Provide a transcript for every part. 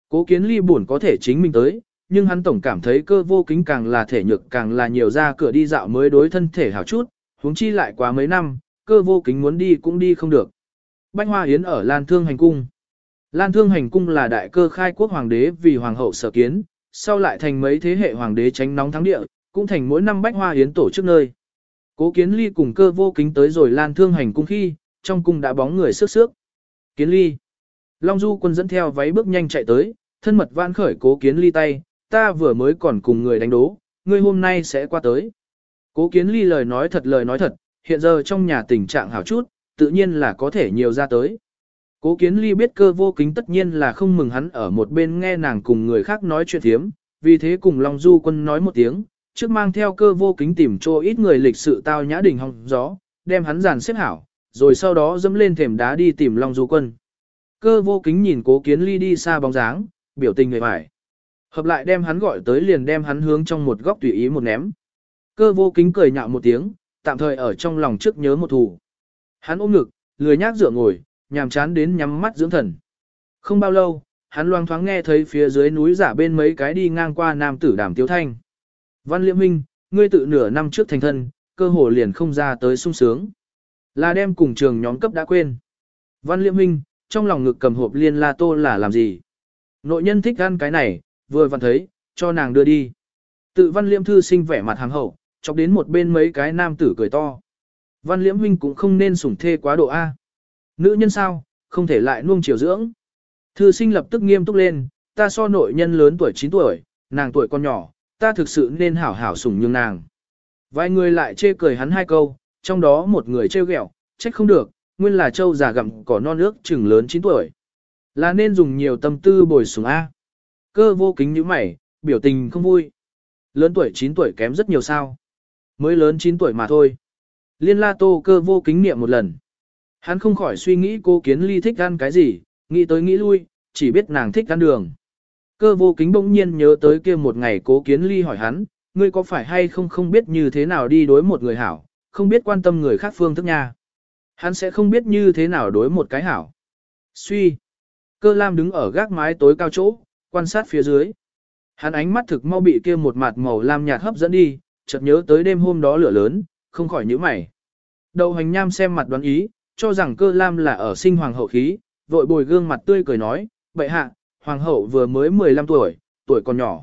Cố Kiến Ly buồn có thể chính mình tới, nhưng hắn tổng cảm thấy Cơ Vô Kính càng là thể nhược càng là nhiều ra cửa đi dạo mới đối thân thể hảo chút, huống chi lại quá mấy năm, Cơ Vô Kính muốn đi cũng đi không được. Bách Hoa Yến ở Lan Thương Hành Cung. Lan Thương Hành Cung là đại cơ khai quốc hoàng đế vì hoàng hậu sở kiến, sau lại thành mấy thế hệ hoàng đế tránh nóng thắng địa, cũng thành mỗi năm Bách Hoa Yến tổ chức nơi. Cố Kiến Ly cùng Cơ Vô Kính tới rồi Lan Thương Hành Cung khi, trong cung đã bóng người sức sước. Kiến Ly. Long Du Quân dẫn theo váy bước nhanh chạy tới, thân mật vãn khởi Cố Kiến Ly tay, ta vừa mới còn cùng người đánh đố, ngươi hôm nay sẽ qua tới. Cố Kiến Ly lời nói thật, hiện giờ trong nhà tình trạng hảo chút, tự nhiên là có thể nhiều ra tới. Cố Kiến Ly biết Cơ Vô Kính tất nhiên là không mừng hắn ở một bên nghe nàng cùng người khác nói chuyện thiếm, vì thế cùng Long Du Quân nói một tiếng, trước mang theo Cơ Vô Kính tìm cho ít người lịch sự tao nhã đỉnh hong gió, đem hắn dàn xếp hảo, rồi sau đó dẫm lên thềm đá đi tìm Long Du Quân. Cơ Vô Kính nhìn Cố Kiến Ly đi xa bóng dáng, biểu tình người mải. Hợp lại đem hắn gọi tới liền đem hắn hướng trong một góc tùy ý một ném. Cơ Vô Kính cười nhạo một tiếng, tạm thời ở trong lòng trước nhớ một thù. Hắn ôm ngực, lười nhác dựa ngồi, nhàm chán đến nhắm mắt dưỡng thần. Không bao lâu, hắn loang thoáng nghe thấy phía dưới núi giả bên mấy cái đi ngang qua nam tử Đàm Tiếu Thanh. Văn Liễm Minh, ngươi tự nửa năm trước thành thân, cơ hồ liền không ra tới sung sướng. Là đem cùng trường nhóm cấp đã quên. Văn Liễm Minh, trong lòng ngực cầm hộp liên la tô là làm gì? Nội nhân thích ăn cái này, vừa vặn thấy, cho nàng đưa đi. Tự Văn Liễm thư sinh vẻ mặt hàm hậu, chọc đến một bên mấy cái nam tử cười to. Văn Liễm huynh cũng không nên sủng thê quá độ A. Nữ nhân sao, không thể lại nuông chiều dưỡng. Thư sinh lập tức nghiêm túc lên, ta so nội nhân lớn tuổi 9 tuổi, nàng tuổi còn nhỏ, ta thực sự nên hảo hảo sủng nhường nàng. Vài người lại chê cười hắn hai câu, trong đó một người trêu ghẹo, trách không được, nguyên là châu già gặm cỏ non ước chừng lớn 9 tuổi. Là nên dùng nhiều tâm tư bồi sủng A. Cơ Vô Kính nhíu mày, biểu tình không vui. Lớn tuổi 9 tuổi kém rất nhiều sao. Mới lớn 9 tuổi mà thôi. Liên la tô Cơ Vô Kính niệm một lần. Hắn không khỏi suy nghĩ Cố Kiến Ly thích ăn cái gì, nghĩ tới nghĩ lui, chỉ biết nàng thích ăn đường. Cơ Vô Kính bỗng nhiên nhớ tới kia một ngày Cố Kiến Ly hỏi hắn, ngươi có phải hay không biết như thế nào đi đối một người hảo, không biết quan tâm người khác phương thức nha. Hắn sẽ không biết như thế nào đối một cái hảo. Suy. Cơ Lam đứng ở gác mái tối cao chỗ, quan sát phía dưới. Hắn ánh mắt thực mau bị kia một mặt màu lam nhạt hấp dẫn đi, chợt nhớ tới đêm hôm đó lửa lớn, không khỏi nhíu mày. Đầu hành nham xem mặt đoán ý, cho rằng Cơ Lam là ở sinh hoàng hậu khí, vội bồi gương mặt tươi cười nói, bệ hạ, hoàng hậu vừa mới 15 tuổi, tuổi còn nhỏ.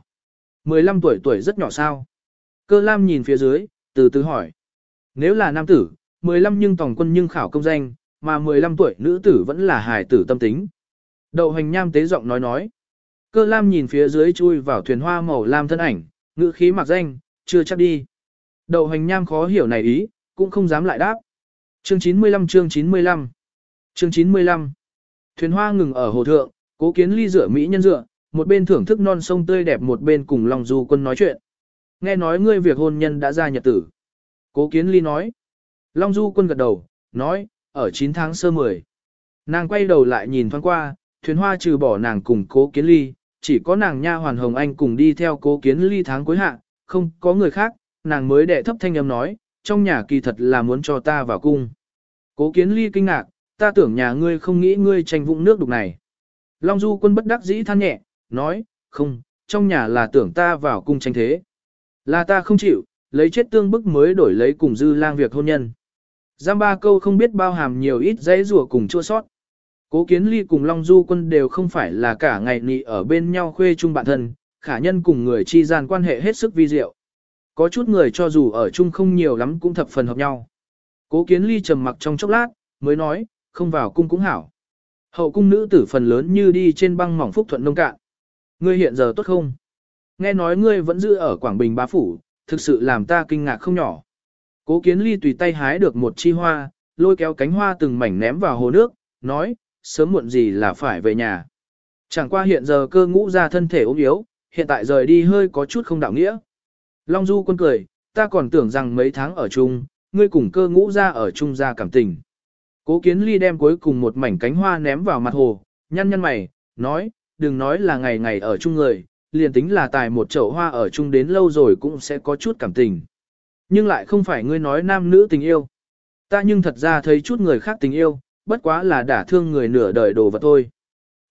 15 tuổi rất nhỏ sao? Cơ Lam nhìn phía dưới, từ từ hỏi. Nếu là nam tử, 15 nhưng tòng quân nhưng khảo công danh, mà 15 tuổi nữ tử vẫn là hài tử tâm tính. Đậu hành nham tế giọng nói. Cơ Lam nhìn phía dưới chui vào thuyền hoa màu lam thân ảnh, ngữ khí mặc danh, chưa chắc đi. Đậu hành nham khó hiểu này ý, cũng không dám lại đáp. Chương 95 chương 95 Thuyền hoa ngừng ở hồ thượng, Cố Kiến Ly rửa mỹ nhân dựa, một bên thưởng thức non sông tươi đẹp một bên cùng Long Du Quân nói chuyện. Nghe nói ngươi việc hôn nhân đã ra nhật tử. Cố Kiến Ly nói. Long Du Quân gật đầu, nói, ở 9 tháng sơ 10. Nàng quay đầu lại nhìn thoáng qua, thuyền hoa trừ bỏ nàng cùng Cố Kiến Ly, chỉ có nàng nha hoàn Hồng Anh cùng đi theo Cố Kiến Ly tháng cuối hạ, không có người khác, nàng mới đệ thấp thanh âm nói, trong nhà kỳ thật là muốn cho ta vào cung. Cố Kiến Ly kinh ngạc, ta tưởng nhà ngươi không nghĩ ngươi tranh vũng nước đục này. Long Du Quân bất đắc dĩ than nhẹ, nói, không, trong nhà là tưởng ta vào cung tranh thế. Là ta không chịu, lấy chết tương bức mới đổi lấy cùng Dư Lang việc hôn nhân. Giam ba câu không biết bao hàm nhiều ít dãy rủa cùng chua sót. Cố Kiến Ly cùng Long Du Quân đều không phải là cả ngày nị ở bên nhau khuê chung bạn thân, khả nhân cùng người chi gian quan hệ hết sức vi diệu. Có chút người cho dù ở chung không nhiều lắm cũng thập phần hợp nhau. Cố Kiến Ly trầm mặc trong chốc lát, mới nói, không vào cung cũng hảo. Hậu cung nữ tử phần lớn như đi trên băng mỏng phúc thuận nông cạn. Ngươi hiện giờ tốt không? Nghe nói ngươi vẫn giữ ở Quảng Bình bá phủ, thực sự làm ta kinh ngạc không nhỏ. Cố Kiến Ly tùy tay hái được một chi hoa, lôi kéo cánh hoa từng mảnh ném vào hồ nước, nói, sớm muộn gì là phải về nhà. Chẳng qua hiện giờ Cơ Ngũ ra thân thể ốm yếu, hiện tại rời đi hơi có chút không đạo nghĩa. Long Du Quân cười, ta còn tưởng rằng mấy tháng ở chung, ngươi cùng Cơ Ngũ ra ở chung ra cảm tình. Cố Kiến Ly đem cuối cùng một mảnh cánh hoa ném vào mặt hồ, nhăn nhăn mày, nói, đừng nói là ngày ngày ở chung người, liền tính là tài một chậu hoa ở chung đến lâu rồi cũng sẽ có chút cảm tình. Nhưng lại không phải ngươi nói nam nữ tình yêu. Ta nhưng thật ra thấy chút người khác tình yêu, bất quá là đả thương người nửa đời đồ vật thôi.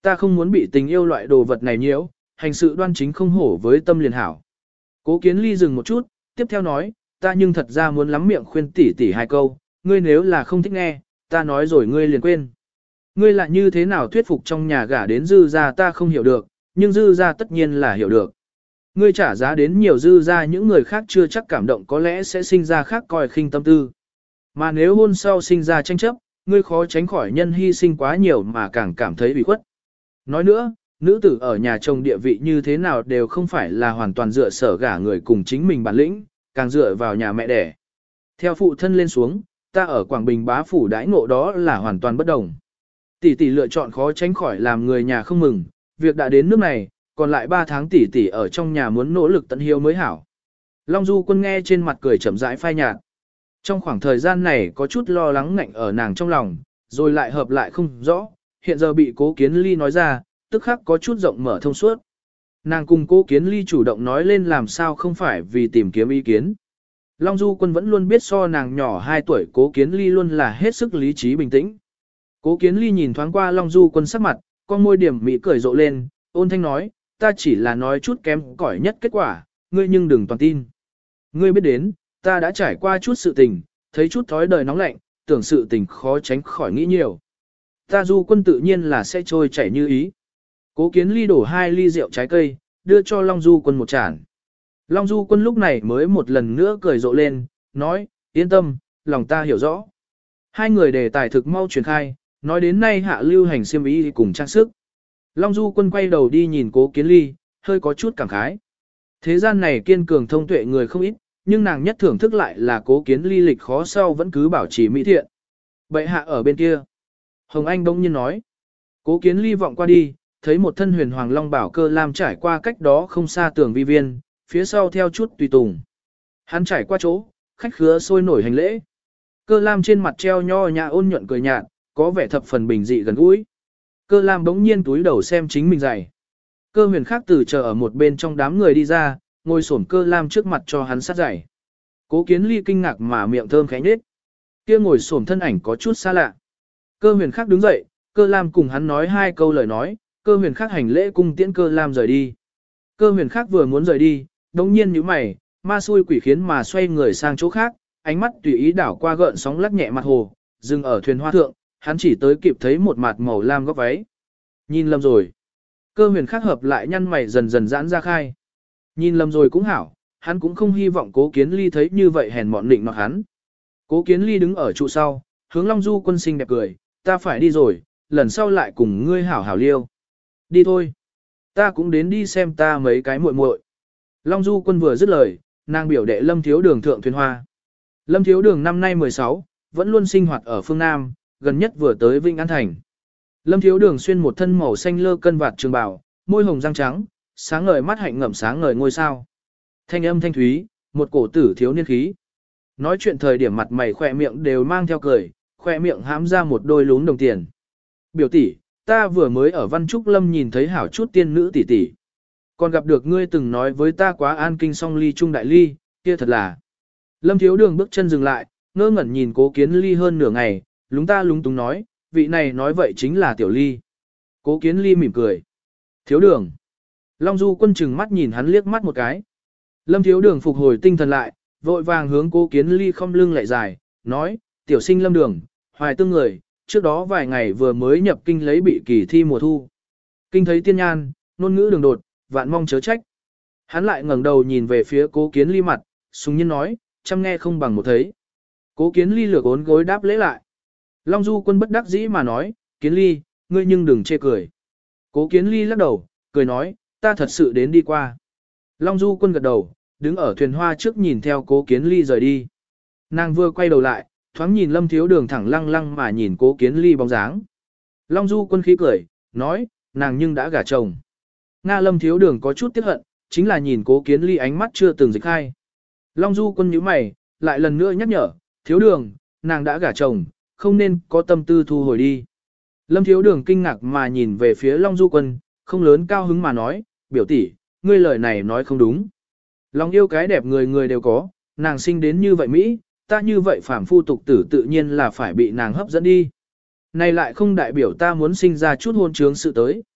Ta không muốn bị tình yêu loại đồ vật này nhiễu, hành sự đoan chính không hổ với tâm liền hảo. Cố Kiến Ly dừng một chút, tiếp theo nói, ta nhưng thật ra muốn lắm miệng khuyên tỷ tỷ hai câu, ngươi nếu là không thích nghe, ta nói rồi ngươi liền quên. Ngươi lại như thế nào thuyết phục trong nhà gả đến dư gia ta không hiểu được, nhưng dư gia tất nhiên là hiểu được. Ngươi trả giá đến nhiều dư gia những người khác chưa chắc cảm động có lẽ sẽ sinh ra khác coi khinh tâm tư. Mà nếu hôn sau sinh ra tranh chấp, ngươi khó tránh khỏi nhân hy sinh quá nhiều mà càng cảm thấy bị khuất. Nói nữa, nữ tử ở nhà chồng địa vị như thế nào đều không phải là hoàn toàn dựa sở gả người cùng chính mình bản lĩnh, càng dựa vào nhà mẹ đẻ. Theo phụ thân lên xuống, ta ở Quảng Bình bá phủ đãi ngộ đó là hoàn toàn bất đồng. Tỷ tỷ lựa chọn khó tránh khỏi làm người nhà không mừng, việc đã đến nước này, còn lại 3 tháng tỷ tỷ ở trong nhà muốn nỗ lực tận hiếu mới hảo. Long Du Quân nghe trên mặt cười chậm rãi phai nhạt. Trong khoảng thời gian này có chút lo lắng ngạnh ở nàng trong lòng, rồi lại hợp lại không rõ, hiện giờ bị Cố Kiến Ly nói ra, tức khắc có chút rộng mở thông suốt. Nàng cùng Cố Kiến Ly chủ động nói lên làm sao không phải vì tìm kiếm ý kiến. Long Du Quân vẫn luôn biết so nàng nhỏ 2 tuổi Cố Kiến Ly luôn là hết sức lý trí bình tĩnh. Cố Kiến Ly nhìn thoáng qua Long Du Quân sắc mặt, con môi điểm mỹ cười rộ lên, ôn thanh nói, ta chỉ là nói chút kém cỏi nhất kết quả, ngươi nhưng đừng toàn tin. Ngươi biết đến, ta đã trải qua chút sự tình, thấy chút thói đời nóng lạnh, tưởng sự tình khó tránh khỏi nghĩ nhiều. Ta Du Quân tự nhiên là sẽ trôi chảy như ý. Cố Kiến Ly đổ 2 ly rượu trái cây, đưa cho Long Du Quân một chản. Long Du Quân lúc này mới một lần nữa cười rộ lên, nói, yên tâm, lòng ta hiểu rõ. Hai người đề tài thực mau truyền khai, nói đến nay hạ lưu hành xiêm y cùng trang sức. Long Du Quân quay đầu đi nhìn Cố Kiến Ly, hơi có chút cảm khái. Thế gian này kiên cường thông tuệ người không ít, nhưng nàng nhất thưởng thức lại là Cố Kiến Ly lịch khó sau vẫn cứ bảo trì mỹ thiện. Bệ hạ ở bên kia. Hồng Anh bỗng nhiên nói. Cố Kiến Ly vọng qua đi, thấy một thân huyền hoàng long bảo cơ lam trải qua cách đó không xa tường vi viên, phía sau theo chút tùy tùng. Hắn trải qua chỗ, khách khứa sôi nổi hành lễ. Cơ lam trên mặt treo nho nhã ôn nhuận cười nhạt, có vẻ thập phần bình dị gần gũi. Cơ lam bỗng nhiên túi đầu xem chính mình giày. Cơ huyền khác từ chờ ở một bên trong đám người đi ra, ngồi xổm cơ lam trước mặt cho hắn sát giày. Cố Kiến Ly kinh ngạc mà miệng thơm khẽ nhếch. Kia ngồi xổm thân ảnh có chút xa lạ. Cơ huyền khác đứng dậy, cơ lam cùng hắn nói 2 câu lời nói, cơ huyền khác hành lễ cung tiễn cơ lam rời đi. Cơ huyền khác vừa muốn rời đi, đống nhiên nhíu mày, ma xui quỷ khiến mà xoay người sang chỗ khác, ánh mắt tùy ý đảo qua gợn sóng lắc nhẹ mặt hồ, dừng ở thuyền hoa thượng, hắn chỉ tới kịp thấy một mặt màu lam góc váy. Nhìn lầm rồi. Cơ huyền khác hợp lại nhăn mày dần dần giãn ra khai. Nhìn lầm rồi cũng hảo, hắn cũng không hy vọng Cố Kiến Ly thấy như vậy hèn mọn định nọt hắn. Cố Kiến Ly đứng ở trụ sau, hướng Long Du Quân xinh đẹp cười, ta phải đi rồi, lần sau lại cùng ngươi hảo hảo liêu. Đi thôi. Ta cũng đến đi xem ta mấy cái muội muội. Long Du Quân vừa dứt lời, nàng biểu đệ Lâm Thiếu Đường thượng thuyền hoa. Lâm Thiếu Đường năm nay 16, vẫn luôn sinh hoạt ở phương Nam, gần nhất vừa tới Vinh An Thành. Lâm Thiếu Đường xuyên một thân màu xanh lơ cân vạt trường bào, môi hồng răng trắng, sáng ngời mắt hạnh ngậm sáng ngời ngôi sao. Thanh âm thanh thúy, một cổ tử thiếu niên khí. Nói chuyện thời điểm mặt mày khỏe miệng đều mang theo cười, khỏe miệng hãm ra một đôi lún đồng tiền. Biểu tỷ, ta vừa mới ở Văn Trúc Lâm nhìn thấy hảo chút tiên nữ tỷ tỷ. Còn gặp được ngươi từng nói với ta quá an kinh song ly trung đại ly, kia thật là. Lâm Thiếu Đường bước chân dừng lại, ngơ ngẩn nhìn Cố Kiến Ly hơn nửa ngày, lúng ta lúng túng nói, vị này nói vậy chính là Tiểu Ly. Cố Kiến Ly mỉm cười. Thiếu Đường. Long Du Quân chừng mắt nhìn hắn liếc mắt một cái. Lâm Thiếu Đường phục hồi tinh thần lại, vội vàng hướng Cố Kiến Ly không lưng lại dài, nói, tiểu sinh Lâm Đường, hoài tương người, trước đó vài ngày vừa mới nhập kinh lấy bị kỳ thi mùa thu. Kinh thấy tiên nhan, ngôn ngữ đường đột, vạn mong chớ trách. Hắn lại ngẩng đầu nhìn về phía Cố Kiến Ly mặt, sùng nhiên nói, chăm nghe không bằng một thấy. Cố Kiến Ly lược ốn gối đáp lễ lại. Long Du Quân bất đắc dĩ mà nói, Kiến Ly, ngươi nhưng đừng chê cười. Cố Kiến Ly lắc đầu, cười nói, ta thật sự đến đi qua. Long Du Quân gật đầu, đứng ở thuyền hoa trước nhìn theo Cố Kiến Ly rời đi. Nàng vừa quay đầu lại, thoáng nhìn Lâm Thiếu Đường thẳng lăng lăng mà nhìn Cố Kiến Ly bóng dáng. Long Du Quân khí cười, nói, nàng nhưng đã gả chồng. Nga Lâm Thiếu Đường có chút tiếc hận, chính là nhìn Cố Kiến Ly ánh mắt chưa từng dịch khai. Long Du Quân nhíu mày, lại lần nữa nhắc nhở, Thiếu Đường, nàng đã gả chồng, không nên có tâm tư thu hồi đi. Lâm Thiếu Đường kinh ngạc mà nhìn về phía Long Du Quân, không lớn cao hứng mà nói, biểu tỷ, ngươi lời này nói không đúng. Lòng yêu cái đẹp người người đều có, nàng sinh đến như vậy Mỹ, ta như vậy phàm phu tục tử tự nhiên là phải bị nàng hấp dẫn đi. Này lại không đại biểu ta muốn sinh ra chút hôn trướng sự tới.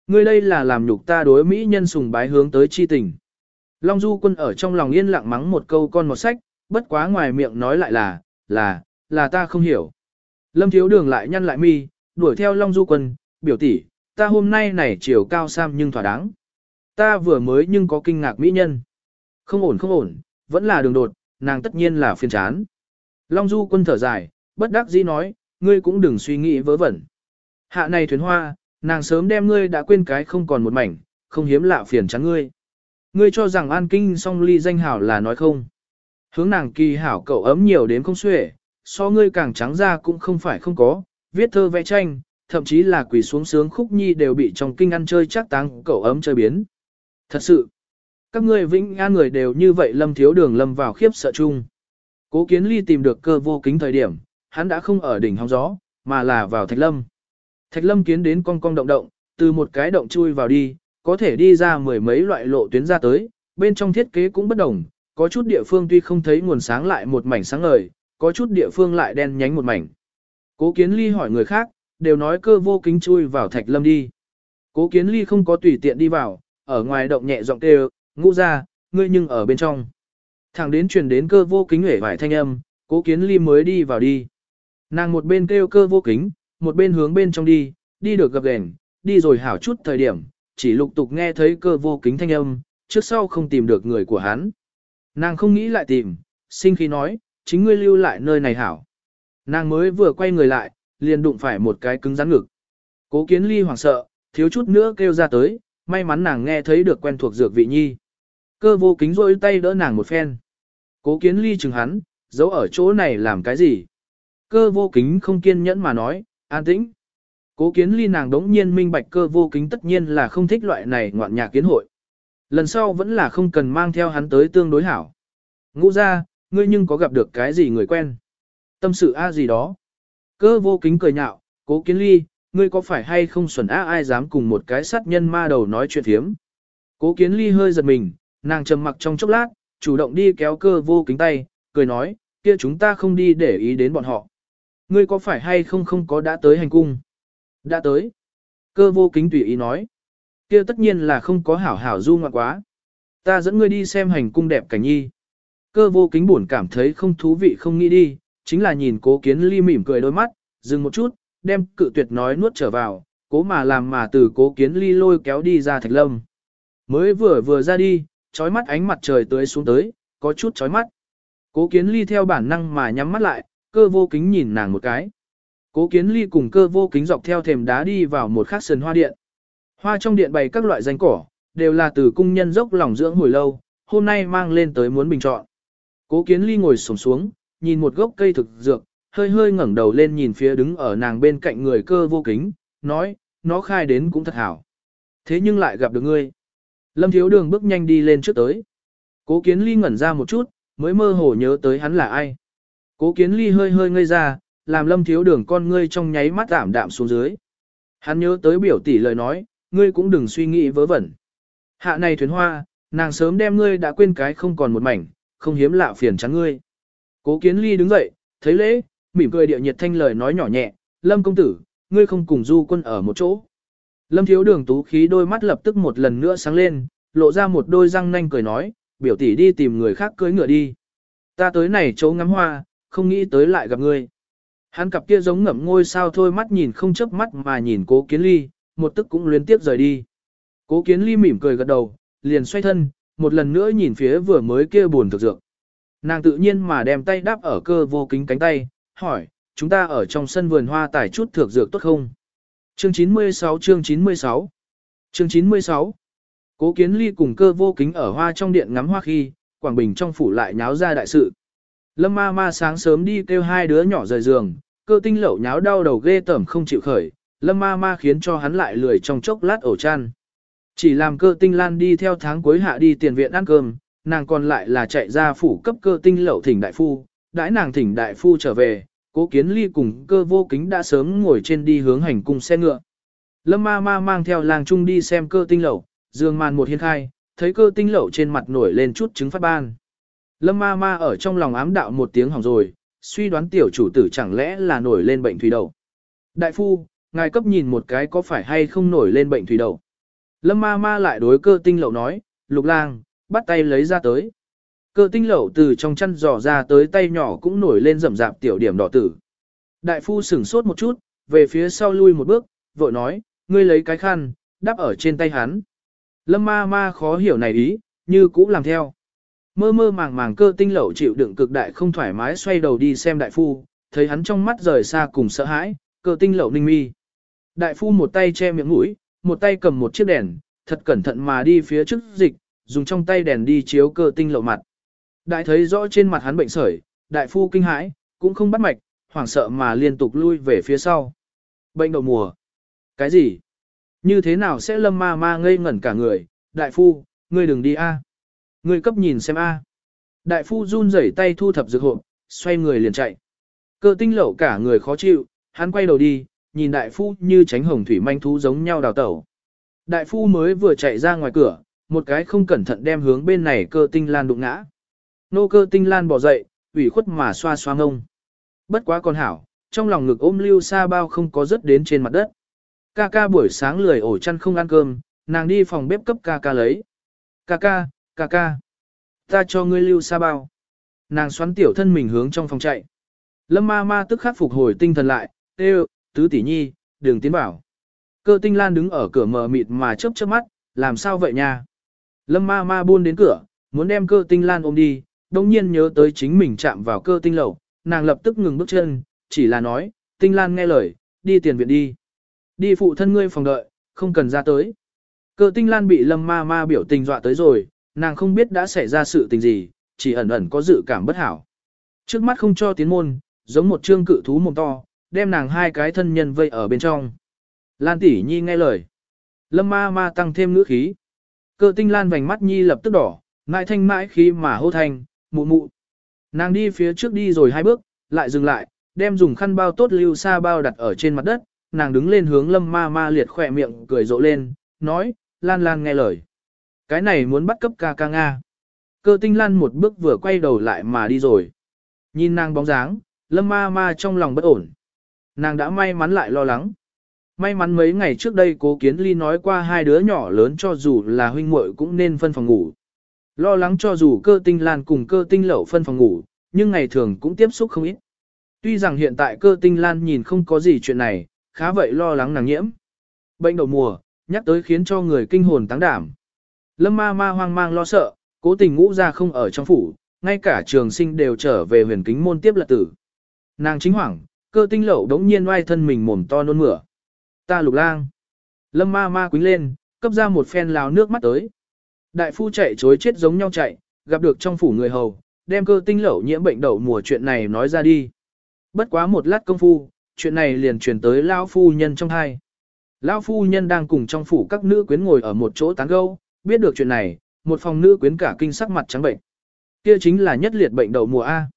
Ngươi đây là làm nhục ta đối mỹ nhân sùng bái hướng tới chi tình. Long Du Quân ở trong lòng yên lặng mắng một câu con một sách, bất quá ngoài miệng nói lại là ta không hiểu. Lâm Thiếu Đường lại nhăn lại mi, đuổi theo Long Du Quân, biểu tỷ, ta hôm nay này chiều cao sam nhưng thỏa đáng. Ta vừa mới nhưng có kinh ngạc mỹ nhân. Không ổn, vẫn là đường đột, nàng tất nhiên là phiền chán. Long Du Quân thở dài, bất đắc dĩ nói, ngươi cũng đừng suy nghĩ vớ vẩn. Hạ này thuyền hoa, nàng sớm đem ngươi đã quên cái không còn một mảnh, không hiếm lạ phiền chán ngươi. Ngươi cho rằng An Kinh song ly danh hảo là nói không. Hướng nàng kỳ hảo cậu ấm nhiều đến không xuể, so ngươi càng trắng ra cũng không phải không có, viết thơ vẽ tranh, thậm chí là quỳ xuống sướng khúc nhi đều bị trong kinh ăn chơi chắc táng cậu ấm chơi biến. Thật sự, các ngươi Vĩnh An người đều như vậy. Lâm Thiếu Đường lâm vào khiếp sợ chung. Cố Kiến Ly tìm được Cơ Vô Kính thời điểm, hắn đã không ở đỉnh hóng gió, mà là vào Thạch Lâm. Thạch Lâm kiến đến cong cong động động, từ một cái động chui vào đi, có thể đi ra mười mấy loại lộ tuyến ra tới, bên trong thiết kế cũng bất đồng, có chút địa phương tuy không thấy nguồn sáng lại một mảnh sáng ngời, có chút địa phương lại đen nhánh một mảnh. Cố Kiến Ly hỏi người khác, đều nói Cơ Vô Kính chui vào Thạch Lâm đi. Cố Kiến Ly không có tùy tiện đi vào, ở ngoài động nhẹ giọng kêu, Ngũ ra, ngươi nhưng ở bên trong. Thẳng đến truyền đến Cơ Vô Kính hể vải thanh âm, Cố Kiến Ly mới đi vào đi. Nàng một bên kêu Cơ Vô Kính, một bên hướng bên trong đi, đi được gập ghềnh, đi rồi hảo chút thời điểm, chỉ lục tục nghe thấy Cơ Vô Kính thanh âm, trước sau không tìm được người của hắn. Nàng không nghĩ lại tìm, sinh khí nói, chính ngươi lưu lại nơi này hảo. Nàng mới vừa quay người lại, liền đụng phải một cái cứng rắn ngực. Cố Kiến Ly hoảng sợ, thiếu chút nữa kêu ra tới, may mắn nàng nghe thấy được quen thuộc dược vị nhi. Cơ Vô Kính rôi tay đỡ nàng một phen. Cố Kiến Ly chừng hắn, giấu ở chỗ này làm cái gì? Cơ Vô Kính không kiên nhẫn mà nói, an tĩnh. Cố Kiến Ly nàng đống nhiên minh bạch Cơ Vô Kính tất nhiên là không thích loại này ngoạn nhạc kiến hội. Lần sau vẫn là không cần mang theo hắn tới tương đối hảo. Ngũ ra, ngươi nhưng có gặp được cái gì người quen? Tâm sự gì đó? Cơ Vô Kính cười nhạo, Cố Kiến Ly, ngươi có phải hay không xuẩn ai dám cùng một cái sát nhân ma đầu nói chuyện thiếm? Cố Kiến Ly hơi giật mình, nàng trầm mặc trong chốc lát, chủ động đi kéo Cơ Vô Kính tay, cười nói, kia chúng ta không đi để ý đến bọn họ. Ngươi có phải hay không có đã tới hành cung? Đã tới. Cơ Vô Kính tùy ý nói. Kia tất nhiên là không có hảo hảo du ngoạn quá. Ta dẫn ngươi đi xem hành cung đẹp cảnh nhi. Cơ Vô Kính buồn cảm thấy không thú vị không nghĩ đi, chính là nhìn Cố Kiến Ly mỉm cười đôi mắt, dừng một chút, đem cự tuyệt nói nuốt trở vào, cố mà làm mà từ Cố Kiến Ly lôi kéo đi ra Thạch Lâm. Mới vừa ra đi, chói mắt ánh mặt trời tưới xuống tới, có chút chói mắt. Cố Kiến Ly theo bản năng mà nhắm mắt lại, Cơ Vô Kính nhìn nàng một cái. Cố Kiến Ly cùng Cơ Vô Kính dọc theo thềm đá đi vào một khắc sườn hoa điện. Hoa trong điện bày các loại danh cỏ, đều là từ cung nhân dốc lòng dưỡng hồi lâu, hôm nay mang lên tới muốn bình chọn. Cố Kiến Ly ngồi xổm xuống, nhìn một gốc cây thực dược, hơi hơi ngẩng đầu lên nhìn phía đứng ở nàng bên cạnh người Cơ Vô Kính, nói, nó khai đến cũng thật hảo. Thế nhưng lại gặp được ngươi. Lâm Thiếu Đường bước nhanh đi lên trước tới. Cố Kiến Ly ngẩn ra một chút, mới mơ hồ nhớ tới hắn là ai. Cố Kiến Ly hơi hơi ngây ra, làm Lâm Thiếu Đường con ngươi trong nháy mắt ảm đạm xuống dưới. Hắn nhớ tới biểu tỷ lời nói, ngươi cũng đừng suy nghĩ vớ vẩn. Hạ này thuyền hoa, nàng sớm đem ngươi đã quên cái không còn một mảnh, không hiếm lạ phiền trắng ngươi. Cố Kiến Ly đứng dậy, thấy lễ, mỉm cười điệu nhiệt thanh lời nói nhỏ nhẹ, Lâm công tử, ngươi không cùng Du Quân ở một chỗ. Lâm Thiếu Đường tú khí đôi mắt lập tức một lần nữa sáng lên, lộ ra một đôi răng nanh cười nói, biểu tỷ đi tìm người khác cưới ngựa đi. Ta tới này chỗ ngắm hoa, không nghĩ tới lại gặp ngươi. Hắn cặp kia giống ngậm ngôi sao thôi mắt nhìn không chớp mắt mà nhìn Cố Kiến Ly, một tức cũng luyến tiếp rời đi. Cố Kiến Ly mỉm cười gật đầu, liền xoay thân, một lần nữa nhìn phía vừa mới kia buồn thực dược. Nàng tự nhiên mà đem tay đáp ở Cơ Vô Kính cánh tay, hỏi, chúng ta ở trong sân vườn hoa tải chút thược dược tốt không? Chương 96 chương 96 Chương 96 Cố Kiến Ly cùng Cơ Vô Kính ở hoa trong điện ngắm hoa khi, Quảng Bình trong phủ lại nháo ra đại sự. Lâm ma ma sáng sớm đi kêu hai đứa nhỏ rời giường, Cơ Tinh Lẩu nháo đau đầu ghê tởm không chịu khởi, Lâm ma ma khiến cho hắn lại lười trong chốc lát ổ chăn. Chỉ làm Cơ Tinh Lan đi theo tháng cuối hạ đi tiền viện ăn cơm, nàng còn lại là chạy ra phủ cấp Cơ Tinh Lẩu thỉnh đại phu, đãi nàng thỉnh đại phu trở về, Cố Kiến Ly cùng Cơ Vô Kính đã sớm ngồi trên đi hướng hành cung xe ngựa. Lâm ma ma mang theo làng trung đi xem Cơ Tinh Lẩu, giường màn một hiên khai, thấy Cơ Tinh Lẩu trên mặt nổi lên chút chứng phát ban. Lâm ma ma ở trong lòng ám đạo một tiếng hỏng rồi, suy đoán tiểu chủ tử chẳng lẽ là nổi lên bệnh thủy đậu. Đại phu, ngài cấp nhìn một cái có phải hay không nổi lên bệnh thủy đậu. Lâm ma ma lại đối Cơ Tinh Lậu nói, Lục lang, bắt tay lấy ra tới. Cơ Tinh Lậu từ trong chăn dò ra tới tay nhỏ cũng nổi lên rậm rạp tiểu điểm đỏ tử. Đại phu sửng sốt một chút, về phía sau lui một bước, vội nói, ngươi lấy cái khăn, đắp ở trên tay hắn. Lâm ma ma khó hiểu này ý, như cũ làm theo. Mơ mơ màng màng Cơ Tinh Lậu chịu đựng cực đại không thoải mái xoay đầu đi xem đại phu, thấy hắn trong mắt rời xa cùng sợ hãi, Cơ Tinh Lậu ninh mi. Đại phu một tay che miệng mũi, một tay cầm một chiếc đèn, thật cẩn thận mà đi phía trước dịch, dùng trong tay đèn đi chiếu Cơ Tinh Lậu mặt. Đại thấy rõ trên mặt hắn bệnh sởi, đại phu kinh hãi, cũng không bắt mạch, hoảng sợ mà liên tục lui về phía sau. Bệnh đậu mùa. Cái gì? Như thế nào sẽ Lâm ma ma ngây ngẩn cả người? Đại phu, ngươi đừng đi a. Ngươi cấp nhìn xem a. Đại phu run rẩy tay thu thập dược hộp, xoay người liền chạy. Cơ Tinh Lậu cả người khó chịu, hắn quay đầu đi, nhìn đại phu như tránh hồng thủy manh thú giống nhau đào tẩu. Đại phu mới vừa chạy ra ngoài cửa, một cái không cẩn thận đem hướng bên này Cơ Tinh Lan đụng ngã. Nô Cơ Tinh Lan bỏ dậy, ủy khuất mà xoa xoa ngông. Bất quá con hảo, trong lòng ngực ôm lưu sa bao không có rớt đến trên mặt đất. Ca ca buổi sáng lười ổ chăn không ăn cơm, nàng đi phòng bếp cấp ca ca lấy. Ca ca, ta cho ngươi lưu sa bao. Nàng xoắn tiểu thân mình hướng trong phòng chạy. Lâm ma ma tức khắc phục hồi tinh thần lại, tứ tỷ nhi, đừng tiến bảo. Cơ Tinh Lan đứng ở cửa mờ mịt mà chớp chớp mắt, làm sao vậy nha? Lâm ma ma buôn đến cửa, muốn đem Cơ Tinh Lan ôm đi, đồng nhiên nhớ tới chính mình chạm vào Cơ Tinh Lậu, nàng lập tức ngừng bước chân, chỉ là nói, Tinh Lan nghe lời, đi tiền viện đi. Đi phụ thân ngươi phòng đợi, không cần ra tới. Cơ Tinh Lan bị Lâm ma ma biểu tình dọa tới rồi, nàng không biết đã xảy ra sự tình gì, chỉ ẩn ẩn có dự cảm bất hảo. Trước mắt không cho tiến môn, giống một trương cự thú mồm to, đem nàng hai cái thân nhân vây ở bên trong. Lan tỷ nhi nghe lời. Lâm ma ma tăng thêm ngữ khí. Cơ Tinh Lan vành mắt nhi lập tức đỏ, mãi thanh mãi khí mà hô thanh, mụ mụ. Nàng đi phía trước đi rồi hai bước, lại dừng lại, đem dùng khăn bao tốt lưu sa bao đặt ở trên mặt đất, nàng đứng lên hướng Lâm ma ma liệt khỏe miệng cười rộ lên, nói, Lan Lan nghe lời. Cái này muốn bắt cấp ca ca Nga. Cơ Tinh Lan một bước vừa quay đầu lại mà đi rồi. Nhìn nàng bóng dáng, Lâm ma ma trong lòng bất ổn. Nàng đã may mắn lại lo lắng. May mắn mấy ngày trước đây Cố Kiến Ly nói qua hai đứa nhỏ lớn cho dù là huynh muội cũng nên phân phòng ngủ. Lo lắng cho dù Cơ Tinh Lan cùng Cơ Tinh Lậu phân phòng ngủ, nhưng ngày thường cũng tiếp xúc không ít. Tuy rằng hiện tại Cơ Tinh Lan nhìn không có gì chuyện này, khá vậy lo lắng nàng nhiễm. Bệnh đậu mùa, nhắc tới khiến cho người kinh hồn táng đảm. Lâm ma ma hoang mang lo sợ, Cố Tình Ngũ ra không ở trong phủ, ngay cả trường sinh đều trở về Huyền Kính môn tiếp lật tử. Nàng chính hoảng, Cơ Tinh Lậu đống nhiên oai thân mình mồm to nôn mửa. Ta Lục lang. Lâm ma ma quýnh lên, cấp ra một phen lào nước mắt tới. Đại phu chạy chối chết giống nhau chạy, gặp được trong phủ người hầu, đem Cơ Tinh Lậu nhiễm bệnh đậu mùa chuyện này nói ra đi. Bất quá một lát công phu, chuyện này liền truyền tới lão phu nhân trong hai. Lão phu nhân đang cùng trong phủ các nữ quyến ngồi ở một chỗ tán gẫu, biết được chuyện này, một phòng nữ quyến cả kinh sắc mặt trắng bệnh. Kia chính là nhất liệt bệnh đậu mùa A.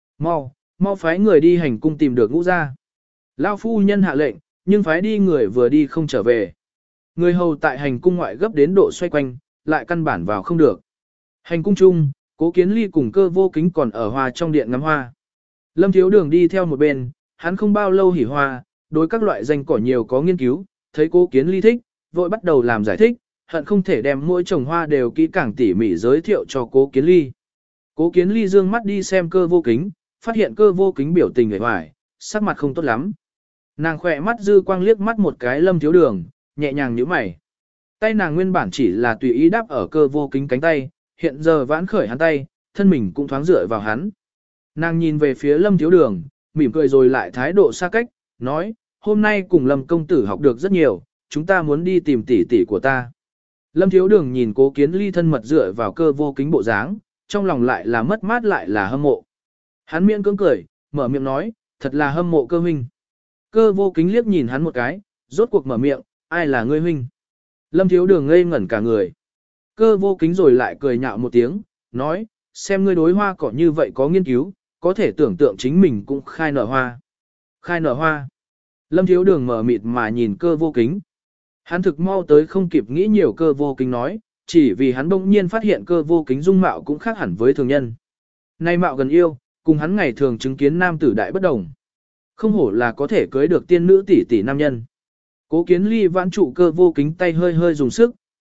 Mau phái người đi hành cung tìm được Ngũ gia. Lão phu nhân hạ lệnh, nhưng phái đi người vừa đi không trở về. Người hầu tại hành cung ngoại gấp đến độ xoay quanh, lại căn bản vào không được. Hành cung chung, Cố Kiến Ly cùng Cơ Vô Kính còn ở hoa trong điện ngắm hoa. Lâm Thiếu Đường đi theo một bên, hắn không bao lâu hỉ hoa, đối các loại danh cỏ nhiều có nghiên cứu, thấy Cố Kiến Ly thích, vội bắt đầu làm giải thích, hận không thể đem mỗi trồng hoa đều kỹ càng tỉ mỉ giới thiệu cho Cố Kiến Ly. Cố Kiến Ly dương mắt đi xem Cơ Vô Kính, phát hiện Cơ Vô Kính biểu tình uể oải, sắc mặt không tốt lắm. Nàng khỏe mắt dư quang liếc mắt một cái Lâm Thiếu Đường, nhẹ nhàng nhíu mày. Tay nàng nguyên bản chỉ là tùy ý đáp ở Cơ Vô Kính cánh tay, hiện giờ vãn khởi hắn tay, thân mình cũng thoáng dựa vào hắn. Nàng nhìn về phía Lâm Thiếu Đường, mỉm cười rồi lại thái độ xa cách, nói, hôm nay cùng Lâm công tử học được rất nhiều, chúng ta muốn đi tìm tỷ tỷ của ta. Lâm Thiếu Đường nhìn Cố Kiến Ly thân mật dựa vào Cơ Vô Kính bộ dáng, trong lòng lại là mất mát lại là hâm mộ. Hắn miễn cưỡng cười, mở miệng nói, thật là hâm mộ Cơ huynh. Cơ Vô Kính liếc nhìn hắn một cái, rốt cuộc mở miệng, ai là ngươi huynh? Lâm Thiếu Đường ngây ngẩn cả người. Cơ Vô Kính rồi lại cười nhạo một tiếng, nói, xem ngươi đối hoa cỏ như vậy có nghiên cứu, có thể tưởng tượng chính mình cũng khai nở hoa. Khai nở hoa. Lâm Thiếu Đường mở mịt mà nhìn Cơ Vô Kính. Hắn thực mau tới không kịp nghĩ nhiều. Cơ Vô Kính nói, chỉ vì hắn bỗng nhiên phát hiện Cơ Vô Kính dung mạo cũng khác hẳn với thường nhân. Nay mạo gần yêu, cùng hắn ngày thường chứng kiến nam tử đại bất đồng. Không hổ là có thể cưới được tiên nữ tỷ tỷ nam nhân. Cố Kiến Ly vãn trụ Cơ Vô Kính tay hơi hơi dùng sức,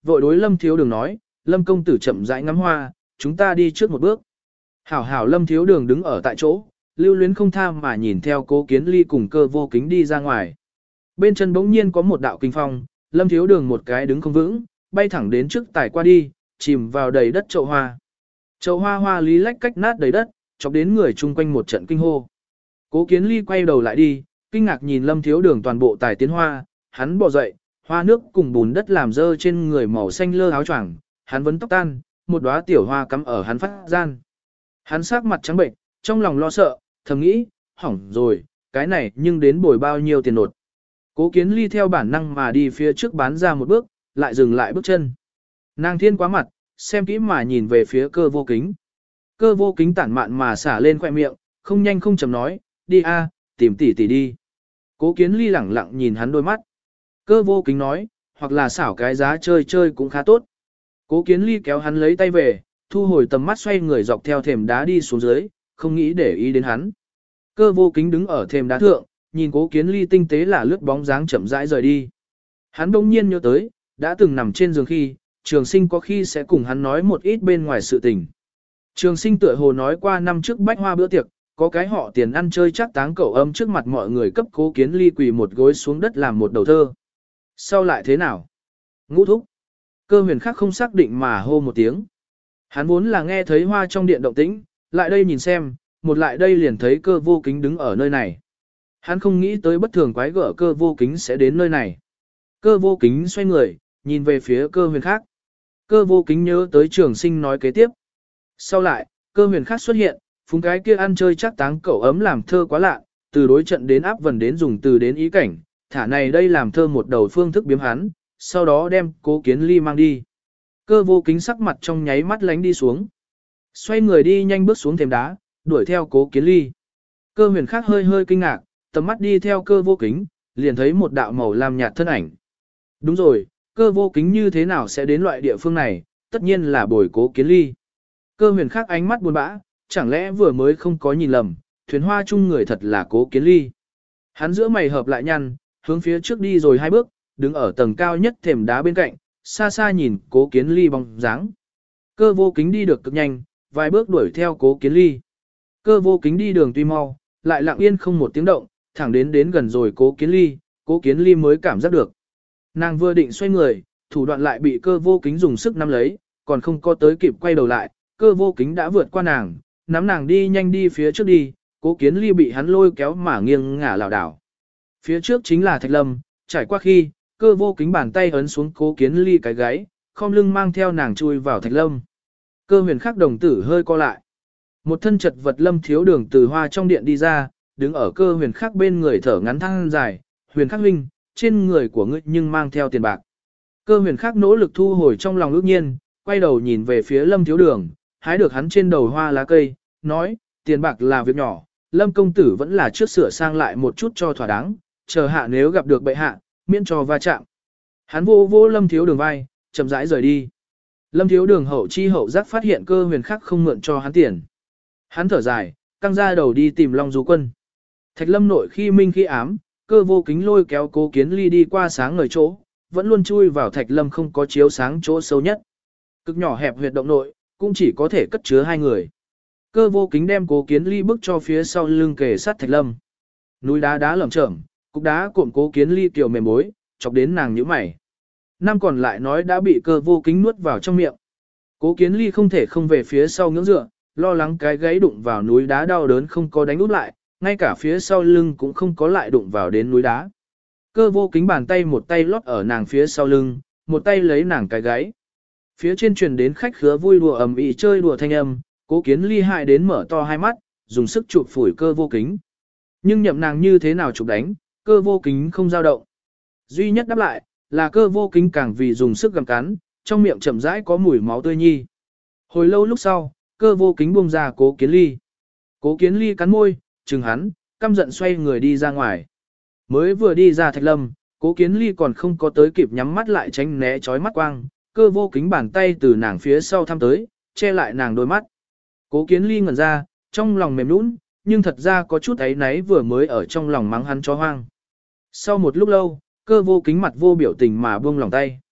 vội đối Lâm Thiếu Đường nói, Lâm công tử chậm rãi ngắm hoa, chúng ta đi trước một bước. Hảo hảo Lâm Thiếu Đường đứng ở tại chỗ, lưu luyến không tha mà nhìn theo Cố Kiến Ly cùng Cơ Vô Kính đi ra ngoài. Bên chân bỗng nhiên có một đạo kinh phong, Lâm Thiếu Đường một cái đứng không vững, bay thẳng đến trước tải qua đi, chìm vào đầy đất chậu hoa. Chậu hoa hoa lý lách cách nát đầy đất, chọc đến người chung quanh một trận kinh hô. Cố Kiến Ly quay đầu lại đi, kinh ngạc nhìn Lâm Thiếu Đường toàn bộ tài tiến hoa, hắn bò dậy, hoa nước cùng bùn đất làm dơ trên người màu xanh lơ áo choàng, hắn vấn tóc tan, một đóa tiểu hoa cắm ở hắn phát gian. Hắn sắc mặt trắng bệnh, trong lòng lo sợ, thầm nghĩ, hỏng rồi, cái này nhưng đến bồi bao nhiêu tiền nột. Cố Kiến Ly theo bản năng mà đi phía trước bán ra một bước, lại dừng lại bước chân. Nàng thiên quá mặt, xem kỹ mà nhìn về phía Cơ Vô Kính. Cơ Vô Kính tản mạn mà xả lên khoẻ miệng, không nhanh không chậm nói, đi a, tìm tỷ tỷ đi. Cố Kiến Ly lẳng lặng nhìn hắn đôi mắt. Cơ Vô Kính nói, hoặc là xảo cái giá chơi chơi cũng khá tốt. Cố Kiến Ly kéo hắn lấy tay về, thu hồi tầm mắt xoay người dọc theo thềm đá đi xuống dưới, không nghĩ để ý đến hắn. Cơ Vô Kính đứng ở thềm đá thượng, nhìn Cố Kiến Ly tinh tế là lướt bóng dáng chậm rãi rời đi. Hắn đông nhiên nhớ tới, đã từng nằm trên giường khi, Trường Sinh có khi sẽ cùng hắn nói một ít bên ngoài sự tình. Trường Sinh tựa hồ nói qua năm trước bách hoa bữa tiệc, có cái họ tiền ăn chơi chắc táng cậu âm trước mặt mọi người cấp Cố Kiến Ly quỳ một gối xuống đất làm một đầu thơ. Sau lại thế nào? Ngũ thúc. Cơ Huyền Khắc không xác định mà hô một tiếng. Hắn vốn là nghe thấy hoa trong điện động tĩnh, lại đây nhìn xem, một lại đây liền thấy Cơ Vô Kính đứng ở nơi này. Hắn không nghĩ tới bất thường quái gở Cơ Vô Kính sẽ đến nơi này. Cơ Vô Kính xoay người, nhìn về phía Cơ Huyền Khắc. Cơ Vô Kính nhớ tới Trường Sinh nói kế tiếp. Sau lại, Cơ Huyền Khắc xuất hiện, phúng cái kia ăn chơi chắc táng cậu ấm làm thơ quá lạ, từ đối trận đến áp vần đến dùng từ đến ý cảnh, thả này đây làm thơ một đầu phương thức biếm hắn, sau đó đem Cố Kiến Ly mang đi. Cơ Vô Kính sắc mặt trong nháy mắt lánh đi xuống. Xoay người đi nhanh bước xuống thềm đá, đuổi theo Cố Kiến Ly. Cơ Huyền Khắc hơi hơi kinh ngạc, tầm mắt đi theo Cơ Vô Kính, liền thấy một đạo màu lam nhạt thân ảnh. Đúng rồi, Cơ Vô Kính như thế nào sẽ đến loại địa phương này, tất nhiên là bồi Cố Kiến Ly. Cơ Huyền Khắc ánh mắt buồn bã, chẳng lẽ vừa mới không có nhìn lầm, thuyền hoa chung người thật là Cố Kiến Ly. Hắn giữa mày hợp lại nhăn, hướng phía trước đi rồi hai bước, đứng ở tầng cao nhất thềm đá bên cạnh, xa xa nhìn Cố Kiến Ly bóng dáng. Cơ Vô Kính đi được cực nhanh, vài bước đuổi theo Cố Kiến Ly. Cơ Vô Kính đi đường tuy mau, lại lặng yên không một tiếng động, thẳng đến gần rồi Cố Kiến Ly mới cảm giác được. Nàng vừa định xoay người, thủ đoạn lại bị Cơ Vô Kính dùng sức nắm lấy, còn không có tới kịp quay đầu lại, Cơ Vô Kính đã vượt qua nàng, nắm nàng đi nhanh đi phía trước đi, Cố Kiến Ly bị hắn lôi kéo mà nghiêng ngả lảo đảo. Phía trước chính là Thạch Lâm, trải qua khi, Cơ Vô Kính bàn tay ấn xuống Cố Kiến Ly cái gáy, khom lưng mang theo nàng chui vào Thạch Lâm. Cơ Huyền Khắc đồng tử hơi co lại. Một thân chật vật Lâm Thiếu Đường từ hoa trong điện đi ra, đứng ở Cơ Huyền Khắc bên người thở ngắn than dài, Huyền Khắc huynh, trên người của ngươi nhưng mang theo tiền bạc. Cơ Huyền Khắc nỗ lực thu hồi trong lòng ước nhiên, quay đầu nhìn về phía Lâm Thiếu Đường, hái được hắn trên đầu hoa lá cây, nói, tiền bạc là việc nhỏ, Lâm công tử vẫn là trước sửa sang lại một chút cho thỏa đáng, chờ hạ nếu gặp được bệ hạ, miễn cho va chạm. Hắn vô vô Lâm Thiếu Đường vai, chậm rãi rời đi. Lâm Thiếu Đường hậu chi hậu giác phát hiện Cơ Huyền Khắc không mượn cho hắn tiền. Hắn thở dài, căng ra đầu đi tìm Long Du Quân. Thạch Lâm nội khi minh khi ám, Cơ Vô Kính lôi kéo Cố Kiến Ly đi qua sáng ngời chỗ, vẫn luôn chui vào Thạch Lâm không có chiếu sáng chỗ sâu nhất. Cực nhỏ hẹp huyệt động nội, cũng chỉ có thể cất chứa hai người. Cơ Vô Kính đem Cố Kiến Ly bước cho phía sau lưng kề sát Thạch Lâm. Núi đá đá lởm chởm, cục đá cuộn Cố Kiến Ly kiểu mềm bối, chọc đến nàng nhíu mày. Năm còn lại nói đã bị Cơ Vô Kính nuốt vào trong miệng. Cố Kiến Ly không thể không về phía sau ngưỡng dựa, lo lắng cái gáy đụng vào núi đá đau đớn không có đánh úp lại, ngay cả phía sau lưng cũng không có lại đụng vào đến núi đá. Cơ Vô Kính bàn tay một tay lót ở nàng phía sau lưng, một tay lấy nàng cái gáy. Phía trên truyền đến khách khứa vui đùa ầm ĩ chơi đùa thanh âm, Cố Kiến Ly hại đến mở to hai mắt, dùng sức chụp phủi Cơ Vô Kính. Nhưng nhậm nàng như thế nào chụp đánh, Cơ Vô Kính không dao động. Duy nhất đáp lại, là Cơ Vô Kính càng vì dùng sức gặm cắn, trong miệng chậm rãi có mùi máu tươi nhi. Hồi lâu lúc sau, Cơ Vô Kính buông ra Cố Kiến Ly. Cố Kiến Ly cắn môi, chừng hắn, căm giận xoay người đi ra ngoài. Mới vừa đi ra Thạch Lâm, Cố Kiến Ly còn không có tới kịp nhắm mắt lại tránh né chói mắt quang, Cơ Vô Kính bàn tay từ nàng phía sau thăm tới, che lại nàng đôi mắt. Cố Kiến Ly ngẩn ra, trong lòng mềm nũng, nhưng thật ra có chút ấy náy vừa mới ở trong lòng mắng hắn cho hoang. Sau một lúc lâu, Cơ Vô Kính mặt vô biểu tình mà buông lòng tay.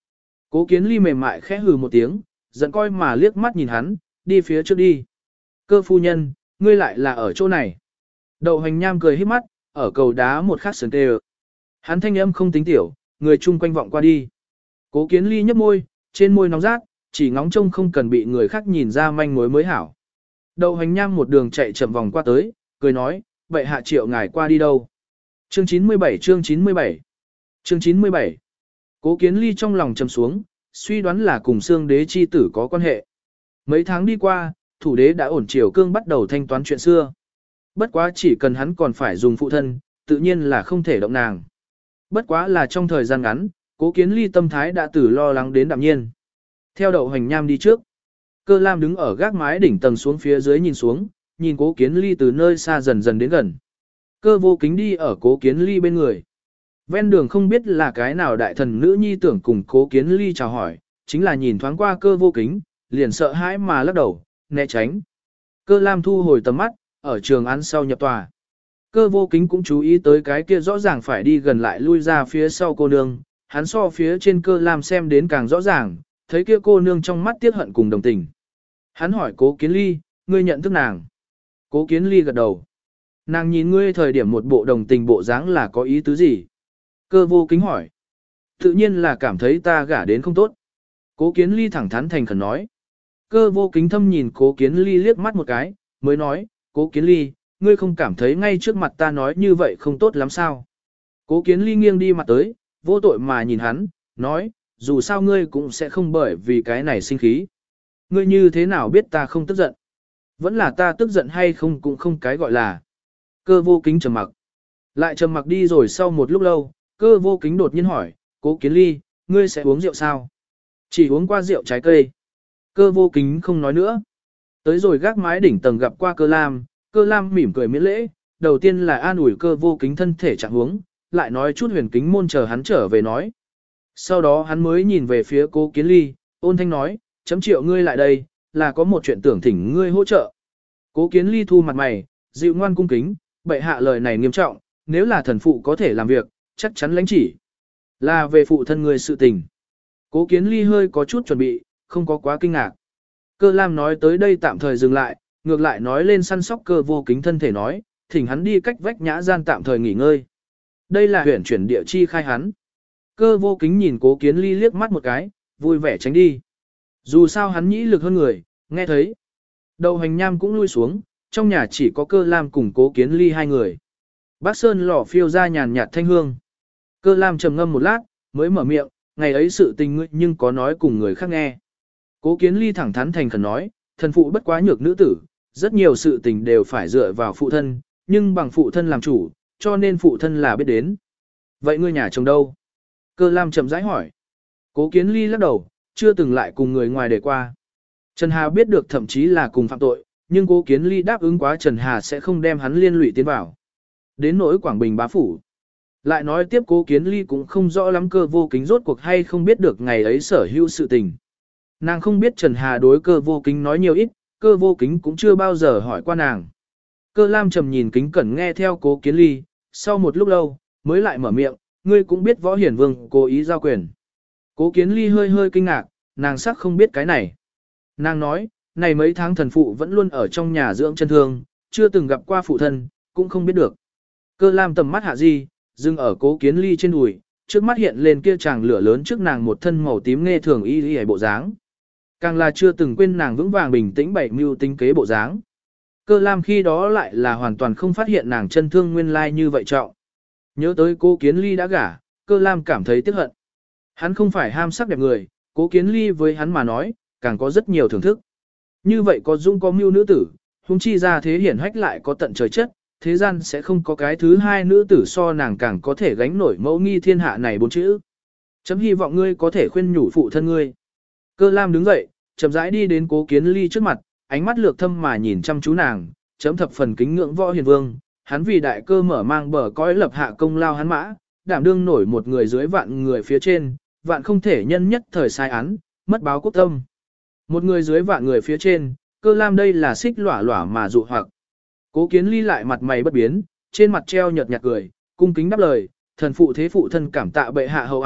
Cố Kiến Ly mềm mại khẽ hừ một tiếng, giận coi mà liếc mắt nhìn hắn, đi phía trước đi. Cơ phu nhân, ngươi lại là ở chỗ này. Đậu Hành Nham cười híp mắt, ở cầu đá một khắc sườn tê. Hắn thanh âm không tính tiểu, người chung quanh vọng qua đi. Cố Kiến Ly nhấp môi, trên môi nóng rát, chỉ ngóng trông không cần bị người khác nhìn ra manh mối mới hảo. Đậu Hành Nham một đường chạy chậm vòng qua tới, cười nói, vậy hạ triệu ngài qua đi đâu? Chương 97 chương 97 chương 97 Cố Kiến Ly trong lòng trầm xuống, suy đoán là cùng xương đế chi tử có quan hệ. Mấy tháng đi qua, thủ đế đã ổn triều cương bắt đầu thanh toán chuyện xưa. Bất quá chỉ cần hắn còn phải dùng phụ thân, tự nhiên là không thể động nàng. Bất quá là trong thời gian ngắn, Cố Kiến Ly tâm thái đã từ lo lắng đến đạm nhiên. Theo Đậu Hành Nham đi trước, Cơ Lam đứng ở gác mái đỉnh tầng xuống phía dưới nhìn xuống, nhìn Cố Kiến Ly từ nơi xa dần dần đến gần. Cơ Vô Kính đi ở Cố Kiến Ly bên người. Ven đường không biết là cái nào đại thần nữ nhi tưởng cùng Cố Kiến Ly chào hỏi, chính là nhìn thoáng qua Cơ Vô Kính, liền sợ hãi mà lắc đầu, né tránh. Cơ Lam thu hồi tầm mắt, ở trường án sau nhập tòa. Cơ Vô Kính cũng chú ý tới cái kia rõ ràng phải đi gần lại lui ra phía sau cô nương, hắn so phía trên Cơ Lam xem đến càng rõ ràng, thấy kia cô nương trong mắt tiếc hận cùng đồng tình. Hắn hỏi Cố Kiến Ly, ngươi nhận thức nàng? Cố Kiến Ly gật đầu. Nàng nhìn ngươi thời điểm một bộ đồng tình bộ dáng là có ý tứ gì? Cơ Vô Kính hỏi. Tự nhiên là cảm thấy ta gả đến không tốt. Cố Kiến Ly thẳng thắn thành khẩn nói. Cơ Vô Kính thâm nhìn Cố Kiến Ly liếc mắt một cái, mới nói, Cố Kiến Ly, ngươi không cảm thấy ngay trước mặt ta nói như vậy không tốt lắm sao? Cố Kiến Ly nghiêng đi mặt tới, vô tội mà nhìn hắn, nói, dù sao ngươi cũng sẽ không bởi vì cái này sinh khí. Ngươi như thế nào biết ta không tức giận? Vẫn là ta tức giận hay không cũng không cái gọi là. Cơ Vô Kính trầm mặc. Lại trầm mặc đi rồi sau một lúc lâu, Cơ Vô Kính đột nhiên hỏi, Cố Kiến Ly, ngươi sẽ uống rượu sao? Chỉ uống qua rượu trái cây. Cơ Vô Kính không nói nữa. Tới rồi gác mái đỉnh tầng gặp qua Cơ Lam mỉm cười miễn lễ, đầu tiên là an ủi Cơ Vô Kính thân thể trạng huống, lại nói chút huyền kính môn chờ hắn trở về nói. Sau đó hắn mới nhìn về phía Cố Kiến Ly, ôn thanh nói, chấm triệu ngươi lại đây, là có một chuyện tưởng thỉnh ngươi hỗ trợ. Cố Kiến Ly thu mặt mày, dịu ngoan cung kính, bệ hạ lời này nghiêm trọng, nếu là thần phụ có thể làm việc, chắc chắn lãnh chỉ. Là về phụ thân ngươi sự tình. Cố Kiến Ly hơi có chút chuẩn bị, không có quá kinh ngạc. Cơ Lam nói tới đây tạm thời dừng lại, ngược lại nói lên săn sóc Cơ Vô Kính thân thể nói, thỉnh hắn đi cách vách nhã gian tạm thời nghỉ ngơi. Đây là huyển chuyển địa chi khai hắn. Cơ Vô Kính nhìn Cố Kiến Ly liếc mắt một cái, vui vẻ tránh đi. Dù sao hắn nhĩ lực hơn người, nghe thấy. Đậu Hành Nham cũng lui xuống, trong nhà chỉ có Cơ Lam cùng Cố Kiến Ly hai người. Bác Sơn lò phiêu ra nhàn nhạt thanh hương. Cơ Lam trầm ngâm một lát, mới mở miệng, ngày ấy sự tình ngươi nhưng có nói cùng người khác nghe. Cố Kiến Ly thẳng thắn thành khẩn nói, thần phụ bất quá nhược nữ tử, rất nhiều sự tình đều phải dựa vào phụ thân, nhưng bằng phụ thân làm chủ, cho nên phụ thân là biết đến. Vậy ngươi nhà chồng đâu? Cơ Lam chậm rãi hỏi. Cố Kiến Ly lắc đầu, chưa từng lại cùng người ngoài để qua. Trần Hà biết được thậm chí là cùng phạm tội, nhưng Cố Kiến Ly đáp ứng quá Trần Hà sẽ không đem hắn liên lụy tiến vào. Đến nỗi Quảng Bình bá phủ. Lại nói tiếp Cố Kiến Ly cũng không rõ lắm Cơ Vô Kính rốt cuộc hay không biết được ngày ấy sở hữu sự tình. Nàng không biết Trần Hà đối Cơ Vô Kính nói nhiều ít, Cơ Vô Kính cũng chưa bao giờ hỏi qua nàng. Cơ Lam trầm nhìn kính cẩn nghe theo Cố Kiến Ly, sau một lúc lâu, mới lại mở miệng, ngươi cũng biết Võ Hiển Vương cố ý giao quyền. Cố Kiến Ly hơi hơi kinh ngạc, nàng sắc không biết cái này. Nàng nói, này mấy tháng thần phụ vẫn luôn ở trong nhà dưỡng chân thương, chưa từng gặp qua phụ thân, cũng không biết được. Cơ Lam tầm mắt hạ di, dừng ở Cố Kiến Ly trên đùi, trước mắt hiện lên kia chàng lửa lớn trước nàng một thân màu tím nghe thường y y bộ dáng. Càng là chưa từng quên nàng vững vàng bình tĩnh bảy mưu tính kế bộ dáng. Cơ Lam khi đó lại là hoàn toàn không phát hiện nàng chân thương nguyên lai như vậy trọng. Nhớ tới Cố Kiến Ly đã gả, Cơ Lam cảm thấy tiếc hận. Hắn không phải ham sắc đẹp người, Cố Kiến Ly với hắn mà nói, càng có rất nhiều thưởng thức. Như vậy có dung có mưu nữ tử, huống chi ra thế hiển hách lại có tận trời chất, thế gian sẽ không có cái thứ hai nữ tử so nàng càng có thể gánh nổi mẫu nghi thiên hạ này bốn chữ. Chấm hy vọng ngươi có thể khuyên nhủ phụ thân ngươi. Cơ Lam đứng dậy, chậm rãi đi đến Cố Kiến Ly trước mặt, ánh mắt lược thâm mà nhìn chăm chú nàng, chấm thập phần kính ngưỡng Võ Hiền Vương, hắn vì đại cơ mở mang bờ cõi lập hạ công lao hắn mã, đảm đương nổi một người dưới vạn người phía trên, vạn không thể nhân nhất thời sai án, mất báo quốc tâm. Một người dưới vạn người phía trên, Cơ Lam đây là xích lỏa lỏa mà dụ hoặc. Cố Kiến Ly lại mặt mày bất biến, trên mặt treo nhợt nhạt cười, cung kính đáp lời, thần phụ thế phụ thân cảm tạ bệ hạ hậu ái,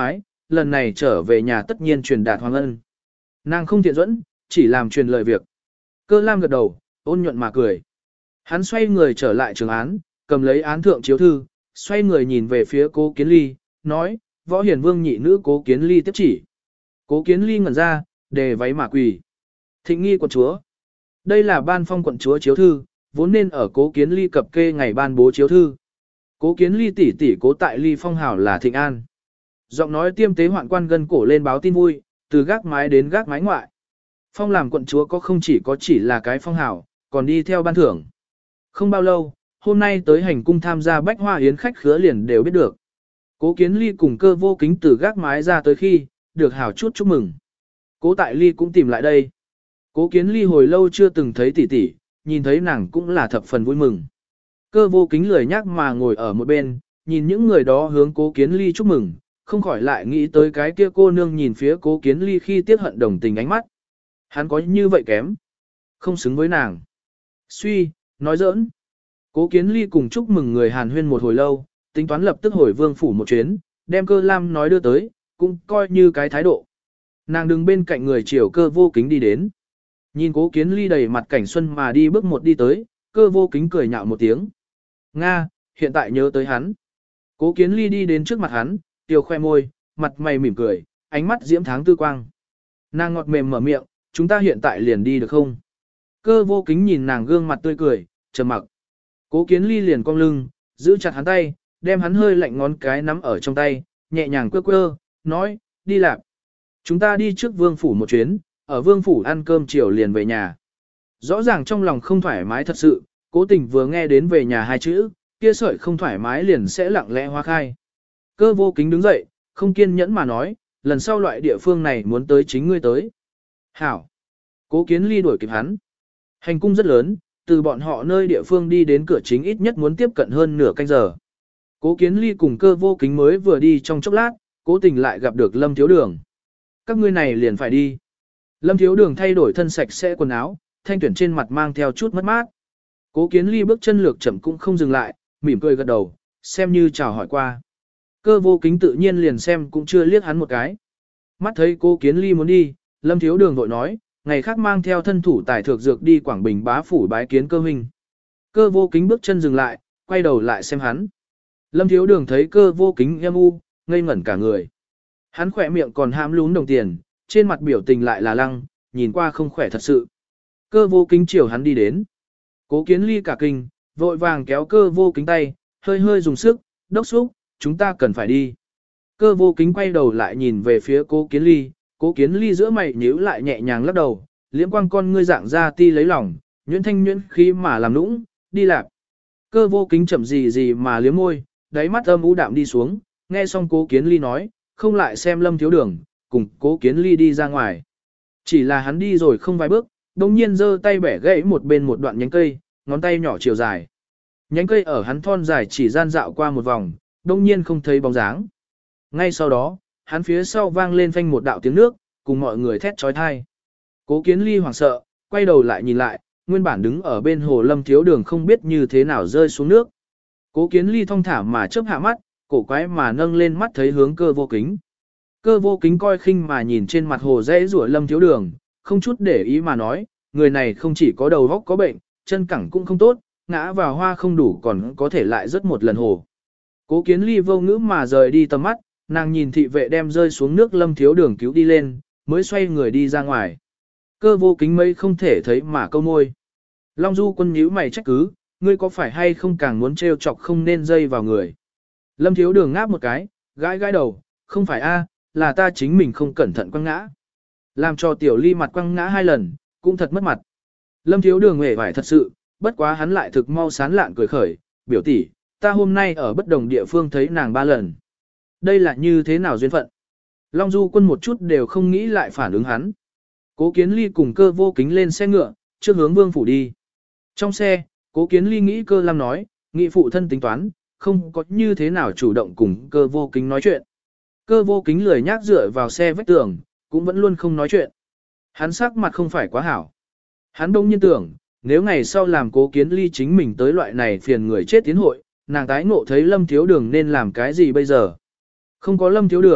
lần này trở về nhà tất nhiên truyền đạt Hoàng Ân. Nàng không thiện dẫn, chỉ làm truyền lời việc. Cơ Lam gật đầu, ôn nhuận mà cười. Hắn xoay người trở lại trường án, cầm lấy án thượng chiếu thư, xoay người nhìn về phía Cố Kiến Ly, nói, Võ Hiền Vương nhị nữ Cố Kiến Ly tiếp chỉ. Cố Kiến Ly ngẩn ra, đề váy mà quỳ. Thịnh nghi quận chúa. Đây là ban phong quận chúa chiếu thư, vốn nên ở Cố Kiến Ly cập kê ngày ban bố chiếu thư. Cố Kiến Ly tỷ tỷ Cố Tại Ly phong hảo là Thịnh An. Giọng nói tiêm tế hoạn quan gân cổ lên báo tin vui, từ gác mái đến gác mái ngoại. Phong làm quận chúa có không chỉ là cái phong hảo, còn đi theo ban thưởng. Không bao lâu, hôm nay tới hành cung tham gia bách hoa yến khách khứa liền đều biết được. Cố Kiến Ly cùng Cơ Vô Kính từ gác mái ra tới khi, được hảo chút chúc mừng. Cố Tại Ly cũng tìm lại đây. Cố Kiến Ly hồi lâu chưa từng thấy tỷ tỷ, nhìn thấy nàng cũng là thập phần vui mừng. Cơ Vô Kính lười nhác mà ngồi ở một bên, nhìn những người đó hướng Cố Kiến Ly chúc mừng, không khỏi lại nghĩ tới cái kia cô nương nhìn phía Cố Kiến Ly khi tiếc hận đồng tình ánh mắt. Hắn có như vậy kém, không xứng với nàng. Suy, nói giỡn. Cố Kiến Ly cùng chúc mừng người Hàn Huyên một hồi lâu, tính toán lập tức hồi vương phủ một chuyến, đem Cơ Lam nói đưa tới, cũng coi như cái thái độ. Nàng đứng bên cạnh người chiều Cơ Vô Kính đi đến. Nhìn Cố Kiến Ly đầy mặt cảnh xuân mà đi bước một đi tới, Cơ Vô Kính cười nhạo một tiếng. Nga, hiện tại nhớ tới hắn. Cố Kiến Ly đi đến trước mặt hắn, tiêu khoe môi, mặt mày mỉm cười, ánh mắt diễm tháng tư quang. Nàng ngọt mềm mở miệng, chúng ta hiện tại liền đi được không? Cơ Vô Kính nhìn nàng gương mặt tươi cười, trầm mặc. Cố Kiến Ly liền cong lưng, giữ chặt hắn tay, đem hắn hơi lạnh ngón cái nắm ở trong tay, nhẹ nhàng quơ quơ, nói, đi làm. Chúng ta đi trước vương phủ một chuyến, ở vương phủ ăn cơm chiều liền về nhà. Rõ ràng trong lòng không thoải mái thật sự, Cố Tình vừa nghe đến về nhà hai chữ, kia sợi không thoải mái liền sẽ lặng lẽ hoa khai. Cơ Vô Kính đứng dậy, không kiên nhẫn mà nói, lần sau loại địa phương này muốn tới chính ngươi tới. Hảo. Cố Kiến Ly đuổi kịp hắn. Hành cung rất lớn, từ bọn họ nơi địa phương đi đến cửa chính ít nhất muốn tiếp cận hơn nửa canh giờ. Cố Kiến Ly cùng Cơ Vô Kính mới vừa đi trong chốc lát, Cố Tình lại gặp được Lâm Thiếu Đường. Các ngươi này liền phải đi. Lâm Thiếu Đường thay đổi thân sạch sẽ quần áo, thanh tuyển trên mặt mang theo chút mất mát. Cố Kiến Ly bước chân lược chậm cũng không dừng lại, mỉm cười gật đầu, xem như chào hỏi qua. Cơ Vô Kính tự nhiên liền xem cũng chưa liếc hắn một cái. Mắt thấy Cố Kiến Ly muốn đi, Lâm Thiếu Đường vội nói, ngày khác mang theo thân thủ tài thược dược đi Quảng Bình bá phủ bái kiến Cơ huynh. Cơ Vô Kính bước chân dừng lại, quay đầu lại xem hắn. Lâm Thiếu Đường thấy Cơ Vô Kính em u, ngây ngẩn cả người. Hắn khỏe miệng còn hãm lún đồng tiền, trên mặt biểu tình lại là lăng, nhìn qua không khỏe thật sự. Cơ Vô Kính chiều hắn đi đến. Cố Kiến Ly cả kinh, vội vàng kéo Cơ Vô Kính tay, hơi hơi dùng sức, đốc xúc, chúng ta cần phải đi. Cơ Vô Kính quay đầu lại nhìn về phía Cố Kiến Ly, Cố Kiến Ly giữa mày nhíu lại nhẹ nhàng lắc đầu, liễm quang con ngươi dạng ra ti lấy lòng, nhuyễn thanh nhuyễn khí mà làm nũng, đi lạc. Cơ Vô Kính chậm gì gì mà liếm môi, đáy mắt âm u đạm đi xuống, nghe xong Cố Kiến Ly nói, không lại xem Lâm Thiếu Đường, cùng Cố Kiến Ly đi ra ngoài. Chỉ là hắn đi rồi không vài bước, đồng nhiên giơ tay bẻ gãy một bên một đoạn nhánh cây, ngón tay nhỏ chiều dài. Nhánh cây ở hắn thon dài chỉ gian dạo qua một vòng, đồng nhiên không thấy bóng dáng. Ngay sau đó, hắn phía sau vang lên phanh một đạo tiếng nước, cùng mọi người thét trói thai. Cố Kiến Ly hoảng sợ, quay đầu lại nhìn lại, nguyên bản đứng ở bên hồ Lâm Thiếu Đường không biết như thế nào rơi xuống nước. Cố Kiến Ly thong thả mà chớp hạ mắt, cổ quái mà nâng lên mắt thấy hướng Cơ Vô Kính. Cơ Vô Kính coi khinh mà nhìn trên mặt hồ dãy rủa Lâm Thiếu Đường, không chút để ý mà nói, người này không chỉ có đầu óc có bệnh, chân cẳng cũng không tốt, ngã vào hoa không đủ còn có thể lại rất một lần hồ. Cố Kiến Ly vô ngữ mà rời đi tầm mắt, nàng nhìn thị vệ đem rơi xuống nước Lâm Thiếu Đường cứu đi lên, mới xoay người đi ra ngoài. Cơ Vô Kính mây không thể thấy mà câu môi. Long Du Quân nhíu mày trách cứ, ngươi có phải hay không càng muốn trêu chọc không nên dây vào người. Lâm Thiếu Đường ngáp một cái, gãi gãi đầu, không phải a, là ta chính mình không cẩn thận quăng ngã. Làm cho Tiểu Ly mặt quăng ngã 2 lần, cũng thật mất mặt. Lâm Thiếu Đường hề phải thật sự, bất quá hắn lại thực mau sán lạn cười khởi, biểu tỷ, ta hôm nay ở bất đồng địa phương thấy nàng 3 lần. Đây là như thế nào duyên phận? Long Du Quân một chút đều không nghĩ lại phản ứng hắn. Cố Kiến Ly cùng Cơ Vô Kính lên xe ngựa, trước hướng vương phủ đi. Trong xe, Cố Kiến Ly nghĩ Cơ Lam nói, nghị phụ thân tính toán, không có như thế nào chủ động cùng Cơ Vô Kính nói chuyện. Cơ Vô Kính lười nhác dựa vào xe vách tường, cũng vẫn luôn không nói chuyện. Hắn sắc mặt không phải quá hảo. Hắn đông nhiên tưởng, nếu ngày sau làm Cố Kiến Ly chính mình tới loại này phiền người chết tiến hội, nàng tái ngộ thấy Lâm Thiếu Đường nên làm cái gì bây giờ? Không có Lâm Thiếu Đường,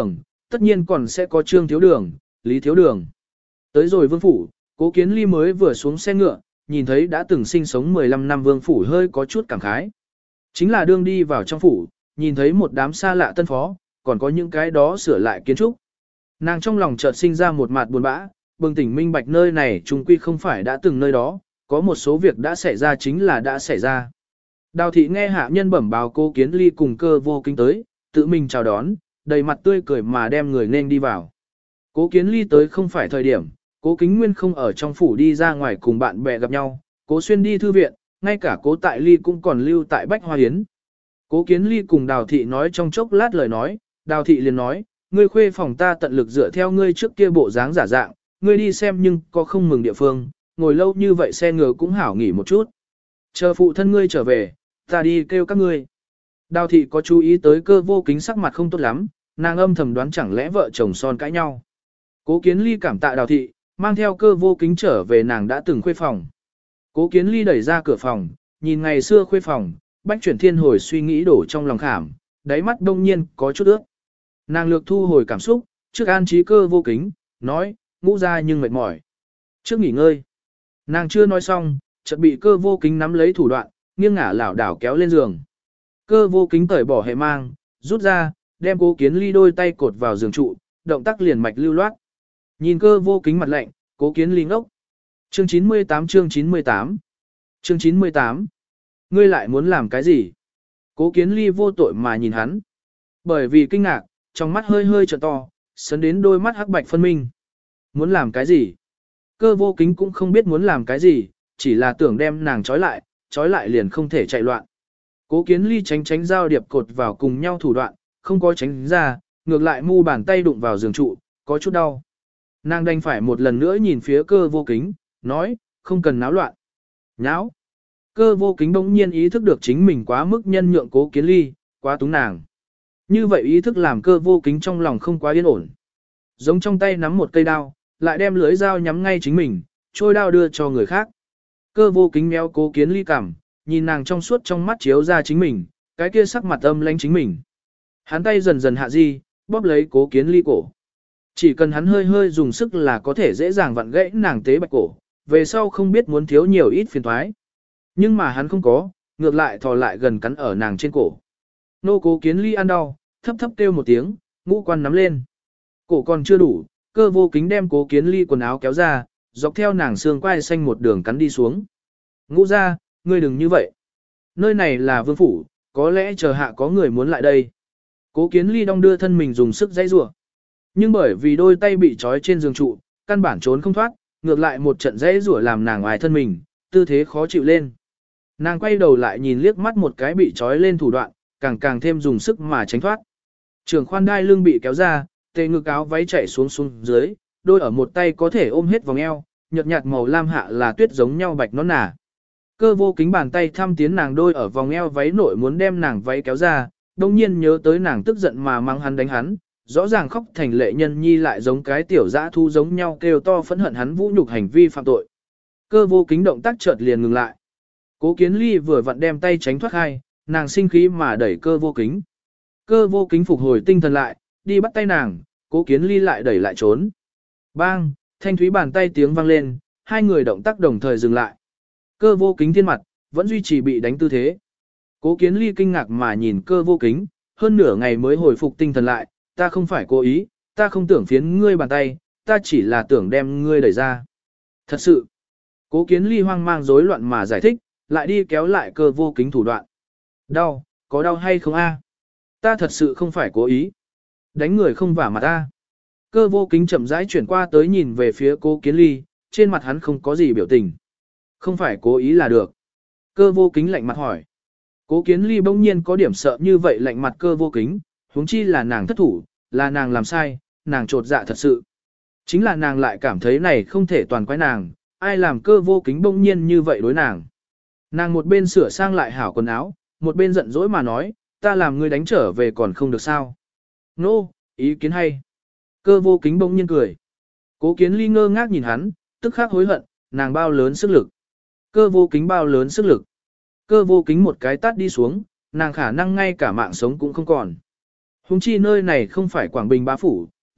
tất nhiên còn sẽ có Trương Thiếu Đường, Lý Thiếu Đường. Tới rồi Vương Phủ, Cố Kiến Ly mới vừa xuống xe ngựa, nhìn thấy đã từng sinh sống 15 năm Vương Phủ hơi có chút cảm khái. Chính là đương đi vào trong phủ, nhìn thấy một đám xa lạ tân phó, còn có những cái đó sửa lại kiến trúc. Nàng trong lòng chợt sinh ra một mặt buồn bã, bừng tỉnh minh bạch nơi này chung quy không phải đã từng nơi đó, có một số việc đã xảy ra chính là đã xảy ra. Đào thị nghe hạ nhân bẩm báo Cố Kiến Ly cùng Cơ Vô Kính tới, tự mình chào đón, đầy mặt tươi cười mà đem người nên đi vào. Cố Kiến Ly tới không phải thời điểm, Cố Kính Nguyên không ở trong phủ đi ra ngoài cùng bạn bè gặp nhau, Cố Xuyên đi thư viện, ngay cả Cố Tại Ly cũng còn lưu tại Bách Hoa Hiến. Cố Kiến Ly cùng Đào thị nói trong chốc lát lời nói, Đào thị liền nói, ngươi khuê phòng ta tận lực dựa theo ngươi trước kia bộ dáng giả dạng, ngươi đi xem nhưng có không mừng địa phương, ngồi lâu như vậy xe ngựa cũng hảo nghỉ một chút. Chờ phụ thân ngươi trở về, ta đi kêu các ngươi. Đào thị có chú ý tới Cơ Vô Kính sắc mặt không tốt lắm, nàng âm thầm đoán chẳng lẽ vợ chồng son cãi nhau. Cố Kiến Ly cảm tạ Đào thị, mang theo Cơ Vô Kính trở về nàng đã từng khuê phòng. Cố Kiến Ly đẩy ra cửa phòng, nhìn ngày xưa khuê phòng, bách chuyển thiên hồi suy nghĩ đổ trong lòng khảm, đáy mắt đông nhiên có chút ướt. Nàng lược thu hồi cảm xúc, trước an trí Cơ Vô Kính, nói, ngủ ra nhưng mệt mỏi. Trước nghỉ ngơi. Nàng chưa nói xong, chợt bị Cơ Vô Kính nắm lấy thủ đoạn, nghiêng ngả lảo đảo kéo lên giường. Cơ Vô Kính cởi bỏ hệ mang, rút ra, đem Cố Kiến Ly đôi tay cột vào giường trụ, động tác liền mạch lưu loát. Nhìn Cơ Vô Kính mặt lạnh, Cố Kiến Ly ngốc. Chương 98 chương 98 Chương 98 Ngươi lại muốn làm cái gì? Cố Kiến Ly vô tội mà nhìn hắn. Bởi vì kinh ngạc, trong mắt hơi hơi trợn to, sấn đến đôi mắt hắc bạch phân minh. Muốn làm cái gì? Cơ Vô Kính cũng không biết muốn làm cái gì, chỉ là tưởng đem nàng trói lại liền không thể chạy loạn. Cố Kiến Ly tránh giao điệp cột vào cùng nhau thủ đoạn, không có tránh ra, ngược lại mu bàn tay đụng vào giường trụ, có chút đau. Nàng đành phải một lần nữa nhìn phía Cơ Vô Kính, nói, không cần náo loạn. Nháo. Cơ Vô Kính bỗng nhiên ý thức được chính mình quá mức nhân nhượng Cố Kiến Ly, quá túng nàng. Như vậy ý thức làm Cơ Vô Kính trong lòng không quá yên ổn. Giống trong tay nắm một cây đao, lại đem lưỡi dao nhắm ngay chính mình, trôi đao đưa cho người khác. Cơ Vô Kính méo Cố Kiến Ly cằm, nhìn nàng trong suốt trong mắt chiếu ra chính mình, cái kia sắc mặt âm lãnh chính mình. Hắn tay dần dần hạ di, bóp lấy Cố Kiến Ly cổ. Chỉ cần hắn hơi hơi dùng sức là có thể dễ dàng vặn gãy nàng tế bạch cổ, về sau không biết muốn thiếu nhiều ít phiền toái. Nhưng mà hắn không có, ngược lại thò lại gần cắn ở nàng trên cổ. Nô Cố Kiến Ly ăn đau, thấp thấp kêu một tiếng, ngũ quan nắm lên. Cổ còn chưa đủ, Cơ Vô Kính đem Cố Kiến Ly quần áo kéo ra, dọc theo nàng xương quai xanh một đường cắn đi xuống. Ngũ ra, ngươi đừng như vậy. Nơi này là vương phủ, có lẽ chờ hạ có người muốn lại đây. Cố Kiến Ly đong đưa thân mình dùng sức dãy rủa, nhưng bởi vì đôi tay bị trói trên giường trụ, căn bản trốn không thoát, ngược lại một trận dãy rủa làm nàng oai thân mình, tư thế khó chịu lên. Nàng quay đầu lại nhìn liếc mắt một cái bị trói lên thủ đoạn, càng thêm dùng sức mà tránh thoát. Trường khoan đai lưng bị kéo ra, tề ngực áo váy chạy xuống dưới, đôi ở một tay có thể ôm hết vòng eo, nhợt nhạt màu lam hạ là tuyết giống nhau bạch nón nà. Cơ Vô Kính bàn tay thăm tiến nàng đôi ở vòng eo váy nội muốn đem nàng váy kéo ra, đồng nhiên nhớ tới nàng tức giận mà mắng hắn đánh hắn, rõ ràng khóc thành lệ nhân nhi lại giống cái tiểu dã thu giống nhau kêu to phẫn hận hắn vũ nhục hành vi phạm tội. Cơ Vô Kính động tác chợt liền ngừng lại. Cố Kiến Ly vừa vặn đem tay tránh thoát hai, nàng sinh khí mà đẩy Cơ Vô Kính. Cơ Vô Kính phục hồi tinh thần lại, đi bắt tay nàng, Cố Kiến Ly lại đẩy lại trốn. Bang, thanh thúy bàn tay tiếng vang lên, hai người động tác đồng thời dừng lại. Cơ Vô Kính thiên mặt, vẫn duy trì bị đánh tư thế. Cố Kiến Ly kinh ngạc mà nhìn Cơ Vô Kính, hơn nửa ngày mới hồi phục tinh thần lại, ta không phải cố ý, ta không tưởng phiến ngươi bàn tay, ta chỉ là tưởng đem ngươi đẩy ra. Thật sự, Cố Kiến Ly hoang mang rối loạn mà giải thích, lại đi kéo lại Cơ Vô Kính thủ đoạn. Đau, có đau hay không a? Ta thật sự không phải cố ý. Đánh người không vả mặt ta. Cơ Vô Kính chậm rãi chuyển qua tới nhìn về phía Cố Kiến Ly, trên mặt hắn không có gì biểu tình. Không phải cố ý là được. Cơ Vô Kính lạnh mặt hỏi. Cố Kiến Ly bỗng nhiên có điểm sợ như vậy lạnh mặt Cơ Vô Kính, huống chi là nàng thất thủ, là nàng làm sai, nàng trột dạ thật sự. Chính là nàng lại cảm thấy này không thể toàn quái nàng, ai làm Cơ Vô Kính bỗng nhiên như vậy đối nàng. Nàng một bên sửa sang lại hảo quần áo, một bên giận dỗi mà nói, ta làm ngươi đánh trở về còn không được sao. Nô, ý kiến hay. Cơ Vô Kính bỗng nhiên cười. Cố Kiến Ly ngơ ngác nhìn hắn, tức khắc hối hận, nàng bao lớn sức lực. Cơ Vô Kính bao lớn sức lực. Cơ Vô Kính một cái tát đi xuống, nàng khả năng ngay cả mạng sống cũng không còn. Hùng chi nơi này không phải Quảng Bình bá phủ,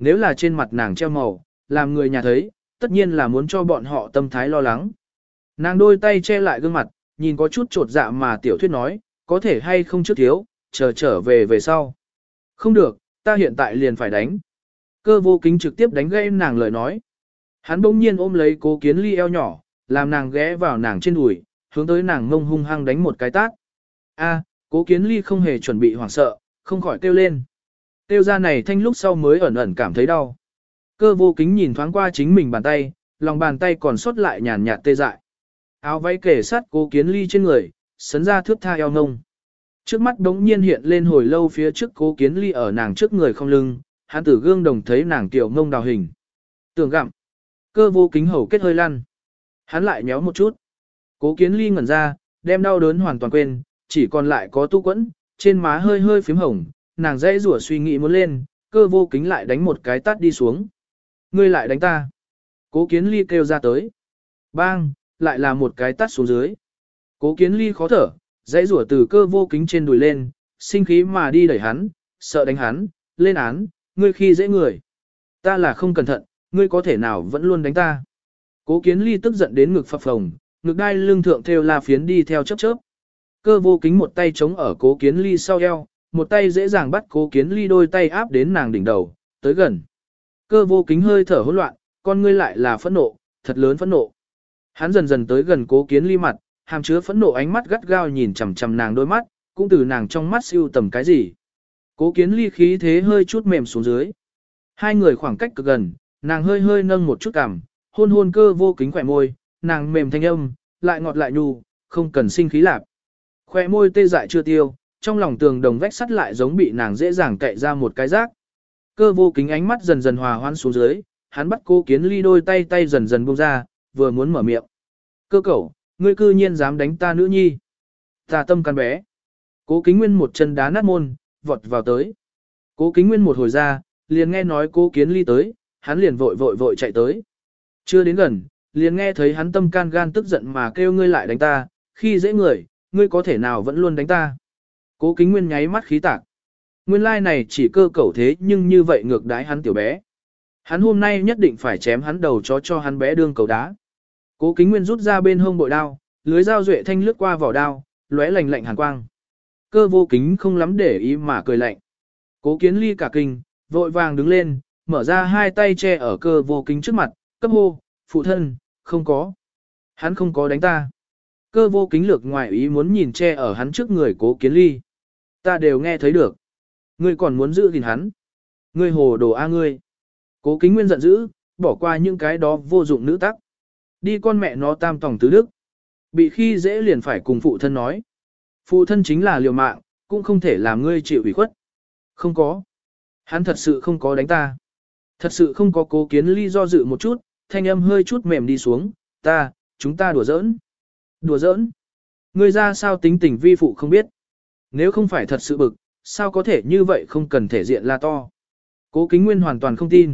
nếu là trên mặt nàng treo màu, làm người nhà thấy, tất nhiên là muốn cho bọn họ tâm thái lo lắng. Nàng đôi tay che lại gương mặt, nhìn có chút trột dạ mà tiểu thuyết nói, có thể hay không trước thiếu, chờ trở về sau. Không được, ta hiện tại liền phải đánh. Cơ vô kính trực tiếp đánh gây nàng lời nói. Hắn bỗng nhiên ôm lấy Cố Kiến Ly eo nhỏ, làm nàng ghé vào nàng trên đùi, hướng tới nàng ngông hung hăng đánh một cái tát. A, Cố Kiến Ly không hề chuẩn bị hoảng sợ, không khỏi kêu lên. Kêu ra này thanh lúc sau mới ẩn ẩn cảm thấy đau. Cơ vô kính nhìn thoáng qua chính mình bàn tay, lòng bàn tay còn sót lại nhàn nhạt tê dại. Áo váy kề sát Cố Kiến Ly trên người, sấn ra thước tha eo ngông. Trước mắt đống nhiên hiện lên hồi lâu phía trước Cố Kiến Ly ở nàng trước người không lưng, hắn từ gương đồng thấy nàng tiểu ngông đào hình. Tưởng gặm. Cơ vô kính hầu kết hơi lăn. Hắn lại nhéo một chút. Cố Kiến Ly ngẩn ra, đem đau đớn hoàn toàn quên, chỉ còn lại có tu quẫn, trên má hơi hơi phím hồng, nàng dãy rủa suy nghĩ muốn lên, cơ vô kính lại đánh một cái tát đi xuống. Ngươi lại đánh ta. Cố Kiến Ly kêu ra tới. Bang, lại là một cái tát xuống dưới. Cố Kiến Ly khó thở, dãy rủa từ cơ vô kính trên đùi lên, sinh khí mà đi đẩy hắn, sợ đánh hắn, lên án, ngươi khi dễ người. Ta là không cẩn thận, ngươi có thể nào vẫn luôn đánh ta. Cố Kiến Ly tức giận đến ngực phập phồng, ngực đai lưng thượng theo la phiến đi theo chớp chớp. Cơ vô kính một tay chống ở Cố Kiến Ly sau eo, một tay dễ dàng bắt Cố Kiến Ly đôi tay áp đến nàng đỉnh đầu, tới gần. Cơ vô kính hơi thở hỗn loạn, con ngươi lại là phẫn nộ, thật lớn phẫn nộ. Hắn dần dần tới gần Cố Kiến Ly mặt, hàm chứa phẫn nộ ánh mắt gắt gao nhìn chằm chằm nàng đôi mắt, cũng từ nàng trong mắt siêu tầm cái gì. Cố Kiến Ly khí thế hơi chút mềm xuống dưới. Hai người khoảng cách cực gần, nàng hơi hơi nâng một chút cằm, hôn hôn cơ vô kính khỏe môi, nàng mềm thanh âm, lại ngọt lại nhu, không cần sinh khí lạp. Khỏe môi tê dại chưa tiêu, trong lòng tường đồng vách sắt lại giống bị nàng dễ dàng cậy ra một cái rác. Cơ vô kính ánh mắt dần dần hòa hoãn xuống dưới, hắn bắt Cố Kiến Ly đôi tay dần dần buông ra, vừa muốn mở miệng. Cơ cẩu, ngươi cư nhiên dám đánh ta nữ nhi. Ta tâm can bé. Cố Kính Nguyên một chân đá nát môn, vọt vào tới. Cố Kính Nguyên một hồi ra, liền nghe nói Cố Kiến Ly tới, hắn liền vội chạy tới. Chưa đến gần, liền nghe thấy hắn tâm can gan tức giận mà kêu ngươi lại đánh ta, khi dễ người, ngươi có thể nào vẫn luôn đánh ta. Cố Kính Nguyên nháy mắt khí tạc. Nguyên lai này chỉ cơ cẩu thế nhưng như vậy ngược đái hắn tiểu bé. Hắn hôm nay nhất định phải chém hắn đầu chó cho hắn bé đương cầu đá. Cố Kính Nguyên rút ra bên hông bội đao, lưới dao duệ thanh lướt qua vỏ đao, lóe lạnh lạnh hàn quang. Cơ vô kính không lắm để ý mà cười lạnh. Cố Kiến Ly cả kinh, vội vàng đứng lên, mở ra hai tay che ở cơ vô kính trước mặt, cấp hô, phụ thân, không có. Hắn không có đánh ta. Cơ vô kính lược ngoài ý muốn nhìn che ở hắn trước người Cố Kiến Ly. Ta đều nghe thấy được. Ngươi còn muốn giữ gìn hắn. Ngươi hồ đồ a ngươi. Cố Kính Nguyên giận dữ, bỏ qua những cái đó vô dụng nữ tắc. Đi con mẹ nó tam tòng tứ đức. Bị khi dễ liền phải cùng phụ thân nói. Phụ thân chính là liều mạng, cũng không thể làm ngươi chịu ủy khuất. Không có. Hắn thật sự không có đánh ta. Thật sự không có. Cố Kiến Ly do dự một chút, thanh âm hơi chút mềm đi xuống. Chúng ta đùa giỡn. Đùa giỡn. Ngươi ra sao tính tình vi phụ không biết. Nếu không phải thật sự bực, sao có thể như vậy không cần thể diện la to. Cố Kính Nguyên hoàn toàn không tin.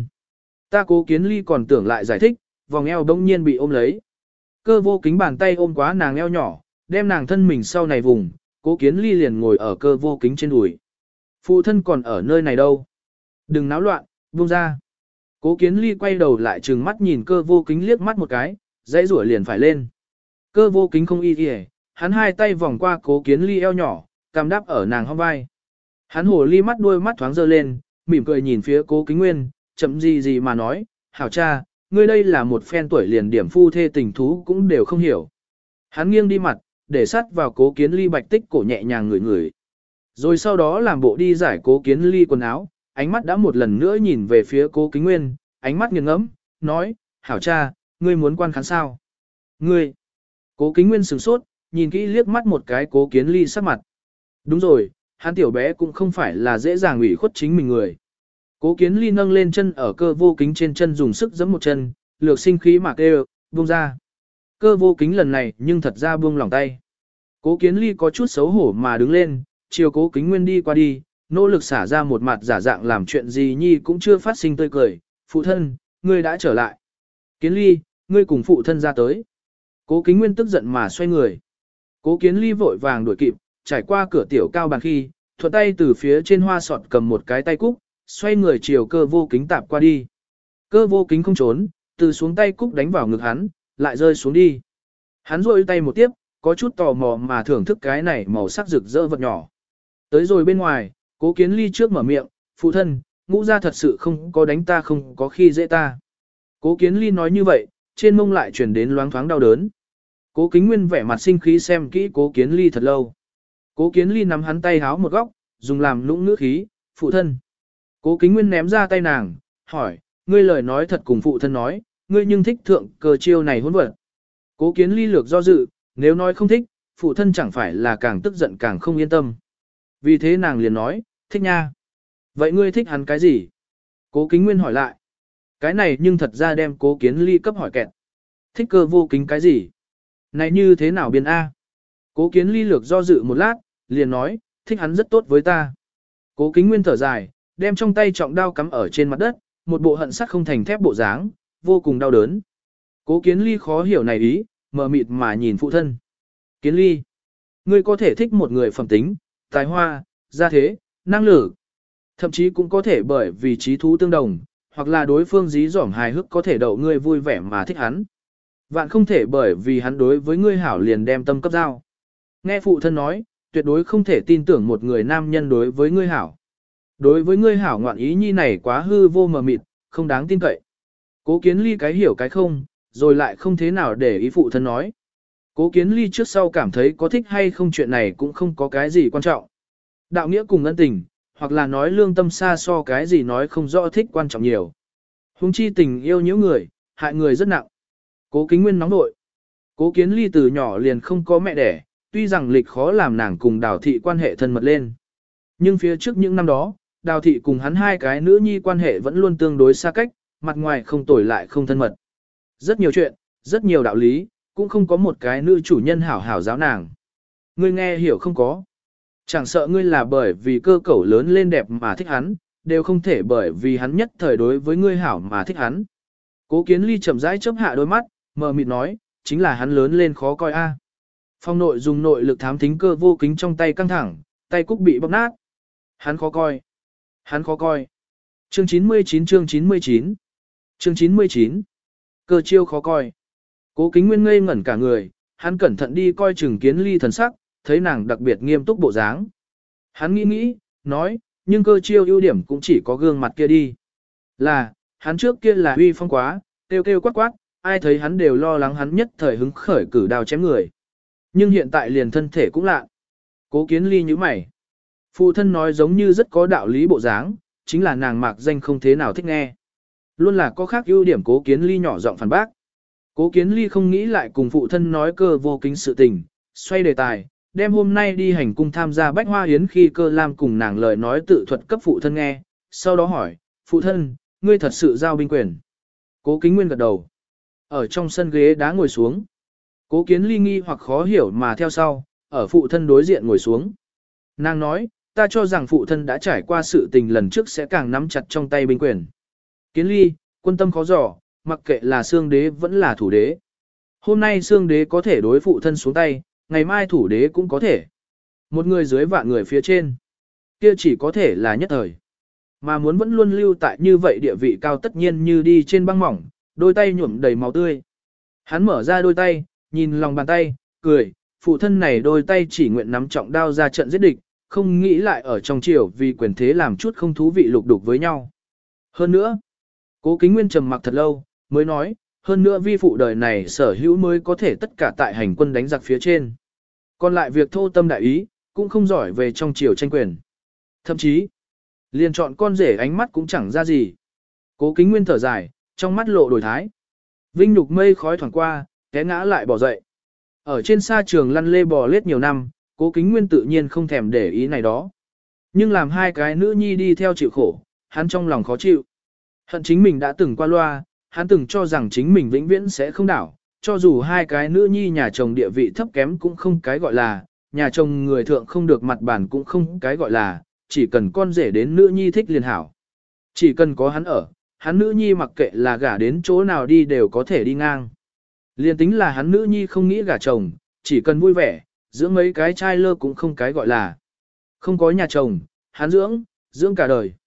Cố Kiến Ly còn tưởng lại giải thích, vòng eo đông nhiên bị ôm lấy. Cơ vô kính bàn tay ôm quá nàng eo nhỏ, đem nàng thân mình sau này vùng, Cố Kiến Ly liền ngồi ở cơ vô kính trên đùi. Phụ thân còn ở nơi này đâu. Đừng náo loạn, buông ra. Cố Kiến Ly quay đầu lại trừng mắt nhìn cơ vô kính liếc mắt một cái, dãy rủa liền phải lên. Cơ vô kính không y kìa, hắn hai tay vòng qua Cố Kiến Ly eo nhỏ, cằm đắp ở nàng hông vai. Hắn hồ ly mắt đuôi mắt thoáng dơ lên, mỉm cười nhìn phía Cố Kính Nguyên, chậm gì mà nói, hảo cha, ngươi đây là một phen tuổi liền điểm phu thê tình thú cũng đều không hiểu. Hắn nghiêng đi mặt, để sát vào Cố Kiến Ly bạch tích cổ nhẹ nhàng ngửi. Rồi sau đó làm bộ đi giải Cố Kiến Ly quần áo, ánh mắt đã một lần nữa nhìn về phía Cố Kính Nguyên, ánh mắt nghiêng ngẫm, nói, hảo cha, ngươi muốn quan khán sao? Ngươi! Cố Kính Nguyên sửng sốt, nhìn kỹ liếc mắt một cái Cố Kiến Ly sắc mặt. Đúng rồi, hắn tiểu bé cũng không phải là dễ dàng ủy khuất chính mình người. Cố Kiến Ly nâng lên chân ở cơ vô kính trên chân dùng sức giẫm một chân, lược sinh khí mà kêu, buông ra. Cơ vô kính lần này nhưng thật ra buông lòng tay. Cố Kiến Ly có chút xấu hổ mà đứng lên, chiều Cố Kính Nguyên đi qua đi, nỗ lực xả ra một mặt giả dạng làm chuyện gì nhi cũng chưa phát sinh tươi cười. Phụ thân, ngươi đã trở lại. Kiến Ly, ngươi cùng phụ thân ra tới. Cố Kính Nguyên tức giận mà xoay người. Cố Kiến Ly vội vàng đuổi kịp, trải qua cửa tiểu cao bàn khi, thuận tay từ phía trên hoa sọt cầm một cái tay cúc, xoay người chiều Cơ Vô Kính tạp qua đi. Cơ Vô Kính không trốn, từ xuống tay cúc đánh vào ngực hắn, lại rơi xuống đi. Hắn rôi tay một tiếp, có chút tò mò mà thưởng thức cái này màu sắc rực rỡ vật nhỏ. Tới rồi bên ngoài, Cố Kiến Ly trước mở miệng, phụ thân, Ngũ gia thật sự không có đánh ta, không có khi dễ ta. Cố Kiến Ly nói như vậy, trên mông lại truyền đến loáng thoáng đau đớn. Cố Kính Nguyên vẻ mặt sinh khí xem kỹ Cố Kiến Ly thật lâu. Cố Kiến Ly nắm hắn tay háo một góc, dùng làm lũng ngữ khí, phụ thân. Cố Kính Nguyên ném ra tay nàng, hỏi, ngươi lời nói thật cùng phụ thân nói, ngươi nhưng thích thượng cờ chiêu này hỗn vật. Cố Kiến Ly lược do dự, nếu nói không thích, phụ thân chẳng phải là càng tức giận càng không yên tâm. Vì thế nàng liền nói, thích nha. Vậy ngươi thích hắn cái gì? Cố Kính Nguyên hỏi lại. Cái này nhưng thật ra đem Cố Kiến Ly cấp hỏi kẹt. Thích Cơ Vô Kính cái gì? Này như thế nào biên A? Cố Kiến Ly lược do dự một lát, liền nói, thích hắn rất tốt với ta. Cố Kính Nguyên thở dài, đem trong tay trọng đao cắm ở trên mặt đất, một bộ hận sắt không thành thép bộ dáng, vô cùng đau đớn. Cố Kiến Ly khó hiểu này ý, mờ mịt mà nhìn phụ thân. Kiến Ly, ngươi có thể thích một người phẩm tính, tài hoa, gia thế, năng lực, thậm chí cũng có thể bởi vì trí thú tương đồng, hoặc là đối phương dí dỏm hài hước có thể đậu ngươi vui vẻ mà thích hắn. Vạn không thể bởi vì hắn đối với ngươi hảo liền đem tâm cấp giao. Nghe phụ thân nói, tuyệt đối không thể tin tưởng một người nam nhân đối với ngươi hảo. Đối với ngươi hảo ngoạn ý nhi này quá hư vô mờ mịt, không đáng tin cậy. Cố Kiến Ly cái hiểu cái không, rồi lại không thế nào để ý phụ thân nói. Cố Kiến Ly trước sau cảm thấy có thích hay không chuyện này cũng không có cái gì quan trọng. Đạo nghĩa cùng ân tình, hoặc là nói lương tâm xa so cái gì nói không rõ thích quan trọng nhiều. Hùng chi tình yêu nhiễu người, hại người rất nặng. Cố Kính Nguyên nóng nội. Cố Kiến Ly từ nhỏ liền không có mẹ đẻ, tuy rằng lịch khó làm nàng cùng Đào Thị quan hệ thân mật lên. Nhưng phía trước những năm đó, Đào Thị cùng hắn hai cái nữ nhi quan hệ vẫn luôn tương đối xa cách, mặt ngoài không tồi lại không thân mật. Rất nhiều chuyện, rất nhiều đạo lý, cũng không có một cái nữ chủ nhân hảo hảo giáo nàng. Ngươi nghe hiểu không có. Chẳng sợ ngươi là bởi vì cơ cẩu lớn lên đẹp mà thích hắn, đều không thể bởi vì hắn nhất thời đối với ngươi hảo mà thích hắn. Cố Kiến Ly chậm rãi chớp hạ đôi mắt, mờ mịt nói, chính là hắn lớn lên khó coi a. Phong nội dùng nội lực thám thính Cơ Vô Kính trong tay căng thẳng, tay cúc bị bóp nát. Hắn khó coi. Hắn khó coi. Chương 99 chương 99 Chương 99 Cơ chiêu khó coi. Cố Kính Nguyên ngây ngẩn cả người, hắn cẩn thận đi coi chừng Kiến Ly thần sắc, thấy nàng đặc biệt nghiêm túc bộ dáng. Hắn nghĩ, nói, nhưng Cơ chiêu ưu điểm cũng chỉ có gương mặt kia đi. Là, hắn trước kia là uy phong quá, kêu kêu quát quát, ai thấy hắn đều lo lắng hắn nhất thời hứng khởi cử đao chém người. Nhưng hiện tại liền thân thể cũng lạ. Cố Kiến Ly nhíu mày. Phụ thân nói giống như rất có đạo lý bộ dáng, chính là nàng mạc danh không thế nào thích nghe. Luôn là có khác ưu điểm. Cố Kiến Ly nhỏ giọng phản bác. Cố Kiến Ly không nghĩ lại cùng phụ thân nói Cơ Vô Kính sự tình, xoay đề tài, đem hôm nay đi hành cung tham gia bách hoa yến khi Cơ Lam cùng nàng lời nói tự thuật cấp phụ thân nghe, sau đó hỏi, phụ thân, ngươi thật sự giao binh quyền. Cố Kính Nguyên gật đầu. Ở trong sân ghế đá ngồi xuống. Cố Kiến Ly nghi hoặc khó hiểu mà theo sau, ở phụ thân đối diện ngồi xuống. Nàng nói, ta cho rằng phụ thân đã trải qua sự tình lần trước sẽ càng nắm chặt trong tay binh quyền. Kiến Ly, quân tâm khó dò, mặc kệ là xương đế vẫn là thủ đế. Hôm nay xương đế có thể đối phụ thân xuống tay, ngày mai thủ đế cũng có thể. Một người dưới vạn người phía trên. Kia chỉ có thể là nhất thời. Mà muốn vẫn luôn lưu tại như vậy địa vị cao tất nhiên như đi trên băng mỏng, đôi tay nhuộm đầy máu tươi. Hắn mở ra đôi tay, nhìn lòng bàn tay, cười, phụ thân này đôi tay chỉ nguyện nắm trọng đao ra trận giết địch, không nghĩ lại ở trong triều vì quyền thế làm chút không thú vị lục đục với nhau. Hơn nữa, Cố Kính Nguyên trầm mặc thật lâu, mới nói, hơn nữa vi phụ đời này sở hữu mới có thể tất cả tại hành quân đánh giặc phía trên. Còn lại việc thô tâm đại ý, cũng không giỏi về trong triều tranh quyền. Thậm chí, liền chọn con rể ánh mắt cũng chẳng ra gì. Cố Kính Nguyên thở dài, trong mắt lộ đổi thái. Vinh nhục mây khói thoảng qua, té ngã lại bỏ dậy. Ở trên sa trường lăn lê bò lết nhiều năm, Cố Kính Nguyên tự nhiên không thèm để ý này đó. Nhưng làm hai cái nữ nhi đi theo chịu khổ, hắn trong lòng khó chịu. Hận chính mình đã từng qua loa, hắn từng cho rằng chính mình vĩnh viễn sẽ không đảo, cho dù hai cái nữ nhi nhà chồng địa vị thấp kém cũng không cái gọi là, nhà chồng người thượng không được mặt bản cũng không cái gọi là, chỉ cần con rể đến nữ nhi thích liền hảo. Chỉ cần có hắn ở, hắn nữ nhi mặc kệ là gả đến chỗ nào đi đều có thể đi ngang. Liền tính là hắn nữ nhi không nghĩ gả chồng, chỉ cần vui vẻ, dưỡng mấy cái trai lơ cũng không cái gọi là. Không có nhà chồng, hắn dưỡng cả đời.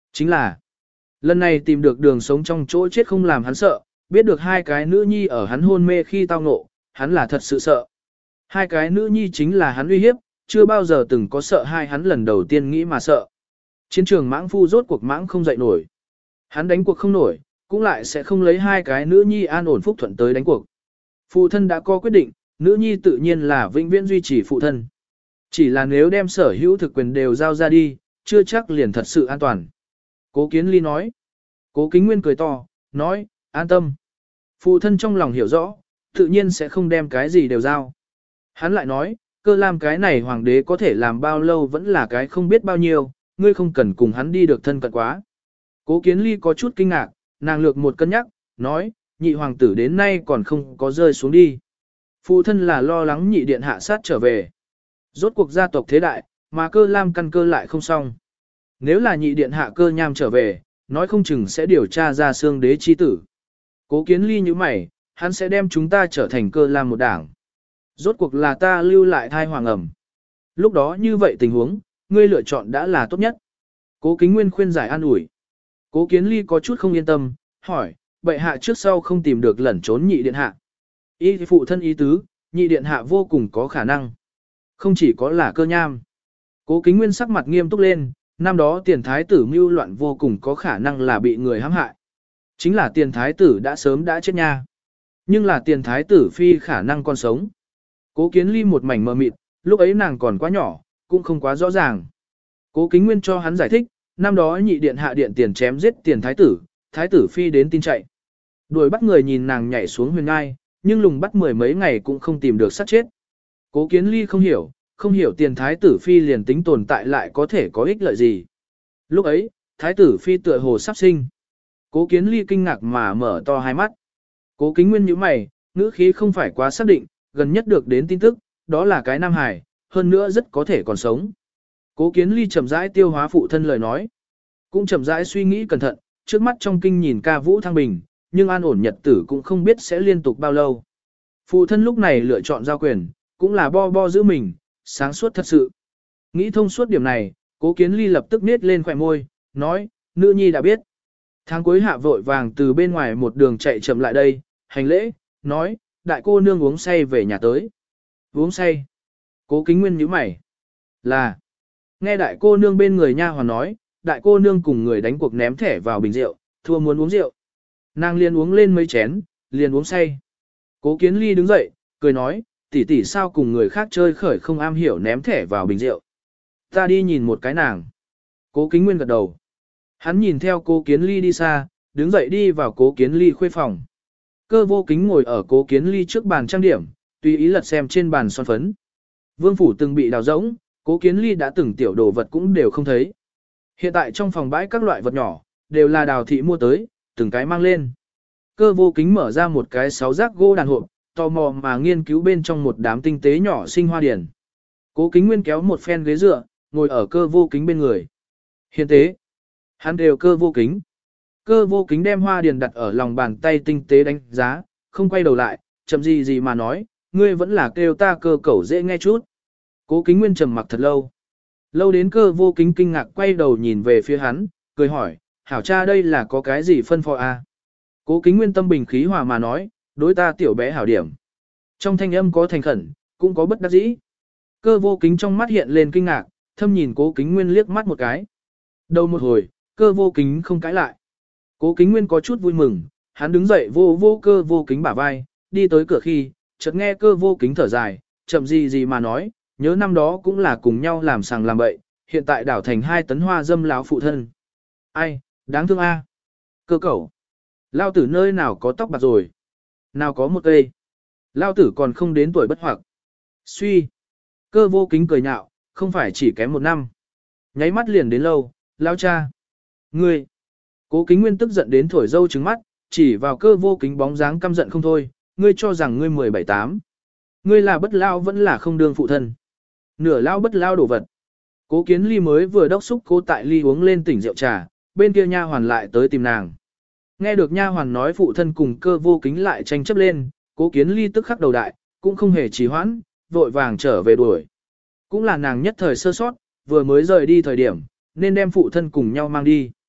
Chính là, lần này tìm được đường sống trong chỗ chết không làm hắn sợ, biết được hai cái nữ nhi ở hắn hôn mê khi tao ngộ, hắn là thật sự sợ. Hai cái nữ nhi chính là hắn uy hiếp, chưa bao giờ từng có sợ hai hắn lần đầu tiên nghĩ mà sợ. Chiến trường mãng phu rốt cuộc mãng không dậy nổi. Hắn đánh cuộc không nổi, cũng lại sẽ không lấy hai cái nữ nhi an ổn phúc thuận tới đánh cuộc. Phụ thân đã có quyết định, nữ nhi tự nhiên là vĩnh viễn duy trì phụ thân. Chỉ là nếu đem sở hữu thực quyền đều giao ra đi, chưa chắc liền thật sự an toàn. Cố Kiến Ly nói. Cố Kính Nguyên cười to, nói, an tâm. Phụ thân trong lòng hiểu rõ, tự nhiên sẽ không đem cái gì đều giao. Hắn lại nói, Cơ Lam cái này hoàng đế có thể làm bao lâu vẫn là cái không biết bao nhiêu, ngươi không cần cùng hắn đi được thân cận quá. Cố Kiến Ly có chút kinh ngạc, nàng lược một cân nhắc, nói, nhị hoàng tử đến nay còn không có rơi xuống đi. Phụ thân là lo lắng nhị điện hạ sát trở về. Rốt cuộc gia tộc thế đại, mà Cơ Lam căn cơ lại không xong. Nếu là nhị điện hạ Cơ Nham trở về, nói không chừng sẽ điều tra ra xương đế chi tử. Cố Kiến Ly như mày, hắn sẽ đem chúng ta trở thành Cơ Lam một đảng. Rốt cuộc là ta lưu lại thai hoàng ẩm. Lúc đó như vậy tình huống, ngươi lựa chọn đã là tốt nhất. Cố Kính Nguyên khuyên giải an ủi. Cố Kiến Ly có chút không yên tâm, hỏi, bệ hạ trước sau không tìm được lẩn trốn nhị điện hạ. Ý phụ thân ý tứ, nhị điện hạ vô cùng có khả năng. Không chỉ có là Cơ Nham. Cố Kính Nguyên sắc mặt nghiêm túc lên, năm đó tiền thái tử mưu loạn vô cùng có khả năng là bị người hãm hại. Chính là tiền thái tử đã sớm đã chết nha. Nhưng là tiền thái tử phi khả năng còn sống. Cố Kiến Ly một mảnh mờ mịt, lúc ấy nàng còn quá nhỏ, cũng không quá rõ ràng. Cố Kính Nguyên cho hắn giải thích, năm đó nhị điện hạ điện tiền chém giết tiền thái tử phi đến tin chạy. Đuổi bắt người nhìn nàng nhảy xuống huyền ngai, nhưng lùng bắt mười mấy ngày cũng không tìm được sát chết. Cố Kiến Ly không hiểu tiền thái tử phi liền tính tồn tại lại có thể có ích lợi gì. Lúc ấy, thái tử phi tựa hồ sắp sinh. Cố Kiến Ly kinh ngạc mà mở to hai mắt. Cố Kính Nguyên nhíu mày, ngữ khí không phải quá xác định, gần nhất được đến tin tức, đó là cái nam hải, hơn nữa rất có thể còn sống. Cố Kiến Ly chậm rãi tiêu hóa phụ thân lời nói. Cũng chậm rãi suy nghĩ cẩn thận, trước mắt trong kinh nhìn ca vũ thăng bình, nhưng an ổn nhật tử cũng không biết sẽ liên tục bao lâu. Phụ thân lúc này lựa chọn giao quyền, cũng là bo giữ mình, sáng suốt thật sự. Nghĩ thông suốt điểm này, Cố Kiến Ly lập tức nết lên khỏe môi, nói, nữ nhi đã biết. Tháng cuối hạ vội vàng từ bên ngoài một đường chạy chậm lại đây, hành lễ, nói, đại cô nương uống say về nhà tới. Uống say. Cố Kính Nguyên nhíu mày. Là. Nghe đại cô nương bên người nha hoàn nói, đại cô nương cùng người đánh cuộc ném thẻ vào bình rượu, thua muốn uống rượu. Nàng liền uống lên mấy chén, liền uống say. Cố Kiến Ly đứng dậy, cười nói, tỷ tỷ sao cùng người khác chơi khởi không am hiểu ném thẻ vào bình rượu. Ta đi nhìn một cái nàng. Cố Kính Nguyên gật đầu. Hắn nhìn theo Cố Kiến Ly đi xa, đứng dậy đi vào Cố Kiến Ly khuê phòng. Cơ Vô Kính ngồi ở Cố Kiến Ly trước bàn trang điểm, tùy ý lật xem trên bàn son phấn. Vương phủ từng bị đào rỗng, Cố Kiến Ly đã từng tiểu đồ vật cũng đều không thấy. Hiện tại trong phòng bãi các loại vật nhỏ, đều là Đào thị mua tới, từng cái mang lên. Cơ Vô Kính mở ra một cái 6 giác gỗ đàn hộp, tò mò mà nghiên cứu bên trong một đám tinh tế nhỏ sinh hoa điển. Cố Kính Nguyên kéo một phen ghế dựa, ngồi ở Cơ Vô Kính bên người. Hiện tế, hắn đều Cơ Vô Kính. Cơ Vô Kính đem hoa điển đặt ở lòng bàn tay tinh tế đánh giá, không quay đầu lại, chậm gì mà nói, ngươi vẫn là kêu ta Cơ cẩu dễ nghe chút. Cố Kính Nguyên trầm mặc thật lâu. Lâu đến Cơ Vô Kính kinh ngạc quay đầu nhìn về phía hắn, cười hỏi, hảo cha đây là có cái gì phân phó à? Cố Kính Nguyên tâm bình khí hòa mà nói, đối ta tiểu bé hảo điểm. Trong thanh âm có thành khẩn, cũng có bất đắc dĩ. Cơ Vô Kính trong mắt hiện lên kinh ngạc, thâm nhìn Cố Kính Nguyên liếc mắt một cái. Đầu một hồi, Cơ Vô Kính không cãi lại. Cố Kính Nguyên có chút vui mừng, hắn đứng dậy vô Cơ Vô Kính bả vai, đi tới cửa khi, chợt nghe Cơ Vô Kính thở dài, chậm gì mà nói, nhớ năm đó cũng là cùng nhau làm sàng làm bậy, hiện tại đảo thành 2 tấn hoa dâm láo phụ thân. Ai, đáng thương a. Cơ cẩu. Lao tử nơi nào có tóc bạc rồi. Nào có một cây. Lao tử còn không đến tuổi bất hoặc. Suy. Cơ Vô Kính cười nhạo, không phải chỉ kém 1 năm. Nháy mắt liền đến lâu, lao cha. Ngươi. Cố Kính Nguyên tức giận đến thổi dâu trứng mắt, chỉ vào Cơ Vô Kính bóng dáng căm giận không thôi. Ngươi cho rằng ngươi 17-8. Ngươi là bất lao vẫn là không đương phụ thân. Nửa lao bất lao đổ vật. Cố Kiến Ly mới vừa đốc xúc Cố Tại Ly uống lên tỉnh rượu trà, bên kia nha hoàn lại tới tìm nàng. Nghe được nha hoàn nói phụ thân cùng Cơ Vô Kính lại tranh chấp lên, Cố Kiến Ly tức khắc đầu đại, cũng không hề trì hoãn, vội vàng trở về đuổi. Cũng là nàng nhất thời sơ sót, vừa mới rời đi thời điểm, nên đem phụ thân cùng nhau mang đi.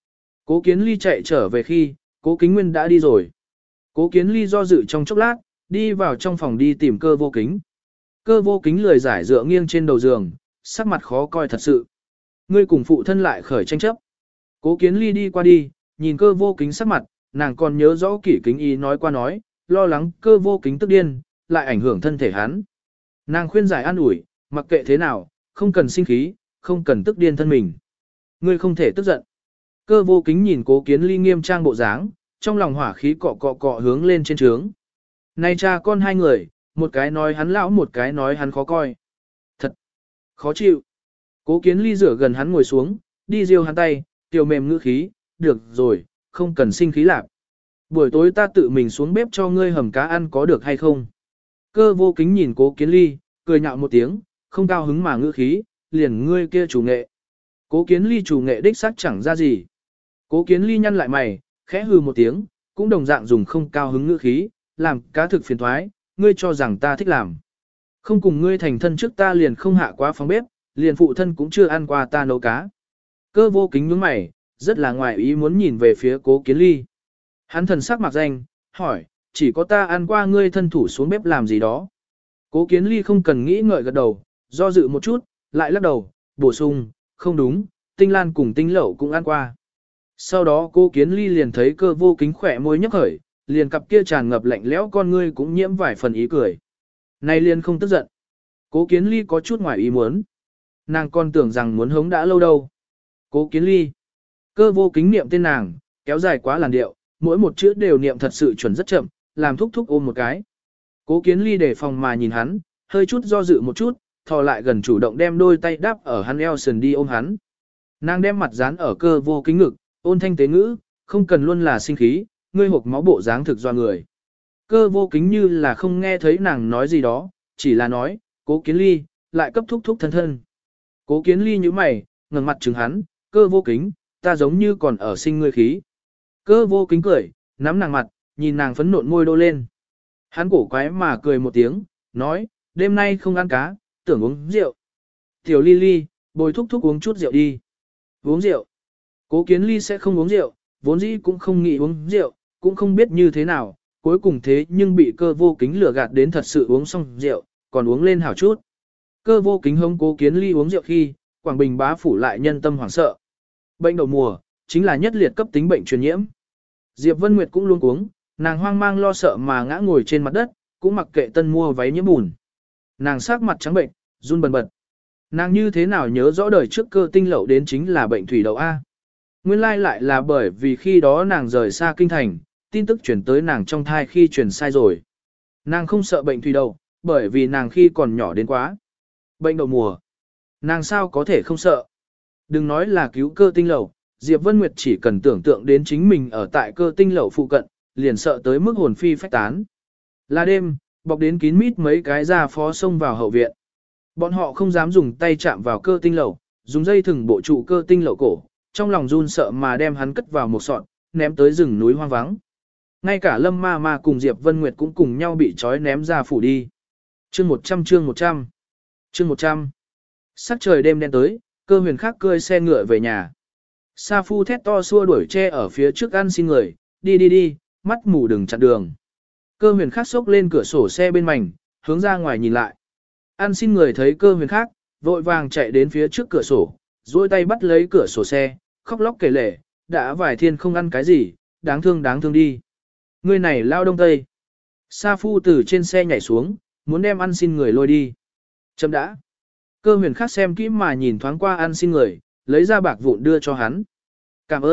Cố Kiến Ly chạy trở về khi, Cố Kính Nguyên đã đi rồi. Cố Kiến Ly do dự trong chốc lát, đi vào trong phòng đi tìm Cơ Vô Kính. Cơ Vô Kính lười giải dựa nghiêng trên đầu giường, sắc mặt khó coi thật sự. Ngươi cùng phụ thân lại khởi tranh chấp. Cố Kiến Ly đi qua đi, nhìn Cơ Vô Kính sắc mặt, nàng còn nhớ rõ Kỷ Kính Y nói qua nói, lo lắng Cơ Vô Kính tức điên, lại ảnh hưởng thân thể hắn. Nàng khuyên giải an ủi, mặc kệ thế nào, không cần sinh khí, không cần tức điên thân mình. Ngươi không thể tức giận. Cơ Vô Kính nhìn Cố Kiến Ly nghiêm trang bộ dáng, trong lòng hỏa khí cọ cọ cọ hướng lên trên trướng. Này cha con hai người, một cái nói hắn lão một cái nói hắn khó coi. Thật khó chịu. Cố Kiến Ly rửa gần hắn ngồi xuống, đi riêu hắn tay, tiểu mềm ngữ khí, được rồi, không cần sinh khí lạc. Buổi tối ta tự mình xuống bếp cho ngươi hầm cá ăn có được hay không? Cơ Vô Kính nhìn Cố Kiến Ly, cười nhạo một tiếng, không cao hứng mà ngữ khí, liền ngươi kia chủ nghệ. Cố Kiến Ly chủ nghệ đích xác chẳng ra gì. Cố Kiến Ly nhăn lại mày, khẽ hừ một tiếng, cũng đồng dạng dùng không cao hứng ngữ khí, làm cá thực phiền thoái, ngươi cho rằng ta thích làm. Không cùng ngươi thành thân trước ta liền không hạ quá phòng bếp, liền phụ thân cũng chưa ăn qua ta nấu cá. Cơ Vô Kính nhướng mày, rất là ngoài ý muốn nhìn về phía Cố Kiến Ly. Hắn thần sắc mặc danh, hỏi, chỉ có ta ăn qua ngươi thân thủ xuống bếp làm gì đó. Cố Kiến Ly không cần nghĩ ngợi gật đầu, do dự một chút, lại lắc đầu, bổ sung, không đúng, Tinh Lan cùng Tinh Lẩu cũng ăn qua. Sau đó Cố Kiến Ly liền thấy Cơ Vô Kính khỏe môi nhếch khởi, liền cặp kia tràn ngập lạnh lẽo con ngươi cũng nhiễm vài phần ý cười. Này liền không tức giận. Cố Kiến Ly có chút ngoài ý muốn. Nàng còn tưởng rằng muốn hống đã lâu đâu. Cố Kiến Ly. Cơ Vô Kính niệm tên nàng, kéo dài quá làn điệu, mỗi một chữ đều niệm thật sự chuẩn rất chậm, làm thúc thúc ôm một cái. Cố Kiến Ly để phòng mà nhìn hắn, hơi chút do dự một chút, thò lại gần chủ động đem đôi tay đáp ở hắn eo sườn đi ôm hắn. Nàng đem mặt dán ở Cơ Vô Kính ngực, ôn thanh tế ngữ, không cần luôn là sinh khí, ngươi hộp máu bộ dáng thực do người. Cơ Vô Kính như là không nghe thấy nàng nói gì đó, chỉ là nói, Cố Kiến Ly, lại cấp thúc thúc thân thân. Cố Kiến Ly như mày, ngẩng mặt trừng hắn, Cơ Vô Kính, ta giống như còn ở sinh ngươi khí. Cơ Vô Kính cười, nắm nàng mặt, nhìn nàng phấn nộn môi đô lên. Hắn cổ quái mà cười một tiếng, nói, đêm nay không ăn cá, tưởng uống rượu. Tiểu Ly Ly, bồi thúc thúc uống chút rượu đi. Uống rượu. Cố Kiến Ly sẽ không uống rượu, vốn dĩ cũng không nghĩ uống rượu, cũng không biết như thế nào, cuối cùng thế nhưng bị Cơ Vô Kính lừa gạt đến thật sự uống xong rượu, còn uống lên hảo chút. Cơ Vô Kính hống Cố Kiến Ly uống rượu khi, Quảng Bình bá phủ lại nhân tâm hoảng sợ. Bệnh đậu mùa, chính là nhất liệt cấp tính bệnh truyền nhiễm. Diệp Vân Nguyệt cũng luôn uống, nàng hoang mang lo sợ mà ngã ngồi trên mặt đất, cũng mặc kệ tân mua váy nhiễm bùn. Nàng sắc mặt trắng bệnh, run bần bật. Nàng như thế nào nhớ rõ đời trước Cơ Tinh Lậu đến chính là bệnh thủy đậu A. Nguyên lai lại là bởi vì khi đó nàng rời xa kinh thành, tin tức chuyển tới nàng trong thai khi truyền sai rồi. Nàng không sợ bệnh thủy đậu, bởi vì nàng khi còn nhỏ đến quá. Bệnh đậu mùa. Nàng sao có thể không sợ. Đừng nói là cứu Cơ Tinh Lậu, Diệp Vân Nguyệt chỉ cần tưởng tượng đến chính mình ở tại Cơ Tinh Lậu phụ cận, liền sợ tới mức hồn phi phách tán. Là đêm, bọc đến kín mít mấy cái gia phó xông vào hậu viện. Bọn họ không dám dùng tay chạm vào Cơ Tinh Lậu, dùng dây thừng bộ trụ Cơ Tinh Lậu cổ, trong lòng run sợ mà đem hắn cất vào một sọt, ném tới rừng núi hoang vắng. Ngay cả Lâm Ma Ma cùng Diệp Vân Nguyệt cũng cùng nhau bị trói ném ra phủ đi. Chương 100 chương 100 chương 100. Sắc trời đêm đen tới, Cơ Huyền Khắc cơi xe ngựa về nhà. Sa Phu thét to xua đuổi che ở phía trước ăn xin người, đi đi đi, mắt mù đừng chặn đường. Cơ Huyền Khắc xốc lên cửa sổ xe bên mảnh, hướng ra ngoài nhìn lại. Ăn xin người thấy Cơ Huyền Khắc, vội vàng chạy đến phía trước cửa sổ, duỗi tay bắt lấy cửa sổ xe, khóc lóc kể lể, đã vài thiên không ăn cái gì, đáng thương đi. Người này lao đông tây. Sa Phu từ trên xe nhảy xuống, muốn đem ăn xin người lôi đi. Chấm đã. Cơ Huyền Khắc xem kỹ mà nhìn thoáng qua ăn xin người, lấy ra bạc vụn đưa cho hắn. Cảm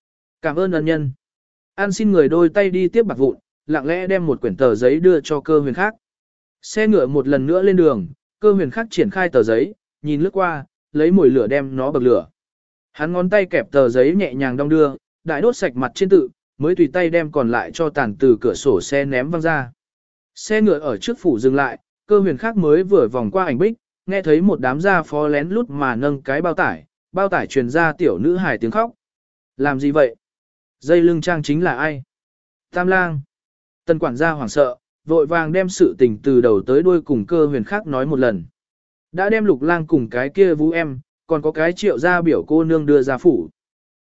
ơn ân nhân. Ăn xin người đôi tay đi tiếp bạc vụn, lặng lẽ đem một quyển tờ giấy đưa cho Cơ Huyền Khắc. Xe ngựa một lần nữa lên đường, Cơ Huyền Khắc triển khai tờ giấy, nhìn lướt qua, lấy mồi lửa đem nó bậc lửa. Hắn ngón tay kẹp tờ giấy nhẹ nhàng đong đưa, đại đốt sạch mặt trên tự, mới tùy tay đem còn lại cho tàn từ cửa sổ xe ném văng ra. Xe ngựa ở trước phủ dừng lại, Cơ Huyền Khắc mới vừa vòng qua ảnh bích, nghe thấy một đám gia phó lén lút mà nâng cái bao tải truyền ra tiểu nữ hài tiếng khóc. Làm gì vậy? Dây lưng trang chính là ai? Tam lang. Tân quản gia hoảng sợ, vội vàng đem sự tình từ đầu tới đuôi cùng Cơ Huyền Khắc nói một lần. Đã đem Lục lang cùng cái kia Vũ em, còn có cái Triệu gia biểu cô nương đưa ra phủ.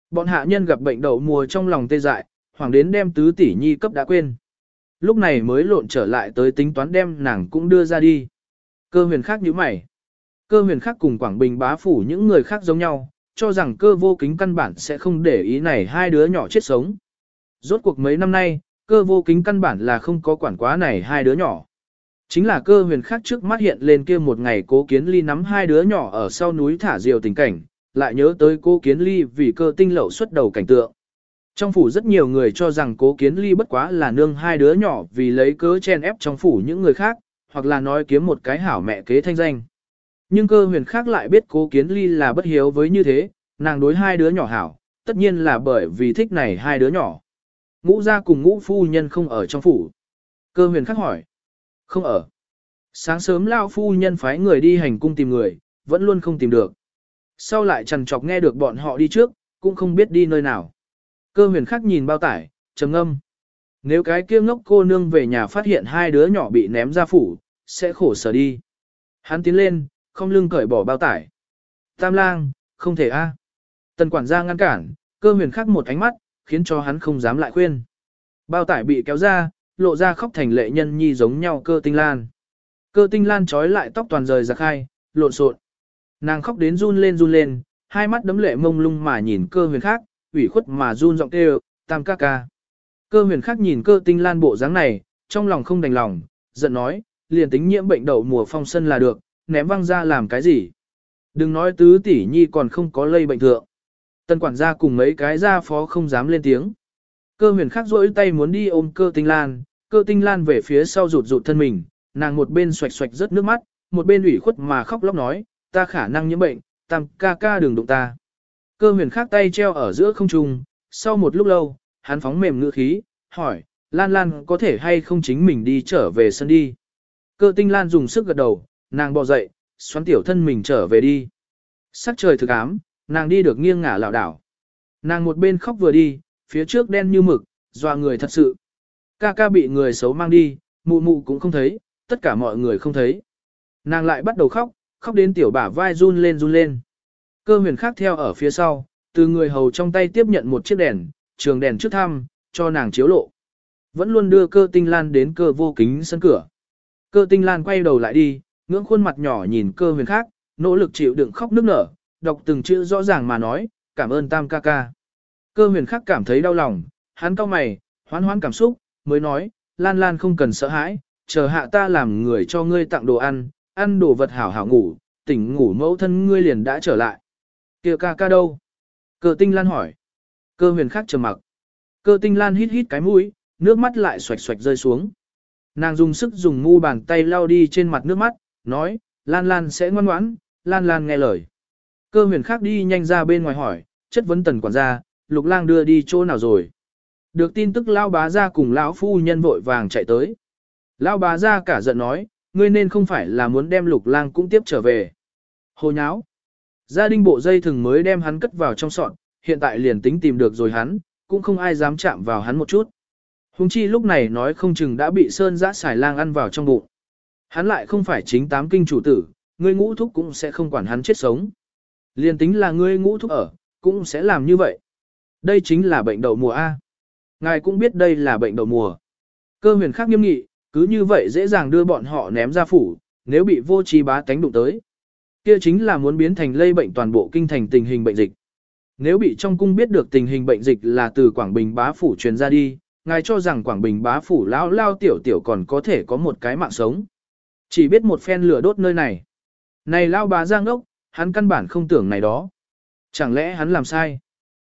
Bọn hạ nhân gặp bệnh đậu mùa trong lòng tê dại, hoàng đến đem tứ tỷ nhi cấp đã quên. Lúc này mới lộn trở lại tới tính toán đem nàng cũng đưa ra đi. Cơ huyền khác như mày. Cơ huyền khác cùng Quảng Bình bá phủ những người khác giống nhau, cho rằng cơ vô kính căn bản sẽ không để ý này hai đứa nhỏ chết sống. Rốt cuộc mấy năm nay, cơ vô kính căn bản là không có quản quá này hai đứa nhỏ. Chính là cơ huyền khác trước mắt hiện lên kia một ngày Cố Kiến Ly nắm hai đứa nhỏ ở sau núi thả diều tình cảnh, lại nhớ tới Cố Kiến Ly vì cơ tinh lậu xuất đầu cảnh tượng. Trong phủ rất nhiều người cho rằng Cố Kiến Ly bất quá là nương hai đứa nhỏ vì lấy cớ chen ép trong phủ những người khác, hoặc là nói kiếm một cái hảo mẹ kế thanh danh. Nhưng cơ huyền khác lại biết Cố Kiến Ly là bất hiếu với như thế, nàng đối hai đứa nhỏ hảo, tất nhiên là bởi vì thích này hai đứa nhỏ. Ngũ gia cùng Ngũ phu nhân không ở trong phủ. Cơ huyền khác hỏi. Không ở. Sáng sớm lao phu nhân phái người đi hành cung tìm người, vẫn luôn không tìm được. Sau lại trằn trọc nghe được bọn họ đi trước, cũng không biết đi nơi nào. Cơ huyền khắc nhìn bao tải, trầm ngâm. Nếu cái kia ngốc cô nương về nhà phát hiện hai đứa nhỏ bị ném ra phủ, sẽ khổ sở đi. Hắn tiến lên, không lưng cởi bỏ bao tải. Tam lang, không thể a. Tần quản gia ngăn cản, cơ huyền khắc một ánh mắt, khiến cho hắn không dám lại khuyên. Bao tải bị kéo ra, lộ ra khóc thành lệ nhân nhi giống nhau Cơ Tinh Lan. Cơ Tinh Lan trói lại tóc toàn rời ra khai, lộn xộn. Nàng khóc đến run lên, hai mắt đấm lệ mông lung mà nhìn cơ huyền khác, ủy khuất mà run giọng kêu, tam ca ca. Cơ huyền khác nhìn Cơ Tinh Lan bộ dáng này, trong lòng không đành lòng, giận nói, liền tính nhiễm bệnh đậu mùa phong sân là được, ném văng ra làm cái gì. Đừng nói tứ tỷ nhi còn không có lây bệnh thượng. Tần quản gia cùng mấy cái gia phó không dám lên tiếng. Cơ huyền khắc rỗi tay muốn đi ôm Cơ Tinh Lan, Cơ Tinh Lan về phía sau rụt rụt thân mình, nàng một bên xoạch xoạch rớt nước mắt, một bên ủy khuất mà khóc lóc nói, ta khả năng nhiễm bệnh, tam ca ca đừng đụng ta. Cơ huyền khắc tay treo ở giữa không trung, sau một lúc lâu, hắn phóng mềm ngữ khí, hỏi, Lan Lan có thể hay không chính mình đi trở về sân đi. Cơ Tinh Lan dùng sức gật đầu, nàng bò dậy, xoắn tiểu thân mình trở về đi. Sắc trời thực ám, nàng đi được nghiêng ngả lảo đảo. Nàng một bên khóc vừa đi, phía trước đen như mực, dọa người thật sự. Ca ca bị người xấu mang đi, mụ mụ cũng không thấy, tất cả mọi người không thấy. Nàng lại bắt đầu khóc, khóc đến tiểu bả vai run lên. Cơ huyền khác theo ở phía sau, từ người hầu trong tay tiếp nhận một chiếc đèn, trường đèn trước thăm, cho nàng chiếu lộ. Vẫn luôn đưa Cơ Tinh Lan đến Cơ vô kính sân cửa. Cơ Tinh Lan quay đầu lại đi, ngưỡng khuôn mặt nhỏ nhìn cơ huyền khác, nỗ lực chịu đựng khóc nức nở, đọc từng chữ rõ ràng mà nói, cảm ơn tam ca ca. Cơ huyền khắc cảm thấy đau lòng, hắn cau mày, hoán cảm xúc, mới nói, Lan Lan không cần sợ hãi, chờ hạ ta làm người cho ngươi tặng đồ ăn đồ vật hảo hảo ngủ, tỉnh ngủ mẫu thân ngươi liền đã trở lại. Kìa ca ca đâu? Cơ Tinh Lan hỏi. Cơ huyền khắc trầm mặc. Cơ Tinh Lan hít cái mũi, nước mắt lại xoạch xoạch rơi xuống. Nàng dùng sức dùng mu bàn tay lau đi trên mặt nước mắt, nói, Lan Lan sẽ ngoan ngoãn, Lan Lan nghe lời. Cơ huyền khắc đi nhanh ra bên ngoài hỏi, chất vấn tần quản gia, Lục Lang đưa đi chỗ nào rồi? Được tin tức lão bá gia cùng lão phu nhân vội vàng chạy tới. Lão bá gia cả giận nói, ngươi nên không phải là muốn đem Lục Lang cũng tiếp trở về. Hồ nháo. Gia đình bộ dây thừng mới đem hắn cất vào trong sọt, hiện tại liền tính tìm được rồi hắn, cũng không ai dám chạm vào hắn một chút. Hùng chi lúc này nói không chừng đã bị sơn giã xài lang ăn vào trong bụng. Hắn lại không phải chính tám kinh chủ tử, ngươi ngũ thúc cũng sẽ không quản hắn chết sống. Liền tính là ngươi ngũ thúc ở, cũng sẽ làm như vậy. Đây chính là bệnh đậu mùa A. Ngài cũng biết đây là bệnh đậu mùa. Cơ huyền khắc nghiêm nghị, cứ như vậy dễ dàng đưa bọn họ ném ra phủ, nếu bị vô tri bá tánh đụng tới. Kia chính là muốn biến thành lây bệnh toàn bộ kinh thành tình hình bệnh dịch. Nếu bị trong cung biết được tình hình bệnh dịch là từ Quảng Bình bá phủ truyền ra đi, ngài cho rằng Quảng Bình bá phủ lão lao tiểu tiểu còn có thể có một cái mạng sống. Chỉ biết một phen lửa đốt nơi này. Này lao bá giang ốc, hắn căn bản không tưởng này đó. Chẳng lẽ hắn làm sai?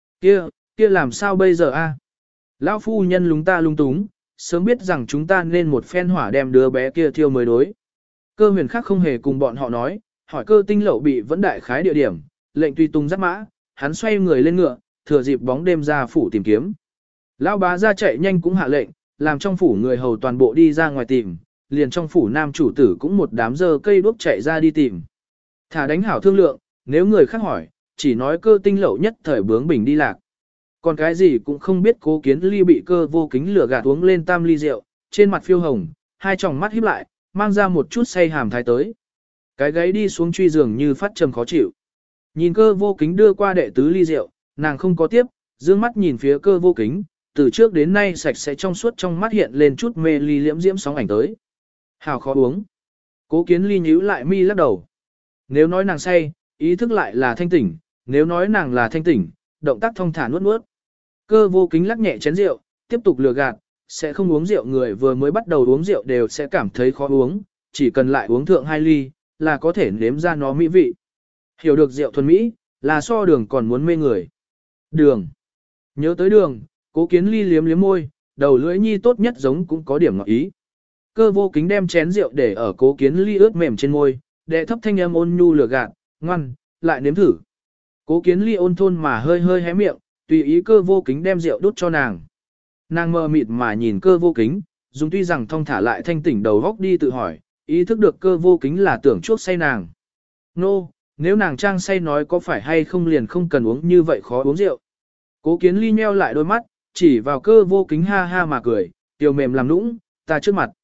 Kia làm sao bây giờ a? Lão phu nhân lúng ta lung túng, sớm biết rằng chúng ta nên một phen hỏa đem đứa bé kia thiêu mới đối. Cơ huyền khác không hề cùng bọn họ nói, hỏi Cơ Tinh Lậu bị vẫn đại khái địa điểm, lệnh tùy tung dắt mã, hắn xoay người lên ngựa, thừa dịp bóng đêm ra phủ tìm kiếm. Lão bá ra chạy nhanh cũng hạ lệnh, làm trong phủ người hầu toàn bộ đi ra ngoài tìm, liền trong phủ nam chủ tử cũng một đám dơ cây đuốc chạy ra đi tìm. Thả đánh hảo thương lượng, nếu người khác hỏi, chỉ nói Cơ Tinh Lậu nhất thời bướng bỉnh đi lạc. Còn cái gì cũng không biết Cố Kiến Ly bị Cơ vô kính lửa gạt uống lên tam ly rượu, trên mặt phiêu hồng, hai tròng mắt híp lại, mang ra một chút say hàm thái tới. Cái gáy đi xuống truy giường như phát trầm khó chịu. Nhìn Cơ vô kính đưa qua đệ tứ ly rượu, nàng không có tiếp, dương mắt nhìn phía cơ vô kính, từ trước đến nay sạch sẽ trong suốt trong mắt hiện lên chút mê ly liễm diễm sóng ảnh tới. Hào khó uống. Cố Kiến Ly nhíu lại mi lắc đầu. Nếu nói nàng say, ý thức lại là thanh tỉnh, nếu nói nàng là thanh tỉnh, động tác thông thả nuốt nuốt. Cơ vô kính lắc nhẹ chén rượu, tiếp tục lừa gạt, sẽ không uống rượu người vừa mới bắt đầu uống rượu đều sẽ cảm thấy khó uống, chỉ cần lại uống thượng 2 ly, là có thể nếm ra nó mỹ vị. Hiểu được rượu thuần mỹ, là so đường còn muốn mê người. Đường. Nhớ tới đường, Cố Kiến Ly liếm liếm môi, đầu lưỡi nhi tốt nhất giống cũng có điểm ngọt ý. Cơ vô kính đem chén rượu để ở Cố Kiến Ly ướt mềm trên môi, đệ thấp thanh âm ôn nhu lừa gạt, ngoan, lại nếm thử. Cố Kiến Ly ôn thôn mà hơi hơi hé miệng, tùy ý cơ vô kính đem rượu đút cho nàng. Nàng mờ mịt mà nhìn cơ vô kính, dùng tuy rằng thong thả lại thanh tỉnh đầu góc đi tự hỏi, ý thức được cơ vô kính là tưởng chuốc say nàng. Nô, nếu nàng trang say nói có phải hay không liền không cần uống như vậy khó uống rượu. Cố Kiến Ly nheo lại đôi mắt, chỉ vào cơ vô kính ha ha mà cười, tiểu mềm làm nũng, ta trước mặt.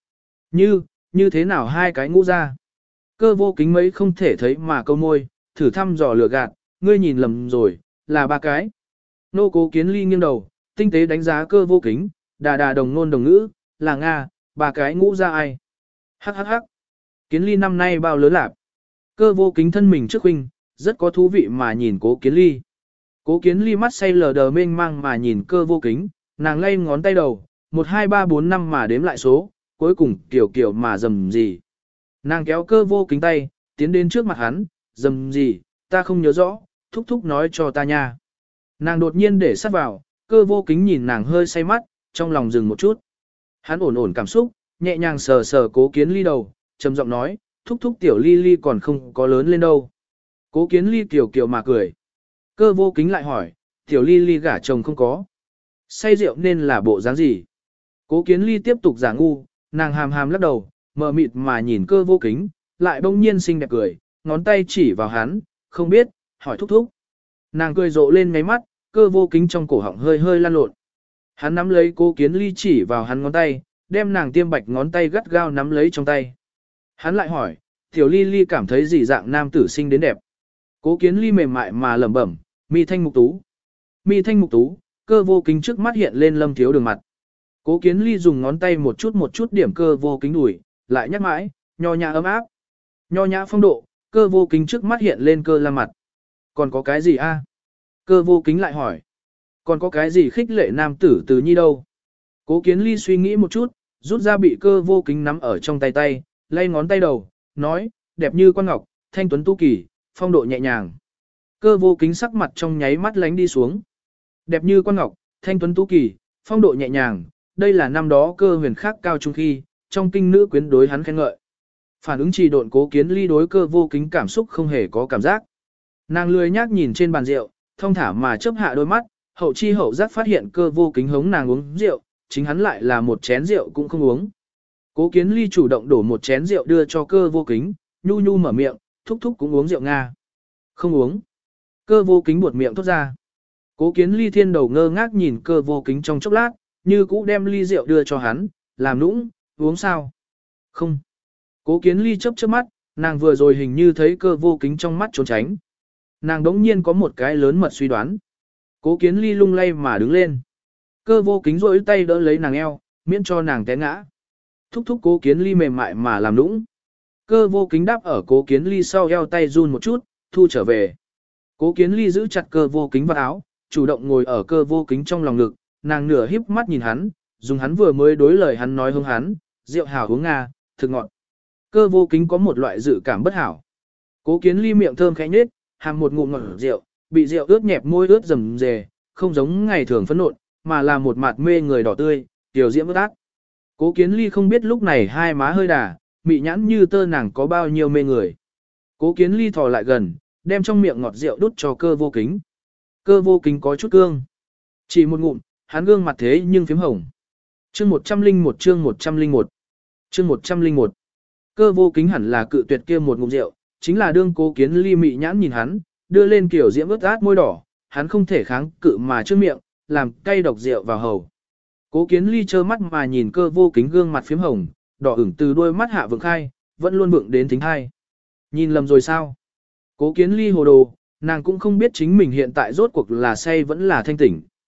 Như thế nào hai cái ngũ ra. Cơ vô kính mấy không thể thấy mà câu môi, thử thăm dò lừa gạt, ngươi nhìn lầm rồi, là 3 cái. Nô Cố Kiến Ly nghiêng đầu, tinh tế đánh giá cơ vô kính, đà đồng ngôn đồng ngữ, là Nga, 3 cái ngũ ra ai. Hắc hắc hắc. Kiến Ly năm nay bao lớn lạp. Cơ vô kính thân mình trước huynh, rất có thú vị mà nhìn Cố Kiến Ly. Cố Kiến Ly mắt say lờ đờ mênh mang mà nhìn cơ vô kính, nàng lay ngón tay đầu, 1 2 3 4 5 mà đếm lại số, cuối cùng kiểu mà dầm gì. Nàng kéo cơ vô kính tay, tiến đến trước mặt hắn, dầm gì, ta không nhớ rõ, thúc thúc nói cho ta nha. Nàng đột nhiên để sát vào, cơ vô kính nhìn nàng hơi say mắt, trong lòng dừng một chút. Hắn ổn cảm xúc, nhẹ nhàng sờ sờ Cố Kiến Ly đầu, trầm giọng nói, thúc thúc tiểu ly ly còn không có lớn lên đâu. Cố Kiến Ly kiểu mà cười. Cơ vô kính lại hỏi, tiểu ly ly gả chồng không có. Say rượu nên là bộ dáng gì? Cố Kiến Ly tiếp tục giả ngu, nàng hàm lắc đầu, mờ mịt mà nhìn cơ vô kính, lại bỗng nhiên xinh đẹp cười, ngón tay chỉ vào hắn, không biết, hỏi thúc thúc. Nàng cười rộ lên ngáy mắt, cơ vô kính trong cổ họng hơi hơi lan lộn. Hắn nắm lấy Cố Kiến Ly chỉ vào hắn ngón tay, đem nàng tiêm bạch ngón tay gắt gao nắm lấy trong tay. Hắn lại hỏi, tiểu ly ly cảm thấy gì dạng nam tử sinh đến đẹp. Cố Kiến Ly mềm mại mà lẩm bẩm, mi thanh mục tú. Mi thanh mục tú, cơ vô kính trước mắt hiện lên Lâm Thiếu Đường mặt. Cố Kiến Ly dùng ngón tay một chút điểm cơ vô kính đùi, lại nhắc mãi, nho nhã ấm áp. Nho nhã phong độ, cơ vô kính trước mắt hiện lên cơ la mặt. Còn có cái gì a? Cơ vô kính lại hỏi. Còn có cái gì khích lệ nam tử từ nhi đâu? Cố Kiến Ly suy nghĩ một chút, rút ra bị cơ vô kính nắm ở trong tay, lay ngón tay đầu, nói, đẹp như quan ngọc, thanh tuấn tu kỳ, phong độ nhẹ nhàng. Cơ vô kính sắc mặt trong nháy mắt lánh đi xuống. Đẹp như quan ngọc, thanh tuấn tú kỳ, phong độ nhẹ nhàng, đây là năm đó cơ huyền khác cao trung khi, trong kinh nữ quyến đối hắn khen ngợi. Phản ứng trì độn Cố Kiến Ly đối cơ vô kính cảm xúc không hề có cảm giác. Nàng lười nhác nhìn trên bàn rượu, thong thả mà chớp hạ đôi mắt, hậu chi hậu giác phát hiện cơ vô kính hống nàng uống rượu, chính hắn lại là một chén rượu cũng không uống. Cố Kiến Ly chủ động đổ một chén rượu đưa cho cơ vô kính, nhu mở miệng, thúc thúc cũng uống rượu Nga. Không uống. Cơ vô kính buột miệng thốt ra. Cố Kiến Ly thiên đầu ngơ ngác nhìn cơ vô kính trong chốc lát, như cũ đem ly rượu đưa cho hắn, làm nũng, uống sao? Không. Cố Kiến Ly chớp mắt, nàng vừa rồi hình như thấy cơ vô kính trong mắt trốn tránh. Nàng đống nhiên có một cái lớn mật suy đoán. Cố Kiến Ly lung lay mà đứng lên. Cơ vô kính rỗi tay đỡ lấy nàng eo, miễn cho nàng té ngã. Thúc thúc Cố Kiến Ly mềm mại mà làm nũng. Cơ vô kính đáp ở Cố Kiến Ly sau eo tay run một chút, thu trở về. Cố Kiến Ly giữ chặt cơ vô kính vào áo, chủ động ngồi ở cơ vô kính trong lòng ngực, nàng nửa híp mắt nhìn hắn, dùng hắn vừa mới đối lời hắn nói hướng hắn, rượu hảo uống Nga, thực ngọt. Cơ vô kính có một loại dự cảm bất hảo. Cố Kiến Ly miệng thơm khẽ nhếch, hàm một ngụm ngọt rượu, bị rượu ướt nhẹp môi ướt rầm rề, không giống ngày thường phấn nộn, mà là một mặt mê người đỏ tươi, tiểu diễm ướt át. Cố Kiến Ly không biết lúc này hai má hơi đà, mị nhãn như tơ nàng có bao nhiêu mê người. Cố Kiến Ly thò lại gần, đem trong miệng ngọt rượu đút cho cơ vô kính. Cơ vô kính có chút cương. Chỉ một ngụm, hắn gương mặt thế nhưng phím hồng. Chương 101 chương 101 chương 101 Cơ vô kính hẳn là cự tuyệt kia một ngụm rượu, chính là đương Cố Kiến Ly mị nhãn nhìn hắn, đưa lên kiểu diễm ướt át môi đỏ, hắn không thể kháng cự mà trước miệng, làm cay độc rượu vào hầu. Cố Kiến Ly trơ mắt mà nhìn cơ vô kính gương mặt phím hồng, đỏ ửng từ đôi mắt hạ vượng khai, vẫn luôn vượng đến thính hai. Nhìn lầm rồi sao? Cố Kiến Ly hồ đồ, nàng cũng không biết chính mình hiện tại rốt cuộc là say vẫn là thanh tỉnh.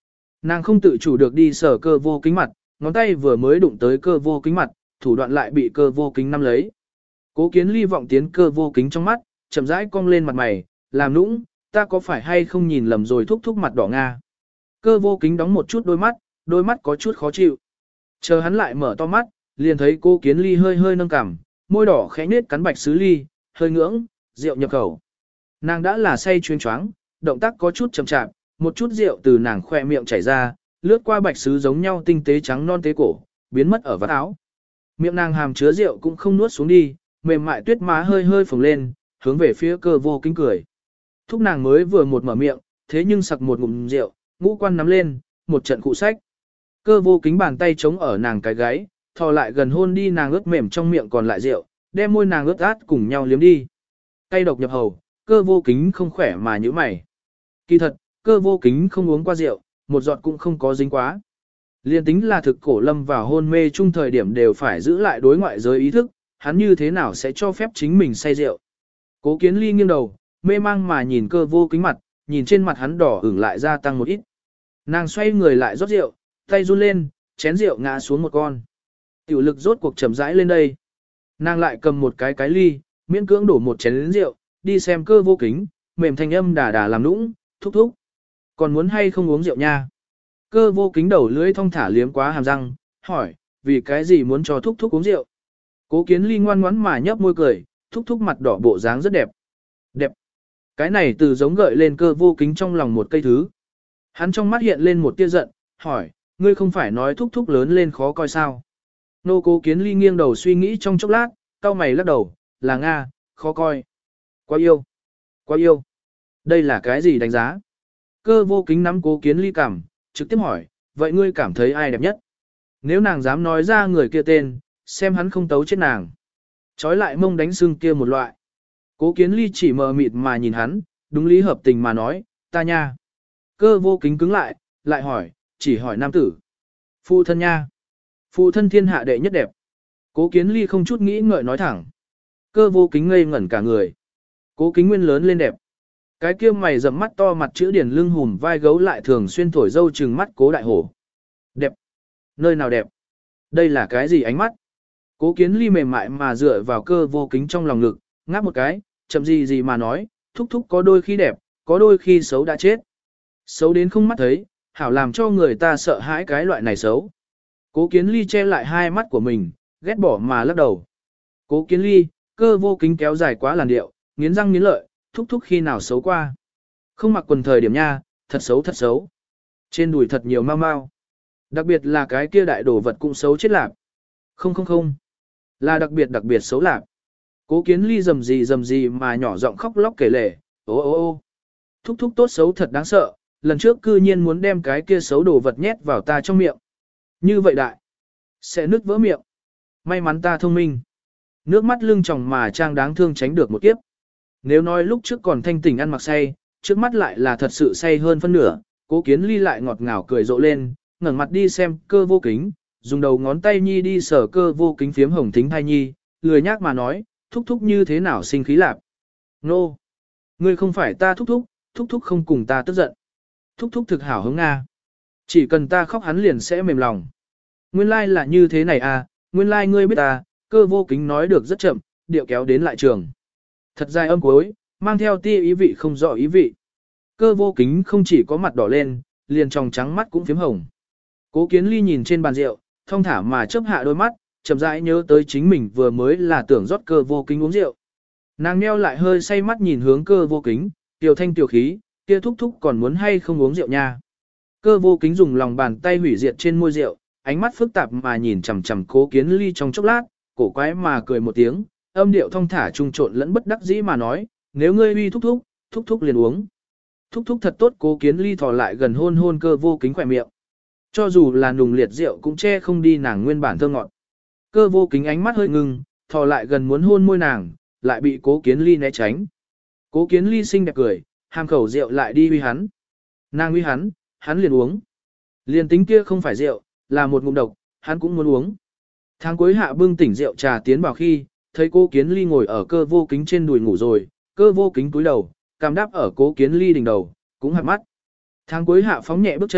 Nàng không tự chủ được đi sờ Cơ Vô Kính mặt, ngón tay vừa mới đụng tới Cơ Vô Kính mặt, thủ đoạn lại bị Cơ Vô Kính nắm lấy. Cố Kiến Ly vọng tiến Cơ Vô Kính trong mắt, chậm rãi cong lên mặt mày, làm nũng, ta có phải hay không nhìn lầm rồi, thúc thúc mặt đỏ nga. Cơ Vô Kính đóng một chút đôi mắt có chút khó chịu. Chờ hắn lại mở to mắt, liền thấy Cố Kiến Ly hơi hơi nâng cằm, môi đỏ khẽ nết cắn bạch sứ ly, hơi ngưỡng, rượu nhập khẩu. Nàng đã là say chuyên choáng, động tác có chút chậm chạp, một chút rượu từ nàng khoe miệng chảy ra, lướt qua bạch sứ giống nhau tinh tế trắng non tế cổ, biến mất ở vạt áo. Miệng nàng hàm chứa rượu cũng không nuốt xuống đi, mềm mại tuyết má hơi hơi phồng lên, hướng về phía Cơ Vô Kính cười. Thúc nàng mới vừa một mở miệng, thế nhưng sặc một ngụm rượu, ngũ quan nắm lên, một trận cụ sách. Cơ Vô Kính bàn tay chống ở nàng cái gáy, thò lại gần hôn đi nàng ướt mềm trong miệng còn lại rượu, đem môi nàng ướt át cùng nhau liếm đi. Cay độc nhập hầu, Cơ Vô Kính không khỏe mà nhíu mày. Kỳ thật, Cơ Vô Kính không uống qua rượu, một giọt cũng không có dính quá. Liên tính là thực cổ lâm vào hôn mê chung thời điểm đều phải giữ lại đối ngoại giới ý thức, hắn như thế nào sẽ cho phép chính mình say rượu. Cố Kiến Ly nghiêng đầu, mê mang mà nhìn Cơ Vô Kính mặt, nhìn trên mặt hắn đỏ ửng lại gia tăng một ít. Nàng xoay người lại rót rượu, tay run lên, chén rượu ngã xuống một con. Tiểu lực rốt cuộc chậm rãi lên đây. Nàng lại cầm một cái ly, miễn cưỡng đổ một chén rượu, đi xem Cơ Vô Kính, mềm thanh âm đà đà làm nũng, thúc thúc. Còn muốn hay không uống rượu nha? Cơ Vô Kính đầu lưỡi thong thả liếm quá hàm răng, hỏi, vì cái gì muốn cho thúc thúc uống rượu? Cố Kiến Ly ngoan ngoãn mà nhấp môi cười, thúc thúc mặt đỏ bộ dáng rất đẹp. Đẹp. Cái này từ giống gợi lên Cơ Vô Kính trong lòng một cây thứ. Hắn trong mắt hiện lên một tia giận, hỏi, ngươi không phải nói thúc thúc lớn lên khó coi sao? Nô Cố Kiến Ly nghiêng đầu suy nghĩ trong chốc lát, cau mày lắc đầu, là Nga, khó coi. Quá yêu. Quá yêu. Đây là cái gì đánh giá? Cơ Vô Kính nắm Cố Kiến Ly cằm, trực tiếp hỏi, vậy ngươi cảm thấy ai đẹp nhất? Nếu nàng dám nói ra người kia tên, xem hắn không tấu chết nàng. Chói lại mông đánh sưng kia một loại. Cố Kiến Ly chỉ mờ mịt mà nhìn hắn, đúng lý hợp tình mà nói, ta nha. Cơ Vô Kính cứng lại hỏi, chỉ hỏi nam tử. Phụ thân nha. Phụ thân thiên hạ đệ nhất đẹp. Cố Kiến Ly không chút nghĩ ngợi nói thẳng. Cơ Vô Kính ngây ngẩn cả người. Cố Kính Nguyên lớn lên đẹp. Cái kia mày rậm mắt to mặt chữ điển lưng hùm vai gấu lại thường xuyên thổi dâu trừng mắt Cố đại hổ. Đẹp. Nơi nào đẹp? Đây là cái gì ánh mắt? Cố Kiến Ly mềm mại mà dựa vào Cơ Vô Kính trong lòng ngực, ngáp một cái, chậm gì mà nói, thúc thúc có đôi khi đẹp, có đôi khi xấu đã chết. Xấu đến không mắt thấy, hảo làm cho người ta sợ hãi cái loại này xấu. Cố Kiến Ly che lại hai mắt của mình, ghét bỏ mà lắc đầu. Cố Kiến Ly, Cơ Vô Kính kéo dài quá làn điệu, nghiến răng nghiến lợi, thúc thúc khi nào xấu qua. Không mặc quần thời điểm nha, thật xấu thật xấu. Trên đùi thật nhiều mau mau. Đặc biệt là cái kia đại đồ vật cũng xấu chết lạp. Không. Là đặc biệt xấu lạp. Cố Kiến Ly rầm gì mà nhỏ giọng khóc lóc kể lể, ô. Thúc thúc tốt xấu thật đáng sợ, lần trước cư nhiên muốn đem cái kia xấu đồ vật nhét vào ta trong miệng. Như vậy đại, sẽ nứt vỡ miệng. May mắn ta thông minh. Nước mắt lưng tròng mà trang đáng thương tránh được một kiếp. Nếu nói lúc trước còn thanh tỉnh ăn mặc say, trước mắt lại là thật sự say hơn phân nửa, Cố Kiến Ly lại ngọt ngào cười rộ lên, ngẩng mặt đi xem Cơ Vô Kính, dùng đầu ngón tay nhi đi sờ Cơ Vô Kính phiếm hồng thính thai nhi, lười nhác mà nói, thúc thúc như thế nào sinh khí lạp. Nô! Ngươi không phải ta thúc thúc không cùng ta tức giận. Thúc thúc thực hảo hứng Nga. Chỉ cần ta khóc hắn liền sẽ mềm lòng. Nguyên lai là như thế này à, nguyên lai ngươi biết ta, Cơ Vô Kính nói được rất chậm, điệu kéo đến lại trường. Thật dài âm cuối, mang theo tia ý vị không rõ ý vị. Cơ Vô Kính không chỉ có mặt đỏ lên, liền tròng trắng mắt cũng phiếm hồng. Cố Kiến Ly nhìn trên bàn rượu, thong thả mà chớp hạ đôi mắt, chậm rãi nhớ tới chính mình vừa mới là tưởng rót Cơ Vô Kính uống rượu. Nàng nheo lại hơi say mắt nhìn hướng Cơ Vô Kính, tiểu thanh tiểu khí, kia thúc thúc còn muốn hay không uống rượu nha. Cơ Vô Kính dùng lòng bàn tay hủy diệt trên môi rượu, ánh mắt phức tạp mà nhìn chằm chằm Cố Kiến Ly trong chốc lát, cổ quái mà cười một tiếng, âm điệu thong thả trung trộn lẫn bất đắc dĩ mà nói, nếu ngươi uy thúc thúc liền uống. Thúc thúc thật tốt. Cố Kiến Ly thò lại gần hôn Cơ Vô Kính khỏe miệng. Cho dù là nùng liệt rượu cũng che không đi nàng nguyên bản thơ ngọt. Cơ Vô Kính ánh mắt hơi ngưng, thò lại gần muốn hôn môi nàng, lại bị Cố Kiến Ly né tránh. Cố Kiến Ly xinh đẹp cười, hàm khẩu rượu lại đi uy hắn. Nàng uy hắn liền uống. Liền tính kia không phải rượu, là một ngụm độc, hắn cũng muốn uống. Tháng cuối hạ bưng tỉnh rượu trà tiến vào khi, thấy Cố Kiến Ly ngồi ở Cơ Vô Kính trên đùi ngủ rồi, Cơ Vô Kính cúi đầu, cằm đáp ở Cố Kiến Ly đỉnh đầu, cũng hạt mắt. Tháng cuối hạ phóng nhẹ bước chân,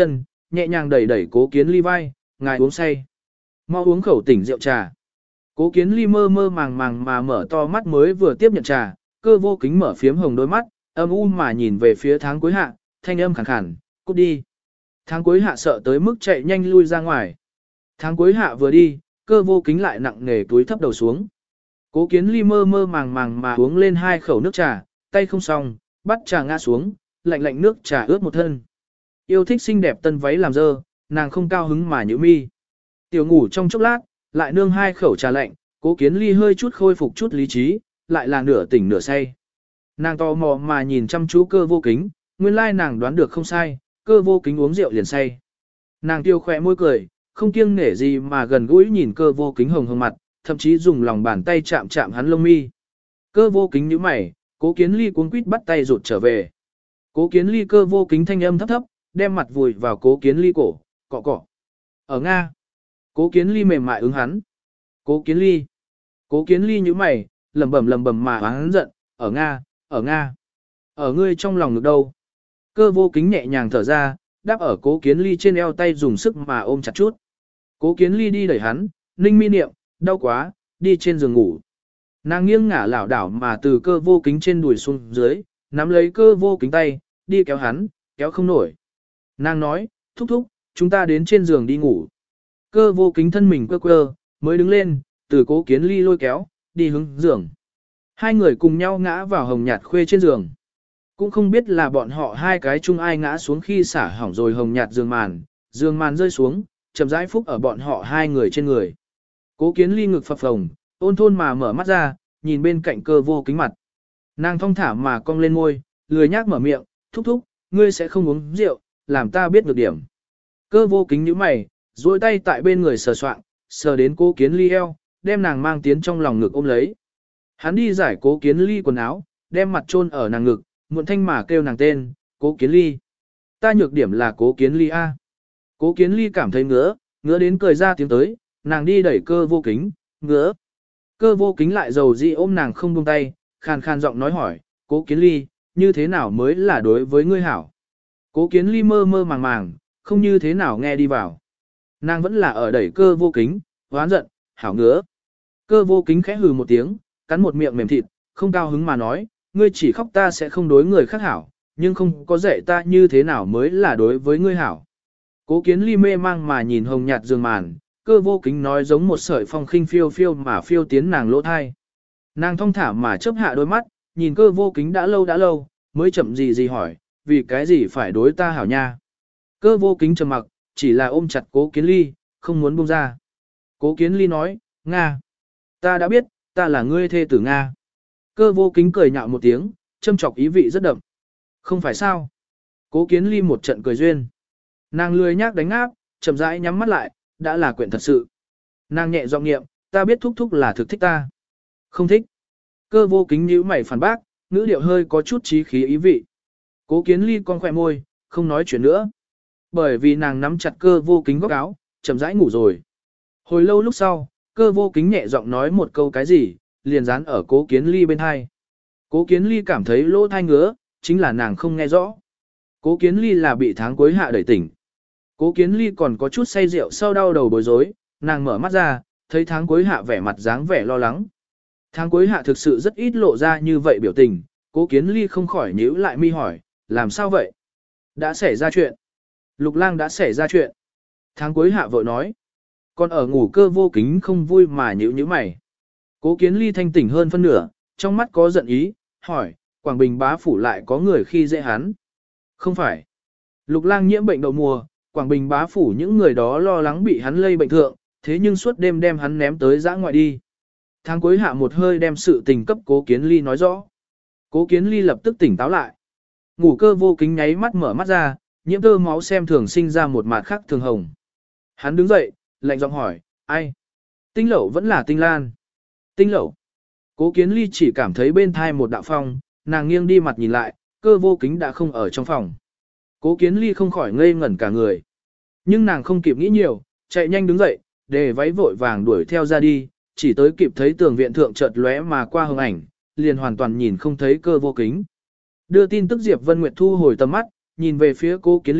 nhẹ nhàng đẩy đẩy Cố Kiến Ly vai, ngài uống say. Mau uống khẩu tỉnh rượu trà. Cố Kiến Ly mơ mơ màng màng mà mở to mắt mới vừa tiếp nhận trà, Cơ Vô Kính mở phiếm hồng đôi mắt, âm u mà nhìn về phía Tháng Cuối Hạ, thanh âm khàn khàn, cút đi. Tháng Cuối Hạ sợ tới mức chạy nhanh lui ra ngoài. Tháng Cuối Hạ vừa đi, Cơ Vô Kính lại nặng nề túi thấp đầu xuống. Cố Kiến Ly mơ mơ màng màng mà uống lên 2 khẩu nước trà, tay không xong, bắt trà ngã xuống, lạnh lạnh nước trà ướt một thân. Yêu thích xinh đẹp tân váy làm dơ, nàng không cao hứng mà nhíu mi. Tiểu ngủ trong chốc lát, lại nương 2 khẩu trà lạnh, Cố Kiến Ly hơi chút khôi phục chút lý trí, lại là nửa tỉnh nửa say. Nàng tò mò mà nhìn chăm chú Cơ Vô Kính, nguyên lai nàng đoán được không sai, Cơ Vô Kính uống rượu liền say. Nàng tiêu khỏe môi cười, không kiêng nể gì mà gần gũi nhìn Cơ Vô Kính hồng hồng mặt, thậm chí dùng lòng bàn tay chạm chạm hắn lông mi. Cơ Vô Kính nhíu mày, Cố Kiến Ly cuống quýt bắt tay rụt trở về. Cố Kiến Ly Cơ Vô Kính thanh âm thấp thấp, đem mặt vùi vào Cố Kiến Ly cổ, cọ cọ. Ở Nga. Cố Kiến Ly mềm mại ứng hắn. Cố Kiến Ly. Cố Kiến Ly nhíu mày, lẩm bẩm mà hắn giận, ở Nga, ở Nga. Ở ngươi trong lòng ngực đâu? Cơ Vô Kính nhẹ nhàng thở ra, đáp ở Cố Kiến Ly trên eo, tay dùng sức mà ôm chặt chút. Cố Kiến Ly đi đẩy hắn, ninh mi niệm, đau quá, đi trên giường ngủ. Nàng nghiêng ngả lảo đảo mà từ Cơ Vô Kính trên đùi xuống dưới, nắm lấy Cơ Vô Kính tay, đi kéo hắn, kéo không nổi. Nàng nói, thúc thúc, chúng ta đến trên giường đi ngủ. Cơ Vô Kính thân mình quơ quơ, mới đứng lên, từ Cố Kiến Ly lôi kéo, đi hướng giường. Hai người cùng nhau ngã vào hồng nhạt khuê trên giường. Cũng không biết là bọn họ hai cái chung ai ngã xuống khi xả hỏng rồi hồng nhạt giường màn rơi xuống, chậm rãi phúc ở bọn họ hai người trên người. Cố Kiến Ly ngực phập phồng, ôn thôn mà mở mắt ra, nhìn bên cạnh Cơ Vô Kính mặt. Nàng thong thả mà cong lên môi, lười nhác mở miệng, thúc thúc, ngươi sẽ không uống rượu, làm ta biết được điểm. Cơ Vô Kính nhíu mày, duỗi tay tại bên người sờ soạng, sờ đến Cố Kiến Ly eo, đem nàng mang tiến trong lòng ngực ôm lấy. Hắn đi giải Cố Kiến Ly quần áo, đem mặt chôn ở nàng ngực, muộn thanh mà kêu nàng tên, Cố Kiến Ly. Ta nhược điểm là Cố Kiến Ly A. Cố Kiến Ly cảm thấy ngứa đến cười ra tiếng tới, nàng đi đẩy Cơ Vô Kính, ngứa. Cơ Vô Kính lại dầu dị ôm nàng không buông tay, khàn khàn giọng nói hỏi, Cố Kiến Ly, như thế nào mới là đối với ngươi hảo? Cố Kiến Ly mơ mơ màng màng, không như thế nào nghe đi vào. Nàng vẫn là ở đẩy Cơ Vô Kính, hoán giận, hảo ngứa. Cơ Vô Kính khẽ hừ một tiếng, cắn một miệng mềm thịt, không cao hứng mà nói, ngươi chỉ khóc ta sẽ không đối người khác hảo, nhưng không có dạy ta như thế nào mới là đối với ngươi hảo. Cố Kiến Ly mê mang mà nhìn hồng nhạt giường màn, Cơ Vô Kính nói giống một sợi phong khinh phiêu phiêu mà phiêu tiến nàng lỗ thai. Nàng thong thả mà chớp hạ đôi mắt, nhìn Cơ Vô Kính đã lâu, mới chậm gì hỏi, vì cái gì phải đối ta hảo nha. Cơ Vô Kính trầm mặc, chỉ là ôm chặt Cố Kiến Ly, không muốn buông ra. Cố Kiến Ly nói, Nga. Ta đã biết, ta là ngươi thê tử Nga. Cơ Vô Kính cười nhạo một tiếng, châm chọc ý vị rất đậm. Không phải sao? Cố Kiến Ly một trận cười duyên. Nàng lười nhác đánh áp, chậm rãi nhắm mắt lại, đã là quyện thật sự. Nàng nhẹ giọng niệm, ta biết thúc thúc là thực thích ta. Không thích. Cơ Vô Kính nhíu mày phản bác, ngữ điệu hơi có chút chí khí ý vị. Cố Kiến Ly con khỏe môi, không nói chuyện nữa. Bởi vì nàng nắm chặt Cơ Vô Kính góc áo, chậm rãi ngủ rồi. Hồi lâu lúc sau, Cơ Vô Kính nhẹ giọng nói một câu cái gì, liền dán ở Cố Kiến Ly bên hai. Cố Kiến Ly cảm thấy lỗ thai ngứa, chính là nàng không nghe rõ. Cố Kiến Ly là bị Tháng Cuối Hạ đẩy tỉnh. Cố Kiến Ly còn có chút say rượu sau đau đầu bối rối, nàng mở mắt ra, thấy Tháng Cuối Hạ vẻ mặt dáng vẻ lo lắng. Tháng Cuối Hạ thực sự rất ít lộ ra như vậy biểu tình, Cố Kiến Ly không khỏi nhíu lại mi hỏi, làm sao vậy? Đã xảy ra chuyện. Lục Lang đã xảy ra chuyện. Tháng Cuối Hạ vội nói. Còn ở ngủ Cơ Vô Kính không vui mà nhíu mày. Cố Kiến Ly thanh tỉnh hơn phân nửa, trong mắt có giận ý, hỏi, Quảng Bình bá phủ lại có người khi dễ hắn. Không phải. Lục Lang nhiễm bệnh đậu mùa, Quảng Bình bá phủ những người đó lo lắng bị hắn lây bệnh thượng, thế nhưng suốt đêm đem hắn ném tới giã ngoại đi. Tháng Cuối Hạ một hơi đem sự tình cấp Cố Kiến Ly nói rõ. Cố Kiến Ly lập tức tỉnh táo lại. Ngủ Cơ Vô Kính nháy mắt mở mắt ra, nhiễm tơ máu xem thường sinh ra một mạt khác thường hồng. Hắn đứng dậy, lạnh giọng hỏi, ai? Tinh Lẩu vẫn là Tinh Lan. Tinh Lẩu. Cố Kiến Ly chỉ cảm thấy bên thai một đạo phong, nàng nghiêng đi mặt nhìn lại, Cơ Vô Kính đã không ở trong phòng. Cố Kiến Ly không khỏi ngây ngẩn cả người. Nhưng nàng không kịp nghĩ nhiều, chạy nhanh đứng dậy, để váy vội vàng đuổi theo ra đi, chỉ tới kịp thấy tường viện thượng chợt lóe mà qua hồng ảnh, liền hoàn toàn nhìn không thấy Cơ Vô Kính. Đưa tin tức Diệp Vân Nguyệt thu hồi tầm mắt, nhìn về phía Cố Kiến Ly,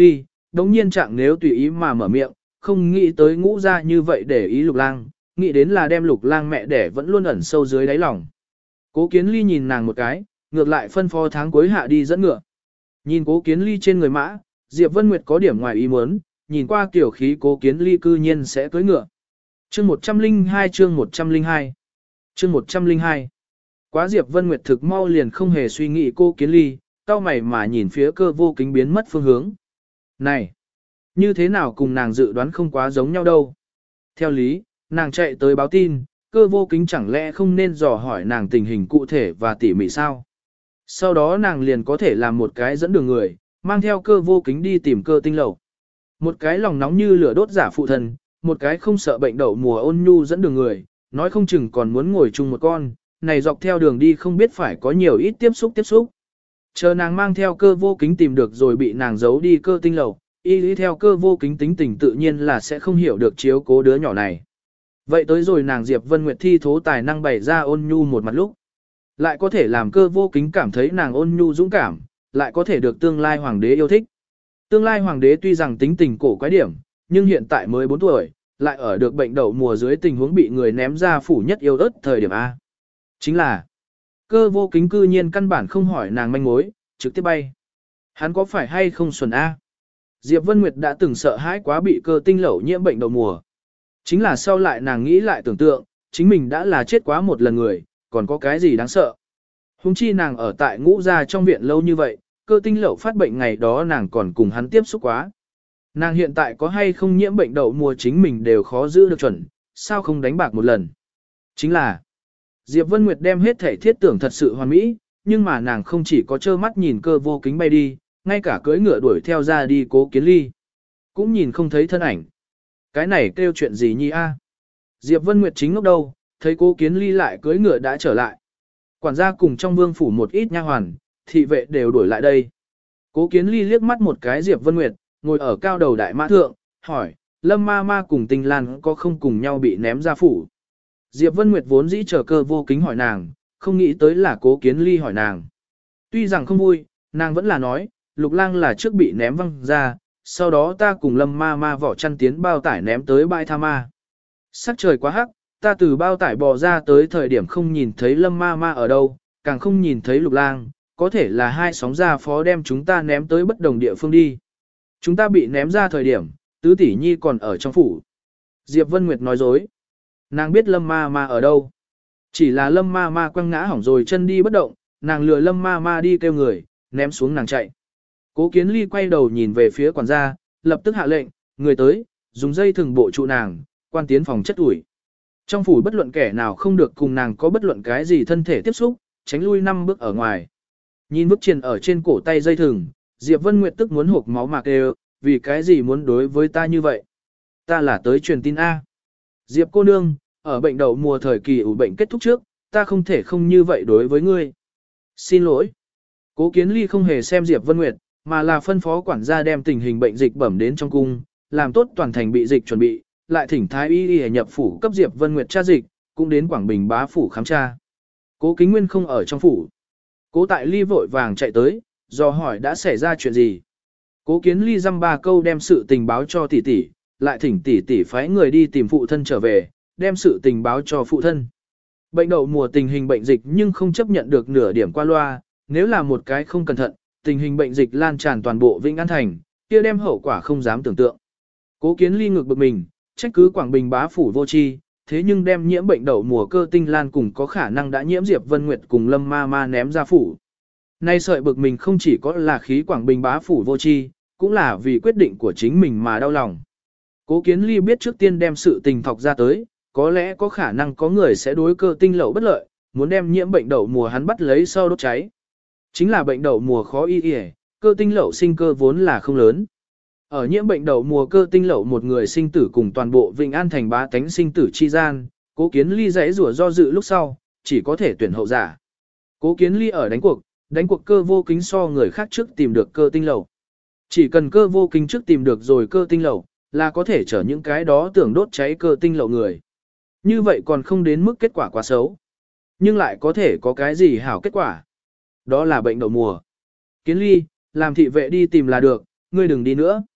đống nhiên chẳng nếu tùy ý mà mở miệng, không nghĩ tới ngũ ra như vậy để ý Lục Lang, nghĩ đến là đem Lục Lang mẹ đẻ vẫn luôn ẩn sâu dưới đáy lòng. Cố Kiến Ly nhìn nàng một cái, ngược lại phân phó tháng cuối hạ đi dẫn ngựa. Nhìn Cố Kiến Ly trên người mã, Diệp Vân Nguyệt có điểm ngoài ý muốn, nhìn qua kiểu khí Cố Kiến Ly cư nhiên sẽ cưỡi ngựa. Chương 102 chương 102 chương 102 Quá Diệp Vân Nguyệt thực mau liền không hề suy nghĩ Cố Kiến Ly, cau mày mà nhìn phía Cơ Vô Kính biến mất phương hướng. Này, như thế nào cùng nàng dự đoán không quá giống nhau đâu. Theo lý, nàng chạy tới báo tin, Cơ Vô Kính chẳng lẽ không nên dò hỏi nàng tình hình cụ thể và tỉ mỉ sao? Sau đó nàng liền có thể làm một cái dẫn đường người, mang theo Cơ Vô Kính đi tìm Cơ Tinh Lầu. Một cái lòng nóng như lửa đốt giả phụ thân, một cái không sợ bệnh đậu mùa ôn nhu dẫn đường người, nói không chừng còn muốn ngồi chung một con, này dọc theo đường đi không biết phải có nhiều ít tiếp xúc. Chờ nàng mang theo Cơ Vô Kính tìm được rồi bị nàng giấu đi Cơ Tinh Lầu, y lý theo Cơ Vô Kính tính tình tự nhiên là sẽ không hiểu được chiếu cố đứa nhỏ này. Vậy tới rồi nàng Diệp Vân Nguyệt thi thố tài năng bày ra ôn nhu một mặt lúc, lại có thể làm Cơ Vô Kính cảm thấy nàng ôn nhu dũng cảm, lại có thể được tương lai hoàng đế yêu thích. Tương lai hoàng đế tuy rằng tính tình cổ quái điểm, nhưng hiện tại mới 4 tuổi, lại ở được bệnh đậu mùa dưới tình huống bị người ném ra phủ nhất yêu ớt thời điểm A. Chính là, Cơ Vô Kính cư nhiên căn bản không hỏi nàng manh mối, trực tiếp bay. Hắn có phải hay không xuẩn A? Diệp Vân Nguyệt đã từng sợ hãi quá bị Cơ Tinh Lẩu nhiễm bệnh đậu mùa. Chính là sau lại nàng nghĩ lại tưởng tượng, chính mình đã là chết quá một lần người, còn có cái gì đáng sợ. Hùng chi nàng ở tại Ngũ gia trong viện lâu như vậy, Cơ Tinh Lẩu phát bệnh ngày đó nàng còn cùng hắn tiếp xúc quá. Nàng hiện tại có hay không nhiễm bệnh đậu mùa chính mình đều khó giữ được chuẩn, sao không đánh bạc một lần. Chính là, Diệp Vân Nguyệt đem hết thể thiết tưởng thật sự hoàn mỹ, nhưng mà nàng không chỉ có trơ mắt nhìn Cơ Vô Kính bay đi, ngay cả cưỡi ngựa đuổi theo ra đi Cố Kiến Ly. Cũng nhìn không thấy thân ảnh. Cái này kêu chuyện gì nhi a? Diệp Vân Nguyệt chính ngốc đâu, thấy Cố Kiến Ly lại cưỡi ngựa đã trở lại. Quản gia cùng trong vương phủ một ít nha hoàn, thị vệ đều đuổi lại đây. Cố Kiến Ly liếc mắt một cái Diệp Vân Nguyệt, ngồi ở cao đầu đại mã thượng, hỏi, Lâm ma ma cùng Tinh Lan có không cùng nhau bị ném ra phủ? Diệp Vân Nguyệt vốn dĩ chờ Cơ Vô Kính hỏi nàng, không nghĩ tới là Cố Kiến Ly hỏi nàng. Tuy rằng không vui, nàng vẫn là nói, Lục Lang là trước bị ném văng ra, sau đó ta cùng Lâm ma ma vỏ chăn tiến bao tải ném tới bãi tha ma. Sắc trời quá hắc, ta từ bao tải bò ra tới thời điểm không nhìn thấy Lâm ma ma ở đâu, càng không nhìn thấy Lục Lang, có thể là hai sóng gia phó đem chúng ta ném tới bất đồng địa phương đi. Chúng ta bị ném ra thời điểm, tứ tỷ nhi còn ở trong phủ. Diệp Vân Nguyệt nói dối. Nàng biết Lâm ma ma ở đâu. Chỉ là Lâm ma ma quăng ngã hỏng rồi chân đi bất động, nàng lừa Lâm ma ma đi kêu người, ném xuống nàng chạy. Cố Kiến Ly quay đầu nhìn về phía quản gia, lập tức hạ lệnh, người tới, dùng dây thừng bộ trụ nàng, quan tiến phòng chất ủi. Trong phủ bất luận kẻ nào không được cùng nàng có bất luận cái gì thân thể tiếp xúc, tránh lui 5 bước ở ngoài. Nhìn bức triền ở trên cổ tay dây thừng, Diệp Vân Nguyệt tức muốn hộc máu mạc đều, vì cái gì muốn đối với ta như vậy? Ta là tới truyền tin A. Diệp cô nương, ở bệnh đậu mùa thời kỳ ủ bệnh kết thúc trước, ta không thể không như vậy đối với ngươi. Xin lỗi. Cố Kiến Ly không hề xem Diệp Vân Nguyệt, mà là phân phó quản gia đem tình hình bệnh dịch bẩm đến trong cung, làm tốt toàn thành bị dịch chuẩn bị, lại thỉnh thái y y nhập phủ cấp Diệp Vân Nguyệt tra dịch, cũng đến Quảng Bình bá phủ khám tra. Cố Kính Nguyên không ở trong phủ. Cố Tại Ly vội vàng chạy tới, do hỏi đã xảy ra chuyện gì. Cố Kiến Ly dăm ba câu đem sự tình báo cho tỷ tỷ, lại thỉnh tỷ tỷ phái người đi tìm phụ thân trở về, đem sự tình báo cho phụ thân. Bệnh đậu mùa tình hình bệnh dịch nhưng không chấp nhận được nửa điểm qua loa, nếu là một cái không cẩn thận, tình hình bệnh dịch lan tràn toàn bộ Vĩnh An thành, kia đem hậu quả không dám tưởng tượng. Cố Kiến Ly ngược bực mình, trách cứ Quảng Bình bá phủ vô tri, thế nhưng đem nhiễm bệnh đậu mùa Cơ Tinh Lan cùng có khả năng đã nhiễm Diệp Vân Nguyệt cùng Lâm ma ma ném ra phủ. Nay sợi bực mình không chỉ có là khí Quảng Bình bá phủ vô tri, cũng là vì quyết định của chính mình mà đau lòng. Cố Kiến Ly biết trước tiên đem sự tình thọc ra tới, có lẽ có khả năng có người sẽ đối Cơ Tinh Lậu bất lợi, muốn đem nhiễm bệnh đậu mùa hắn bắt lấy sau đốt cháy. Chính là bệnh đậu mùa khó y y, Cơ Tinh Lậu sinh cơ vốn là không lớn. Ở nhiễm bệnh đậu mùa Cơ Tinh Lậu một người sinh tử cùng toàn bộ Vĩnh An thành bá tánh sinh tử chi gian, Cố Kiến Ly dãy rủa do dự lúc sau, chỉ có thể tuyển hậu giả. Cố Kiến Ly ở đánh cuộc Cơ Vô Kính so người khác trước tìm được Cơ Tinh Lậu. Chỉ cần Cơ Vô Kính trước tìm được rồi Cơ Tinh Lậu, là có thể chở những cái đó tưởng đốt cháy Cơ Tinh Lậu người. Như vậy còn không đến mức kết quả quá xấu. Nhưng lại có thể có cái gì hảo kết quả. Đó là bệnh đậu mùa. Kiến Ly, làm thị vệ đi tìm là được, ngươi đừng đi nữa.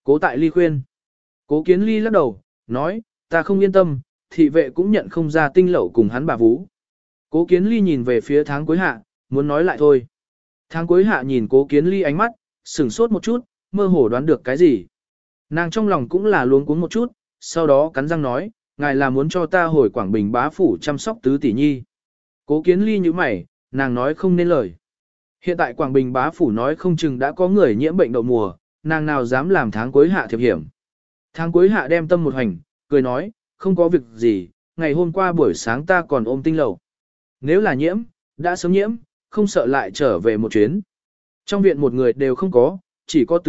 Cố Tại Ly khuyên. Cố Kiến Ly lắc đầu, nói, ta không yên tâm, thị vệ cũng nhận không ra tinh lẩu cùng hắn bà vú. Cố Kiến Ly nhìn về phía Tháng Cuối Hạ, muốn nói lại thôi. Tháng Cuối Hạ nhìn Cố Kiến Ly ánh mắt, sửng sốt một chút, mơ hồ đoán được cái gì. Nàng trong lòng cũng là luống cuống một chút, sau đó cắn răng nói, ngài là muốn cho ta hồi Quảng Bình bá phủ chăm sóc tứ tỷ nhi. Cố Kiến Ly như mày, nàng nói không nên lời. Hiện tại Quảng Bình bá phủ nói không chừng đã có người nhiễm bệnh đậu mùa, nàng nào dám làm Tháng Cuối Hạ thiệp hiểm. Tháng Cuối Hạ đem tâm một hành, cười nói, không có việc gì, ngày hôm qua buổi sáng ta còn ôm tinh lẩu. Nếu là nhiễm, đã sớm nhiễm, không sợ lại trở về một chuyến. Trong viện một người đều không có, chỉ có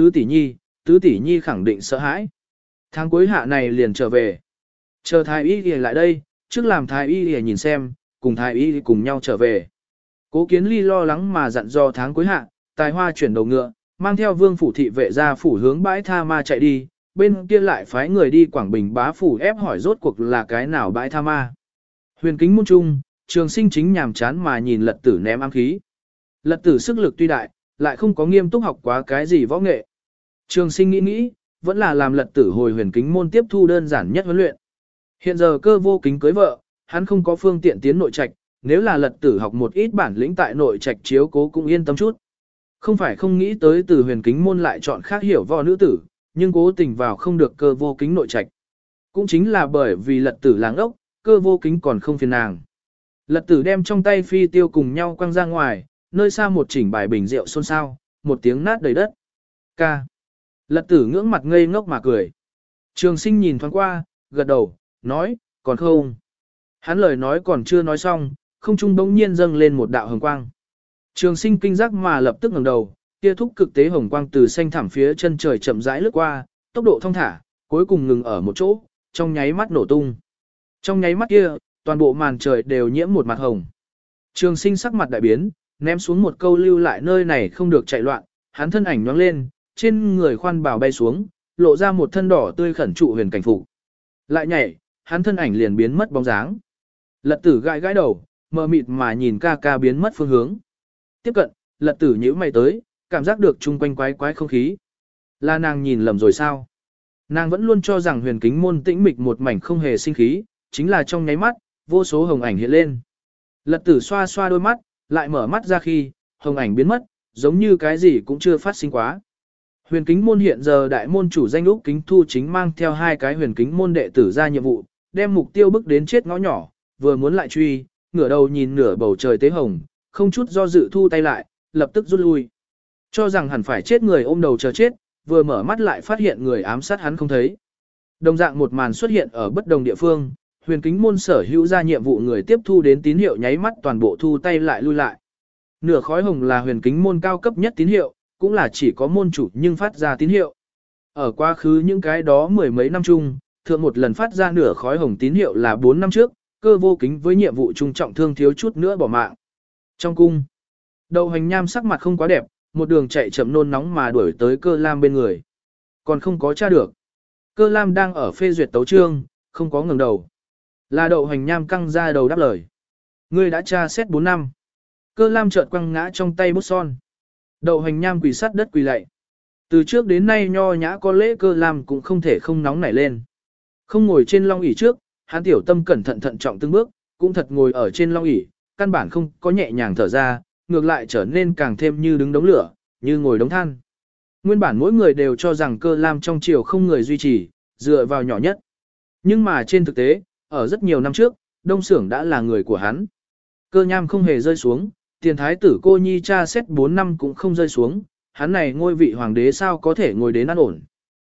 tứ tỷ nhi khẳng định sợ hãi. Tháng Cuối Hạ này liền trở về. Chờ thái y lại đây, trước làm thái y nhìn xem, cùng thái y cùng nhau trở về. Cố Kiến Ly lo lắng mà dặn dò Tháng Cuối Hạ, tài hoa chuyển đầu ngựa, mang theo vương phủ thị vệ ra phủ hướng bãi tha ma chạy đi, bên kia lại phái người đi Quảng Bình bá phủ ép hỏi rốt cuộc là cái nào bãi tha ma. Huyền kính môn trung, Trường Sinh chính nhàm chán mà nhìn Lật Tử ném ám khí. Lật Tử sức lực tuy đại, lại không có nghiêm túc học quá cái gì võ nghệ. Trường Sinh nghĩ, vẫn là làm Lật Tử hồi huyền kính môn tiếp thu đơn giản nhất huấn luyện. Hiện giờ Cơ Vô Kính cưới vợ, hắn không có phương tiện tiến nội trạch, nếu là Lật Tử học một ít bản lĩnh tại nội trạch chiếu cố cũng yên tâm chút. Không phải không nghĩ tới từ huyền kính môn lại chọn khác hiểu võ nữ tử, nhưng cố tình vào không được Cơ Vô Kính nội trạch. Cũng chính là bởi vì Lật Tử láng ốc, Cơ Vô Kính còn không phiền nàng. Lật Tử đem trong tay phi tiêu cùng nhau quăng ra ngoài, nơi xa một chỉnh bài bình rượu xôn xao, một tiếng nát đầy đất. Ca. Lật Tử ngưỡng mặt ngây ngốc mà cười. Trường Sinh nhìn thoáng qua, gật đầu, nói, còn không. Hắn lời nói còn chưa nói xong, không trung bỗng nhiên dâng lên một đạo hồng quang. Trường Sinh kinh giác mà lập tức ngẩng đầu, kia thúc cực tế hồng quang từ xanh thẳm phía chân trời chậm rãi lướt qua, tốc độ thong thả, cuối cùng ngừng ở một chỗ, trong nháy mắt nổ tung. Trong nháy mắt kia, toàn bộ màn trời đều nhiễm một mặt hồng. Trường Sinh sắc mặt đại biến, ném xuống một câu lưu lại nơi này không được chạy loạn, hắn thân ảnh nhoáng lên, trên người khoan bào bay xuống, lộ ra một thân đỏ tươi khẩn trụ huyền cảnh phục. Lại nhảy, hắn thân ảnh liền biến mất bóng dáng. Lật Tử gãi gãi đầu, mờ mịt mà nhìn ca ca biến mất phương hướng. Tiếp cận, Lật Tử nhíu mày tới, cảm giác được chung quanh quái quái không khí. Là nàng nhìn lầm rồi sao? Nàng vẫn luôn cho rằng huyền kính môn tĩnh mịch một mảnh không hề sinh khí, chính là trong nháy mắt, vô số hồng ảnh hiện lên. Lật Tử xoa xoa đôi mắt, lại mở mắt ra khi, hồng ảnh biến mất, giống như cái gì cũng chưa phát sinh quá. Huyền kính môn hiện giờ đại môn chủ danh Úc Kính Thu chính mang theo 2 cái huyền kính môn đệ tử ra nhiệm vụ, đem mục tiêu bước đến chết ngõ nhỏ, vừa muốn lại truy, ngửa đầu nhìn nửa bầu trời tế hồng, không chút do dự thu tay lại, lập tức rút lui. Cho rằng hẳn phải chết người ôm đầu chờ chết, vừa mở mắt lại phát hiện người ám sát hắn không thấy. Đồng dạng một màn xuất hiện ở bất đồng địa phương, huyền kính môn sở hữu ra nhiệm vụ người tiếp thu đến tín hiệu nháy mắt toàn bộ thu tay lại lui lại. Nửa khói hồng là huyền kính môn cao cấp nhất tín hiệu, cũng là chỉ có môn chủ nhưng phát ra tín hiệu. Ở quá khứ những cái đó mười mấy năm chung, thượng một lần phát ra nửa khói hồng tín hiệu là 4 năm trước, Cơ Vô Kính với nhiệm vụ trung trọng thương thiếu chút nữa bỏ mạng. Trong cung, Đậu Hành Nham sắc mặt không quá đẹp, một đường chạy chậm nôn nóng mà đuổi tới Cơ Lam bên người. Còn không có tra được. Cơ Lam đang ở phê duyệt tấu chương, không có ngẩng đầu. Là Đậu Hành Nham căng ra đầu đáp lời. Ngươi đã tra xét 4 năm. Cơ Lam chợt quăng ngã trong tay bút son. Đậu Hành Nham quỳ sát đất quỳ lạy. Từ trước đến nay nho nhã có lễ Cơ Lam cũng không thể không nóng nảy lên. Không ngồi trên long ỷ trước, hắn tiểu tâm cẩn thận thận trọng từng bước, cũng thật ngồi ở trên long ỷ, căn bản không có nhẹ nhàng thở ra, ngược lại trở nên càng thêm như đứng đống lửa, như ngồi đống than. Nguyên bản mỗi người đều cho rằng Cơ Lam trong triều không người duy trì, dựa vào nhỏ nhất. Nhưng mà trên thực tế, ở rất nhiều năm trước, Đông Xưởng đã là người của hắn. Cơ Nham không hề rơi xuống, tiền thái tử cô nhi cha xét 4 năm cũng không rơi xuống, hắn này ngôi vị hoàng đế sao có thể ngồi đến an ổn.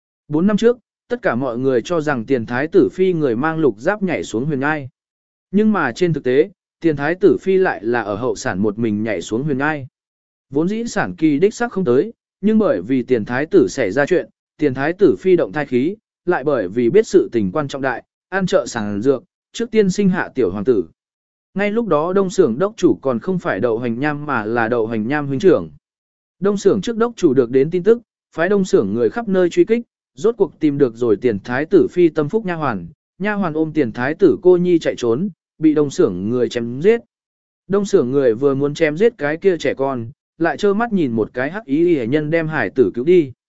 4 năm trước, tất cả mọi người cho rằng tiền thái tử phi người mang lục giáp nhảy xuống huyền ngai. Nhưng mà trên thực tế, tiền thái tử phi lại là ở hậu sản một mình nhảy xuống huyền ngai. Vốn dĩ sản kỳ đích xác không tới, nhưng bởi vì tiền thái tử xảy ra chuyện, tiền thái tử phi động thai khí, lại bởi vì biết sự tình quan trọng đại, an trợ sản dược, trước tiên sinh hạ tiểu hoàng tử. Ngay lúc đó Đông Xưởng đốc chủ còn không phải Đậu Hành Nham mà là Đậu Hành Nham huynh trưởng. Đông Xưởng trước đốc chủ được đến tin tức, phái Đông Xưởng người khắp nơi truy kích, rốt cuộc tìm được rồi tiền thái tử phi tâm phúc nha hoàn ôm tiền thái tử cô nhi chạy trốn, bị Đông Xưởng người chém giết. Đông Xưởng người vừa muốn chém giết cái kia trẻ con, lại trơ mắt nhìn một cái hắc ý y nhân đem hải tử cứu đi.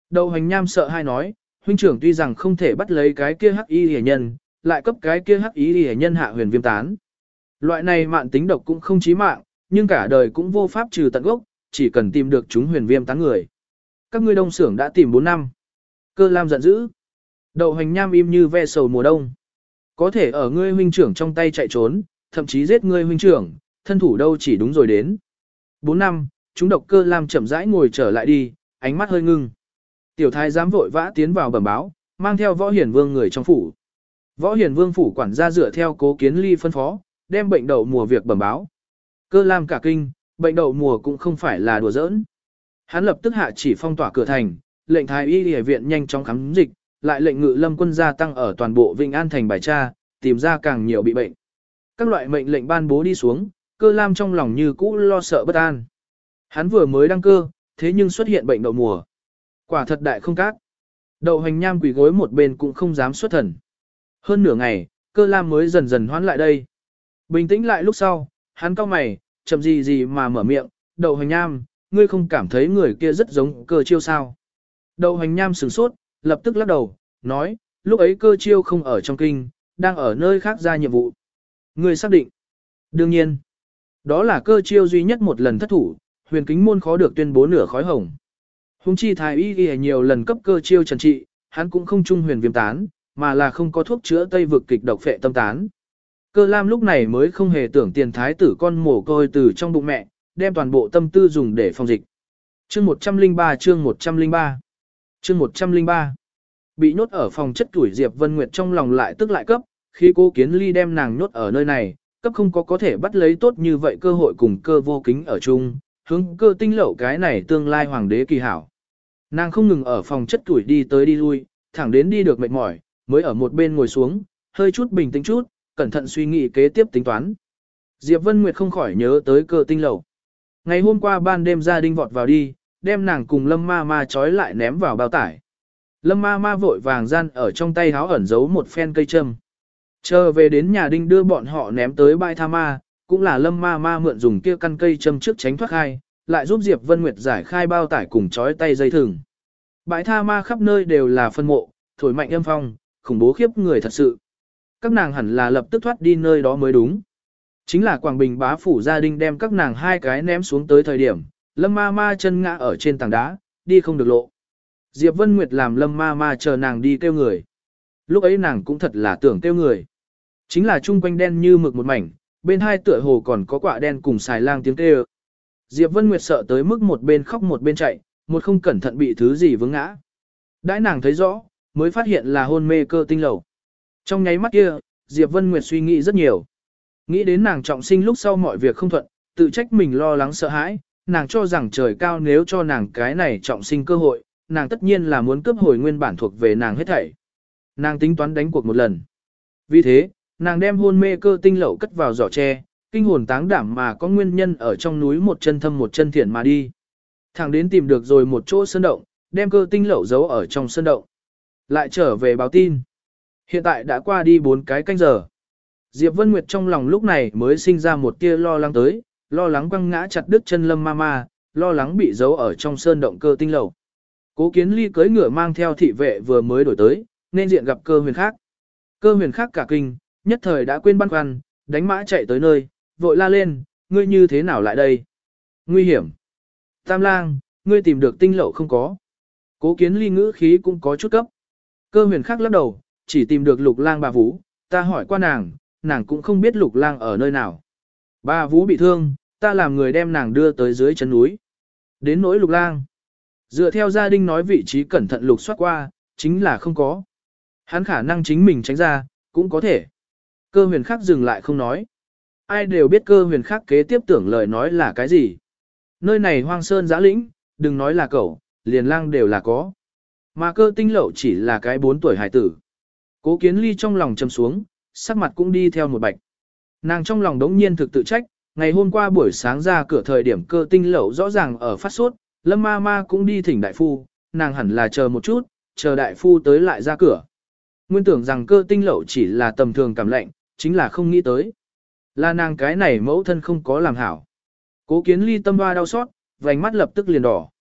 Đậu Hành Nham sợ hai nói, huynh trưởng tuy rằng không thể bắt lấy cái kia hắc y hề nhân, lại cấp cái kia hắc y hề nhân hạ huyền viêm tán. Loại này mạn tính độc cũng không chí mạng, nhưng cả đời cũng vô pháp trừ tận gốc, chỉ cần tìm được chúng huyền viêm tán người. Các ngươi đông xưởng đã tìm 4 năm. Cơ Lam giận dữ. Đậu Hành Nham im như ve sầu mùa đông. Có thể ở ngươi huynh trưởng trong tay chạy trốn, thậm chí giết ngươi huynh trưởng, thân thủ đâu chỉ đúng rồi đến. 4 năm, chúng độc Cơ Lam chậm rãi ngồi trở lại đi, ánh mắt hơi ngưng. Tiểu thái giám vội vã tiến vào bẩm báo, mang theo Võ Hiển Vương người trong phủ. Võ Hiển Vương phủ quản gia dựa theo Cố Kiến Ly phân phó, đem bệnh đậu mùa việc bẩm báo. Cơ Lam cả kinh, bệnh đậu mùa cũng không phải là đùa giỡn. Hắn lập tức hạ chỉ phong tỏa cửa thành, lệnh thái y y viện nhanh chóng khám dịch, lại lệnh Ngự Lâm quân gia tăng ở toàn bộ Vĩnh An thành bài tra, tìm ra càng nhiều bị bệnh. Các loại mệnh lệnh ban bố đi xuống, Cơ Lam trong lòng như cũ lo sợ bất an. Hắn vừa mới đăng cơ, thế nhưng xuất hiện bệnh đậu mùa. Quả thật đại không cát. Đậu Hành Nham quỳ gối một bên cũng không dám xuất thần. Hơn nửa ngày, Cơ Lam mới dần dần hoán lại đây. Bình tĩnh lại lúc sau, hắn cau mày, chậm gì gì mà mở miệng, Đậu Hành Nham, ngươi không cảm thấy người kia rất giống Cơ Chiêu sao? Đậu Hành Nham sửng sốt, lập tức lắc đầu, nói, lúc ấy Cơ Chiêu không ở trong kinh, đang ở nơi khác ra nhiệm vụ. Ngươi xác định. Đương nhiên, đó là Cơ Chiêu duy nhất một lần thất thủ, huyền kính môn khó được tuyên bố nửa khói hồng. Hùng chi thái y y nhiều lần cấp Cơ Chiêu trần trị, hắn cũng không trung huyền viêm tán, mà là không có thuốc chữa tây vực kịch độc phệ tâm tán. Cơ Lam lúc này mới không hề tưởng tiền thái tử con mồ côi từ trong bụng mẹ, đem toàn bộ tâm tư dùng để phòng dịch. Chương 103 chương 103 chương 103 Bị nhốt ở phòng chất tuổi Diệp Vân Nguyệt trong lòng lại tức lại cấp, khi Cố Kiến Ly đem nàng nhốt ở nơi này, cấp không có thể bắt lấy tốt như vậy cơ hội cùng Cơ Vô Kính ở chung, hướng Cơ Tinh Lậu cái này tương lai hoàng đế kỳ hảo. Nàng không ngừng ở phòng chất tuổi đi tới đi lui, thẳng đến đi được mệt mỏi, mới ở một bên ngồi xuống, hơi chút bình tĩnh chút, cẩn thận suy nghĩ kế tiếp tính toán. Diệp Vân Nguyệt không khỏi nhớ tới Cơ Tinh Lậu. Ngày hôm qua ban đêm gia đình vọt vào đi, đem nàng cùng Lâm Ma Ma trói lại ném vào bao tải. Lâm Ma Ma vội vàng gian ở trong tay háo ẩn giấu một phen cây châm. Chờ về đến nhà đinh đưa bọn họ ném tới bãi tha ma, cũng là Lâm Ma Ma mượn dùng kia căn cây châm trước tránh thoát khai, lại giúp Diệp Vân Nguyệt giải khai bao tải cùng trói tay dây thừng. Bãi tha ma khắp nơi đều là phân mộ, thổi mạnh âm phong, khủng bố khiếp người thật sự. Các nàng hẳn là lập tức thoát đi nơi đó mới đúng. Chính là Quảng Bình bá phủ gia đình đem các nàng hai cái ném xuống tới thời điểm, Lâm Ma Ma chân ngã ở trên tảng đá, đi không được lộ. Diệp Vân Nguyệt làm Lâm Ma Ma chờ nàng đi kêu người. Lúc ấy nàng cũng thật là tưởng kêu người. Chính là chung quanh đen như mực một mảnh, bên hai tựa hồ còn có quạ đen cùng xài lang tiếng kêu. Diệp Vân Nguyệt sợ tới mức một bên khóc một bên chạy, một không cẩn thận bị thứ gì vướng ngã. Đãi nàng thấy rõ, mới phát hiện là hôn mê Cơ Tinh Lậu. Trong nháy mắt kia, Diệp Vân Nguyệt suy nghĩ rất nhiều. Nghĩ đến nàng trọng sinh lúc sau mọi việc không thuận, tự trách mình lo lắng sợ hãi, nàng cho rằng trời cao nếu cho nàng cái này trọng sinh cơ hội, nàng tất nhiên là muốn cướp hồi nguyên bản thuộc về nàng hết thảy. Nàng tính toán đánh cuộc một lần. Vì thế, nàng đem hôn mê Cơ Tinh Lậu cất vào giỏ tre, kinh hồn táng đảm mà có nguyên nhân ở trong núi một chân thâm một chân thiện mà đi. Thẳng đến tìm được rồi một chỗ sơn động, đem Cơ Tinh Lậu giấu ở trong sơn động. Lại trở về báo tin. Hiện tại đã qua đi 4 cái canh giờ. Diệp Vân Nguyệt trong lòng lúc này mới sinh ra một tia lo lắng tới, lo lắng quăng ngã chặt đứt chân Lâm Ma Ma, lo lắng bị giấu ở trong sơn động Cơ Tinh Lậu. Cố Kiến Ly cưỡi ngựa mang theo thị vệ vừa mới đổi tới, nên diện gặp Cơ Huyền khác. Cơ Huyền khác cả kinh, nhất thời đã quên băn khoăn, đánh mã chạy tới nơi, vội la lên, ngươi như thế nào lại đây? Nguy hiểm. Tam lang, ngươi tìm được Tinh Lậu không có? Cố Kiến Ly ngữ khí cũng có chút cấp. Cơ Huyền khác lắc đầu, chỉ tìm được Lục Lang bà Vũ, ta hỏi qua nàng, nàng cũng không biết Lục Lang ở nơi nào. Bà Vũ bị thương, ta làm người đem nàng đưa tới dưới chân núi. Đến nỗi Lục Lang, dựa theo gia đình nói vị trí cẩn thận lục soát qua, chính là không có. Hắn khả năng chính mình tránh ra, cũng có thể. Cơ Huyền khác dừng lại không nói. Ai đều biết Cơ Huyền khác kế tiếp tưởng lời nói là cái gì. Nơi này hoang sơn giã lĩnh, đừng nói là cẩu, liền lang đều là có. Mà Cơ Tinh Lậu chỉ là cái 4 tuổi hải tử. Cố Kiến Ly trong lòng trầm xuống, sắc mặt cũng đi theo một bạch. Nàng trong lòng đống nhiên thực tự trách, ngày hôm qua buổi sáng ra cửa thời điểm Cơ Tinh Lậu rõ ràng ở phát sốt, Lâm Ma Ma cũng đi thỉnh đại phu, nàng hẳn là chờ một chút, chờ đại phu tới lại ra cửa. Nguyên tưởng rằng Cơ Tinh Lậu chỉ là tầm thường cảm lạnh, chính là không nghĩ tới. Là nàng cái này mẫu thân không có làm hảo. Cố Kiến Ly tâm hoa đau xót, vành mắt lập tức liền đỏ.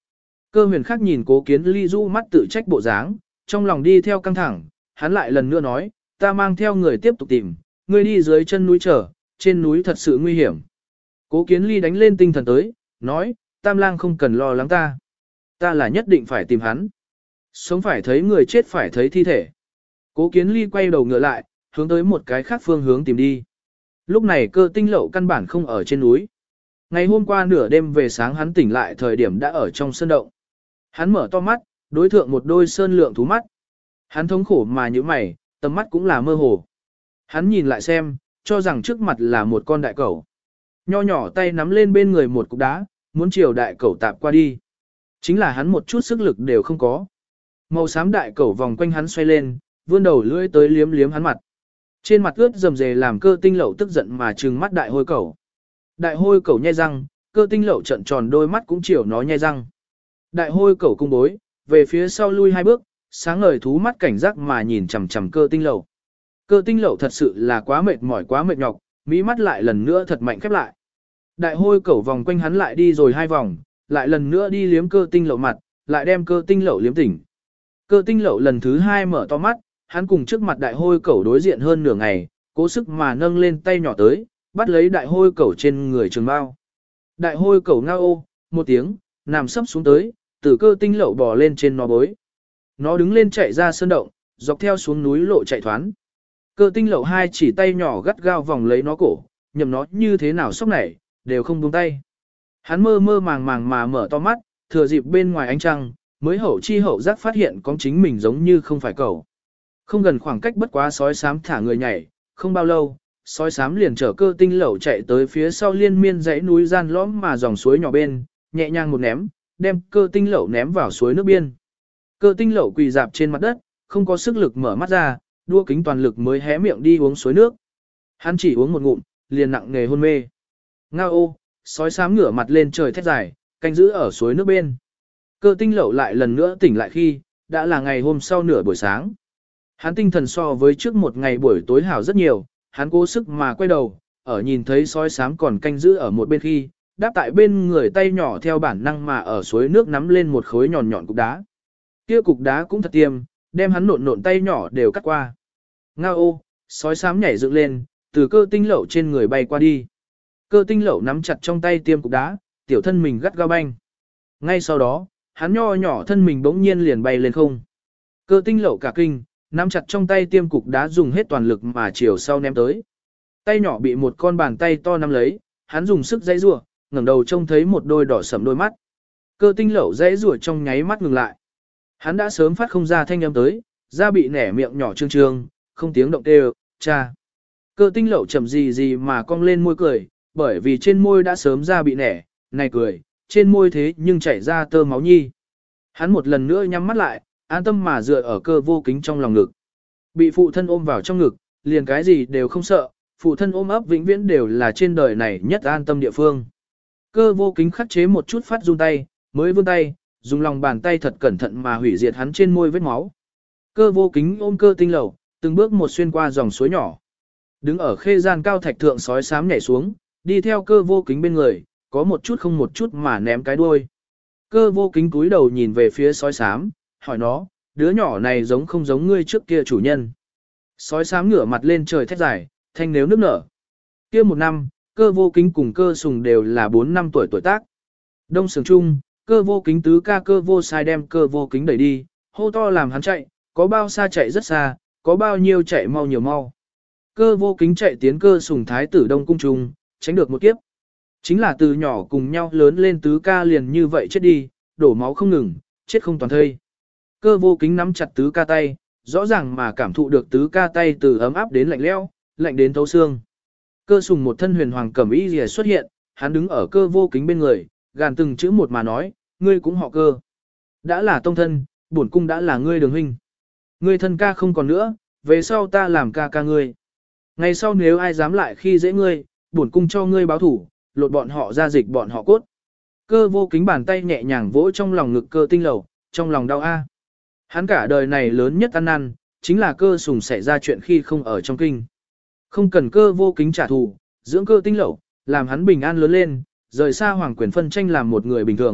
Cơ huyền khắc nhìn Cố Kiến Ly rũ mắt tự trách bộ dáng, trong lòng đi theo căng thẳng, hắn lại lần nữa nói, ta mang theo người tiếp tục tìm, ngươi đi dưới chân núi chờ, trên núi thật sự nguy hiểm. Cố Kiến Ly đánh lên tinh thần tới, nói, Tam Lang không cần lo lắng ta là nhất định phải tìm hắn. Sống phải thấy người chết phải thấy thi thể. Cố Kiến Ly quay đầu ngựa lại, hướng tới một cái khác phương hướng tìm đi. Lúc này Cơ Tinh Lậu căn bản không ở trên núi. Ngày hôm qua nửa đêm về sáng hắn tỉnh lại thời điểm đã ở trong sơn động. Hắn mở to mắt, đối thượng một đôi sơn lượng thú mắt. Hắn thống khổ mà như mày, tầm mắt cũng là mơ hồ. Hắn nhìn lại xem, cho rằng trước mặt là một con đại cẩu. Nho nhỏ tay nắm lên bên người một cục đá, muốn chiều đại cẩu tạp qua đi. Chính là hắn một chút sức lực đều không có. Màu xám đại cẩu vòng quanh hắn xoay lên, vươn đầu lưỡi tới liếm liếm hắn mặt. Trên mặt ướt rầm rề làm Cơ Tinh Lậu tức giận mà trừng mắt đại hôi cẩu. Đại hôi cẩu nhe răng, Cơ Tinh Lậu trợn tròn đôi mắt cũng chiều nó nhe răng. Đại hôi cẩu cung bối, về phía sau lui hai bước, sáng ngời thú mắt cảnh giác mà nhìn chằm chằm Cơ Tinh Lậu. Cơ Tinh Lậu thật sự là quá mệt mỏi quá mệt nhọc, mí mắt lại lần nữa thật mạnh khép lại. Đại hôi cẩu vòng quanh hắn lại đi rồi hai vòng, lại lần nữa đi liếm Cơ Tinh Lậu mặt, lại đem Cơ Tinh Lậu liếm tỉnh. Cơ Tinh Lậu lần thứ hai mở to mắt, hắn cùng trước mặt đại hôi cẩu đối diện hơn nửa ngày, cố sức mà nâng lên tay nhỏ tới, bắt lấy đại hôi cẩu trên người trường bao. Đại hôi cẩu ngao ô, một tiếng, nằm sấp xuống tới, từ Cơ Tinh Lậu bò lên trên nó bối. Nó đứng lên chạy ra sơn động, dọc theo xuống núi lộ chạy thoán. Cơ Tinh Lậu hai chỉ tay nhỏ gắt gao vòng lấy nó cổ, nhầm nó như thế nào sốc nảy, đều không buông tay. Hắn mơ mơ màng màng mà mở to mắt, thừa dịp bên ngoài ánh trăng, mới hậu chi hậu giác phát hiện con chính mình giống như không phải cẩu. Không gần khoảng cách bất quá sói xám thả người nhảy, không bao lâu, sói xám liền chở Cơ Tinh Lậu chạy tới phía sau liên miên dãy núi gian lõm mà dòng suối nhỏ bên, nhẹ nhàng một ném, đem Cơ Tinh Lậu ném vào suối nước biên. Cơ Tinh Lậu quỳ dạp trên mặt đất, không có sức lực mở mắt ra, đua kính toàn lực mới hé miệng đi uống suối nước. Hắn chỉ uống một ngụm, liền nặng nề hôn mê. Ngao ô, sói xám ngửa mặt lên trời thét dài, canh giữ ở suối nước bên. Cơ Tinh Lậu lại lần nữa tỉnh lại khi, đã là ngày hôm sau nửa buổi sáng. Hắn tinh thần so với trước một ngày buổi tối hảo rất nhiều, hắn cố sức mà quay đầu, ở nhìn thấy sói xám còn canh giữ ở một bên khi, đáp tại bên người tay nhỏ theo bản năng mà ở suối nước nắm lên một khối nhọn nhọn cục đá. Kia cục đá cũng thật tiêm, đem hắn nộn nộn tay nhỏ đều cắt qua. Ngao ô, sói xám nhảy dựng lên, từ Cơ Tinh Lậu trên người bay qua đi. Cơ Tinh Lậu nắm chặt trong tay tiêm cục đá, tiểu thân mình gắt gao banh. Ngay sau đó, hắn nho nhỏ thân mình bỗng nhiên liền bay lên không. Cơ Tinh Lậu cả kinh, nắm chặt trong tay tiêm cục đá dùng hết toàn lực mà chiều sau ném tới. Tay nhỏ bị một con bàn tay to nắm lấy, hắn dùng sức giãy giụa, ngẩng đầu trông thấy một đôi đỏ sẫm đôi mắt. Cơ Tinh Lậu giãy giụa trong nháy mắt ngừng lại. Hắn đã sớm phát không ra thanh âm tới, da bị nẻ miệng nhỏ trương trương, không tiếng động kêu, cha. Cơ Tinh Lậu chậm gì gì mà cong lên môi cười, bởi vì trên môi đã sớm da bị nẻ, này cười, trên môi thế nhưng chảy ra tơ máu nhi. Hắn một lần nữa nhắm mắt lại, an tâm mà dựa ở Cơ Vô Kính trong lòng ngực. Bị phụ thân ôm vào trong ngực, liền cái gì đều không sợ, phụ thân ôm ấp vĩnh viễn đều là trên đời này nhất an tâm địa phương. Cơ Vô Kính khắc chế một chút phát run tay, mới vươn tay, dùng lòng bàn tay thật cẩn thận mà hủy diệt hắn trên môi vết máu. Cơ Vô Kính ôm Cơ Tinh Lậu, từng bước một xuyên qua dòng suối nhỏ. Đứng ở khê gian cao thạch thượng sói xám nhảy xuống, đi theo Cơ Vô Kính bên người, có một chút không một chút mà ném cái đuôi. Cơ Vô Kính cúi đầu nhìn về phía sói xám, hỏi nó, đứa nhỏ này giống không giống ngươi trước kia chủ nhân. Sói xám ngửa mặt lên trời thét dài, thanh nếu nước nở. Kia một năm, Cơ Vô Kính cùng Cơ Sùng đều là 4 năm tuổi tuổi tác. Đông Sường Trung, Cơ Vô Kính tứ ca Cơ Vô Sai đem Cơ Vô Kính đẩy đi, hô to làm hắn chạy, có bao xa chạy rất xa, có bao nhiêu chạy mau nhiều mau. Cơ Vô Kính chạy tiến Cơ Sùng thái tử Đông Cung Trung, tránh được một kiếp. Chính là từ nhỏ cùng nhau lớn lên tứ ca liền như vậy chết đi, đổ máu không ngừng, chết không toàn thây. Cơ Vô Kính nắm chặt tứ ca tay, rõ ràng mà cảm thụ được tứ ca tay từ ấm áp đến lạnh lẽo, lạnh đến thấu xương. Cơ Sùng một thân huyền hoàng cẩm y lìa xuất hiện, hắn đứng ở Cơ Vô Kính bên người, gàn từng chữ một mà nói, ngươi cũng họ Cơ. Đã là tông thân, bổn cung đã là ngươi đường huynh. Ngươi thân ca không còn nữa, về sau ta làm ca ca ngươi. Ngày sau nếu ai dám lại khi dễ ngươi, bổn cung cho ngươi báo thủ, lột bọn họ ra dịch bọn họ cốt. Cơ Vô Kính bàn tay nhẹ nhàng vỗ trong lòng ngực Cơ Tinh Lậu, trong lòng đau a. Hắn cả đời này lớn nhất ăn năn, chính là Cơ Sùng xảy ra chuyện khi không ở trong kinh. Không cần Cơ Vô Kính trả thù, dưỡng Cơ Tinh Lậu, làm hắn bình an lớn lên, rời xa hoàng quyền phân tranh làm một người bình thường,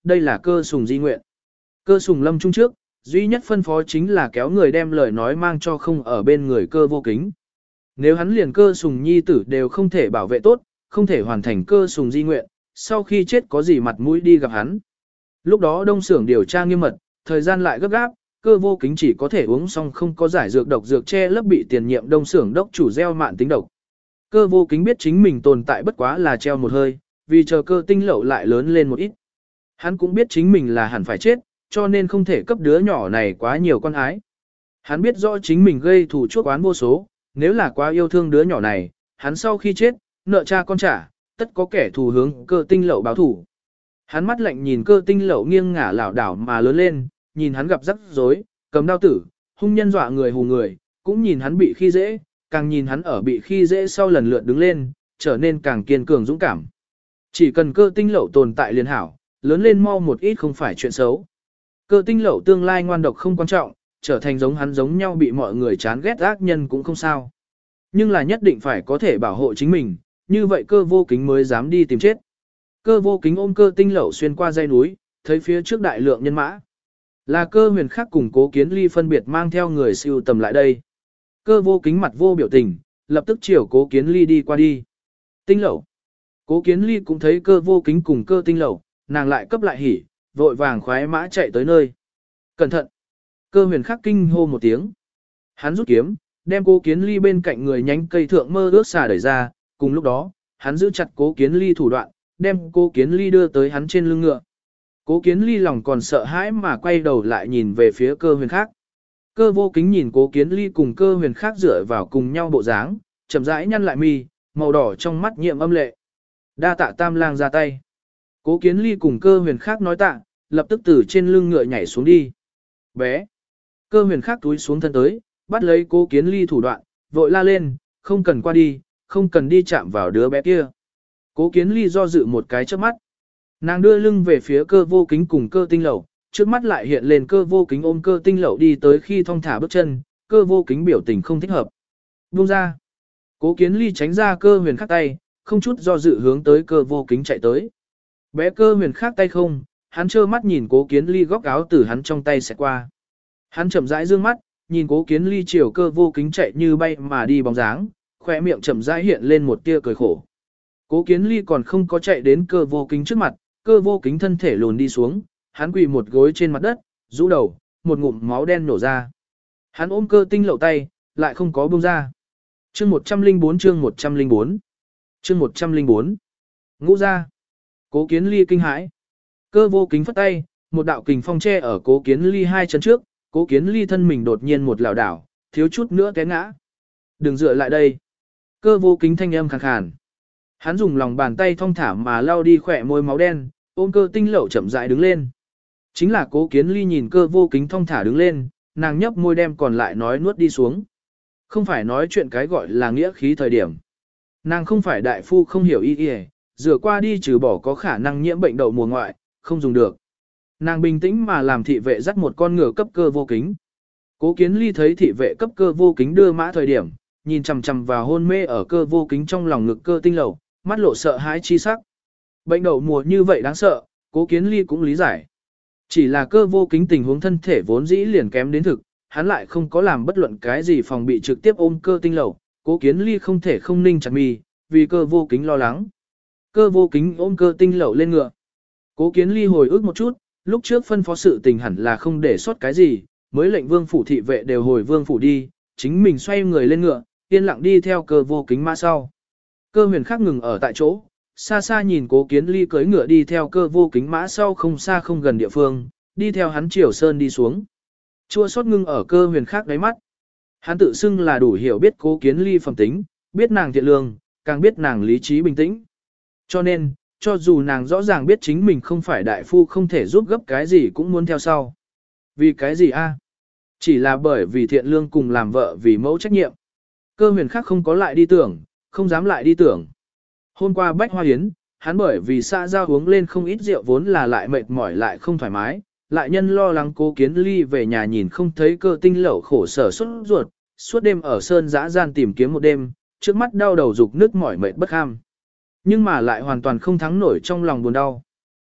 đây là cơ sùng di nguyện. Cơ sùng lâm trung trước, duy nhất phân phó chính là kéo người đem lời nói mang cho không ở bên người cơ vô kính. Nếu hắn liền cơ sùng nhi tử đều không thể bảo vệ tốt, không thể hoàn thành cơ sùng di nguyện, sau khi chết có gì mặt mũi đi gặp hắn. Lúc đó đông xưởng điều tra nghiêm mật, thời gian lại gấp gáp, cơ vô kính chỉ có thể uống xong không có giải dược độc dược che lấp bị tiền nhiệm đông xưởng đốc chủ gieo mạn tính độc. Cơ vô kính biết chính mình tồn tại bất quá là treo một hơi, vì chờ cơ tinh lậu lại lớn lên một ít. Hắn cũng biết chính mình là hẳn phải chết, cho nên không thể cấp đứa nhỏ này quá nhiều con ái. Hắn biết rõ chính mình gây thù chuốc oán vô số, nếu là quá yêu thương đứa nhỏ này, hắn sau khi chết, nợ cha con trả, tất có kẻ thù hướng cơ tinh lậu báo thù. Hắn mắt lạnh nhìn cơ tinh lậu nghiêng ngả lảo đảo mà lớn lên, nhìn hắn gặp rắc rối, cầm đao tử, hung nhân dọa người hù người, cũng nhìn hắn bị khi dễ, càng nhìn hắn ở bị khi dễ sau lần lượt đứng lên, trở nên càng kiên cường dũng cảm. Chỉ cần cơ tinh lậu tồn tại liền hảo, lớn lên mau một ít không phải chuyện xấu. Cơ tinh lậu tương lai ngoan độc không quan trọng, trở thành giống hắn giống nhau bị mọi người chán ghét ác nhân cũng không sao. Nhưng là nhất định phải có thể bảo hộ chính mình, như vậy cơ vô kính mới dám đi tìm chết. Cơ vô kính ôm cơ tinh lậu xuyên qua dãy núi, thấy phía trước đại lượng nhân mã. Là cơ huyền khắc cùng Cố Kiến Ly phân biệt mang theo người siêu tầm lại đây. Cơ vô kính mặt vô biểu tình, lập tức chiều Cố Kiến Ly đi qua đi. Tinh lậu. Cố Kiến Ly cũng thấy cơ vô kính cùng cơ tinh lậu, nàng lại cấp lại hỉ, vội vàng khoái mã chạy tới nơi. Cẩn thận. Cơ huyền khắc kinh hô một tiếng. Hắn rút kiếm, đem Cố Kiến Ly bên cạnh người nhánh cây thượng mơ ước xà đẩy ra, cùng lúc đó, hắn giữ chặt Cố Kiến Ly thủ đoạn, đem Cố Kiến Ly đưa tới hắn trên lưng ngựa. Cố Kiến Ly lòng còn sợ hãi mà quay đầu lại nhìn về phía cơ huyền khắc. Cơ vô kính nhìn Cố Kiến Ly cùng cơ huyền khắc dựa vào cùng nhau bộ dáng, chậm rãi nhăn lại mi, màu đỏ trong mắt nhiệm âm lệ. Đa tạ Tam lang ra tay. Cố Kiến Ly cùng cơ huyền khắc nói tạ, lập tức từ trên lưng ngựa nhảy xuống đi. Bé. Cơ huyền khắc túi xuống thân tới, bắt lấy Cố Kiến Ly thủ đoạn, vội la lên, không cần qua đi, không cần đi chạm vào đứa bé kia. Cố Kiến Ly do dự một cái trước mắt. Nàng đưa lưng về phía cơ vô kính cùng cơ tinh lậu, trước mắt lại hiện lên cơ vô kính ôm cơ tinh lậu đi tới khi thong thả bước chân, cơ vô kính biểu tình không thích hợp. Buông ra. Cố Kiến Ly tránh ra cơ huyền khắc tay, không chút do dự hướng tới cơ vô kính chạy tới. Bé cơ huyền khắc tay không, hắn trơ mắt nhìn Cố Kiến Ly góc áo từ hắn trong tay xẹt qua. Hắn chậm rãi dương mắt, nhìn Cố Kiến Ly chiều cơ vô kính chạy như bay mà đi bóng dáng, khỏe miệng chậm rãi hiện lên một tia cười khổ. Cố Kiến Ly còn không có chạy đến cơ vô kính trước mặt, cơ vô kính thân thể lùn đi xuống, hắn quỳ một gối trên mặt đất, rũ đầu, một ngụm máu đen nổ ra. Hắn ôm cơ tinh lậu tay, lại không có buông ra. Chương 104 chương 104 chương 104 Ngũ ra. Cố Kiến Ly kinh hãi. Cơ vô kính phất tay, một đạo kình phong che ở Cố Kiến Ly hai chân trước, Cố Kiến Ly thân mình đột nhiên một lảo đảo, thiếu chút nữa té ngã. Đừng dựa lại đây. Cơ vô kính thanh âm khàn khàn. Hắn dùng lòng bàn tay thong thả mà lau đi khỏe môi máu đen, ôm cơ tinh lậu chậm rãi đứng lên. Chính là Cố Kiến Ly nhìn cơ vô kính thong thả đứng lên, nàng nhấp môi đem còn lại nói nuốt đi xuống. Không phải nói chuyện cái gọi là nghĩa khí thời điểm. Nàng không phải đại phu không hiểu y y, rửa qua đi trừ bỏ có khả năng nhiễm bệnh đậu mùa ngoại, không dùng được. Nàng bình tĩnh mà làm thị vệ dắt một con ngựa cấp cơ vô kính. Cố Kiến Ly thấy thị vệ cấp cơ vô kính đưa mã thời điểm, nhìn chằm chằm vào hôn mê ở cơ vô kính trong lòng ngực cơ tinh lậu, mắt lộ sợ hãi chi sắc. Bệnh đậu mùa như vậy đáng sợ, Cố Kiến Ly cũng lý giải. Chỉ là cơ vô kính tình huống thân thể vốn dĩ liền kém đến thực, hắn lại không có làm bất luận cái gì phòng bị trực tiếp ôm cơ tinh lậu, Cố Kiến Ly không thể không ninh chặt mi, vì cơ vô kính lo lắng. Cơ vô kính ôm cơ tinh lậu lên ngựa. Cố Kiến Ly hồi ức một chút, lúc trước phân phó sự tình hẳn là không để sót cái gì, mới lệnh vương phủ thị vệ đều hồi vương phủ đi, chính mình xoay người lên ngựa, yên lặng đi theo cơ vô kính mã sau. Cơ huyền khắc ngừng ở tại chỗ, xa xa nhìn Cố Kiến Ly cưỡi ngựa đi theo cơ vô kính mã sau không xa không gần địa phương, đi theo hắn chiều sơn đi xuống. Chua xót ngưng ở cơ huyền khắc đáy mắt. Hắn tự xưng là đủ hiểu biết Cố Kiến Ly phẩm tính, biết nàng thiện lương, càng biết nàng lý trí bình tĩnh. Cho nên, cho dù nàng rõ ràng biết chính mình không phải đại phu không thể giúp gấp cái gì cũng muốn theo sau. Vì cái gì a? Chỉ là bởi vì thiện lương cùng làm vợ vì mẫu trách nhiệm. Cơ huyền khắc không có lại đi tưởng, không dám lại đi tưởng. Hôm qua Bách Hoa Yến, hắn bởi vì xã giao uống lên không ít rượu vốn là lại mệt mỏi lại không thoải mái, lại nhân lo lắng Cố Kiến Ly về nhà nhìn không thấy cơ tinh lậu khổ sở suốt ruột, suốt đêm ở sơn dã gian tìm kiếm một đêm, trước mắt đau đầu dục nước mỏi mệt bất ham. Nhưng mà lại hoàn toàn không thắng nổi trong lòng buồn đau.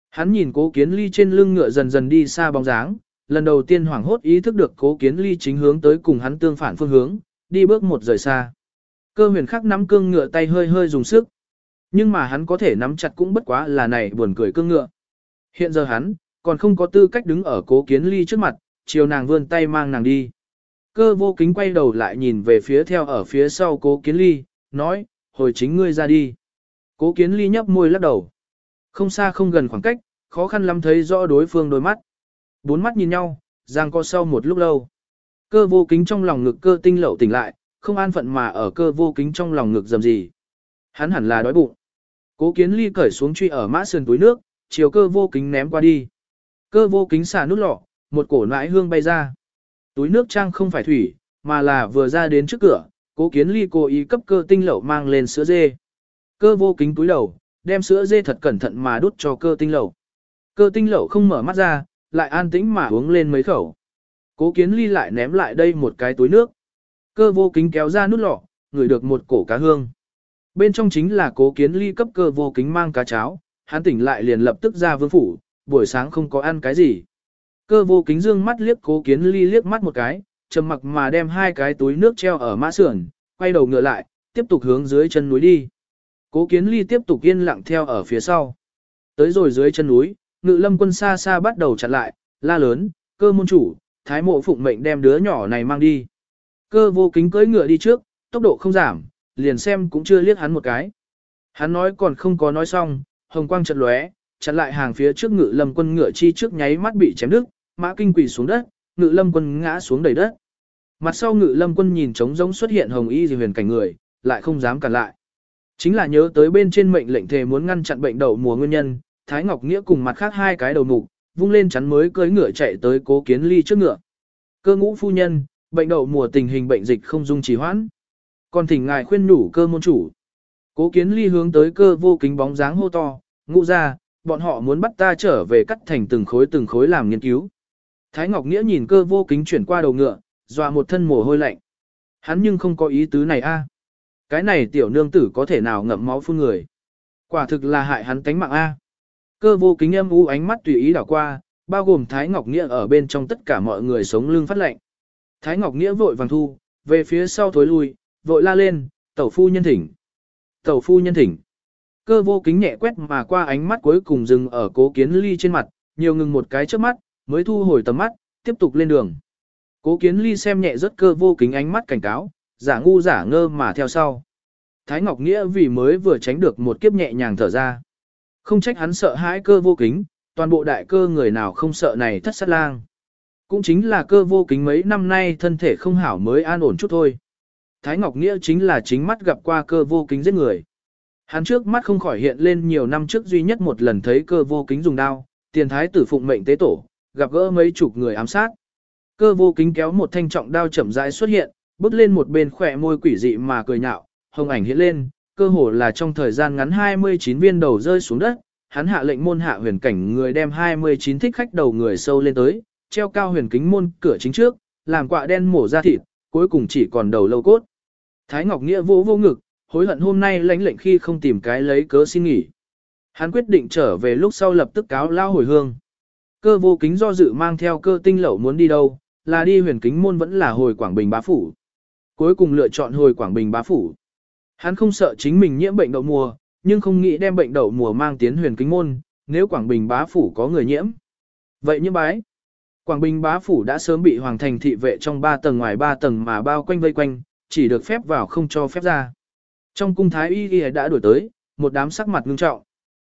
Hắn nhìn Cố Kiến Ly trên lưng ngựa dần dần đi xa bóng dáng, lần đầu tiên hoảng hốt ý thức được Cố Kiến Ly chính hướng tới cùng hắn tương phản phương hướng, đi bước một rời xa. Cơ huyền khắc nắm cương ngựa tay hơi hơi dùng sức. Nhưng mà hắn có thể nắm chặt cũng bất quá là này buồn cười cương ngựa. Hiện giờ hắn, còn không có tư cách đứng ở Cố Kiến Ly trước mặt, chiều nàng vươn tay mang nàng đi. Cơ vô kính quay đầu lại nhìn về phía theo ở phía sau Cố Kiến Ly, nói, hồi chính ngươi ra đi. Cố Kiến Ly nhấp môi lắc đầu. Không xa không gần khoảng cách, khó khăn lắm thấy rõ đối phương đôi mắt. Bốn mắt nhìn nhau, giang co sau một lúc lâu. Cơ vô kính trong lòng ngực Cơ Tinh Lậu tỉnh lại, không an phận mà ở Cơ vô kính trong lòng ngực dầm gì. Hắn hẳn là đói bụng. Cố Kiến Ly cởi xuống truy ở mã sườn túi nước, chiều Cơ vô kính ném qua đi. Cơ vô kính xả nút lọ, một cổ nãi hương bay ra. Túi nước trang không phải thủy, mà là vừa ra đến trước cửa, Cố Kiến Ly cố ý cấp Cơ Tinh Lậu mang lên sữa dê. Cơ vô kính túi đầu, đem sữa dê thật cẩn thận mà đút cho Cơ Tinh Lậu. Cơ Tinh Lậu không mở mắt ra, lại an tĩnh mà uống lên mấy khẩu. Cố Kiến Ly lại ném lại đây một cái túi nước. Cơ vô kính kéo ra nút lọ, ngửi được một cổ cá hương. Bên trong chính là Cố Kiến Ly cấp Cơ vô kính mang cá cháo, hắn tỉnh lại liền lập tức ra vương phủ, buổi sáng không có ăn cái gì. Cơ vô kính dương mắt liếc Cố Kiến Ly liếc mắt một cái, trầm mặc mà đem hai cái túi nước treo ở mã sườn, quay đầu ngựa lại, tiếp tục hướng dưới chân núi đi. Cố Kiến Ly tiếp tục yên lặng theo ở phía sau. Tới rồi dưới chân núi, Ngự Lâm quân xa xa bắt đầu chặn lại, la lớn, Cơ môn chủ, Thái Mộ phụng mệnh đem đứa nhỏ này mang đi. Cơ vô kính cưỡi ngựa đi trước, tốc độ không giảm, liền xem cũng chưa liếc hắn một cái. Hắn nói còn không có nói xong, hồng quang chợt lóe, chặn lại hàng phía trước Ngự Lâm quân ngựa chi trước nháy mắt bị chém đứt, mã kinh quỳ xuống đất, Ngự Lâm quân ngã xuống đầy đất. Mặt sau Ngự Lâm quân nhìn trống rỗng xuất hiện hồng y huyền cảnh người, lại không dám cản lại. Chính là nhớ tới bên trên mệnh lệnh thề muốn ngăn chặn bệnh đậu mùa nguyên nhân, Thái Ngọc Nghĩa cùng mặt khác hai cái đầu mục, vung lên chắn mới cưỡi ngựa chạy tới Cố Kiến Ly trước ngựa. Cơ ngũ phu nhân, bệnh đậu mùa tình hình bệnh dịch không dung trì hoãn. Còn thỉnh ngài khuyên nhủ Cơ môn chủ. Cố Kiến Ly hướng tới Cơ vô kính bóng dáng hô to, ngũ ra, bọn họ muốn bắt ta trở về cắt thành từng khối làm nghiên cứu. Thái Ngọc Nghĩa nhìn Cơ vô kính chuyển qua đầu ngựa, dọa một thân mồ hôi lạnh. Hắn nhưng không có ý tứ này a. Cái này tiểu nương tử có thể nào ngậm máu phun người. Quả thực là hại hắn tánh mạng a. Cơ vô kính âm u ánh mắt tùy ý đảo qua, bao gồm Thái Ngọc Nghĩa ở bên trong tất cả mọi người sống lưng phát lạnh. Thái Ngọc Nghĩa vội vàng thu, về phía sau thối lui, vội la lên, tẩu phu nhân thỉnh. Tẩu phu nhân thỉnh. Cơ vô kính nhẹ quét mà qua ánh mắt cuối cùng dừng ở Cố Kiến Ly trên mặt, nhiều ngừng một cái trước mắt, mới thu hồi tầm mắt, tiếp tục lên đường. Cố Kiến Ly xem nhẹ rất Cơ vô kính ánh mắt cảnh cáo, giả ngu giả ngơ mà theo sau. Thái Ngọc Nghĩa vì mới vừa tránh được một kiếp nhẹ nhàng thở ra. Không trách hắn sợ hãi Cơ vô kính, toàn bộ đại cơ người nào không sợ này thất sát lang. Cũng chính là Cơ vô kính mấy năm nay thân thể không hảo mới an ổn chút thôi. Thái Ngọc Nghĩa chính là chính mắt gặp qua Cơ vô kính giết người. Hắn trước mắt không khỏi hiện lên nhiều năm trước duy nhất một lần thấy Cơ vô kính dùng đao, tiền thái tử phụng mệnh tế tổ, gặp gỡ mấy chục người ám sát. Cơ vô kính kéo một thanh trọng đao chậm rãi xuất hiện, bước lên một bên khỏe môi quỷ dị mà cười nhạo, hồng ảnh hiện lên, cơ hồ là trong thời gian ngắn 29 viên đầu rơi xuống đất, hắn hạ lệnh môn hạ huyền cảnh người đem 29 thích khách đầu người sâu lên tới, treo cao huyền kính môn cửa chính trước, làm quạ đen mổ ra thịt, cuối cùng chỉ còn đầu lâu cốt. Thái Ngọc Nghĩa vô vô ngực, hối hận hôm nay lãnh lệnh khi không tìm cái lấy cớ xin nghỉ. Hắn quyết định trở về lúc sau lập tức cáo lao hồi hương. Cơ vô kính do dự mang theo Cơ Tinh Lậu muốn đi đâu, là đi huyền kính môn vẫn là hồi Quảng Bình bá phủ. Cuối cùng lựa chọn hồi Quảng Bình bá phủ. Hắn không sợ chính mình nhiễm bệnh đậu mùa, nhưng không nghĩ đem bệnh đậu mùa mang tiến huyền kính môn, nếu Quảng Bình bá phủ có người nhiễm. Vậy như bái. Quảng Bình bá phủ đã sớm bị hoàng thành thị vệ trong 3 tầng ngoài 3 tầng mà bao quanh vây quanh, chỉ được phép vào không cho phép ra. Trong cung thái y đã đuổi tới, một đám sắc mặt ngưng trọng.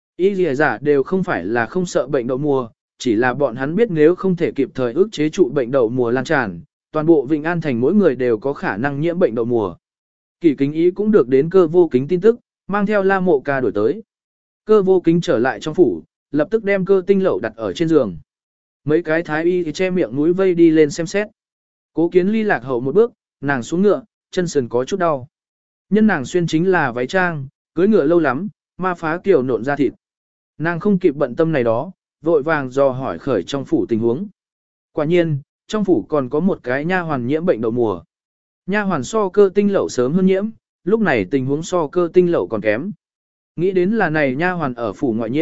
Y giả đều không phải là không sợ bệnh đậu mùa, chỉ là bọn hắn biết nếu không thể kịp thời ức chế trụ bệnh đậu mùa lan tràn, toàn bộ Vịnh An thành mỗi người đều có khả năng nhiễm bệnh đậu mùa. Kỷ Kính Ý cũng được đến Cơ vô kính tin tức, mang theo La Mộ Ca đuổi tới. Cơ vô kính trở lại trong phủ, lập tức đem Cơ Tinh Lậu đặt ở trên giường. Mấy cái thái y thì che miệng mũi vây đi lên xem xét. Cố Kiến Ly lạc hậu một bước, nàng xuống ngựa, chân sườn có chút đau. Nhân nàng xuyên chính là váy trang, cưới ngựa lâu lắm, ma phá kiểu nộn ra thịt. Nàng không kịp bận tâm này đó, vội vàng dò hỏi khởi trong phủ tình huống. Quả nhiên, trong phủ còn có một cái nha hoàn nhiễm bệnh đậu mùa. Nha hoàn so Cơ Tinh Lậu sớm hơn nhiễm, lúc này tình huống so Cơ Tinh Lậu còn kém. Nghĩ đến là này nha hoàn ở phủ ngoại nhiễm,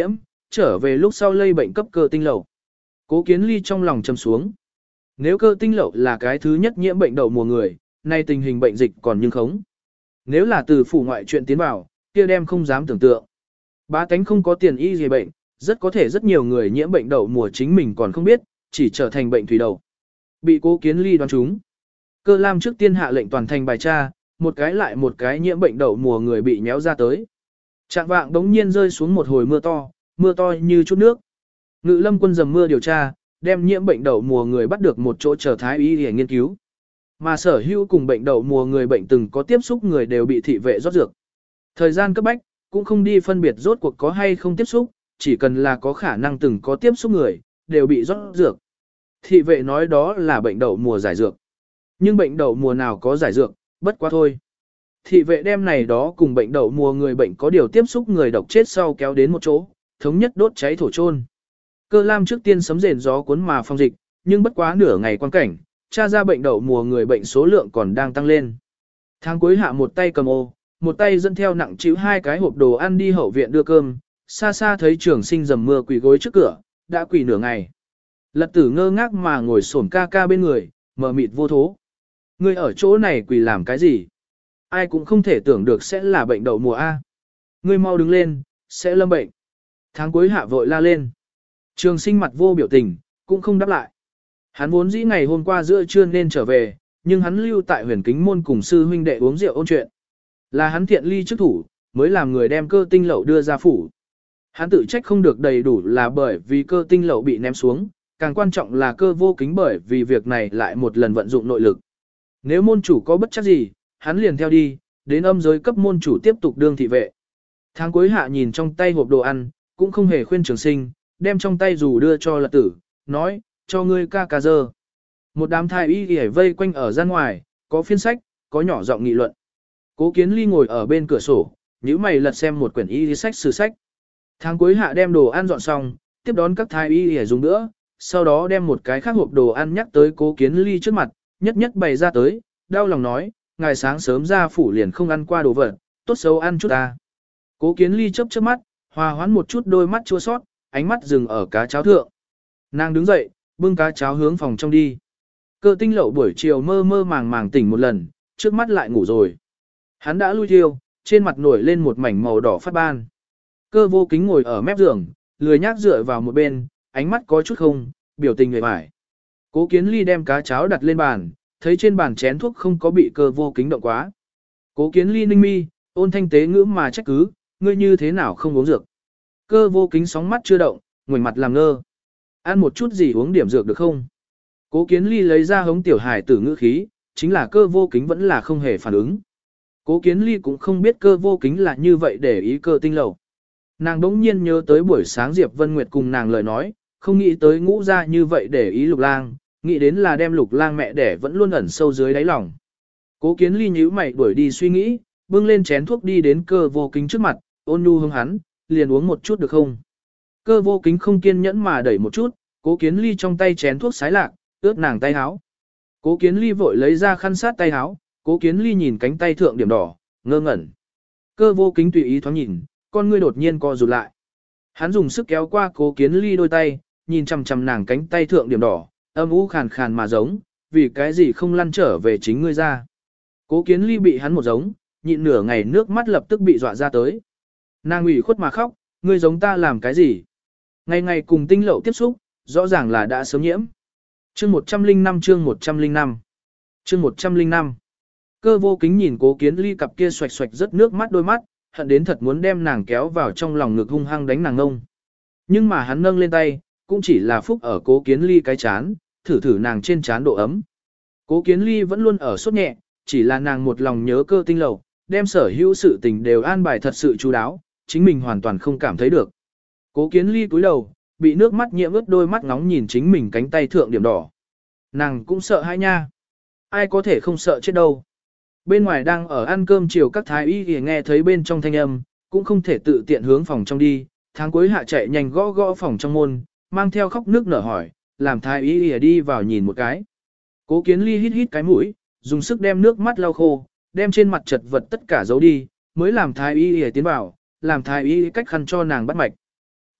trở về lúc sau lây bệnh cấp cơ tinh lậu. Cố Kiến Ly trong lòng trầm xuống. Nếu cơ tinh lậu là cái thứ nhất nhiễm bệnh đậu mùa người, nay tình hình bệnh dịch còn nhưng khống. Nếu là từ phủ ngoại chuyện tiến vào, kia đem không dám tưởng tượng. Bá tánh không có tiền y gì bệnh, rất có thể rất nhiều người nhiễm bệnh đậu mùa chính mình còn không biết, chỉ trở thành bệnh thủy đậu. Bị Cố Kiến Ly đoán trúng. Cơ Lam trước tiên hạ lệnh toàn thành bài tra, một cái lại một cái nhiễm bệnh đậu mùa người bị nhéo ra tới. Trạng vạng đống nhiên rơi xuống một hồi mưa to như chút nước. Ngự lâm quân dầm mưa điều tra, đem nhiễm bệnh đậu mùa người bắt được một chỗ chờ thái y để nghiên cứu. Mà sở hữu cùng bệnh đậu mùa người bệnh từng có tiếp xúc người đều bị thị vệ rót dược. Thời gian cấp bách, cũng không đi phân biệt rốt cuộc có hay không tiếp xúc, chỉ cần là có khả năng từng có tiếp xúc người, đều bị rót dược. Thị vệ nói đó là bệnh đậu mùa giải dược. Nhưng bệnh đậu mùa nào có giải dược, bất quá thôi. Thị vệ đem này đó cùng bệnh đậu mùa người bệnh có điều tiếp xúc người độc chết sau kéo đến một chỗ, thống nhất đốt cháy thổ chôn. Cơ Lam trước tiên sấm rền gió cuốn mà phong dịch, nhưng bất quá nửa ngày quan cảnh, tra ra bệnh đậu mùa người bệnh số lượng còn đang tăng lên. Tháng cuối hạ một tay cầm ô, một tay dẫn theo nặng chịu hai cái hộp đồ ăn đi hậu viện đưa cơm, xa xa thấy Trường Sinh dầm mưa quỳ gối trước cửa, đã quỳ nửa ngày. Lật Tử ngơ ngác mà ngồi xổm ca ca bên người, mờ mịt vô thố. Ngươi ở chỗ này quỳ làm cái gì? Ai cũng không thể tưởng được sẽ là bệnh đậu mùa A. Ngươi mau đứng lên, sẽ lâm bệnh. Tháng cuối hạ vội la lên. Trường Sinh mặt vô biểu tình, cũng không đáp lại. Hắn vốn dĩ ngày hôm qua giữa trưa nên trở về, nhưng hắn lưu tại Huyền Kính môn cùng sư huynh đệ uống rượu ôn chuyện. Là hắn thiện ly chức thủ, mới làm người đem cơ tinh lậu đưa ra phủ. Hắn tự trách không được đầy đủ là bởi vì cơ tinh lậu bị ném xuống, càng quan trọng là cơ vô kính bởi vì việc này lại một lần vận dụng nội lực. Nếu môn chủ có bất chắc gì, hắn liền theo đi, đến âm giới cấp môn chủ tiếp tục đương thị vệ. Tháng cuối hạ nhìn trong tay hộp đồ ăn, cũng không hề khuyên Trường Sinh, đem trong tay dù đưa cho Lật Tử, nói, cho ngươi ca ca dơ. Một đám thái y ghề vây quanh ở gian ngoài, có phiên sách, có nhỏ giọng nghị luận. Cố Kiến Ly ngồi ở bên cửa sổ, nhíu mày lật xem một quyển y sách sử sách. Tháng cuối hạ đem đồ ăn dọn xong, tiếp đón các thái y ghề dùng nữa, sau đó đem một cái khác hộp đồ ăn nhắc tới Cố Kiến Ly trước mặt, nhất nhất bày ra tới, đau lòng nói, ngày sáng sớm ra phủ liền không ăn qua đồ vật, tốt xấu ăn chút ta. Cố Kiến Ly chớp chớp mắt, hòa hoãn một chút đôi mắt chua sót, ánh mắt dừng ở cá cháo thượng. Nàng đứng dậy, bưng cá cháo hướng phòng trong đi. Cơ tinh lậu buổi chiều mơ mơ màng màng tỉnh một lần, trước mắt lại ngủ rồi. Hắn đã lui thiêu, trên mặt nổi lên một mảnh màu đỏ phát ban. Cơ vô kính ngồi ở mép giường, lười nhác dựa vào một bên, ánh mắt có chút không, biểu tình người mải. Cố Kiến Ly đem cá cháo đặt lên bàn, thấy trên bàn chén thuốc không có bị cơ vô kính động quá. Cố Kiến Ly ninh mi, ôn thanh tế ngữ mà trách cứ, ngươi như thế nào không uống dược. Cơ vô kính sóng mắt chưa động, ngoảnh mặt làm ngơ. Ăn một chút gì uống điểm dược được không? Cố Kiến Ly lấy ra hống tiểu hài tử ngữ khí, chính là cơ vô kính vẫn là không hề phản ứng. Cố Kiến Ly cũng không biết cơ vô kính là như vậy để ý cơ tinh lầu. Nàng đống nhiên nhớ tới buổi sáng Diệp Vân Nguyệt cùng nàng lời nói, không nghĩ tới ngũ ra như vậy để ý Lục Lang, nghĩ đến là đem Lục Lang mẹ đẻ vẫn luôn ẩn sâu dưới đáy lòng. Cố Kiến Ly nhíu mày đuổi đi suy nghĩ, bưng lên chén thuốc đi đến cơ vô kính trước mặt, ôn nhu hướng hắn, liền uống một chút được không? Cơ vô kính không kiên nhẫn mà đẩy một chút, Cố Kiến Ly trong tay chén thuốc sái lạc, ướt nàng tay áo. Cố Kiến Ly vội lấy ra khăn sát tay áo, Cố Kiến Ly nhìn cánh tay thượng điểm đỏ, ngơ ngẩn. Cơ vô kính tùy ý thoáng nhìn, con ngươi đột nhiên co rụt lại. Hắn dùng sức kéo qua Cố Kiến Ly đôi tay, nhìn chằm chằm nàng cánh tay thượng điểm đỏ, âm u khàn khàn mà giống, vì cái gì không lăn trở về chính ngươi ra. Cố Kiến Ly bị hắn một giống, nhịn nửa ngày nước mắt lập tức bị dọa ra tới. Nàng ủy khuất mà khóc, ngươi giống ta làm cái gì? Ngày ngày cùng tinh lậu tiếp xúc, rõ ràng là đã sớm nhiễm. Chương 105 chương 105 chương 105 Cơ vô kính nhìn Cố Kiến Ly cặp kia xoạch xoạch rất nước mắt đôi mắt, hận đến thật muốn đem nàng kéo vào trong lòng ngực hung hăng đánh nàng ngông. Nhưng mà hắn nâng lên tay, cũng chỉ là phúc ở Cố Kiến Ly cái chán, thử thử nàng trên chán độ ấm. Cố Kiến Ly vẫn luôn ở sốt nhẹ, chỉ là nàng một lòng nhớ cơ tinh lầu, đem sở hữu sự tình đều an bài thật sự chú đáo, chính mình hoàn toàn không cảm thấy được. Cố Kiến Ly cúi đầu, bị nước mắt nhiễm ướt đôi mắt ngóng nhìn chính mình cánh tay thượng điểm đỏ. Nàng cũng sợ hãi nha. Ai có thể không sợ chết đâu. Bên ngoài đang ở ăn cơm chiều các thái y thì nghe thấy bên trong thanh âm, cũng không thể tự tiện hướng phòng trong đi. Tháng cuối hạ chạy nhanh gõ gõ phòng trong môn, mang theo khóc nước nở hỏi, làm thái y thì đi vào nhìn một cái. Cố Kiến Ly hít hít cái mũi, dùng sức đem nước mắt lau khô, đem trên mặt chật vật tất cả giấu đi, mới làm thái y thì tiến vào, làm thái y cách khăn cho nàng bắt mạch.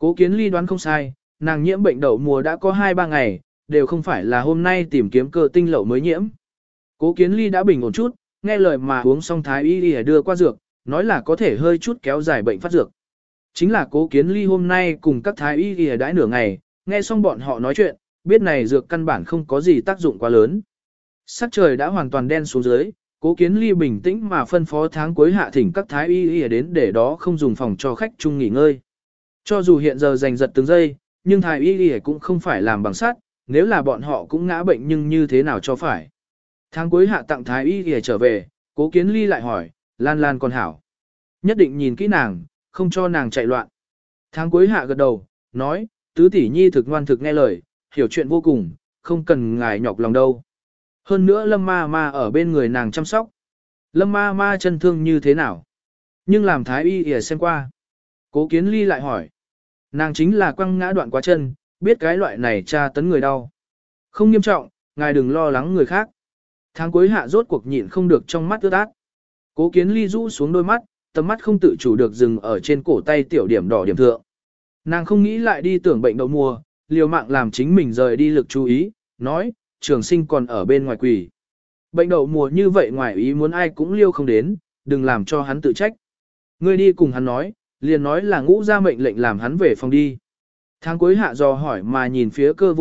Cố Kiến Ly đoán không sai, nàng nhiễm bệnh đậu mùa đã có 2-3 ngày, đều không phải là hôm nay tìm kiếm cơ tinh lậu mới nhiễm. Cố Kiến Ly đã bình ổn chút, nghe lời mà uống xong thái y y đưa qua dược, nói là có thể hơi chút kéo dài bệnh phát dược. Chính là Cố Kiến Ly hôm nay cùng các thái y y đãi nửa ngày, nghe xong bọn họ nói chuyện, biết này dược căn bản không có gì tác dụng quá lớn. Sắc trời đã hoàn toàn đen xuống dưới, Cố Kiến Ly bình tĩnh mà phân phó tháng cuối hạ thỉnh các thái y y đến để đó không dùng phòng cho khách chung nghỉ ngơi. Cho dù hiện giờ giành giật từng giây, nhưng thái y y cũng không phải làm bằng sắt, nếu là bọn họ cũng ngã bệnh nhưng như thế nào cho phải. Tháng cuối hạ tặng thái y y trở về, Cố Kiến Ly lại hỏi, Lan Lan còn hảo. Nhất định nhìn kỹ nàng, không cho nàng chạy loạn. Tháng cuối hạ gật đầu, nói, tứ tỷ nhi thực ngoan thực nghe lời, hiểu chuyện vô cùng, không cần ngài nhọc lòng đâu. Hơn nữa Lâm ma ma ở bên người nàng chăm sóc. Lâm ma ma chân thương như thế nào? Nhưng làm thái y y xem qua. Cố Kiến Ly lại hỏi. Nàng chính là quăng ngã đoạn quá chân, biết cái loại này tra tấn người đau. Không nghiêm trọng, ngài đừng lo lắng người khác. Tháng cuối hạ rốt cuộc nhịn không được trong mắt ướt át. Cố Kiến Ly rũ xuống đôi mắt, tầm mắt không tự chủ được dừng ở trên cổ tay tiểu điểm đỏ điểm thượng. Nàng không nghĩ lại đi tưởng bệnh đậu mùa, liều mạng làm chính mình rời đi lực chú ý, nói, Trường Sinh còn ở bên ngoài quỷ. Bệnh đậu mùa như vậy ngoài ý muốn ai cũng liêu không đến, đừng làm cho hắn tự trách. Ngươi đi cùng hắn nói, liền nói là ngũ ra mệnh lệnh làm hắn về phòng đi. Tháng cuối hạ dò hỏi mà nhìn phía cơ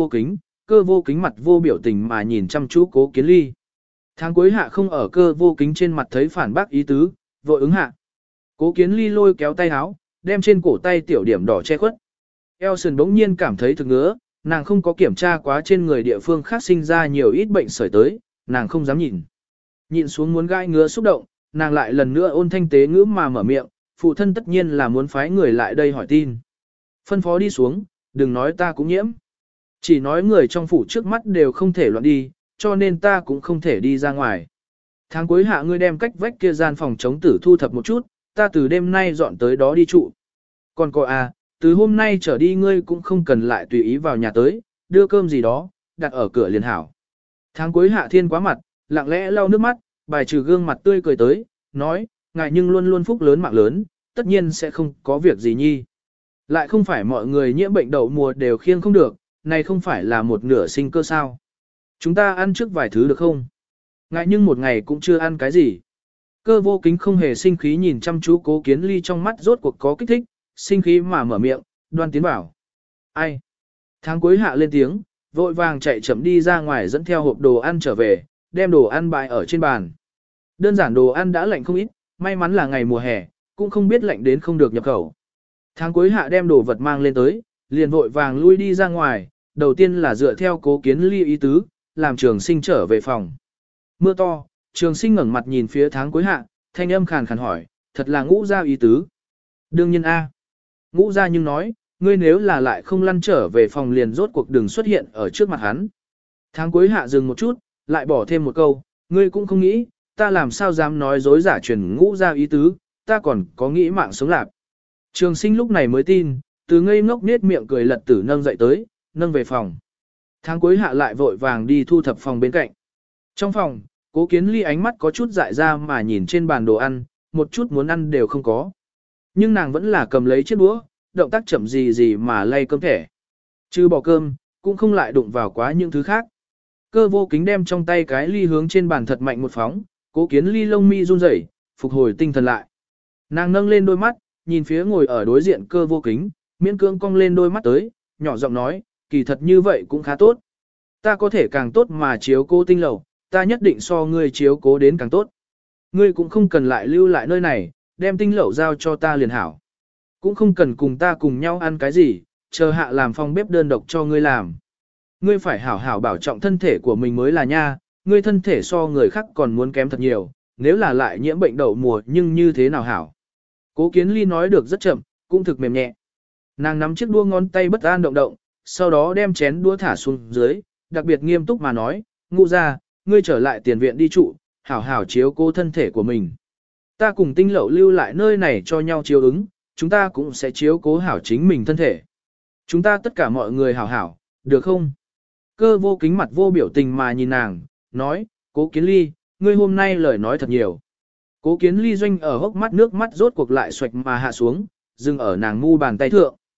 vô kính mặt vô biểu tình mà nhìn chăm chú Cố Kiến Ly. Tháng cuối hạ không ở cơ vô kính trên mặt thấy phản bác ý tứ, vội ứng hạ. Cố Kiến Ly lôi kéo tay áo, đem trên cổ tay tiểu điểm đỏ che khuất. Elson bỗng nhiên cảm thấy thực ngứa, nàng không có kiểm tra quá trên người địa phương khác sinh ra nhiều ít bệnh sởi tới, nàng không dám nhìn. Nhìn xuống muốn gai ngứa xúc động, nàng lại lần nữa ôn thanh tế ngữ mà mở miệng, phụ thân tất nhiên là muốn phái người lại đây hỏi tin. Phân phó đi xuống, đừng nói ta cũng nhiễm. Chỉ nói người trong phủ trước mắt đều không thể loạn đi, cho nên ta cũng không thể đi ra ngoài. Tháng cuối hạ ngươi đem cách vách kia gian phòng chống tử thu thập một chút, ta từ đêm nay dọn tới đó đi trụ. Còn cô à, từ hôm nay trở đi ngươi cũng không cần lại tùy ý vào nhà tới, đưa cơm gì đó, đặt ở cửa liền hảo. Tháng cuối hạ thiên quá mặt, lặng lẽ lau nước mắt, bài trừ gương mặt tươi cười tới, nói, ngài nhưng luôn luôn phúc lớn mạng lớn, tất nhiên sẽ không có việc gì nhi. Lại không phải mọi người nhiễm bệnh đậu mùa đều khiêng không được, này không phải là một nửa sinh cơ sao. Chúng ta ăn trước vài thứ được không? Ngại nhưng một ngày cũng chưa ăn cái gì. Cơ vô kính không hề sinh khí nhìn chăm chú Cố Kiến Ly trong mắt rốt cuộc có kích thích, sinh khí mà mở miệng, Đoan tiến bảo. Ai? Tháng cuối hạ lên tiếng, vội vàng chạy chậm đi ra ngoài dẫn theo hộp đồ ăn trở về, đem đồ ăn bày ở trên bàn. Đơn giản đồ ăn đã lạnh không ít, may mắn là ngày mùa hè, cũng không biết lạnh đến không được nhập khẩu. Tháng cuối hạ đem đồ vật mang lên tới, liền vội vàng lui đi ra ngoài, đầu tiên là dựa theo Cố Kiến Ly ý tứ, làm Trường Sinh trở về phòng. Mưa to, Trường Sinh ngẩng mặt nhìn phía tháng cuối hạ, thanh âm khàn khàn hỏi, thật là ngũ gia ý tứ. Đương nhiên a. Ngũ gia nhưng nói, ngươi nếu là lại không lăn trở về phòng liền rốt cuộc đừng xuất hiện ở trước mặt hắn. Tháng cuối hạ dừng một chút, lại bỏ thêm một câu, ngươi cũng không nghĩ, ta làm sao dám nói dối giả truyền ngũ gia ý tứ, ta còn có nghĩ mạng sống lạc. Trường Sinh lúc này mới tin, từ ngây ngốc nết miệng cười lật tử nâng dậy tới, nâng về phòng. Tháng cuối hạ lại vội vàng đi thu thập phòng bên cạnh. Trong phòng, Cố Kiến Ly ánh mắt có chút dại ra mà nhìn trên bàn đồ ăn, một chút muốn ăn đều không có. Nhưng nàng vẫn là cầm lấy chiếc đũa, động tác chậm gì gì mà lay cơm thẻ. Chứ bỏ cơm, cũng không lại đụng vào quá những thứ khác. Cơ vô kính đem trong tay cái ly hướng trên bàn thật mạnh một phóng, Cố Kiến Ly lông mi run rẩy, phục hồi tinh thần lại. Nàng nâng lên đôi mắt, nhìn phía ngồi ở đối diện cơ vô kính, miễn cưỡng cong lên đôi mắt tới, nhỏ giọng nói, kỳ thật như vậy cũng khá tốt. Ta có thể càng tốt mà chiếu cố tinh lầu, ta nhất định so ngươi chiếu cố đến càng tốt. Ngươi cũng không cần lại lưu lại nơi này, đem tinh lẩu giao cho ta liền hảo. Cũng không cần cùng ta cùng nhau ăn cái gì, chờ hạ làm phòng bếp đơn độc cho ngươi làm. Ngươi phải hảo hảo bảo trọng thân thể của mình mới là nha, ngươi thân thể so người khác còn muốn kém thật nhiều, nếu là lại nhiễm bệnh đậu mùa nhưng như thế nào hảo. Cố Kiến Ly nói được rất chậm, cũng thực mềm nhẹ. Nàng nắm chiếc đũa ngón tay bất an động động, sau đó đem chén đũa thả xuống dưới, đặc biệt nghiêm túc mà nói, ngũ ra, ngươi trở lại tiền viện đi trụ, hảo hảo chiếu cố thân thể của mình. Ta cùng tinh lậu lưu lại nơi này cho nhau chiếu ứng, chúng ta cũng sẽ chiếu cố hảo chính mình thân thể. Chúng ta tất cả mọi người hảo hảo, được không? Cơ vô kính mặt vô biểu tình mà nhìn nàng, nói, Cố Kiến Ly, ngươi hôm nay lời nói thật nhiều. Cố Kiến Ly doanh ở hốc mắt nước mắt rốt cuộc lại xoạch mà hạ xuống, dừng ở nàng mu bàn tay thượng.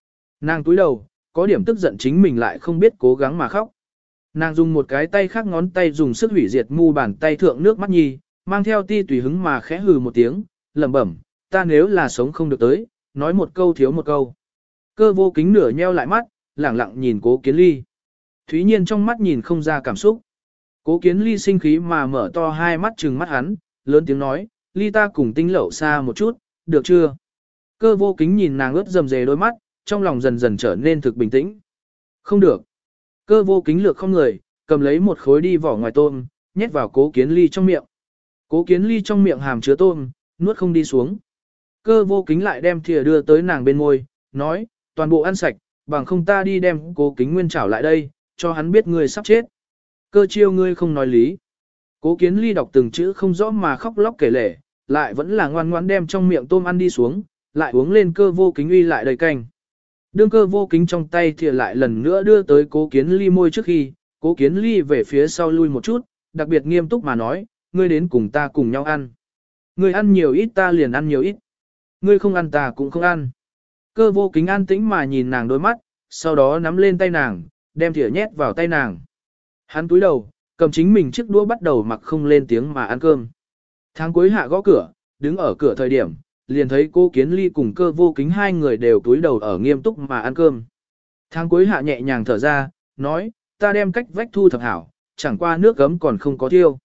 Nàng túi đầu, có điểm tức giận chính mình lại không biết cố gắng mà khóc. Nàng dùng một cái tay khác ngón tay dùng sức hủy diệt mu bàn tay thượng nước mắt nhi, mang theo ti tùy hứng mà khẽ hừ một tiếng, lẩm bẩm, ta nếu là sống không được tới, nói một câu thiếu một câu. Cơ vô kính nửa nheo lại mắt, lẳng lặng nhìn Cố Kiến Ly. Thúy Nhiên trong mắt nhìn không ra cảm xúc. Cố Kiến Ly sinh khí mà mở to hai mắt trừng mắt hắn, lớn tiếng nói, Ly ta cùng Tinh Lậu xa một chút, được chưa? Cơ vô kính nhìn nàng ướt rầm rề đôi mắt, trong lòng dần dần trở nên thực bình tĩnh. Không được. Cơ vô kính lược không người, cầm lấy một khối đi vỏ ngoài tôm, nhét vào Cố Kiến Ly trong miệng. Cố Kiến Ly trong miệng hàm chứa tôm, nuốt không đi xuống. Cơ vô kính lại đem thìa đưa tới nàng bên môi, nói, toàn bộ ăn sạch, bằng không ta đi đem Cố Kính Nguyên trảo lại đây, cho hắn biết ngươi sắp chết. Cơ chiêu ngươi không nói lý. Cố Kiến Ly đọc từng chữ không rõ mà khóc lóc kể lể, lại vẫn là ngoan ngoãn đem trong miệng tôm ăn đi xuống, lại uống lên Cơ vô kính uy lại đầy canh. Đương Cơ vô kính trong tay thìa lại lần nữa đưa tới Cố Kiến Ly môi trước khi, Cố Kiến Ly về phía sau lui một chút, đặc biệt nghiêm túc mà nói, ngươi đến cùng ta cùng nhau ăn. Ngươi ăn nhiều ít ta liền ăn nhiều ít. Ngươi không ăn ta cũng không ăn. Cơ vô kính an tĩnh mà nhìn nàng đôi mắt, sau đó nắm lên tay nàng, đem thìa nhét vào tay nàng. Hắn túi đầu, cầm chính mình chiếc đũa bắt đầu mặc không lên tiếng mà ăn cơm. Tháng cuối hạ gõ cửa, đứng ở cửa thời điểm, liền thấy Cố Kiến Ly cùng Cơ vô kính hai người đều túi đầu ở nghiêm túc mà ăn cơm. Tháng cuối hạ nhẹ nhàng thở ra, nói, ta đem cách vách thu thập hảo, chẳng qua nước gấm còn không có thiêu.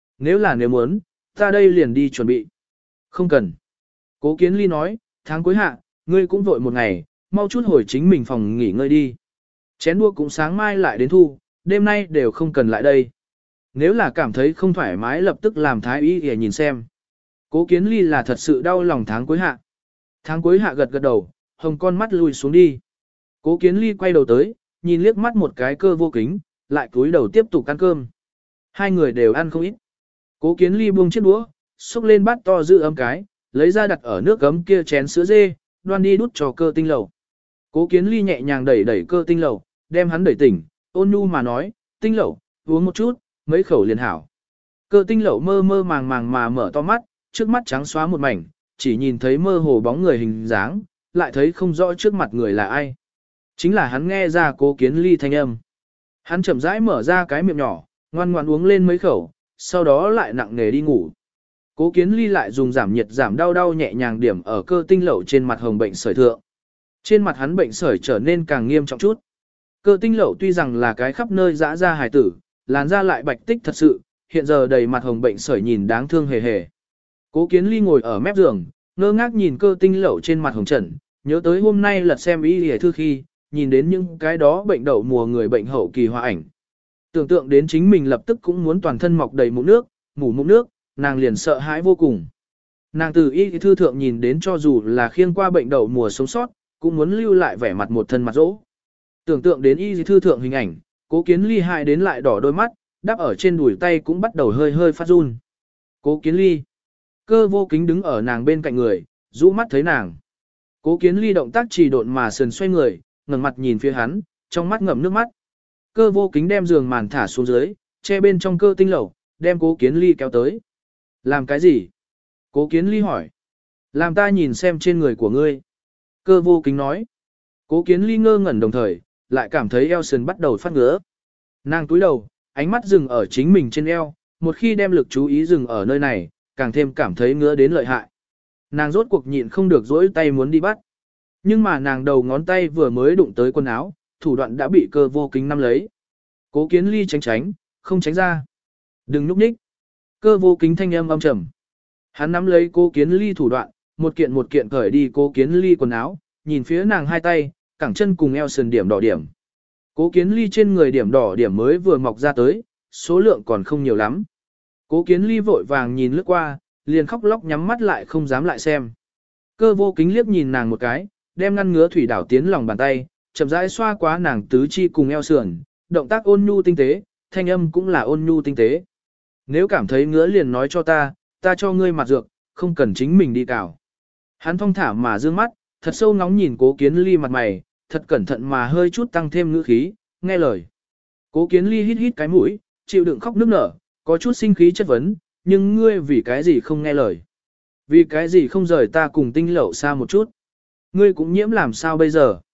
Nếu muốn, ta đây liền đi chuẩn bị. Không cần. Cố Kiến Ly nói, tháng cuối hạ, ngươi cũng vội một ngày, mau chút hồi chính mình phòng nghỉ ngơi đi. Chén đua cũng sáng mai lại đến thu, đêm nay đều không cần lại đây. Nếu là cảm thấy không thoải mái lập tức làm thái y để nhìn xem. Cố Kiến Ly là thật sự đau lòng tháng cuối hạ. Tháng cuối hạ gật gật đầu, hồng con mắt lùi xuống đi. Cố Kiến Ly quay đầu tới, nhìn liếc mắt một cái Cơ vô kính, lại cúi đầu tiếp tục ăn cơm. Hai người đều ăn không ít. Cố Kiến Ly buông chiếc đũa, xúc lên bát to giữ ấm cái, lấy ra đặt ở nước gấm kia chén sữa dê, đoan đi đút cho Cơ Tinh Lầu. Cố Kiến Ly nhẹ nhàng đẩy đẩy Cơ Tinh Lầu, đem hắn đẩy tỉnh, ôn nhu mà nói, Tinh Lầu, uống một chút, mấy khẩu liền hảo. Cơ Tinh Lầu mơ mơ màng màng mà mở to mắt, trước mắt trắng xóa một mảnh, chỉ nhìn thấy mơ hồ bóng người hình dáng, lại thấy không rõ trước mặt người là ai. Chính là hắn nghe ra Cố Kiến Ly thanh âm. Hắn chậm rãi mở ra cái miệng nhỏ, ngoan ngoãn uống lên mấy khẩu, sau đó lại nặng nề đi ngủ. Cố Kiến Ly lại dùng giảm nhiệt giảm đau đau nhẹ nhàng điểm ở Cơ Tinh Lậu trên mặt hồng bệnh sởi thượng. Trên mặt hắn bệnh sởi trở nên càng nghiêm trọng chút. Cơ Tinh Lậu tuy rằng là cái khắp nơi dã ra hài tử, làn da lại bạch tích thật sự, hiện giờ đầy mặt hồng bệnh sởi nhìn đáng thương hề hề. Cố Kiến Ly ngồi ở mép giường, ngơ ngác nhìn Cơ Tinh Lậu trên mặt hồng trần, nhớ tới hôm nay lật xem y y thư khi, nhìn đến những cái đó bệnh đậu mùa người bệnh hậu kỳ hòa ảnh. Tưởng tượng đến chính mình lập tức cũng muốn toàn thân mọc đầy mụn nước, mủ mụn nước, nàng liền sợ hãi vô cùng. Nàng từ y thư thượng nhìn đến cho dù là khiêng qua bệnh đậu mùa sống sót, cũng muốn lưu lại vẻ mặt một thân mặt dỗ. Tưởng tượng đến y thư thượng hình ảnh, Cố Kiến Ly hại đến lại đỏ đôi mắt, đắp ở trên đùi tay cũng bắt đầu hơi hơi phát run. Cố Kiến Ly. Cơ vô kính đứng ở nàng bên cạnh người, rũ mắt thấy nàng. Cố Kiến Ly động tác trì độn mà sườn xoay người, ngẩng mặt nhìn phía hắn, trong mắt ngậm nước mắt. Cơ vô kính đem giường màn thả xuống dưới, che bên trong Cơ Tinh Lẩu, đem Cố Kiến Ly kéo tới. Làm cái gì? Cố Kiến Ly hỏi. Làm ta nhìn xem trên người của ngươi. Cơ vô kính nói. Cố Kiến Ly ngơ ngẩn đồng thời, lại cảm thấy eo sườn bắt đầu phát ngứa. Nàng túi đầu, ánh mắt dừng ở chính mình trên eo, một khi đem lực chú ý dừng ở nơi này, càng thêm cảm thấy ngứa đến lợi hại. Nàng rốt cuộc nhịn không được dỗi tay muốn đi bắt. Nhưng mà nàng đầu ngón tay vừa mới đụng tới quần áo, thủ đoạn đã bị Cơ vô kính nắm lấy. Cố Kiến Ly tránh tránh, không tránh ra. Đừng núp ních. Cơ vô kính thanh âm âm trầm. Hắn nắm lấy Cố Kiến Ly thủ đoạn, một kiện cởi đi Cố Kiến Ly quần áo, nhìn phía nàng hai tay, cẳng chân cùng eo sườn điểm đỏ điểm. Cố Kiến Ly trên người điểm đỏ điểm mới vừa mọc ra tới, số lượng còn không nhiều lắm. Cố Kiến Ly vội vàng nhìn lướt qua, liền khóc lóc nhắm mắt lại không dám lại xem. Cơ vô kính liếc nhìn nàng một cái, đem ngăn ngứa thủy đảo tiến lòng bàn tay, chậm rãi xoa quá nàng tứ chi cùng eo sườn, động tác ôn nhu tinh tế, thanh âm cũng là ôn nhu tinh tế. Nếu cảm thấy ngứa liền nói cho ta cho ngươi mặt dược, không cần chính mình đi cào. Hắn thong thả mà dương mắt, thật sâu ngóng nhìn Cố Kiến Ly mặt mày, thật cẩn thận mà hơi chút tăng thêm ngữ khí, nghe lời. Cố Kiến Ly hít hít cái mũi, chịu đựng khóc nức nở, có chút sinh khí chất vấn, nhưng ngươi vì cái gì không nghe lời? Vì cái gì không rời ta cùng Tinh Lậu xa một chút? Ngươi cũng nhiễm làm sao bây giờ?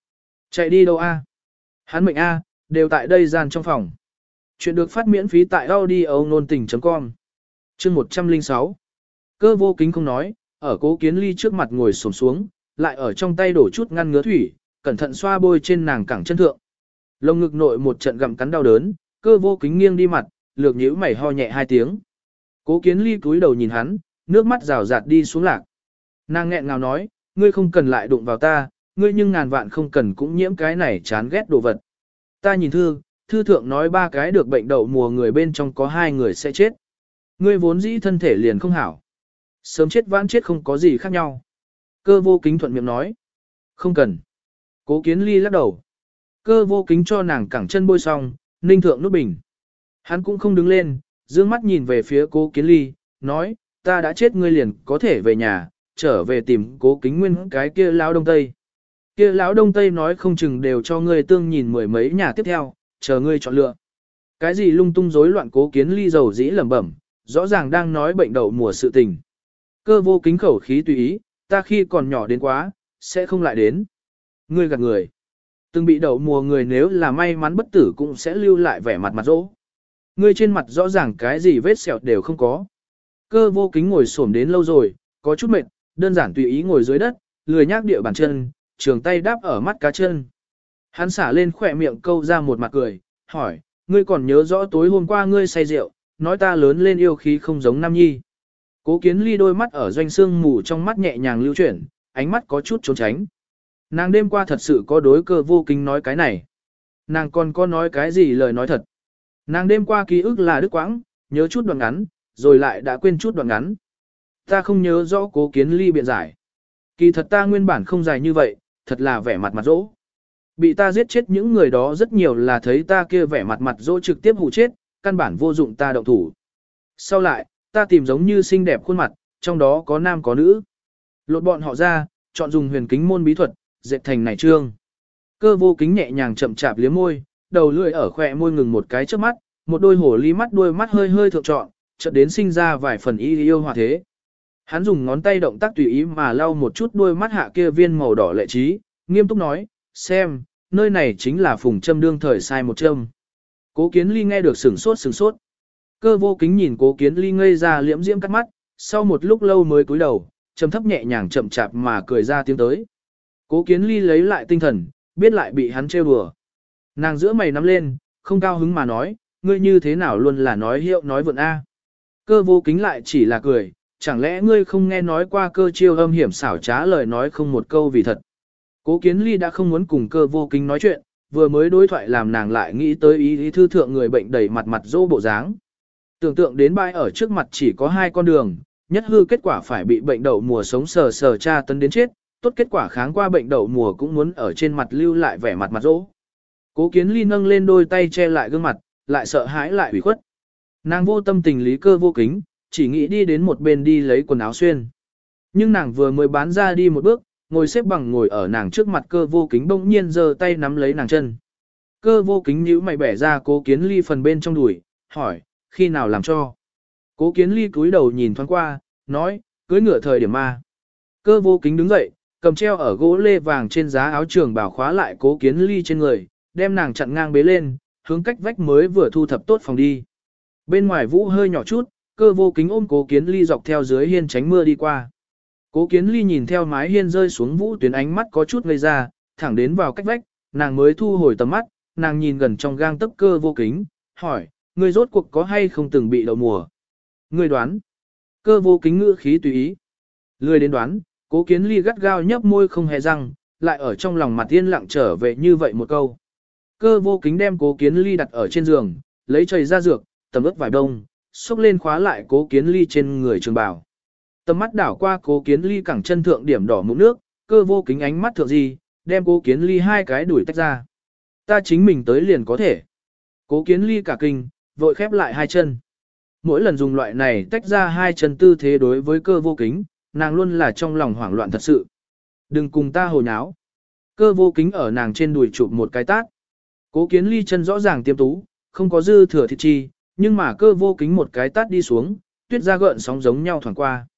Chạy đi đâu a? Hắn mệnh a, đều tại đây gian trong phòng. Chuyện được phát miễn phí tại audio nôn tình.com. Chương 106. Cơ vô kính không nói, ở Cố Kiến Ly trước mặt ngồi xổm xuống, lại ở trong tay đổ chút ngăn ngứa thủy, cẩn thận xoa bôi trên nàng cẳng chân thượng. Lồng ngực nội một trận gặm cắn đau đớn, Cơ vô kính nghiêng đi mặt, lược nhíu mày ho nhẹ hai tiếng. Cố Kiến Ly cúi đầu nhìn hắn, nước mắt rào rạt đi xuống lạc. Nàng nghẹn ngào nói, ngươi không cần lại đụng vào ta, ngươi nhưng ngàn vạn không cần cũng nhiễm cái này chán ghét đồ vật. Ta nhìn thư thượng nói 3 cái được bệnh đậu mùa người bên trong có 2 người sẽ chết. Ngươi vốn dĩ thân thể liền không hảo. Sớm chết vãn chết không có gì khác nhau. Cơ vô kính thuận miệng nói. Không cần. Cố Kiến Ly lắc đầu. Cơ vô kính cho nàng cẳng chân bôi xong, ninh thượng nút bình. Hắn cũng không đứng lên, dương mắt nhìn về phía Cố Kiến Ly, nói, ta đã chết ngươi liền có thể về nhà, trở về tìm Cố Kính Nguyên cái kia lão đông tây. Kia lão đông tây nói không chừng đều cho ngươi tương nhìn 10 mấy nhà tiếp theo, chờ ngươi chọn lựa. Cái gì lung tung rối loạn Cố Kiến Ly dầu dĩ lẩm bẩm, rõ ràng đang nói bệnh đậu mùa sự tình. Cơ vô kính khẩu khí tùy ý, ta khi còn nhỏ đến quá, sẽ không lại đến. Ngươi gạt người. Từng bị đậu mùa người nếu là may mắn bất tử cũng sẽ lưu lại vẻ mặt mặt dỗ. Ngươi trên mặt rõ ràng cái gì vết sẹo đều không có. Cơ vô kính ngồi xổm đến lâu rồi, có chút mệt, đơn giản tùy ý ngồi dưới đất, lười nhác địa bàn chân, trường tay đáp ở mắt cá chân. Hắn xả lên khỏe miệng câu ra một mặt cười, hỏi, ngươi còn nhớ rõ tối hôm qua ngươi say rượu, nói ta lớn lên yêu khí không giống Nam Nhi. Cố Kiến Ly đôi mắt ở doanh xương mù trong mắt nhẹ nhàng lưu chuyển, ánh mắt có chút trốn tránh. Nàng đêm qua thật sự có đối Cơ vô kính nói cái này. Nàng còn có nói cái gì lời nói thật. Nàng đêm qua ký ức là đứt quãng, nhớ chút đoạn ngắn, rồi lại đã quên chút đoạn ngắn. Ta không nhớ rõ Cố Kiến Ly biện giải. Kỳ thật ta nguyên bản không dài như vậy, thật là vẻ mặt mặt dỗ. Bị ta giết chết những người đó rất nhiều là thấy ta kia vẻ mặt mặt dỗ trực tiếp hù chết, căn bản vô dụng ta động thủ. Sau lại, ta tìm giống như xinh đẹp khuôn mặt, trong đó có nam có nữ. Lột bọn họ ra, chọn dùng huyền kính môn bí thuật, dệt thành này trương. Cơ vô kính nhẹ nhàng chậm chạp liếm môi, đầu lưỡi ở khỏe môi ngừng một cái trước mắt, một đôi hổ ly mắt đuôi mắt hơi hơi thượng trọn, chợt đến sinh ra vài phần y yêu hòa thế. Hắn dùng ngón tay động tác tùy ý mà lau một chút đuôi mắt hạ kia viên màu đỏ lệ trí, nghiêm túc nói, xem, nơi này chính là phùng châm đương thời sai một châm. Cố Kiến Ly nghe được sửng sốt. Cơ vô kính nhìn Cố Kiến Ly ngây ra liễm diễm cắt mắt, sau một lúc lâu mới cúi đầu, trầm thấp nhẹ nhàng chậm chạp mà cười ra tiếng tới. Cố Kiến Ly lấy lại tinh thần, biết lại bị hắn trêu đùa. Nàng giữa mày nắm lên, không cao hứng mà nói, ngươi như thế nào luôn là nói hiệu nói vượn a. Cơ vô kính lại chỉ là cười, chẳng lẽ ngươi không nghe nói qua cơ chiêu âm hiểm xảo trá lời nói không một câu vì thật. Cố Kiến Ly đã không muốn cùng Cơ vô kính nói chuyện, vừa mới đối thoại làm nàng lại nghĩ tới ý thư thượng người bệnh đầy mặt mặt dô bộ dáng. Tưởng tượng đến bãi ở trước mặt chỉ có 2 con đường, nhất hư kết quả phải bị bệnh đậu mùa sống sờ sờ tra tấn đến chết, tốt kết quả kháng qua bệnh đậu mùa cũng muốn ở trên mặt lưu lại vẻ mặt mặt dỗ. Cố Kiến Ly nâng lên đôi tay che lại gương mặt, lại sợ hãi lại ủy khuất. Nàng vô tâm tình lý Cơ vô kính, chỉ nghĩ đi đến một bên đi lấy quần áo xuyên. Nhưng nàng vừa mới bán ra đi một bước, ngồi xếp bằng ngồi ở nàng trước mặt Cơ vô kính bỗng nhiên giơ tay nắm lấy nàng chân. Cơ vô kính nhíu mày bẻ ra Cố Kiến Ly phần bên trong đùi, hỏi, khi nào làm cho? Cố Kiến Ly cúi đầu nhìn thoáng qua, nói, cưới ngựa thời điểm ma. Cơ vô kính đứng dậy, cầm treo ở gỗ lê vàng trên giá áo trường bảo khóa lại Cố Kiến Ly trên người, đem nàng chặn ngang bế lên, hướng cách vách mới vừa thu thập tốt phòng đi. Bên ngoài vũ hơi nhỏ chút, Cơ vô kính ôm Cố Kiến Ly dọc theo dưới hiên tránh mưa đi qua. Cố Kiến Ly nhìn theo mái hiên rơi xuống vũ tuyến ánh mắt có chút ngây ra, thẳng đến vào cách vách, nàng mới thu hồi tầm mắt, nàng nhìn gần trong gang tấc Cơ vô kính, hỏi, ngươi rốt cuộc có hay không từng bị đậu mùa? Ngươi đoán. Cơ vô kính ngữ khí tùy ý. Lười đến đoán, Cố Kiến Ly gắt gao nhấp môi không hề răng, lại ở trong lòng mặt yên lặng trở về như vậy một câu. Cơ vô kính đem Cố Kiến Ly đặt ở trên giường, lấy chày ra dược, tầm ướp vải đông, xúc lên khóa lại Cố Kiến Ly trên người trường bào. Tầm mắt đảo qua Cố Kiến Ly cẳng chân thượng điểm đỏ mụn nước, Cơ vô kính ánh mắt thượng gì, đem Cố Kiến Ly 2 cái đuổi tách ra. Ta chính mình tới liền có thể. Cố Kiến Ly cả kinh, vội khép lại 2 chân. Mỗi lần dùng loại này tách ra 2 chân tư thế đối với Cơ vô kính, nàng luôn là trong lòng hoảng loạn thật sự. Đừng cùng ta hồ nháo. Cơ vô kính ở nàng trên đùi chụp một cái tát. Cố Kiến Ly chân rõ ràng tiêm tú, không có dư thừa thịt chi, nhưng mà Cơ vô kính một cái tát đi xuống, tuyết ra gợn sóng giống nhau thoảng qua.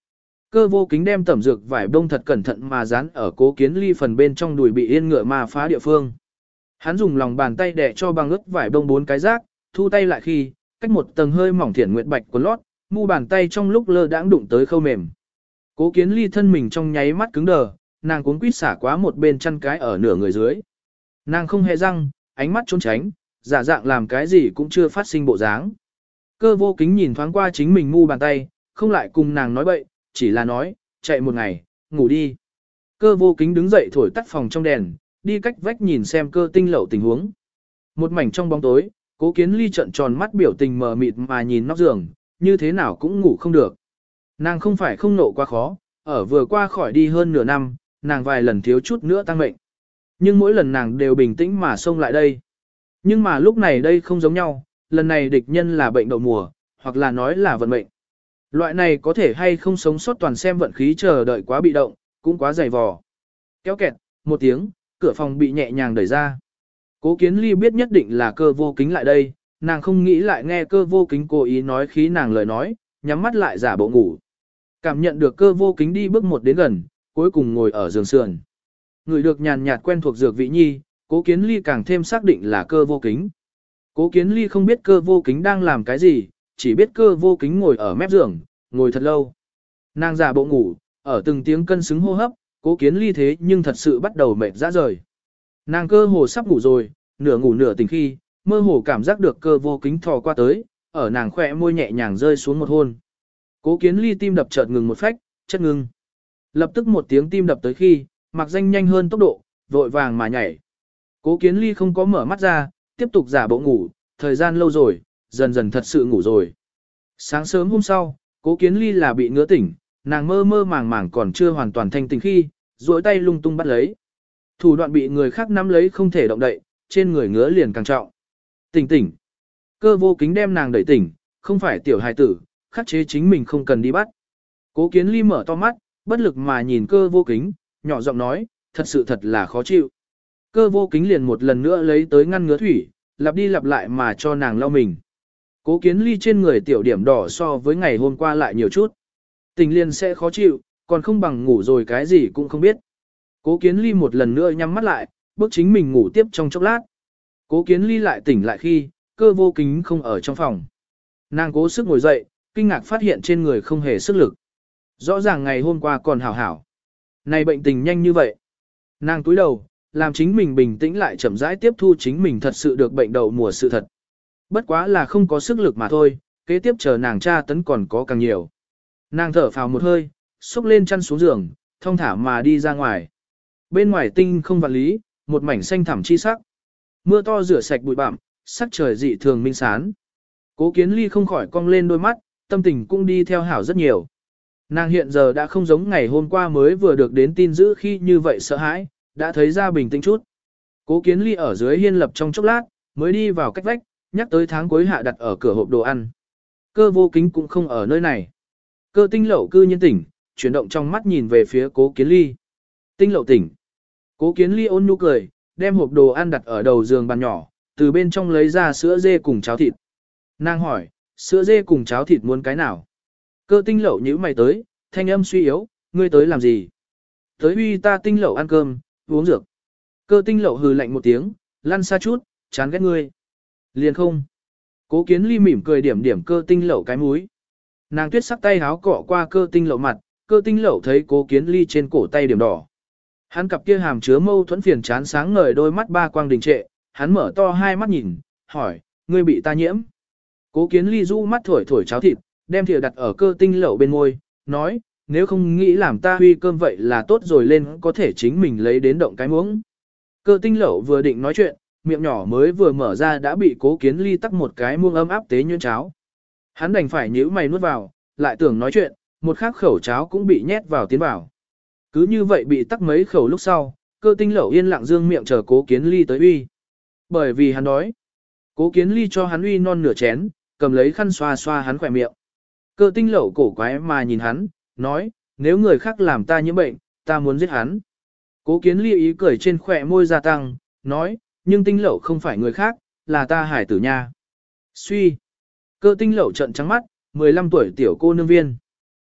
Cơ vô kính đem tẩm dược vải bông thật cẩn thận mà dán ở Cố Kiến Ly phần bên trong đùi bị yên ngựa mà phá địa phương. Hắn dùng lòng bàn tay đè cho bằng ướt vải bông 4 cái rác, thu tay lại khi, cách một tầng hơi mỏng thiển nguyệt bạch của lót, mu bàn tay trong lúc lơ đãng đụng tới khâu mềm. Cố Kiến Ly thân mình trong nháy mắt cứng đờ, nàng cuống quýt xả quá một bên chăn cái ở nửa người dưới. Nàng không hề răng, ánh mắt trốn tránh, giả dạng làm cái gì cũng chưa phát sinh bộ dáng. Cơ vô kính nhìn thoáng qua chính mình mu bàn tay, không lại cùng nàng nói bậy, chỉ là nói, chạy một ngày, ngủ đi. Cơ vô kính đứng dậy thổi tắt phòng trong đèn, đi cách vách nhìn xem Cơ Tinh Lậu tình huống. Một mảnh trong bóng tối, Cố Kiến Ly trợn tròn mắt biểu tình mờ mịt mà nhìn nóc giường, như thế nào cũng ngủ không được. Nàng không phải không nộ quá khó, ở vừa qua khỏi đi hơn nửa năm, nàng vài lần thiếu chút nữa tăng mệnh. Nhưng mỗi lần nàng đều bình tĩnh mà xông lại đây. Nhưng mà lúc này đây không giống nhau, lần này địch nhân là bệnh đậu mùa, hoặc là nói là vận mệnh. Loại này có thể hay không sống sót toàn xem vận khí, chờ đợi quá bị động, cũng quá dày vò. Kéo kẹt, một tiếng, cửa phòng bị nhẹ nhàng đẩy ra. Cố Kiến Ly biết nhất định là Cơ vô kính lại đây, nàng không nghĩ lại nghe Cơ vô kính cố ý nói khí nàng lời nói, nhắm mắt lại giả bộ ngủ. Cảm nhận được Cơ vô kính đi bước một đến gần, cuối cùng ngồi ở giường sườn. Người được nhàn nhạt quen thuộc dược vị nhi, Cố Kiến Ly càng thêm xác định là Cơ vô kính. Cố Kiến Ly không biết Cơ vô kính đang làm cái gì, chỉ biết Cơ vô kính ngồi ở mép giường, ngồi thật lâu. Nàng giả bộ ngủ, ở từng tiếng cân xứng hô hấp, Cố Kiến Ly thế nhưng thật sự bắt đầu mệt rã rời. Nàng cơ hồ sắp ngủ rồi, nửa ngủ nửa tỉnh khi, mơ hồ cảm giác được Cơ vô kính thò qua tới, ở nàng khỏe môi nhẹ nhàng rơi xuống một hôn. Cố Kiến Ly tim đập chợt ngừng một phách, chất ngưng. Lập tức một tiếng tim đập tới khi, mặc danh nhanh hơn tốc độ, vội vàng mà nhảy. Cố Kiến Ly không có mở mắt ra, tiếp tục giả bộ ngủ, thời gian lâu rồi, dần dần thật sự ngủ rồi. Sáng sớm hôm sau, Cố Kiến Ly là bị ngứa tỉnh, nàng mơ mơ màng màng còn chưa hoàn toàn thanh tỉnh khi, duỗi tay lung tung bắt lấy. Thủ đoạn bị người khác nắm lấy không thể động đậy, trên người ngứa liền càng trọng. Tỉnh tỉnh. Cơ vô kính đem nàng đẩy tỉnh, không phải tiểu hài tử, khắc chế chính mình không cần đi bắt. Cố Kiến Ly mở to mắt, bất lực mà nhìn Cơ vô kính, nhỏ giọng nói, thật là khó chịu. Cơ vô kính liền một lần nữa lấy tới ngăn ngứa thủy, lặp đi lặp lại mà cho nàng lau mình. Cố Kiến Ly trên người tiểu điểm đỏ so với ngày hôm qua lại nhiều chút. Tình liền sẽ khó chịu, còn không bằng ngủ rồi cái gì cũng không biết. Cố Kiến Ly một lần nữa nhắm mắt lại, bước chính mình ngủ tiếp trong chốc lát. Cố Kiến Ly lại tỉnh lại khi, Cơ vô kính không ở trong phòng. Nàng cố sức ngồi dậy, kinh ngạc phát hiện trên người không hề sức lực. Rõ ràng ngày hôm qua còn hảo hảo. Này bệnh tình nhanh như vậy. Nàng túi đầu, làm chính mình bình tĩnh lại chậm rãi tiếp thu chính mình thật sự được bệnh đậu mùa sự thật. Bất quá là không có sức lực mà thôi, kế tiếp chờ nàng tra tấn còn có càng nhiều. Nàng thở phào một hơi, xúc lên chăn xuống giường, thong thả mà đi ra ngoài. Bên ngoài tinh không vạn lý, một mảnh xanh thẳm chi sắc. Mưa to rửa sạch bụi bặm, sắc trời dị thường minh sáng. Cố Kiến Ly không khỏi cong lên đôi mắt, tâm tình cũng đi theo hảo rất nhiều. Nàng hiện giờ đã không giống ngày hôm qua mới vừa được đến tin dữ khi như vậy sợ hãi, đã thấy ra bình tĩnh chút. Cố Kiến Ly ở dưới hiên lập trong chốc lát, mới đi vào cách vách, nhắc tới tháng cuối hạ đặt ở cửa hộp đồ ăn. Cơ vô kính cũng không ở nơi này. Cơ Tinh Lậu cư nhiên tỉnh, chuyển động trong mắt nhìn về phía Cố Kiến Ly. Tinh Lậu tỉnh. Cố Kiến Ly ôn nhu cười, đem hộp đồ ăn đặt ở đầu giường bàn nhỏ, từ bên trong lấy ra sữa dê cùng cháo thịt. Nàng hỏi, sữa dê cùng cháo thịt muốn cái nào? Cơ Tinh Lậu nhíu mày tới, thanh âm suy yếu, ngươi tới làm gì? Tới uy ta Tinh Lậu ăn cơm, uống dược. Cơ Tinh Lậu hừ lạnh một tiếng, lăn xa chút, chán ghét ngươi. Liền không. Cố Kiến Ly mỉm cười điểm điểm Cơ Tinh Lậu cái mũi. Nàng tuyết sắc tay háo cọ qua Cơ Tinh Lậu mặt, Cơ Tinh Lậu thấy Cố Kiến Ly trên cổ tay điểm đỏ. Hắn cặp kia hàm chứa mâu thuẫn phiền chán sáng ngời đôi mắt ba quang đình trệ, hắn mở to hai mắt nhìn, hỏi, ngươi bị ta nhiễm. Cố Kiến Ly du mắt thổi thổi cháo thịt, đem thìa đặt ở Cơ Tinh Lậu bên môi, nói, nếu không nghĩ làm ta huy cơm vậy là tốt rồi, lên có thể chính mình lấy đến động cái muỗng. Cơ Tinh Lậu vừa định nói chuyện, miệng nhỏ mới vừa mở ra đã bị Cố Kiến Ly tắc một cái muỗng ấm áp tế nhuyễn cháo. Hắn đành phải nhíu mày nuốt vào, lại tưởng nói chuyện, một khắc khẩu cháo cũng bị nhét vào tiến vào. Cứ như vậy bị tắc mấy khẩu lúc sau, Cơ Tinh Lậu yên lặng dương miệng chờ Cố Kiến Ly tới uy. Bởi vì hắn đói. Cố Kiến Ly cho hắn uy non nửa chén, cầm lấy khăn xoa xoa hắn khỏe miệng. Cơ Tinh Lậu cổ quái mà nhìn hắn, nói, nếu người khác làm ta nhiễm bệnh, ta muốn giết hắn. Cố Kiến Ly ý cười trên khỏe môi gia tăng, nói, nhưng Tinh Lậu không phải người khác, là ta hải tử nha. Suy. Cơ Tinh Lậu trợn trắng mắt, 15 tuổi tiểu cô nương viên.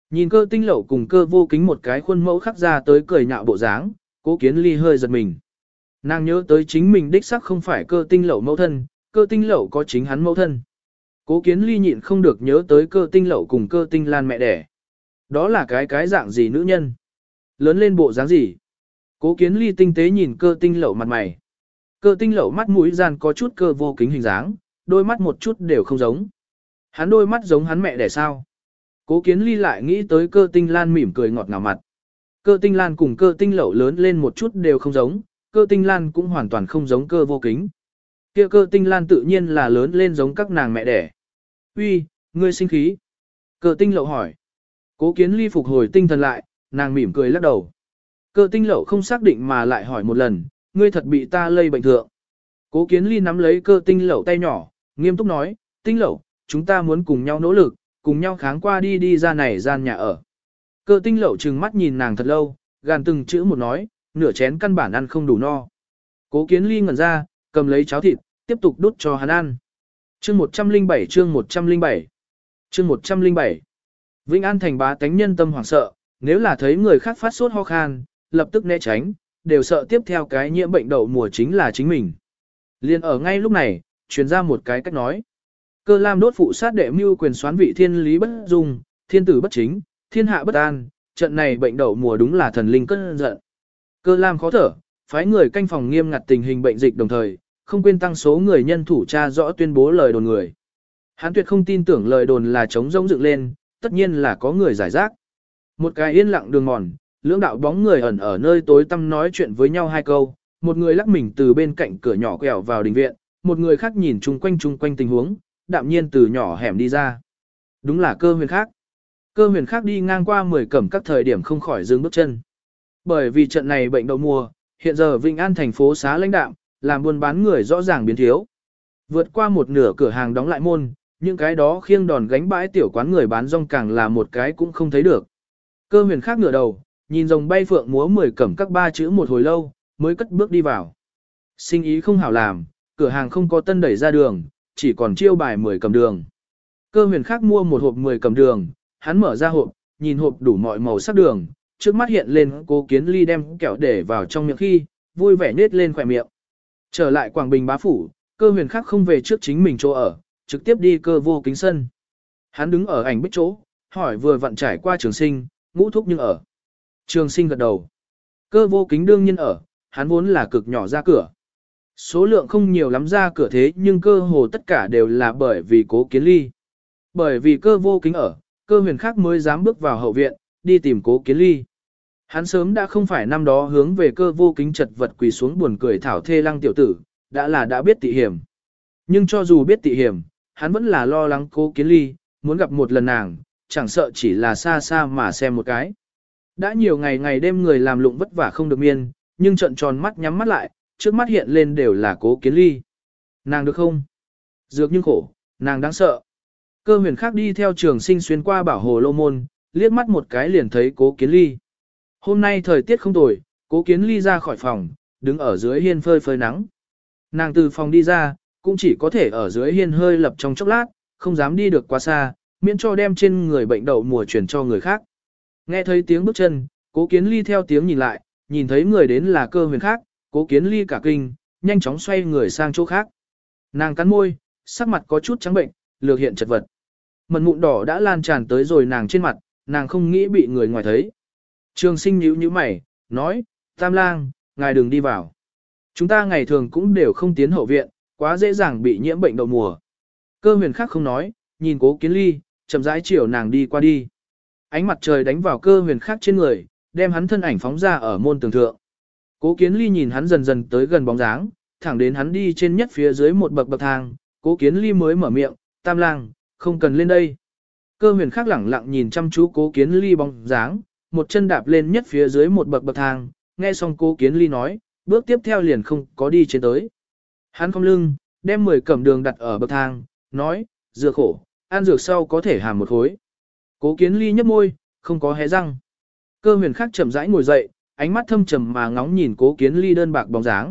Nhìn Cơ Tinh Lậu cùng Cơ Vô Kính một cái khuôn mẫu khắc ra tới cười nhạo bộ dáng, Cố Kiến Ly hơi giật mình. Nàng nhớ tới chính mình đích xác không phải Cơ Tinh Lậu mẫu thân, Cơ Tinh Lậu có chính hắn mẫu thân. Cố Kiến Ly nhịn không được nhớ tới Cơ Tinh Lậu cùng Cơ Tinh Lan mẹ đẻ. Đó là cái dạng gì nữ nhân? Lớn lên bộ dáng gì? Cố Kiến Ly tinh tế nhìn Cơ Tinh Lậu mặt mày. Cơ Tinh Lậu mắt mũi gian có chút Cơ Vô Kính hình dáng, đôi mắt một chút đều không giống. Hắn đôi mắt giống hắn mẹ đẻ sao? Cố Kiến Ly lại nghĩ tới Cơ Tinh Lan mỉm cười ngọt ngào mặt. Cơ Tinh Lan cùng Cơ Tinh Lậu lớn lên một chút đều không giống, Cơ Tinh Lan cũng hoàn toàn không giống Cơ Vô Kính. Kia Cơ Tinh Lan tự nhiên là lớn lên giống các nàng mẹ đẻ. Uy, ngươi sinh khí. Cơ Tinh Lậu hỏi. Cố Kiến Ly phục hồi tinh thần lại, nàng mỉm cười lắc đầu. Cơ Tinh Lậu không xác định mà lại hỏi một lần, ngươi thật bị ta lây bệnh thượng. Cố Kiến Ly nắm lấy Cơ Tinh Lậu tay nhỏ, nghiêm túc nói, Tinh Lậu, chúng ta muốn cùng nhau nỗ lực, cùng nhau kháng qua đi ra này gian nhà ở. Cơ Tinh Lậu trừng mắt nhìn nàng thật lâu, gàn từng chữ một nói, nửa chén căn bản ăn không đủ no. Cố Kiến Ly ngẩn ra, cầm lấy cháo thịt, tiếp tục đút cho hắn ăn. Chương 107 chương 107 chương 107 Vĩnh An thành bá tánh nhân tâm hoảng sợ, nếu là thấy người khác phát sốt ho khan, lập tức né tránh, đều sợ tiếp theo cái nhiễm bệnh đậu mùa chính là chính mình. Liên ở ngay lúc này, truyền ra một cái cách nói. Cơ Lam đốt phụ sát đệ mưu quyền soán vị thiên lý bất dung, thiên tử bất chính, thiên hạ bất an, trận này bệnh đậu mùa đúng là thần linh cơn giận. Cơ Lam khó thở, phái người canh phòng nghiêm ngặt tình hình bệnh dịch đồng thời, không quên tăng số người nhân thủ tra rõ tuyên bố lời đồn người. Hắn tuyệt không tin tưởng lời đồn là chống rỗng dựng lên, tất nhiên là có người giải rác. Một cái yên lặng đường mòn, lưỡng đạo bóng người ẩn ở nơi tối tăm nói chuyện với nhau hai câu, một người lắc mình từ bên cạnh cửa nhỏ quẹo vào đình viện, một người khác nhìn chung quanh tình huống, đạm nhiên từ nhỏ hẻm đi ra. Đúng là Cơ Huyền khác. Cơ Huyền khác đi ngang qua 10 cẩm các thời điểm không khỏi dừng bước chân. Bởi vì trận này bệnh đậu mùa, hiện giờ Vĩnh An thành phố xá lãnh đạm, làm buôn bán người rõ ràng biến thiếu. Vượt qua một nửa cửa hàng đóng lại môn, những cái đó khiêng đòn gánh bãi tiểu quán người bán rong càng là một cái cũng không thấy được. Cơ Huyền khác ngửa đầu, nhìn rồng bay phượng múa 10 cẩm các ba chữ một hồi lâu, mới cất bước đi vào. Sinh ý không hảo làm, cửa hàng không có tân đẩy ra đường, chỉ còn chiêu bài 10 cẩm đường. Cơ Huyền khác mua một hộp 10 cẩm đường, hắn mở ra hộp, nhìn hộp đủ mọi màu sắc đường, trước mắt hiện lên Cố Kiến Ly đem kẹo để vào trong miệng khi, vui vẻ nết lên khỏe miệng. Trở lại Quảng Bình bá phủ, Cơ Huyền khác không về trước chính mình chỗ ở, trực tiếp đi Cơ Vô Kính sân. Hắn đứng ở ảnh bích chỗ, hỏi vừa vặn trải qua Trường Sinh, Ngũ thúc nhưng ở. Trường Sinh gật đầu. Cơ Vô Kính đương nhiên ở, hắn vốn là cực nhỏ ra cửa. Số lượng không nhiều lắm ra cửa thế nhưng cơ hồ tất cả đều là bởi vì Cố Kiến Ly. Bởi vì Cơ Vô Kính ở, Cơ Huyền khác mới dám bước vào hậu viện, đi tìm Cố Kiến Ly. Hắn sớm đã không phải năm đó hướng về Cơ Vô Kính chật vật quỳ xuống buồn cười thảo thê lăng tiểu tử, đã biết tị hiểm. Nhưng cho dù biết tị hiểm, hắn vẫn là lo lắng Cố Kiến Ly, muốn gặp một lần nàng, chẳng sợ chỉ là xa xa mà xem một cái. Đã nhiều ngày đêm người làm lụng vất vả không được miên, nhưng trận tròn mắt nhắm mắt lại, trước mắt hiện lên đều là Cố Kiến Ly. Nàng được không? Dược nhưng khổ, nàng đáng sợ. Cơ Huyền khác đi theo Trường Sinh xuyên qua bảo hồ lô môn, liếc mắt một cái liền thấy Cố Kiến Ly. Hôm nay thời tiết không tồi, Cố Kiến Ly ra khỏi phòng, đứng ở dưới hiên phơi phơi nắng. Nàng từ phòng đi ra, cũng chỉ có thể ở dưới hiên hơi lập trong chốc lát, không dám đi được quá xa, miễn cho đem trên người bệnh đậu mùa truyền cho người khác. Nghe thấy tiếng bước chân, Cố Kiến Ly theo tiếng nhìn lại, nhìn thấy người đến là Cơ Huyền khác, Cố Kiến Ly cả kinh, nhanh chóng xoay người sang chỗ khác. Nàng cắn môi, sắc mặt có chút trắng bệnh, lược hiện chật vật. Mẩn mụn đỏ đã lan tràn tới rồi nàng trên mặt, nàng không nghĩ bị người ngoài thấy. Trường Sinh nhíu nhíu mày, nói, Tam lang, ngài đừng đi vào. Chúng ta ngày thường cũng đều không tiến hậu viện, quá dễ dàng bị nhiễm bệnh đậu mùa. Cơ Huyền khác không nói, nhìn Cố Kiến Ly, chậm rãi chiều nàng đi qua đi. Ánh mặt trời đánh vào Cơ Huyền khác trên người, đem hắn thân ảnh phóng ra ở môn tường thượng. Cố Kiến Ly nhìn hắn dần dần tới gần bóng dáng, thẳng đến hắn đi trên nhất phía dưới một bậc thang, Cố Kiến Ly mới mở miệng, Tam lang, không cần lên đây. Cơ Huyền khác lẳng lặng nhìn chăm chú Cố Kiến Ly bóng dáng, một chân đạp lên nhất phía dưới một bậc thang, nghe xong Cố Kiến Ly nói, bước tiếp theo liền không có đi trên tới. Hắn cong lưng, đem 10 cẩm đường đặt ở bậc thang, nói, dược khổ, ăn dược sau có thể hàm một khối. Cố Kiến Ly nhếch môi, không có hé răng. Cơ Huyền khác chậm rãi ngồi dậy, ánh mắt thâm trầm mà ngóng nhìn Cố Kiến Ly đơn bạc bóng dáng.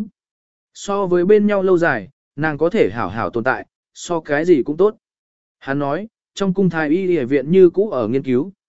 So với bên nhau lâu dài, nàng có thể hảo hảo tồn tại, so cái gì cũng tốt. Hắn nói, trong cung thái y y viện như cũ ở nghiên cứu,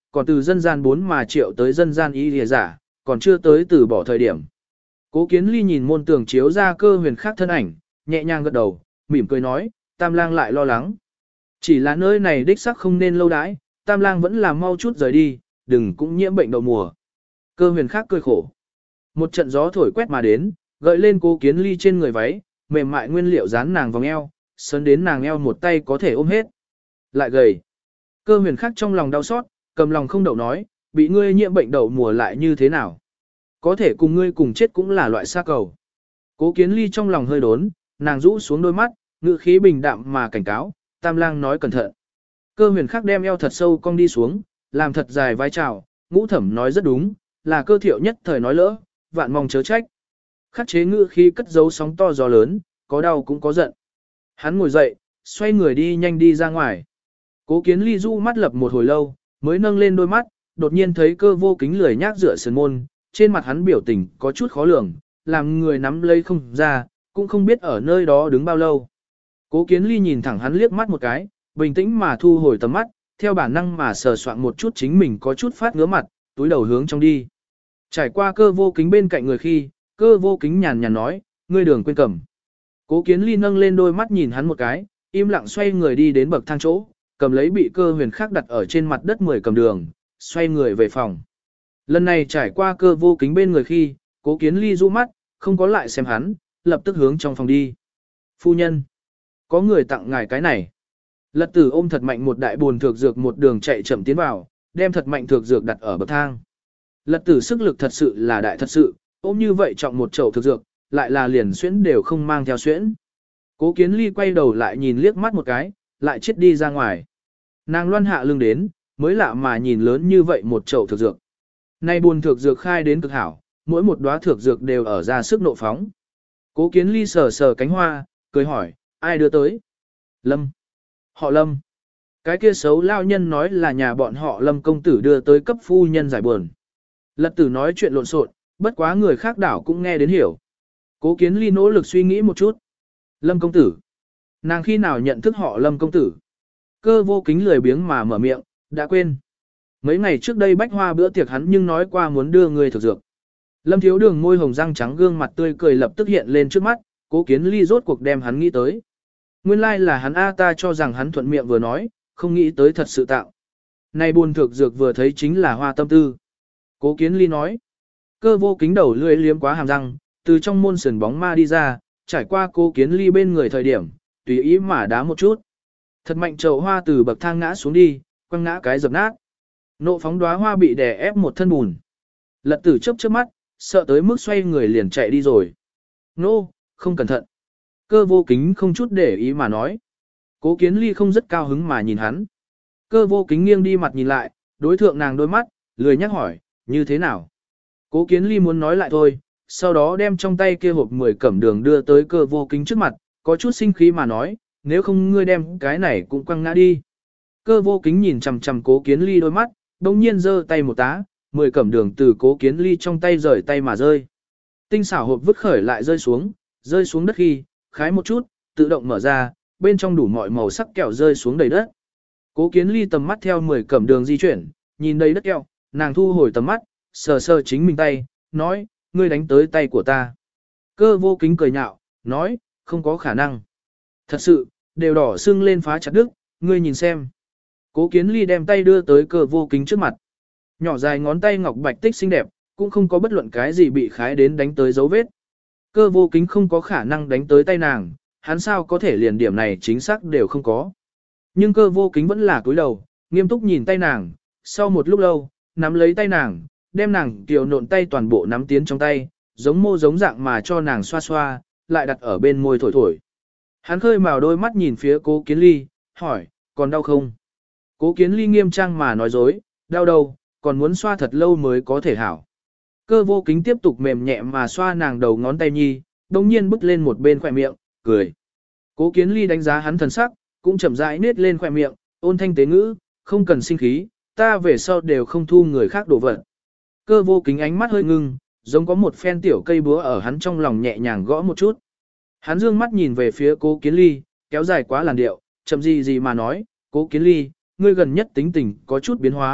còn từ dân gian 4 mà triệu tới dân gian y lìa giả, còn chưa tới từ bỏ thời điểm. Cố Kiến Ly nhìn môn tường chiếu ra Cơ Huyền Khắc thân ảnh, nhẹ nhàng gật đầu, mỉm cười nói, Tam Lang lại lo lắng. Chỉ là nơi này đích xác không nên lâu đãi, Tam Lang vẫn là mau chút rời đi, đừng cũng nhiễm bệnh đậu mùa. Cơ Huyền Khắc cười khổ. Một trận gió thổi quét mà đến, gợi lên Cố Kiến Ly trên người váy, mềm mại nguyên liệu dán nàng vòng eo, sấn đến nàng eo một tay có thể ôm hết. Lại gầy. Cơ Huyền Khắc trong lòng đau xót, cầm lòng không đậu nói, bị ngươi nhiễm bệnh đậu mùa lại như thế nào? Có thể cùng ngươi cùng chết cũng là loại xa cầu. Cố Kiến Ly trong lòng hơi đốn, nàng rũ xuống đôi mắt, ngữ khí bình đạm mà cảnh cáo, Tam Lang nói cẩn thận. Cơ Huyền Khắc đem eo thật sâu cong đi xuống, làm thật dài vai chào, Ngũ Thẩm nói rất đúng, là Cơ Thiệu nhất thời nói lỡ, vạn mong chớ trách. Khắc chế ngữ khí cất giấu sóng to gió lớn, có đau cũng có giận. Hắn ngồi dậy, xoay người đi nhanh đi ra ngoài. Cố Kiến Ly du mắt lập một hồi lâu, mới nâng lên đôi mắt, đột nhiên thấy Cơ Vô Kính lười nhác dựa sườn môn, trên mặt hắn biểu tình có chút khó lường, làm người nắm lấy không ra, cũng không biết ở nơi đó đứng bao lâu. Cố Kiến Ly nhìn thẳng hắn liếc mắt một cái, bình tĩnh mà thu hồi tầm mắt, theo bản năng mà sờ soạn một chút chính mình có chút phát ngứa mặt, túi đầu hướng trong đi. Trải qua Cơ Vô Kính bên cạnh người khi, Cơ Vô Kính nhàn nhàn nói, ngươi đường quên cầm. Cố Kiến Ly nâng lên đôi mắt nhìn hắn một cái, im lặng xoay người đi đến bậc thang chỗ, cầm lấy bị Cơ Huyền Khắc đặt ở trên mặt đất 10 cầm đường, xoay người về phòng. Lần này trải qua Cơ Vô Kính bên người khi, Cố Kiến Ly du mắt, không có lại xem hắn, lập tức hướng trong phòng đi. Phu nhân, có người tặng ngài cái này. Lật Tử ôm thật mạnh một đại buồn thược dược một đường chạy chậm tiến vào, đem thật mạnh thược dược đặt ở bậc thang. Lật Tử sức lực thật sự là đại thật sự, ôm như vậy trọng một chậu thực dược, lại là liền xuyễn đều không mang theo xuyễn. Cố Kiến Ly quay đầu lại nhìn liếc mắt một cái, lại chết đi ra ngoài. Nàng loan hạ lưng đến, mới lạ mà nhìn lớn như vậy một chậu thực dược. Nay buồn thực dược khai đến cực hảo, mỗi một đóa thực dược đều ở ra sức nộ phóng. Cố Kiến Ly sờ sờ cánh hoa, cười hỏi, ai đưa tới? Lâm. Họ Lâm. Cái kia xấu lao nhân nói là nhà bọn họ Lâm công tử đưa tới cấp phu nhân giải buồn. Lật Tử nói chuyện lộn xộn, bất quá người khác đảo cũng nghe đến hiểu. Cố Kiến Ly nỗ lực suy nghĩ một chút. Lâm công tử. Nàng khi nào nhận thức họ Lâm công tử? Cơ Vô Kính lười biếng mà mở miệng, đã quên. Mấy ngày trước đây bách hoa bữa tiệc hắn nhưng nói qua muốn đưa người thực dược. Lâm Thiếu Đường môi hồng răng trắng gương mặt tươi cười lập tức hiện lên trước mắt, Cố Kiến Ly rốt cuộc đem hắn nghĩ tới. Nguyên lai là hắn ta cho rằng hắn thuận miệng vừa nói, không nghĩ tới thật sự tạo. Này buồn thực dược vừa thấy chính là hoa tâm tư. Cố Kiến Ly nói. Cơ Vô Kính đầu lưỡi liếm quá hàm răng, từ trong môn sườn bóng ma đi ra, trải qua Cố Kiến Ly bên người thời điểm, tùy ý mà đá một chút. Thật mạnh chậu hoa từ bậc thang ngã xuống đi, quăng ngã cái dập nát. Nộ phóng đóa hoa bị đè ép một thân bùn. Lật Tử chớp chớp mắt, sợ tới mức xoay người liền chạy đi rồi. Nô, không cẩn thận. Cơ Vô Kính không chút để ý mà nói. Cố Kiến Ly không rất cao hứng mà nhìn hắn. Cơ Vô Kính nghiêng đi mặt nhìn lại, đối thượng nàng đôi mắt, lười nhắc hỏi, như thế nào? Cố Kiến Ly muốn nói lại thôi, sau đó đem trong tay kia hộp 10 cẩm đường đưa tới Cơ Vô Kính trước mặt, có chút sinh khí mà nói, nếu không ngươi đem cái này cũng quăng ngã đi. Cơ Vô Kính nhìn chằm chằm Cố Kiến Ly đôi mắt, đồng nhiên giơ tay một tá, 10 cẩm đường từ Cố Kiến Ly trong tay rời tay mà rơi. Tinh xảo hộp vứt khởi lại rơi xuống đất khi, khái một chút, tự động mở ra, bên trong đủ mọi màu sắc kẹo rơi xuống đầy đất. Cố Kiến Ly tầm mắt theo 10 cẩm đường di chuyển, nhìn đầy đất kẹo, nàng thu hồi tầm mắt, sờ sờ chính mình tay, nói, ngươi đánh tới tay của ta. Cơ Vô Kính cười nhạo, nói, không có khả năng. Thật sự, đều đỏ sưng lên phá chặt đứt, ngươi nhìn xem. Cố Kiến Ly đem tay đưa tới Cơ Vô Kính trước mặt. Nhỏ dài ngón tay ngọc bạch tích xinh đẹp, cũng không có bất luận cái gì bị khái đến đánh tới dấu vết. Cơ Vô Kính không có khả năng đánh tới tay nàng, hắn sao có thể liền điểm này chính xác đều không có. Nhưng Cơ Vô Kính vẫn là cúi đầu, nghiêm túc nhìn tay nàng, sau một lúc lâu, nắm lấy tay nàng, đem nàng kiều nộn tay toàn bộ nắm tiến trong tay, giống mô giống dạng mà cho nàng xoa xoa, lại đặt ở bên môi thổi thổi. Hắn khơi màu đôi mắt nhìn phía Cố Kiến Ly, hỏi, còn đau không? Cố Kiến Ly nghiêm trang mà nói dối, đau đâu, còn muốn xoa thật lâu mới có thể hảo. Cơ Vô Kính tiếp tục mềm nhẹ mà xoa nàng đầu ngón tay nhi, đồng nhiên bước lên một bên khỏe miệng, cười. Cố Kiến Ly đánh giá hắn thần sắc, cũng chậm rãi nết lên khỏe miệng, ôn thanh tế ngữ, không cần sinh khí, ta về sau đều không thu người khác đổ vật. Cơ Vô Kính ánh mắt hơi ngưng, giống có một phen tiểu cây búa ở hắn trong lòng nhẹ nhàng gõ một chút. Hắn dương mắt nhìn về phía Cố Kiến Ly, kéo dài quá làn điệu, chậm gì gì mà nói, Cố Kiến Ly, ngươi gần nhất tính tình có chút biến hóa,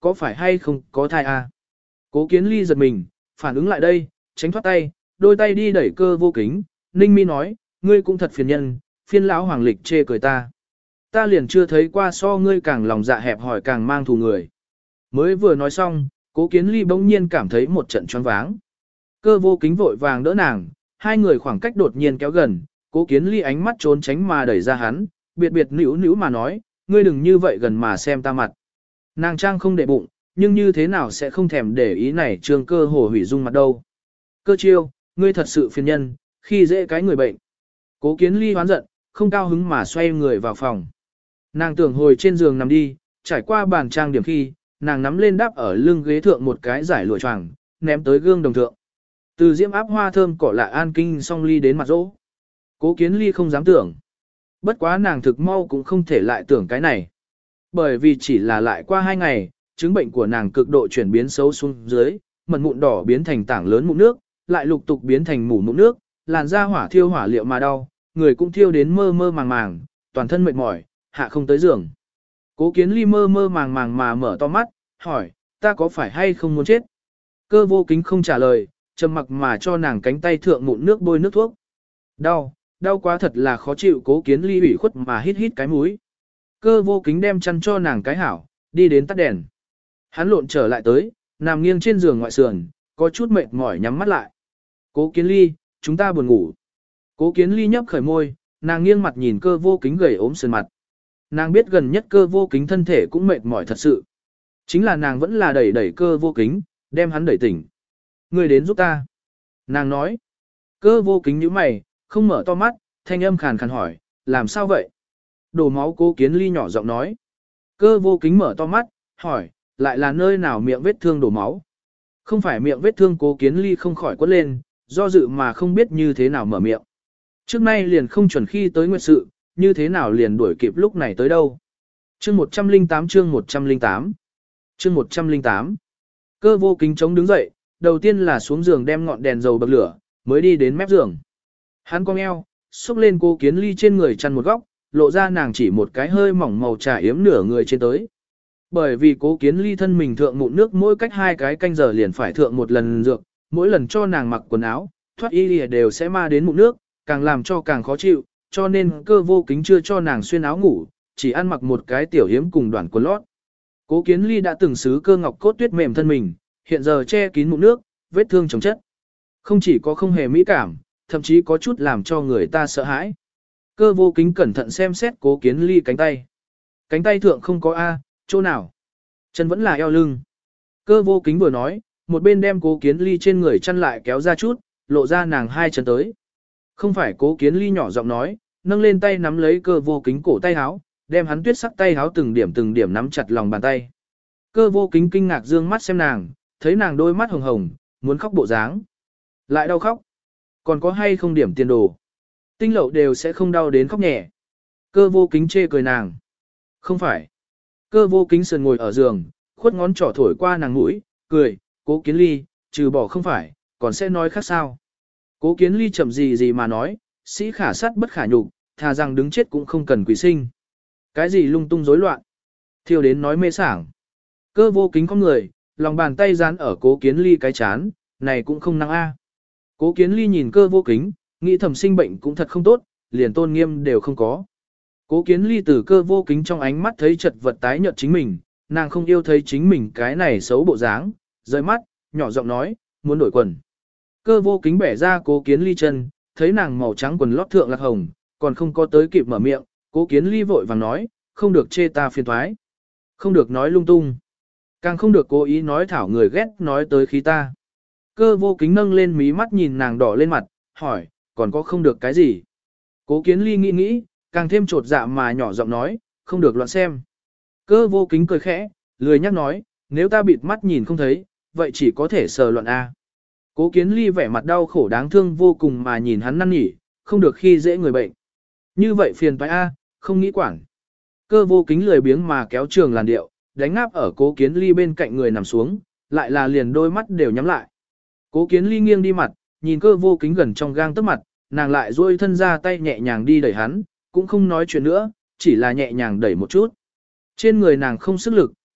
có phải hay không có thai à? Cố Kiến Ly giật mình, phản ứng lại đây, tránh thoát tay, đôi tay đi đẩy Cơ Vô Kính, Ninh Mi nói, ngươi cũng thật phiền nhân, phiên lão hoàng lịch chê cười ta. Ta liền chưa thấy qua so ngươi càng lòng dạ hẹp hỏi càng mang thù người. Mới vừa nói xong, Cố Kiến Ly bỗng nhiên cảm thấy một trận choáng váng. Cơ Vô Kính vội vàng đỡ nàng, hai người khoảng cách đột nhiên kéo gần, Cố Kiến Ly ánh mắt trốn tránh mà đẩy ra hắn, biệt biệt nữu nữu mà nói, ngươi đừng như vậy gần mà xem ta mặt. Nàng trang không để bụng, nhưng như thế nào sẽ không thèm để ý này Trương Cơ hồ hủy dung mặt đâu. Cơ Chiêu, ngươi thật sự phiền nhân, khi dễ cái người bệnh. Cố Kiến Ly hoán giận, không cao hứng mà xoay người vào phòng. Nàng tưởng hồi trên giường nằm đi, trải qua bàn trang điểm khi, nàng nắm lên đắp ở lưng ghế thượng một cái giải lụa choàng, ném tới gương đồng thượng. Từ diễm áp hoa thơm cỏ lạ an kinh song ly đến mặt dỗ. Cố Kiến Ly không dám tưởng. Bất quá nàng thực mau cũng không thể lại tưởng cái này. Bởi vì chỉ là lại qua 2 ngày, chứng bệnh của nàng cực độ chuyển biến xấu xuống dưới, mật mụn đỏ biến thành tảng lớn mụn nước, lại lục tục biến thành mủ mụn nước, làn da hỏa thiêu hỏa liệu mà đau, người cũng thiêu đến mơ mơ màng màng, toàn thân mệt mỏi, hạ không tới giường. Cố Kiến Ly mơ mơ màng màng mà mở to mắt, hỏi, ta có phải hay không muốn chết? Cơ Vô Kính không trả lời, trầm mặc mà cho nàng cánh tay thượng mụn nước bôi nước thuốc. Đau, đau quá thật là khó chịu. Cố Kiến Ly ủy khuất mà hít hít cái mũi. Cơ Vô Kính đem chăn cho nàng cái hảo, đi đến tắt đèn. Hắn lộn trở lại tới, nằm nghiêng trên giường ngoại sườn, có chút mệt mỏi nhắm mắt lại. Cố Kiến Ly, chúng ta buồn ngủ. Cố Kiến Ly nhấp khởi môi, nàng nghiêng mặt nhìn Cơ Vô Kính gầy ốm sườn mặt. Nàng biết gần nhất Cơ Vô Kính thân thể cũng mệt mỏi thật sự. Chính là nàng vẫn là đẩy đẩy Cơ Vô Kính, đem hắn đẩy tỉnh. Ngươi đến giúp ta. Nàng nói. Cơ Vô Kính nhíu mày, không mở to mắt, thanh âm khàn khàn hỏi, làm sao vậy? Đổ máu. Cố Kiến Ly nhỏ giọng nói. Cơ Vô Kính mở to mắt, hỏi, lại là nơi nào miệng vết thương đổ máu? Không phải miệng vết thương. Cố Kiến Ly không khỏi quất lên, do dự mà không biết như thế nào mở miệng. Trước nay liền không chuẩn khi tới nguyệt sự, như thế nào liền đuổi kịp lúc này tới đâu. Chương 108 chương 108 chương 108 Cơ Vô Kính chống đứng dậy, đầu tiên là xuống giường đem ngọn đèn dầu bậc lửa, mới đi đến mép giường. Hắn cong eo, xúc lên Cố Kiến Ly trên người chăn một góc, lộ ra nàng chỉ một cái hơi mỏng màu trà yếm nửa người trên tới. Bởi vì Cố Kiến Ly thân mình thượng mụn nước mỗi cách 2 cái canh giờ liền phải thượng một lần dược, mỗi lần cho nàng mặc quần áo, thoát y lìa đều sẽ ma đến mụn nước, càng làm cho càng khó chịu, cho nên Cơ Vô Kính chưa cho nàng xuyên áo ngủ, chỉ ăn mặc một cái tiểu hiếm cùng đoạn quần lót. Cố Kiến Ly đã từng xứ cơ ngọc cốt tuyết mềm thân mình, hiện giờ che kín mụn nước, vết thương chồng chất. Không chỉ có không hề mỹ cảm, thậm chí có chút làm cho người ta sợ hãi. Cơ Vô Kính cẩn thận xem xét Cố Kiến Ly cánh tay. Cánh tay thượng không có A, chỗ nào? Chân vẫn là eo lưng. Cơ Vô Kính vừa nói, một bên đem Cố Kiến Ly trên người chăn lại kéo ra chút, lộ ra nàng 2 chân tới. Không phải. Cố Kiến Ly nhỏ giọng nói, nâng lên tay nắm lấy Cơ Vô Kính cổ tay áo, đem hắn tuyết sắc tay áo từng điểm nắm chặt lòng bàn tay. Cơ Vô Kính kinh ngạc dương mắt xem nàng, thấy nàng đôi mắt hồng hồng, muốn khóc bộ dáng. Lại đau khóc. Còn có hay không điểm tiền đồ? Tinh lậu đều sẽ không đau đến khóc nhẹ. Cơ Vô Kính chê cười nàng. Không phải. Cơ Vô Kính sườn ngồi ở giường, khuất ngón trỏ thổi qua nàng mũi, cười, Cố Kiến Ly, trừ bỏ không phải, còn sẽ nói khác sao? Cố Kiến Ly chậm gì mà nói, sĩ khả sát bất khả nhục, thà rằng đứng chết cũng không cần quỷ sinh. Cái gì lung tung rối loạn? Thiêu đến nói mê sảng. Cơ Vô Kính có người, lòng bàn tay dán ở Cố Kiến Ly cái chán, này cũng không năng a. Cố Kiến Ly nhìn Cơ Vô Kính, nghĩ thầm sinh bệnh cũng thật không tốt, liền tôn nghiêm đều không có. Cố Kiến Ly từ Cơ Vô Kính trong ánh mắt thấy chật vật tái nhợt chính mình, nàng không yêu thấy chính mình cái này xấu bộ dáng, rời mắt, nhỏ giọng nói, muốn đổi quần. Cơ Vô Kính bẻ ra Cố Kiến Ly chân, thấy nàng màu trắng quần lót thượng lạc hồng, còn không có tới kịp mở miệng, Cố Kiến Ly vội vàng nói, không được chê ta phiền toái, không được nói lung tung, càng không được cố ý nói thảo người ghét nói tới khí ta. Cơ Vô Kính nâng lên mí mắt nhìn nàng đỏ lên mặt, hỏi, còn có không được cái gì? Cố Kiến Ly nghĩ, càng thêm trột dạ mà nhỏ giọng nói, không được loạn xem. Cơ Vô Kính cười khẽ, lười nhắc nói, nếu ta bịt mắt nhìn không thấy, vậy chỉ có thể sờ loạn A. Cố Kiến Ly vẻ mặt đau khổ đáng thương vô cùng mà nhìn hắn năn nỉ, không được khi dễ người bệnh. Như vậy phiền toái A, không nghĩ quản. Cơ Vô Kính lười biếng mà kéo trường làn điệu, đánh ngáp ở Cố Kiến Ly bên cạnh người nằm xuống, lại là liền đôi mắt đều nhắm lại. Cố Kiến Ly nghiêng đi mặt, nhìn Cơ Vô Kính gần trong gang tấc mặt, nàng lại duỗi thân ra tay nhẹ nhàng đi đẩy hắn, cũng không nói chuyện nữa, chỉ là nhẹ nhàng đẩy một chút. Trên người nàng không sức lực,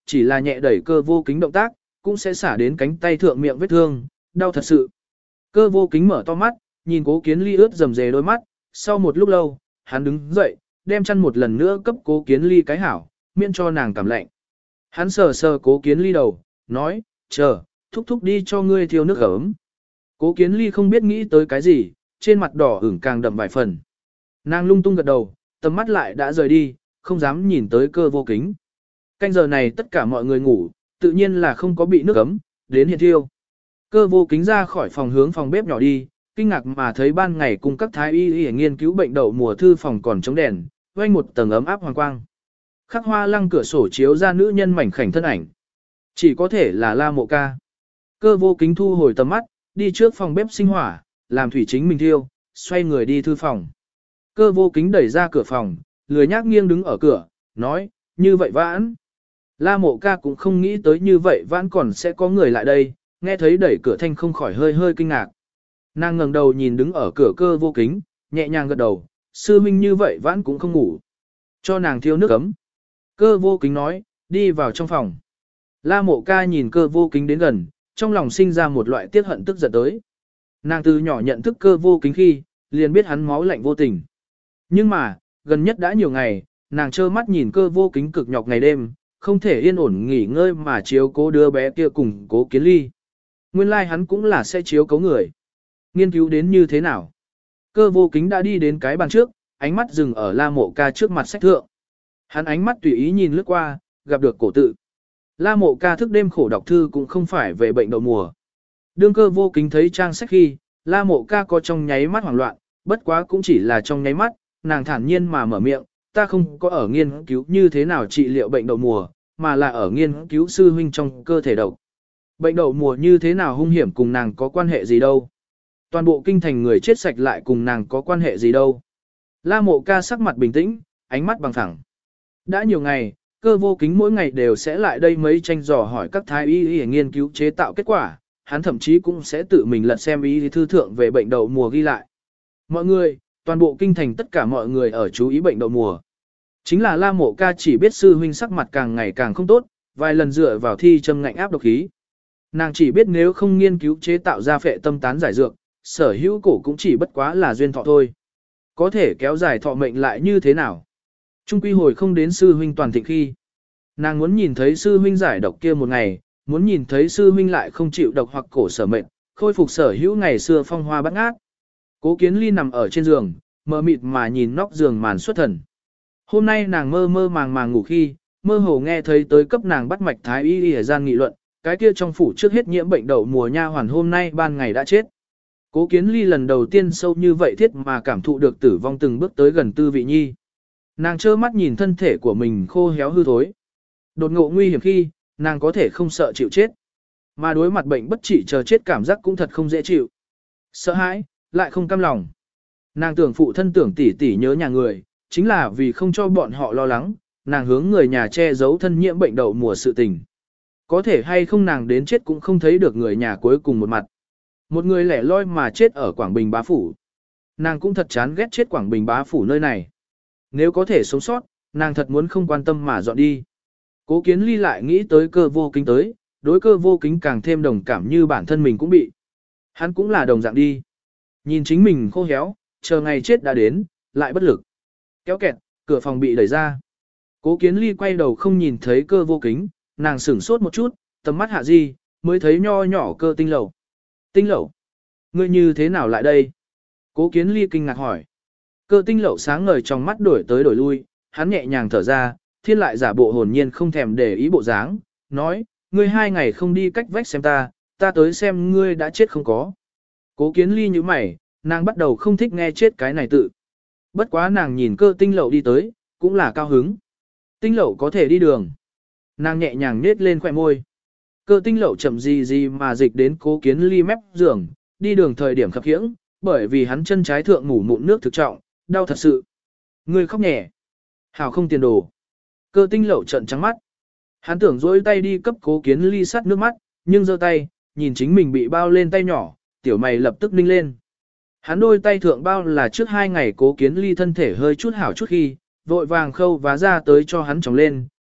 chỉ là nhẹ đẩy cơ vô kính động tác, cũng sẽ xả đến cánh tay thượng miệng vết thương, đau thật sự. Cơ vô kính mở to mắt, nhìn Cố Kiến Ly ướt rầm rề đôi mắt, sau một lúc lâu, hắn đứng dậy, đem chăn một lần nữa cấp Cố Kiến Ly cái hảo, miễn cho nàng cảm lạnh. Hắn sờ sờ Cố Kiến Ly đầu, nói, chờ, thúc thúc đi cho ngươi thiêu nước ấm. Cố Kiến Ly không biết nghĩ tới cái gì, trên mặt đỏ ửng càng đậm vài phần. Nàng lung tung gật đầu, tầm mắt lại đã rời đi, không dám nhìn tới cơ vô kính. Canh giờ này tất cả mọi người ngủ, tự nhiên là không có bị nước ấm, đến hiện thiêu. Cơ vô kính ra khỏi phòng hướng phòng bếp nhỏ đi, kinh ngạc mà thấy ban ngày cùng các thái y nghiên cứu bệnh đậu mùa thư phòng còn chống đèn, vây một tầng ấm áp hoàng quang. Khắc hoa lăng cửa sổ chiếu ra nữ nhân mảnh khảnh thân ảnh. Chỉ có thể là La Mộ Ca. Cơ vô kính thu hồi tầm mắt, đi trước phòng bếp sinh hỏa, làm thủy chính mình thiêu, xoay người đi thư phòng. Cơ vô kính đẩy ra cửa phòng, lười nhác nghiêng đứng ở cửa, nói, như vậy vãn. La Mộ Ca cũng không nghĩ tới như vậy vãn còn sẽ có người lại đây, nghe thấy đẩy cửa thanh không khỏi hơi hơi kinh ngạc. Nàng ngẩng đầu nhìn đứng ở cửa cơ vô kính, nhẹ nhàng gật đầu, sư minh như vậy vãn cũng không ngủ. Cho nàng thiêu nước ấm. Cơ vô kính nói, đi vào trong phòng. La Mộ Ca nhìn cơ vô kính đến gần, trong lòng sinh ra một loại tiếc hận tức giận tới. Nàng từ nhỏ nhận thức cơ vô kính khi, liền biết hắn máu lạnh vô tình. Nhưng mà, gần nhất đã nhiều ngày, nàng trơ mắt nhìn cơ vô kính cực nhọc ngày đêm, không thể yên ổn nghỉ ngơi mà chiếu cố đứa bé kia cùng Cố Kiến Ly. Nguyên lai hắn cũng là sẽ chiếu cố người. Nghiên cứu đến như thế nào? Cơ vô kính đã đi đến cái bàn trước, ánh mắt dừng ở La Mộ Ca trước mặt sách thượng. Hắn ánh mắt tùy ý nhìn lướt qua, gặp được cổ tự. La Mộ Ca thức đêm khổ đọc thư cũng không phải về bệnh đậu mùa. Đương cơ vô kính thấy trang sách khi, La Mộ Ca có trong nháy mắt hoảng loạn, bất quá cũng chỉ là trong nháy mắt, nàng thản nhiên mà mở miệng, ta không có ở nghiên cứu như thế nào trị liệu bệnh đậu mùa, mà là ở nghiên cứu sư huynh trong cơ thể độc. Bệnh đậu mùa như thế nào hung hiểm cùng nàng có quan hệ gì đâu. Toàn bộ kinh thành người chết sạch lại cùng nàng có quan hệ gì đâu. La Mộ Ca sắc mặt bình tĩnh, ánh mắt bằng thẳng. Đã nhiều ngày, cơ vô kính mỗi ngày đều sẽ lại đây mấy tranh dò hỏi các thái y nghiên cứu chế tạo kết quả, hắn thậm chí cũng sẽ tự mình lật xem y thư thượng về bệnh đậu mùa ghi lại. Mọi người, toàn bộ kinh thành tất cả mọi người ở chú ý bệnh đậu mùa. Chính là La Mộ Ca chỉ biết sư huynh sắc mặt càng ngày càng không tốt, vài lần dựa vào thi châm ngạnh áp độc khí. Nàng chỉ biết nếu không nghiên cứu chế tạo ra phệ tâm tán giải dược, sở hữu cổ cũng chỉ bất quá là duyên thọ thôi. Có thể kéo dài thọ mệnh lại như thế nào? Trung quy hồi không đến sư huynh toàn thịnh khi. Nàng muốn nhìn thấy sư huynh giải độc kia một ngày, muốn nhìn thấy sư huynh lại không chịu độc hoặc cổ sở mệnh, khôi phục sở hữu ngày xưa phong hoa bát ngát. Cố Kiến Ly nằm ở trên giường, mờ mịt mà nhìn nóc giường màn xuất thần. Hôm nay nàng mơ mơ màng màng ngủ khi, mơ hồ nghe thấy tới cấp nàng bắt mạch thái y y gian nghị luận, cái kia trong phủ trước hết nhiễm bệnh đậu mùa nha hoàn hôm nay ban ngày đã chết. Cố Kiến Ly lần đầu tiên sâu như vậy thiết mà cảm thụ được tử vong từng bước tới gần Tư Vị Nhi. Nàng trơ mắt nhìn thân thể của mình khô héo hư thối. Đột ngộ nguy hiểm khi, nàng có thể không sợ chịu chết. Mà đối mặt bệnh bất trị chờ chết cảm giác cũng thật không dễ chịu. Sợ hãi, lại không cam lòng. Nàng tưởng phụ thân tưởng tỉ tỉ nhớ nhà người, chính là vì không cho bọn họ lo lắng, nàng hướng người nhà che giấu thân nhiễm bệnh đậu mùa sự tình. Có thể hay không nàng đến chết cũng không thấy được người nhà cuối cùng một mặt. Một người lẻ loi mà chết ở Quảng Bình Bá Phủ. Nàng cũng thật chán ghét chết Quảng Bình Bá Phủ nơi này. Nếu có thể sống sót, nàng thật muốn không quan tâm mà dọn đi. Cố Kiến Ly lại nghĩ tới cơ vô kính tới, đối cơ vô kính càng thêm đồng cảm như bản thân mình cũng bị. Hắn cũng là đồng dạng đi. Nhìn chính mình khô héo, chờ ngày chết đã đến, lại bất lực. Kéo kẹt, cửa phòng bị đẩy ra. Cố Kiến Ly quay đầu không nhìn thấy cơ vô kính, nàng sửng sốt một chút, tầm mắt hạ di, mới thấy nho nhỏ cơ tinh lẩu. Tinh lẩu, ngươi như thế nào lại đây? Cố Kiến Ly kinh ngạc hỏi. Cơ tinh lẩu sáng ngời trong mắt đổi tới đổi lui, hắn nhẹ nhàng thở ra, thiên lại giả bộ hồn nhiên không thèm để ý bộ dáng, nói, ngươi 2 ngày không đi cách vách xem ta tới xem ngươi đã chết không có. Cố Kiến Ly như mày, nàng bắt đầu không thích nghe chết cái này tự. Bất quá nàng nhìn cơ tinh lẩu đi tới, cũng là cao hứng. Tinh lẩu có thể đi đường. Nàng nhẹ nhàng nết lên khỏe môi. Cơ tinh lẩu chậm gì mà dịch đến Cố Kiến Ly mép giường, đi đường thời điểm khập khiễng, bởi vì hắn chân trái thượng ngủ mụn nước thực trọng, đau thật sự. Ngươi khóc nhẹ. Hảo không tiền đồ. Cơ tinh lẩu trợn trắng mắt. Hắn tưởng dỗi tay đi cấp Cố Kiến Ly sát nước mắt, nhưng giơ tay, nhìn chính mình bị bao lên tay nhỏ, tiểu mày lập tức ninh lên. Hắn đôi tay thượng bao là trước 2 ngày Cố Kiến Ly thân thể hơi chút hảo chút khi, vội vàng khâu vá ra tới cho hắn trồng lên,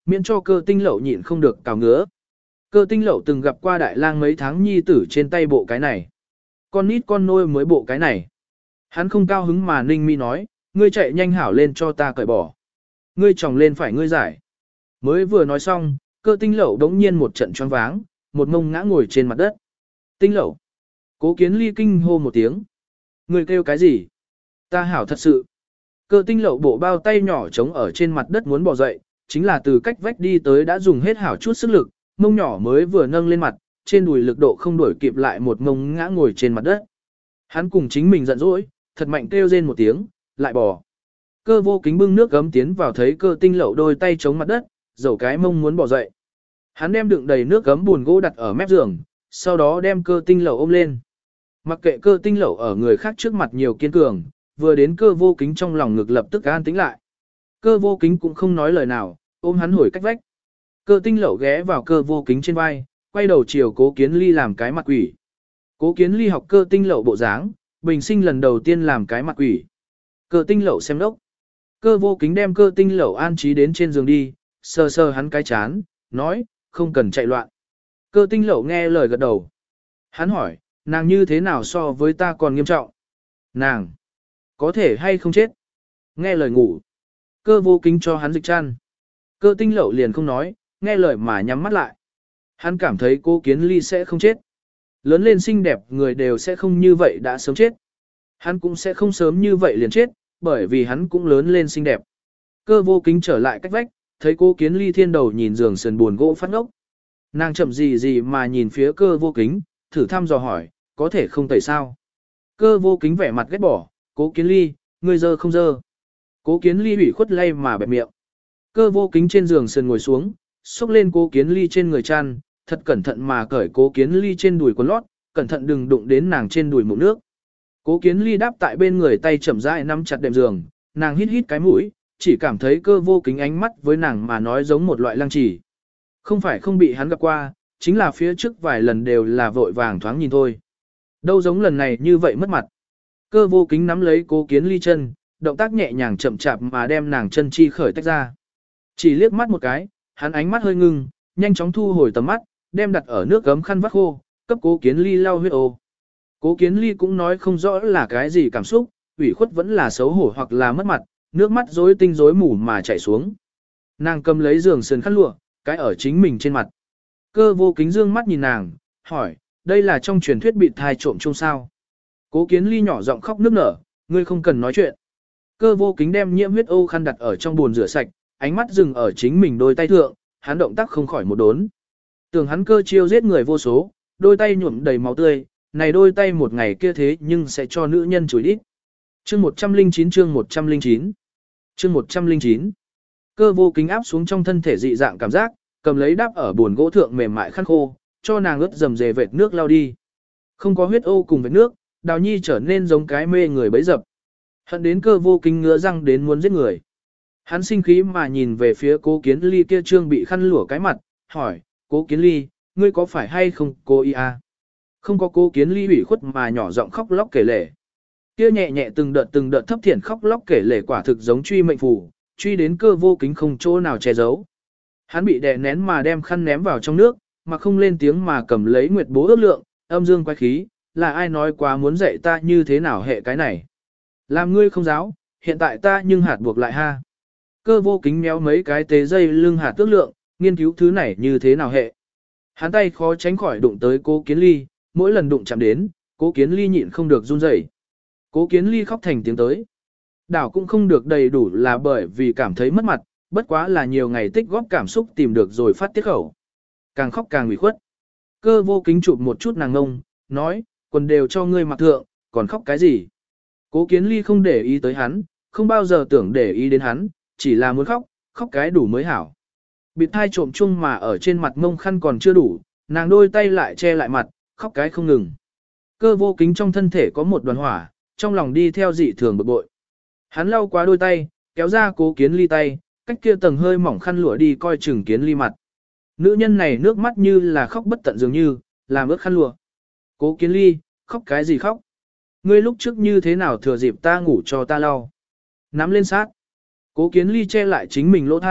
miễn cho Cơ Tinh Lậu nhịn không được cào ngứa. Cơ Tinh Lậu từng gặp qua đại lang mấy tháng nhi tử trên tay bộ cái này. Con nít con nôi mới bộ cái này. Hắn không cao hứng mà ninh mi nói, ngươi chạy nhanh hảo lên cho ta cởi bỏ. Ngươi tròng lên phải ngươi giải. Mới vừa nói xong, Cơ Tinh Lậu đống nhiên một trận choáng váng, một mông ngã ngồi trên mặt đất. Tinh Lậu. Cố Kiến Ly kinh hô một tiếng. Ngươi kêu cái gì? Ta hảo thật sự. Cơ Tinh Lậu bộ bao tay nhỏ trống ở trên mặt đất muốn bò dậy, chính là từ cách vách đi tới đã dùng hết hảo chút sức lực, mông nhỏ mới vừa nâng lên mặt, trên đùi lực độ không đuổi kịp lại một mông ngã ngồi trên mặt đất. Hắn cùng chính mình giận dỗi, thật mạnh kêu rên một tiếng, lại bò. Cơ Vô Kính bưng nước gấm tiến vào thấy Cơ Tinh Lậu đôi tay chống mặt đất, dầu cái mông muốn bò dậy. Hắn đem đựng đầy nước gấm buồn gỗ đặt ở mép giường, sau đó đem Cơ Tinh Lậu ôm lên. Mặc kệ Cơ Tinh Lậu ở người khác trước mặt nhiều kiên cường, vừa đến Cơ Vô Kính trong lòng ngực lập tức an tĩnh lại. Cơ Vô Kính cũng không nói lời nào, ôm hắn hồi cách vách. Cơ Tinh Lậu ghé vào Cơ Vô Kính trên vai, quay đầu chiều Cố Kiến Ly làm cái mặt quỷ. Cố Kiến Ly học Cơ Tinh Lậu bộ dáng, bình sinh lần đầu tiên làm cái mặt quỷ. Cơ Tinh Lậu xem đốc. Cơ Vô Kính đem Cơ Tinh Lậu an trí đến trên giường đi, sờ sờ hắn cái chán, nói, không cần chạy loạn. Cơ Tinh Lậu nghe lời gật đầu. Hắn hỏi, nàng như thế nào so với ta còn nghiêm trọng? Nàng, có thể hay không chết? Nghe lời ngủ. Cơ Vô Kính cho hắn dịch chăn. Cơ Tinh Lậu liền không nói, nghe lời mà nhắm mắt lại. Hắn cảm thấy Cố Kiến Ly sẽ không chết. Lớn lên xinh đẹp người đều sẽ không như vậy đã sớm chết. Hắn cũng sẽ không sớm như vậy liền chết, bởi vì hắn cũng lớn lên xinh đẹp. Cơ Vô Kính trở lại cách vách, thấy Cố Kiến Ly thiên đầu nhìn giường sườn buồn gỗ phát ngốc. Nàng chậm gì mà nhìn phía Cơ Vô Kính, thử thăm dò hỏi, có thể không tẩy sao? Cơ Vô Kính vẻ mặt ghét bỏ, Cố Kiến Ly, ngươi dơ không dơ? Cố Kiến Ly ủy khuất lay mà bẹp miệng. Cơ Vô Kính trên giường sườn ngồi xuống, xúc lên Cố Kiến Ly trên người chăn, thật cẩn thận mà cởi Cố Kiến Ly trên đùi quần lót, cẩn thận đừng đụng đến nàng trên đùi mụn nước. Cố Kiến Ly đáp tại bên người tay chậm rãi nắm chặt đệm giường, nàng hít hít cái mũi, chỉ cảm thấy Cơ Vô Kính ánh mắt với nàng mà nói giống một loại lăng trì. Không phải không bị hắn gặp qua, chính là phía trước vài lần đều là vội vàng thoáng nhìn thôi. Đâu giống lần này như vậy mất mặt. Cơ Vô Kính nắm lấy Cố Kiến Ly chân, động tác nhẹ nhàng chậm chạp mà đem nàng chân chi khởi tách ra. Chỉ liếc mắt một cái, hắn ánh mắt hơi ngưng, nhanh chóng thu hồi tầm mắt, đem đặt ở nước gấm khăn vắt khô, cấp Cố Kiến Ly lau huyết ô. Cố Kiến Ly cũng nói không rõ là cái gì cảm xúc, ủy khuất vẫn là xấu hổ hoặc là mất mặt, nước mắt rối tinh rối mù mà chảy xuống. Nàng cầm lấy giường sườn khăn lụa, cái ở chính mình trên mặt. Cơ Vô Kính dương mắt nhìn nàng, hỏi, đây là trong truyền thuyết bị thai trộm chung sao? Cố Kiến Ly nhỏ giọng khóc nức nở, ngươi không cần nói chuyện. Cơ Vô Kính đem nhiễm huyết ô khăn đặt ở trong bồn rửa sạch, ánh mắt dừng ở chính mình đôi tay thượng, hắn động tác không khỏi một đốn. Tưởng hắn cơ chiêu giết người vô số, đôi tay nhuộm đầy máu tươi, này đôi tay một ngày kia thế nhưng sẽ cho nữ nhân chửi đít. Chương 109 chương 109 chương 109 Cơ Vô Kính áp xuống trong thân thể dị dạng cảm giác, cầm lấy đáp ở bồn gỗ thượng mềm mại khăn khô, cho nàng ướt dầm dề vệt nước lau đi. Không có huyết ô cùng vệt nước, Đào Nhi trở nên giống cái mê người bấy dập. Hận đến Cơ Vô Kính ngứa răng đến muốn giết người. Hắn sinh khí mà nhìn về phía Cố Kiến Ly kia trương bị khăn lụa cái mặt, hỏi, Cố Kiến Ly, ngươi có phải hay không cô y à? Không có. Cố Kiến Ly ủy khuất mà nhỏ giọng khóc lóc kể lể. Kia nhẹ nhẹ từng đợt thấp thiển khóc lóc kể lể quả thực giống truy mệnh phù, truy đến Cơ Vô Kính không chỗ nào che giấu. Hắn bị đè nén mà đem khăn ném vào trong nước, mà không lên tiếng mà cầm lấy nguyệt bố ước lượng, âm dương quái khí, là ai nói quá muốn dạy ta như thế nào hệ cái này. Làm ngươi không giáo, hiện tại ta nhưng hạt buộc lại ha. Cơ Vô Kính méo mấy cái tế dây lưng hạt ước lượng, nghiên cứu thứ này như thế nào hệ. Hắn tay khó tránh khỏi đụng tới Cố Kiến Ly, mỗi lần đụng chạm đến, Cố Kiến Ly nhịn không được run rẩy. Cố Kiến Ly khóc thành tiếng tới. Đảo cũng không được đầy đủ là bởi vì cảm thấy mất mặt, bất quá là nhiều ngày tích góp cảm xúc tìm được rồi phát tiết khẩu. Càng khóc càng ủy khuất. Cơ Vô Kính chụp một chút nàng ngông, nói, quần đều cho ngươi mặc thượng, còn khóc cái gì? Cố Kiến Ly không để ý tới hắn, không bao giờ tưởng để ý đến hắn, chỉ là muốn khóc, khóc cái đủ mới hảo. Bịt thai trộm chung mà ở trên mặt ngông khăn còn chưa đủ, nàng đôi tay lại che lại mặt, khóc cái không ngừng. Cơ Vô Kính trong thân thể có một đoàn hỏa, trong lòng đi theo dị thường bực bội. Hắn lau qua đôi tay, kéo ra Cố Kiến Ly tay, cách kia tầng hơi mỏng khăn lụa đi coi chừng Kiến Ly mặt. Nữ nhân này nước mắt như là khóc bất tận dường như, làm ướt khăn lụa. Cố Kiến Ly, khóc cái gì khóc? Ngươi lúc trước như thế nào thừa dịp ta ngủ cho ta lau? Nắm lên sát. Cố Kiến Ly che lại chính mình lỗ thai,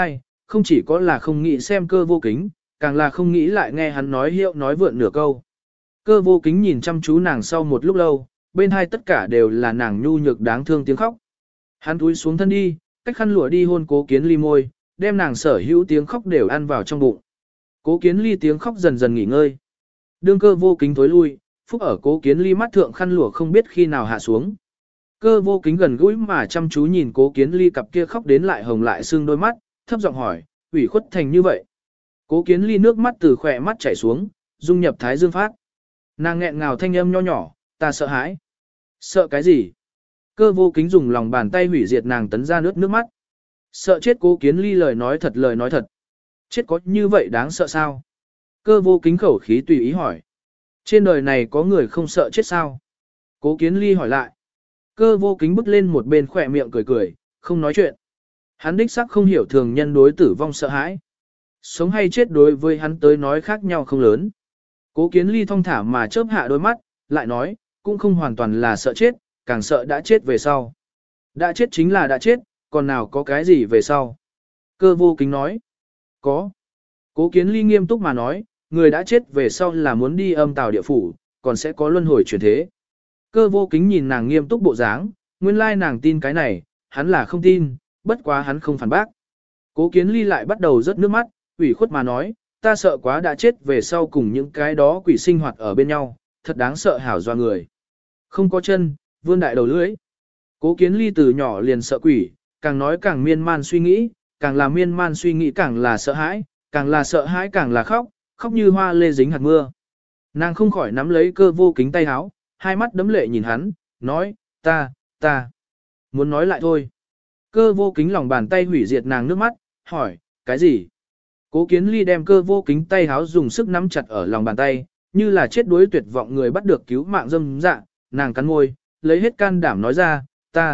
không chỉ có là không nghĩ xem Cơ Vô Kính, càng là không nghĩ lại nghe hắn nói hiệu nói vượn nửa câu. Cơ Vô Kính nhìn chăm chú nàng sau một lúc lâu, bên hai tất cả đều là nàng nhu nhược đáng thương tiếng khóc. Hắn cúi xuống thân đi, cách khăn lụa đi hôn Cố Kiến Ly môi, đem nàng sở hữu tiếng khóc đều ăn vào trong bụng. Cố Kiến Ly tiếng khóc dần dần nghỉ ngơi. Đương Cơ Vô Kính tối lui, phúc ở Cố Kiến Ly mắt thượng khăn lụa không biết khi nào hạ xuống. Cơ Vô Kính gần gũi mà chăm chú nhìn Cố Kiến Ly cặp kia khóc đến lại hồng lại sưng đôi mắt, thấp giọng hỏi, ủy khuất thành như vậy. Cố Kiến Ly nước mắt từ khỏe mắt chảy xuống, dung nhập thái dương phát. Nàng nghẹn ngào thanh âm nho nhỏ, ta sợ hãi. Sợ cái gì? Cơ Vô Kính dùng lòng bàn tay hủy diệt nàng tấn ra nước mắt. Sợ chết. Cố Kiến Ly lời nói thật. Chết có như vậy đáng sợ sao? Cơ Vô Kính khẩu khí tùy ý hỏi. Trên đời này có người không sợ chết sao? Cố Kiến Ly hỏi lại. Cơ Vô Kính bước lên một bên khỏe miệng cười, không nói chuyện. Hắn đích xác không hiểu thường nhân đối tử vong sợ hãi. Sống hay chết đối với hắn tới nói khác nhau không lớn. Cố Kiến Ly thong thả mà chớp hạ đôi mắt, lại nói, cũng không hoàn toàn là sợ chết, càng sợ đã chết về sau. Đã chết chính là đã chết, còn nào có cái gì về sau. Cơ Vô Kính nói. Có. Cố Kiến Ly nghiêm túc mà nói, người đã chết về sau là muốn đi âm tào địa phủ, còn sẽ có luân hồi chuyển thế. Cơ Vô Kính nhìn nàng nghiêm túc bộ dáng, nguyên lai nàng tin cái này, hắn là không tin, bất quá hắn không phản bác. Cố Kiến Ly lại bắt đầu rớt nước mắt, ủy khuất mà nói, ta sợ quá đã chết về sau cùng những cái đó quỷ sinh hoạt ở bên nhau, thật đáng sợ hảo doa người. Không có chân, vươn đại đầu lưỡi. Cố Kiến Ly từ nhỏ liền sợ quỷ, càng nói càng miên man suy nghĩ, càng là miên man suy nghĩ càng là sợ hãi, càng là sợ hãi càng là khóc, khóc như hoa lê dính hạt mưa. Nàng không khỏi nắm lấy Cơ Vô Kính tay háo, hai mắt đấm lệ nhìn hắn, nói, ta, muốn nói lại thôi. Cơ Vô Kính lòng bàn tay hủy diệt nàng nước mắt, hỏi, cái gì? Cố Kiến Ly đem Cơ Vô Kính tay háo dùng sức nắm chặt ở lòng bàn tay, như là chết đuối tuyệt vọng người bắt được cứu mạng dâm dạ, nàng cắn môi, lấy hết can đảm nói ra,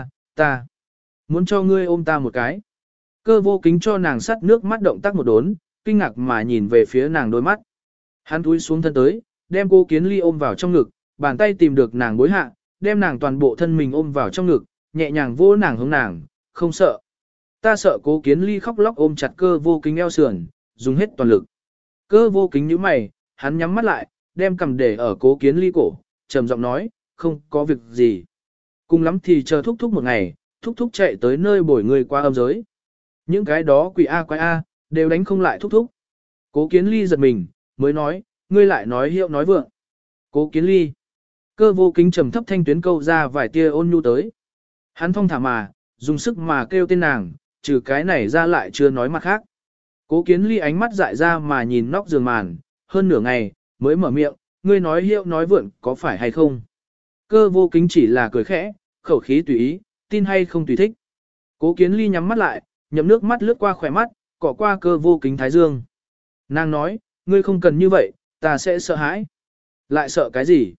ta, muốn cho ngươi ôm ta một cái. Cơ Vô Kính cho nàng sắt nước mắt động tác một đốn, kinh ngạc mà nhìn về phía nàng đôi mắt. Hắn cúi xuống thân tới, đem Cố Kiến Ly ôm vào trong ngực, bàn tay tìm được nàng bối hạ, đem nàng toàn bộ thân mình ôm vào trong ngực, nhẹ nhàng vỗ nàng hướng nàng, không sợ. Ta sợ. Cố Kiến Ly khóc lóc ôm chặt Cơ Vô Kính eo sườn, dùng hết toàn lực. Cơ Vô Kính nhíu mày, hắn nhắm mắt lại, đem cầm để ở Cố Kiến Ly cổ, trầm giọng nói, không có việc gì. Cùng lắm thì chờ thúc thúc một ngày, thúc thúc chạy tới nơi bồi người qua âm giới. Những cái đó quỷ A quái A, đều đánh không lại thúc thúc. Cố Kiến Ly giật mình, mới nói, ngươi lại nói hiệu nói vượng. Cố Kiến Ly. Cơ Vô Kính trầm thấp thanh tuyến câu ra vài tia ôn nhu tới. Hắn thong thả mà, dùng sức mà kêu tên nàng, trừ cái này ra lại chưa nói mặt khác. Cố Kiến Ly ánh mắt dại ra mà nhìn nóc giường màn, hơn nửa ngày, mới mở miệng, ngươi nói hiệu nói vượng có phải hay không. Cơ Vô Kính chỉ là cười khẽ, khẩu khí tùy ý, tin hay không tùy thích. Cố Kiến Ly nhắm mắt lại, nhậm nước mắt lướt qua khỏe mắt, cọ qua Cơ Vô Kính thái dương. Nàng nói, ngươi không cần như vậy, ta sẽ sợ hãi. Lại sợ cái gì?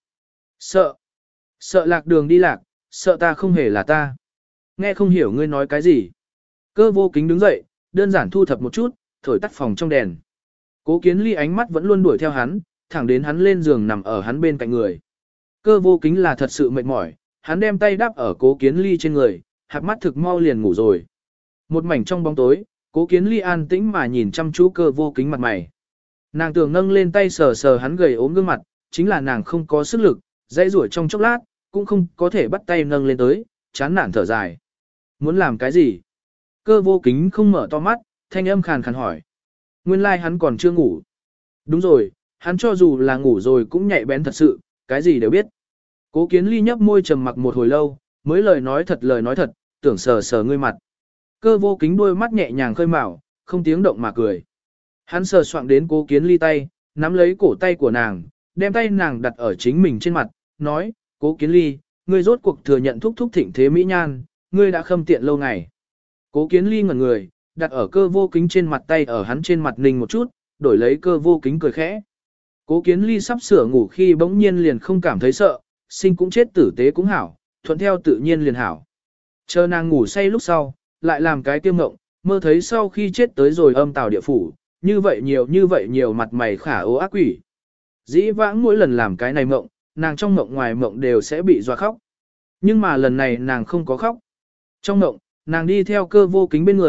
Sợ lạc đường đi lạc, sợ ta không hề là ta. Nghe không hiểu ngươi nói cái gì. Cơ Vô Kính đứng dậy, đơn giản thu thập một chút, thổi tắt phòng trong đèn. Cố Kiến Ly ánh mắt vẫn luôn đuổi theo hắn, thẳng đến hắn lên giường nằm ở hắn bên cạnh người. Cơ Vô Kính là thật sự mệt mỏi, hắn đem tay đắp ở Cố Kiến Ly trên người, hạt mắt thực mau liền ngủ rồi. Một mảnh trong bóng tối, Cố Kiến Ly an tĩnh mà nhìn chăm chú Cơ Vô Kính mặt mày. Nàng tưởng nâng lên tay sờ sờ hắn gầy ốm gương mặt, chính là nàng không có sức lực, dãy rủa trong chốc lát, cũng không có thể bắt tay nâng lên tới, chán nản thở dài. Muốn làm cái gì? Cơ Vô Kính không mở to mắt, thanh âm khàn khàn hỏi. Nguyên lai hắn còn chưa ngủ. Đúng rồi, hắn cho dù là ngủ rồi cũng nhạy bén thật sự, cái gì đều biết. Cố Kiến Ly nhấp môi trầm mặc một hồi lâu, mới lời nói thật, tưởng sờ sờ ngươi mặt. Cơ Vô Kính đôi mắt nhẹ nhàng khơi mào, không tiếng động mà cười. Hắn sờ soạng đến Cố Kiến Ly tay, nắm lấy cổ tay của nàng, đem tay nàng đặt ở chính mình trên mặt, nói, Cố Kiến Ly, ngươi rốt cuộc thừa nhận thúc thúc thịnh thế mỹ nhan, ngươi đã khâm tiện lâu ngày. Cố Kiến Ly ngẩn người, đặt ở Cơ Vô Kính trên mặt tay ở hắn trên mặt ninh một chút, đổi lấy Cơ Vô Kính cười khẽ. Cố Kiến Ly sắp sửa ngủ khi bỗng nhiên liền không cảm thấy sợ, sinh cũng chết tử tế cũng hảo, thuận theo tự nhiên liền hảo. Chờ nàng ngủ say lúc sau, lại làm cái tiêu ngộng, mơ thấy sau khi chết tới rồi âm tào địa phủ, như vậy nhiều mặt mày khả ố ác quỷ. Dĩ vãng mỗi lần làm cái này mộng, nàng trong mộng ngoài mộng đều sẽ bị dọa khóc. Nhưng mà lần này nàng không có khóc. Trong mộng, nàng đi theo Cơ Vô Kính bên người,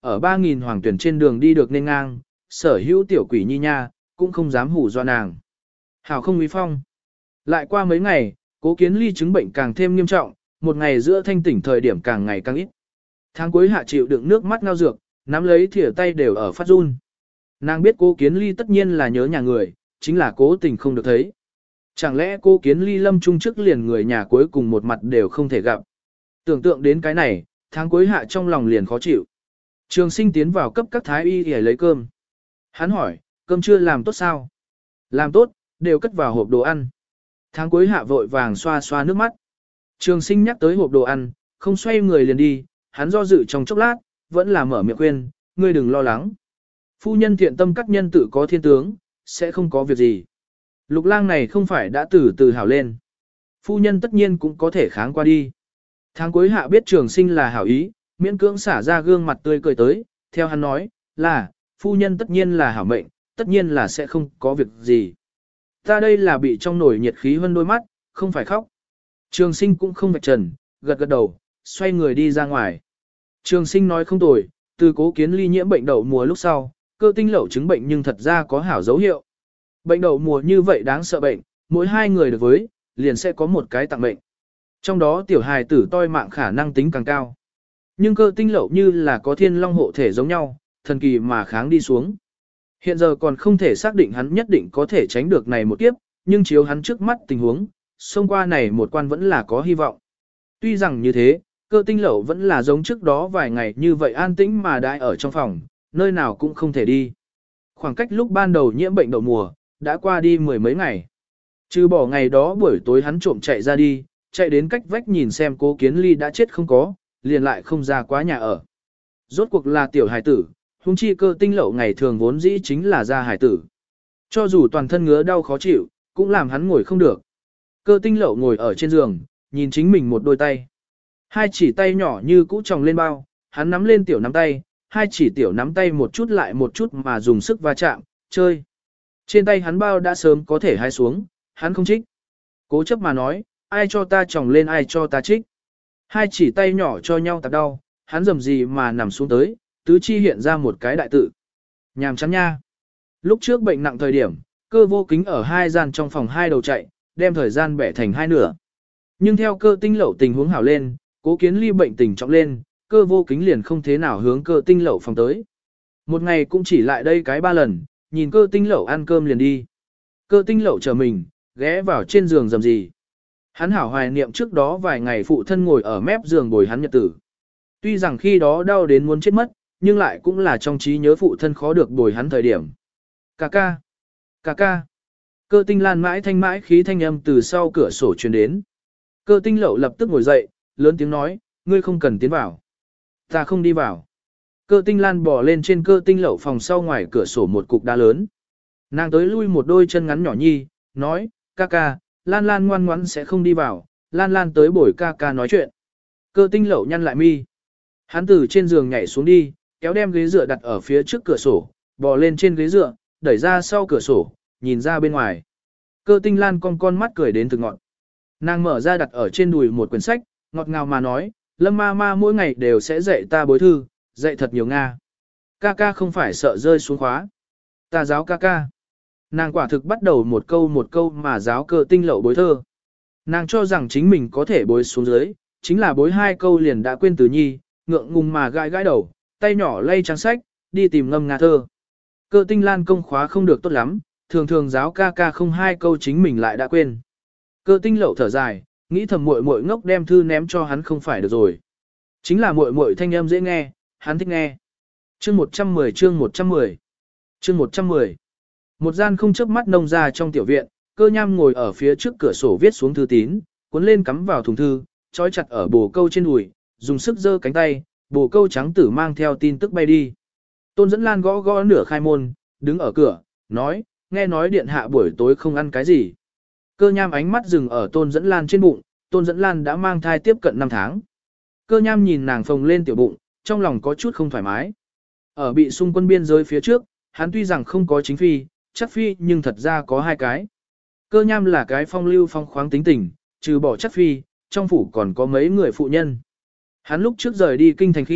ở 3.000 hoàng tuyển trên đường đi được nên ngang, sở hữu tiểu quỷ nhi nha, cũng không dám hù dọa nàng. Hảo không uy phong. Lại qua mấy ngày, Cố Kiến Ly chứng bệnh càng thêm nghiêm trọng, một ngày giữa thanh tỉnh thời điểm càng ngày càng ít. Tháng cuối hạ chịu đựng nước mắt ngao dược, nắm lấy thìa tay đều ở phát run. Nàng biết Cố Kiến Ly tất nhiên là nhớ nhà người, chính là cố tình không được thấy. Chẳng lẽ Cố Kiến Ly lâm trung trước liền người nhà cuối cùng một mặt đều không thể gặp. Tưởng tượng đến cái này, tháng cuối hạ trong lòng liền khó chịu. Trường Sinh tiến vào cấp các thái y để lấy cơm. Hắn hỏi, cơm chưa làm tốt sao? Làm tốt, đều cất vào hộp đồ ăn. Tháng cuối hạ vội vàng xoa xoa nước mắt. Trường Sinh nhắc tới hộp đồ ăn, không xoay người liền đi, hắn do dự trong chốc lát, vẫn là mở miệng khuyên, ngươi đừng lo lắng. Phu nhân thiện tâm các nhân tự có thiên tướng, sẽ không có việc gì. Lục lang này không phải đã từ từ hảo lên. Phu nhân tất nhiên cũng có thể kháng qua đi. Tháng cuối hạ biết Trường Sinh là hảo ý, miễn cưỡng xả ra gương mặt tươi cười tới, theo hắn nói, là, phu nhân tất nhiên là hảo mệnh, tất nhiên là sẽ không có việc gì. Ta đây là bị trong nổi nhiệt khí hơn đôi mắt, không phải khóc. Trường Sinh cũng không vạch trần, gật gật đầu, xoay người đi ra ngoài. Trường Sinh nói không tồi, từ Cố Kiến Ly nhiễm bệnh đậu mùa lúc sau, cơ tinh lậu chứng bệnh nhưng thật ra có hảo dấu hiệu. Bệnh đậu mùa như vậy đáng sợ bệnh, mỗi 2 người được với, liền sẽ có một cái tặng bệnh. Trong đó tiểu hài tử toi mạng khả năng tính càng cao. Nhưng cơ tinh lậu như là có thiên long hộ thể giống nhau, thần kỳ mà kháng đi xuống. Hiện giờ còn không thể xác định hắn nhất định có thể tránh được này một kiếp, nhưng chiếu hắn trước mắt tình huống, xông qua này một quan vẫn là có hy vọng. Tuy rằng như thế, cơ tinh lậu vẫn là giống trước đó vài ngày như vậy an tĩnh mà đại ở trong phòng, nơi nào cũng không thể đi. Khoảng cách lúc ban đầu nhiễm bệnh đậu mùa, đã qua đi 10 mấy ngày. Trừ bỏ ngày đó buổi tối hắn trộm chạy ra đi, chạy đến cách vách nhìn xem Cố Kiến Ly đã chết không có, liền lại không ra quá nhà ở. Rốt cuộc là tiểu hải tử, huống chi cơ tinh lậu ngày thường vốn dĩ chính là ra hải tử. Cho dù toàn thân ngứa đau khó chịu, cũng làm hắn ngồi không được. Cơ tinh lậu ngồi ở trên giường, nhìn chính mình một đôi tay. Hai chỉ tay nhỏ như cũ tròng lên bao, hắn nắm lên tiểu nắm tay, hai chỉ tiểu nắm tay một chút lại một chút mà dùng sức va chạm, chơi. Trên tay hắn bao đã sớm có thể hai xuống, hắn không trích. Cố chấp mà nói, ai cho ta tròng lên ai cho ta trích. Hai chỉ tay nhỏ cho nhau tạp đau, hắn dầm gì mà nằm xuống tới, tứ chi hiện ra một cái đại tự. Nhàm chán nha. Lúc trước bệnh nặng thời điểm, cơ vô kính ở 2 gian trong phòng 2 đầu chạy, đem thời gian bẻ thành 2 nửa. Nhưng theo cơ tinh lậu tình huống hảo lên, Cố Kiến Ly bệnh tình trọng lên, cơ vô kính liền không thế nào hướng cơ tinh lậu phòng tới. Một ngày cũng chỉ lại đây cái 3 lần, nhìn cơ tinh lậu ăn cơm liền đi. Cơ tinh lậu chờ mình, ghé vào trên giường dầm gì. Hắn hảo hoài niệm trước đó vài ngày phụ thân ngồi ở mép giường bồi hắn nhật tử. Tuy rằng khi đó đau đến muốn chết mất, nhưng lại cũng là trong trí nhớ phụ thân khó được bồi hắn thời điểm. Cà ca, cà ca. Cơ tinh lan mãi thanh mãi khí thanh âm từ sau cửa sổ truyền đến. Cơ tinh lậu lập tức ngồi dậy, lớn tiếng nói, ngươi không cần tiến vào. Ta không đi vào. Cơ tinh lan bò lên trên cơ tinh lậu phòng sau ngoài cửa sổ một cục đá lớn. Nàng tới lui một đôi chân ngắn nhỏ nhi, nói, ca ca, Lan Lan ngoan ngoãn sẽ không đi vào, Lan Lan tới bồi ca ca nói chuyện. Cơ tinh lậu nhăn lại mi. Hắn từ trên giường nhảy xuống đi, kéo đem ghế dựa đặt ở phía trước cửa sổ, bò lên trên ghế dựa, đẩy ra sau cửa sổ, nhìn ra bên ngoài. Cơ tinh Lan con mắt cười đến từ ngọn. Nàng mở ra đặt ở trên đùi một quyển sách, ngọt ngào mà nói, Lâm ma ma mỗi ngày đều sẽ dạy ta bối thư, dạy thật nhiều Nga. Ca ca không phải sợ rơi xuống khóa. Ta giáo ca ca. Nàng quả thực bắt đầu một câu mà giáo cơ tinh lậu bối thơ. Nàng cho rằng chính mình có thể bối xuống dưới, chính là bối 2 câu liền đã quên từ nhi, ngượng ngùng mà gãi gãi đầu, tay nhỏ lay trang sách, đi tìm ngâm nga thơ. Cơ tinh lan công khóa không được tốt lắm, thường thường giáo ca ca không 2 câu chính mình lại đã quên. Cơ tinh lậu thở dài, nghĩ thầm muội muội ngốc đem thư ném cho hắn không phải được rồi. Chính là muội muội thanh âm dễ nghe, hắn thích nghe. Chương 110 chương 110 chương 110 Một gian không chớp mắt nông ra trong tiểu viện, Cơ Nham ngồi ở phía trước cửa sổ viết xuống thư tín, cuốn lên cắm vào thùng thư, trói chặt ở bồ câu trên đùi, dùng sức giơ cánh tay, bồ câu trắng tử mang theo tin tức bay đi. Tôn Dẫn Lan gõ gõ nửa khai môn, đứng ở cửa, nói, nghe nói điện hạ buổi tối không ăn cái gì. Cơ Nham ánh mắt dừng ở Tôn Dẫn Lan trên bụng, Tôn Dẫn Lan đã mang thai tiếp cận 5 tháng. Cơ Nham nhìn nàng phồng lên tiểu bụng, trong lòng có chút không thoải mái. Ở bị xung quân biên giới phía trước, hắn tuy rằng không có chính phi, chắc phi nhưng thật ra có 2 cái. Cơ Nham là cái phong lưu phong khoáng tính tình, trừ bỏ chắc phi, trong phủ còn có mấy người phụ nhân. Hắn lúc trước rời đi kinh thành khi,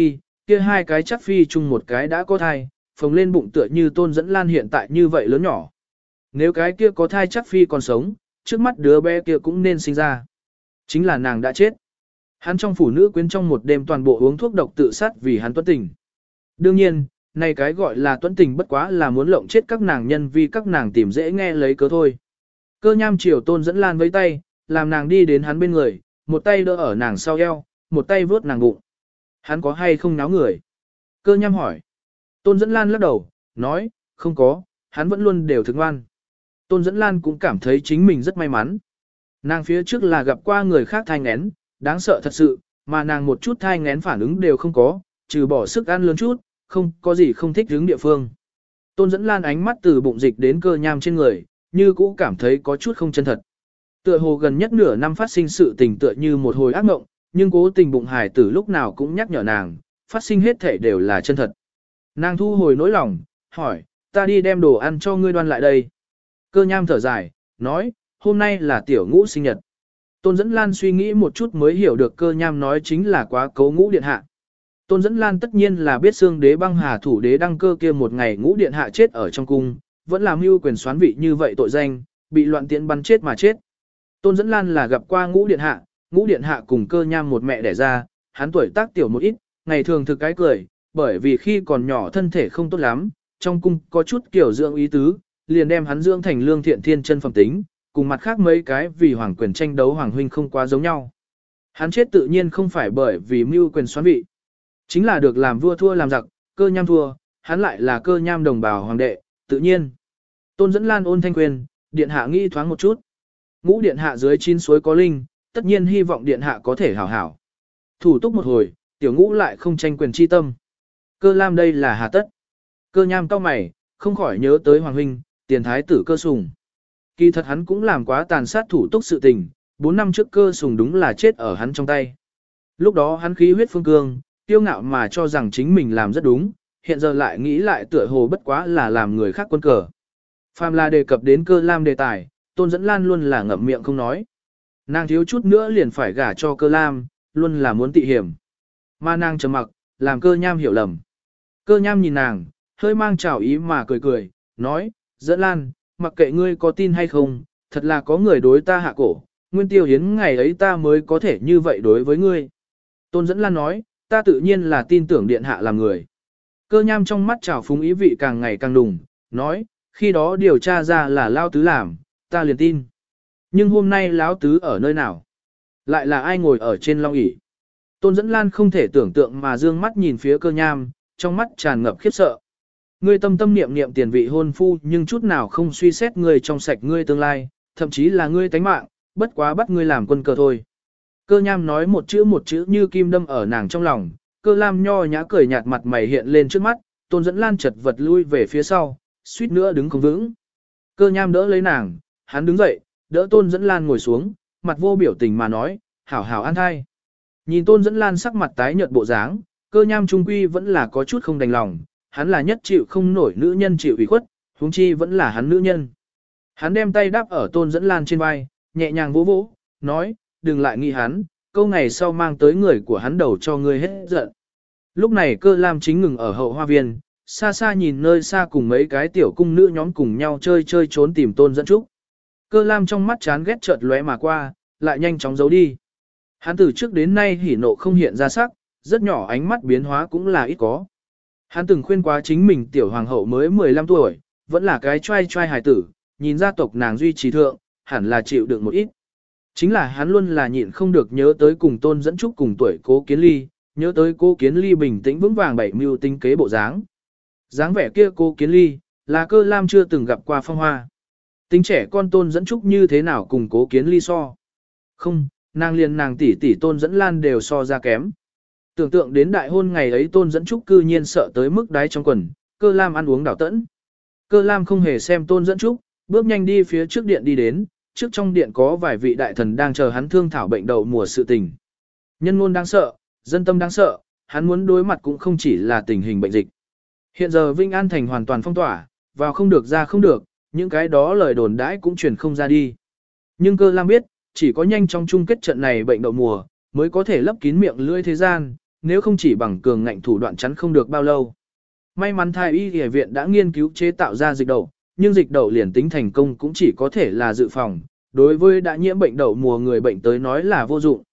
kia hai cái chắc phi chung một cái đã có thai, phồng lên bụng tựa như Tôn Dẫn Lan hiện tại như vậy lớn nhỏ. Nếu cái kia có thai chắc phi còn sống, trước mắt đứa bé kia cũng nên sinh ra. Chính là nàng đã chết. Hắn trong phụ nữ quyến trong một đêm toàn bộ uống thuốc độc tự sát vì hắn tuấn tình. Đương nhiên, này cái gọi là tuấn tình bất quá là muốn lộng chết các nàng nhân vì các nàng tìm dễ nghe lấy cớ thôi. Cơ Nham chiều Tôn Dẫn Lan với tay, làm nàng đi đến hắn bên người, một tay đỡ ở nàng sau eo, một tay vớt nàng bụng. Hắn có hay không náo người? Cơ Nham hỏi. Tôn Dẫn Lan lắc đầu, nói, không có, hắn vẫn luôn đều thực ngoan. Tôn Dẫn Lan cũng cảm thấy chính mình rất may mắn. Nàng phía trước là gặp qua người khác thai nghén, đáng sợ thật sự, mà nàng một chút thai nghén phản ứng đều không có, trừ bỏ sức ăn lớn chút, không có gì không thích hướng địa phương. Tôn Dẫn Lan ánh mắt từ bụng dịch đến Cơ Nham trên người, như cũ cảm thấy có chút không chân thật. Tựa hồ gần nhất nửa năm phát sinh sự tình tựa như một hồi ác mộng, nhưng cố tình bụng hài tử lúc nào cũng nhắc nhở nàng, phát sinh hết thể đều là chân thật. Nàng thu hồi nỗi lòng, hỏi, ta đi đem đồ ăn cho ngươi đoan lại đây. Cơ Nham thở dài, nói, hôm nay là tiểu ngũ sinh nhật. Tôn Dẫn Lan suy nghĩ một chút mới hiểu được Cơ Nham nói chính là quá cố ngũ điện hạ. Tôn Dẫn Lan tất nhiên là biết xương đế băng hà thủ đế đăng cơ kia một ngày ngũ điện hạ chết ở trong cung, vẫn làm mưu quyền xoán vị như vậy tội danh, bị loạn tiễn bắn chết mà chết. Tôn Dẫn Lan là gặp qua ngũ điện hạ cùng Cơ Nham một mẹ đẻ ra, hắn tuổi tác tiểu một ít, ngày thường thực cái cười, bởi vì khi còn nhỏ thân thể không tốt lắm, trong cung có chút kiểu dưỡng ý tứ, liền đem hắn dưỡng thành lương thiện thiên chân phẩm tính, cùng mặt khác mấy cái vì hoàng quyền tranh đấu hoàng huynh không quá giống nhau. Hắn chết tự nhiên không phải bởi vì mưu quyền xoán vị, chính là được làm vua thua làm giặc, Cơ Nham thua, hắn lại là Cơ Nham đồng bào hoàng đệ, tự nhiên. Tôn Dẫn Lan ôn thanh quyền, điện hạ nghĩ thoáng một chút. Ngũ điện hạ dưới chín suối có linh, tất nhiên hy vọng điện hạ có thể hảo hảo. Thủ túc một hồi, tiểu ngũ lại không tranh quyền chi tâm. Cơ Lam đây là hà tất. Cơ Nham cau mày, không khỏi nhớ tới hoàng huynh, tiền thái tử Cơ Sùng. Kỳ thật hắn cũng làm quá tàn sát thủ túc sự tình, 4 năm trước Cơ Sùng đúng là chết ở hắn trong tay. Lúc đó hắn khí huyết phương cương, tiêu ngạo mà cho rằng chính mình làm rất đúng, hiện giờ lại nghĩ lại tựa hồ bất quá là làm người khác quân cờ. Phàm là đề cập đến Cơ Lam đề tài, Tôn Dẫn Lan luôn là ngậm miệng không nói. Nàng thiếu chút nữa liền phải gả cho Cơ Lam, luôn là muốn tị hiểm. Mà nàng trầm mặc, làm Cơ Nham hiểu lầm. Cơ Nham nhìn nàng, hơi mang trào ý mà cười cười, nói, Dẫn Lan, mặc kệ ngươi có tin hay không, thật là có người đối ta hạ cổ, nguyên tiêu hiến ngày ấy ta mới có thể như vậy đối với ngươi. Tôn Dẫn Lan nói, ta tự nhiên là tin tưởng điện hạ làm người. Cơ Nham trong mắt trào phúng ý vị càng ngày càng đùng, nói, khi đó điều tra ra là Lao Tứ làm, ta liền tin. Nhưng hôm nay Lão Tứ ở nơi nào? Lại là ai ngồi ở trên long ỷ? Tôn Dẫn Lan không thể tưởng tượng mà dương mắt nhìn phía Cơ Nham, trong mắt tràn ngập khiếp sợ. Ngươi tâm tâm niệm niệm tiền vị hôn phu nhưng chút nào không suy xét ngươi trong sạch ngươi tương lai, thậm chí là ngươi tánh mạng, bất quá bắt ngươi làm quân cờ thôi. Cơ Nham nói một chữ như kim đâm ở nàng trong lòng, Cơ Lam nho nhã cười nhạt mặt mày hiện lên trước mắt, Tôn Dẫn Lan chật vật lui về phía sau, suýt nữa đứng không vững. Cơ Nham đỡ lấy nàng, hắn đứng dậy, đỡ Tôn Dẫn Lan ngồi xuống, mặt vô biểu tình mà nói, hảo hảo an thai. Nhìn Tôn Dẫn Lan sắc mặt tái nhợt bộ dáng, Cơ Nham trung quy vẫn là có chút không đành lòng, hắn là nhất chịu không nổi nữ nhân chịu ủy khuất, huống chi vẫn là hắn nữ nhân. Hắn đem tay đáp ở Tôn Dẫn Lan trên vai, nhẹ nhàng vỗ vỗ, nói, đừng lại nghĩ hắn, câu ngày sau mang tới người của hắn đầu cho ngươi hết giận. Lúc này Cơ Lam chính ngừng ở hậu hoa viên, xa xa nhìn nơi xa cùng mấy cái tiểu cung nữ nhóm cùng nhau chơi trốn tìm Tôn Dẫn Trúc. Cơ Lam trong mắt chán ghét chợt lóe mà qua, lại nhanh chóng giấu đi. Hắn từ trước đến nay hỉ nộ không hiện ra sắc, rất nhỏ ánh mắt biến hóa cũng là ít có. Hắn từng khuyên quá chính mình tiểu hoàng hậu mới 15 tuổi, vẫn là cái trai hài tử, nhìn gia tộc nàng duy trì thượng, hẳn là chịu đựng một ít. Chính là hắn luôn là nhịn không được nhớ tới cùng Tôn Dẫn Trúc cùng tuổi Cố Kiến Ly, nhớ tới Cố Kiến Ly bình tĩnh vững vàng bảy mưu tinh kế bộ dáng. Dáng vẻ kia Cố Kiến Ly, là Cơ Lam chưa từng gặp qua phong hoa. Tính trẻ con Tôn Dẫn Trúc như thế nào cùng Cố Kiến Ly so. Không, nàng tỷ tỷ Tôn Dẫn Lan đều so ra kém. Tưởng tượng đến đại hôn ngày ấy Tôn Dẫn Trúc cư nhiên sợ tới mức đáy trong quần, Cơ Lam ăn uống đảo tẫn. Cơ Lam không hề xem Tôn Dẫn Trúc, bước nhanh đi phía trước điện đi đến, trước trong điện có vài vị đại thần đang chờ hắn thương thảo bệnh đậu mùa sự tình. Nhân ngôn đáng sợ, dân tâm đáng sợ, hắn muốn đối mặt cũng không chỉ là tình hình bệnh dịch. Hiện giờ Vinh An Thành hoàn toàn phong tỏa, vào không được ra không được, những cái đó lời đồn đãi cũng truyền không ra đi. Nhưng Cơ Lam biết, chỉ có nhanh chóng chung kết trận này bệnh đậu mùa, mới có thể lấp kín miệng lưỡi thế gian, nếu không chỉ bằng cường ngạnh thủ đoạn chắn không được bao lâu. May mắn Thái y y viện đã nghiên cứu chế tạo ra dịch đậu, nhưng dịch đậu liền tính thành công cũng chỉ có thể là dự phòng, đối với đã nhiễm bệnh đậu mùa người bệnh tới nói là vô dụng.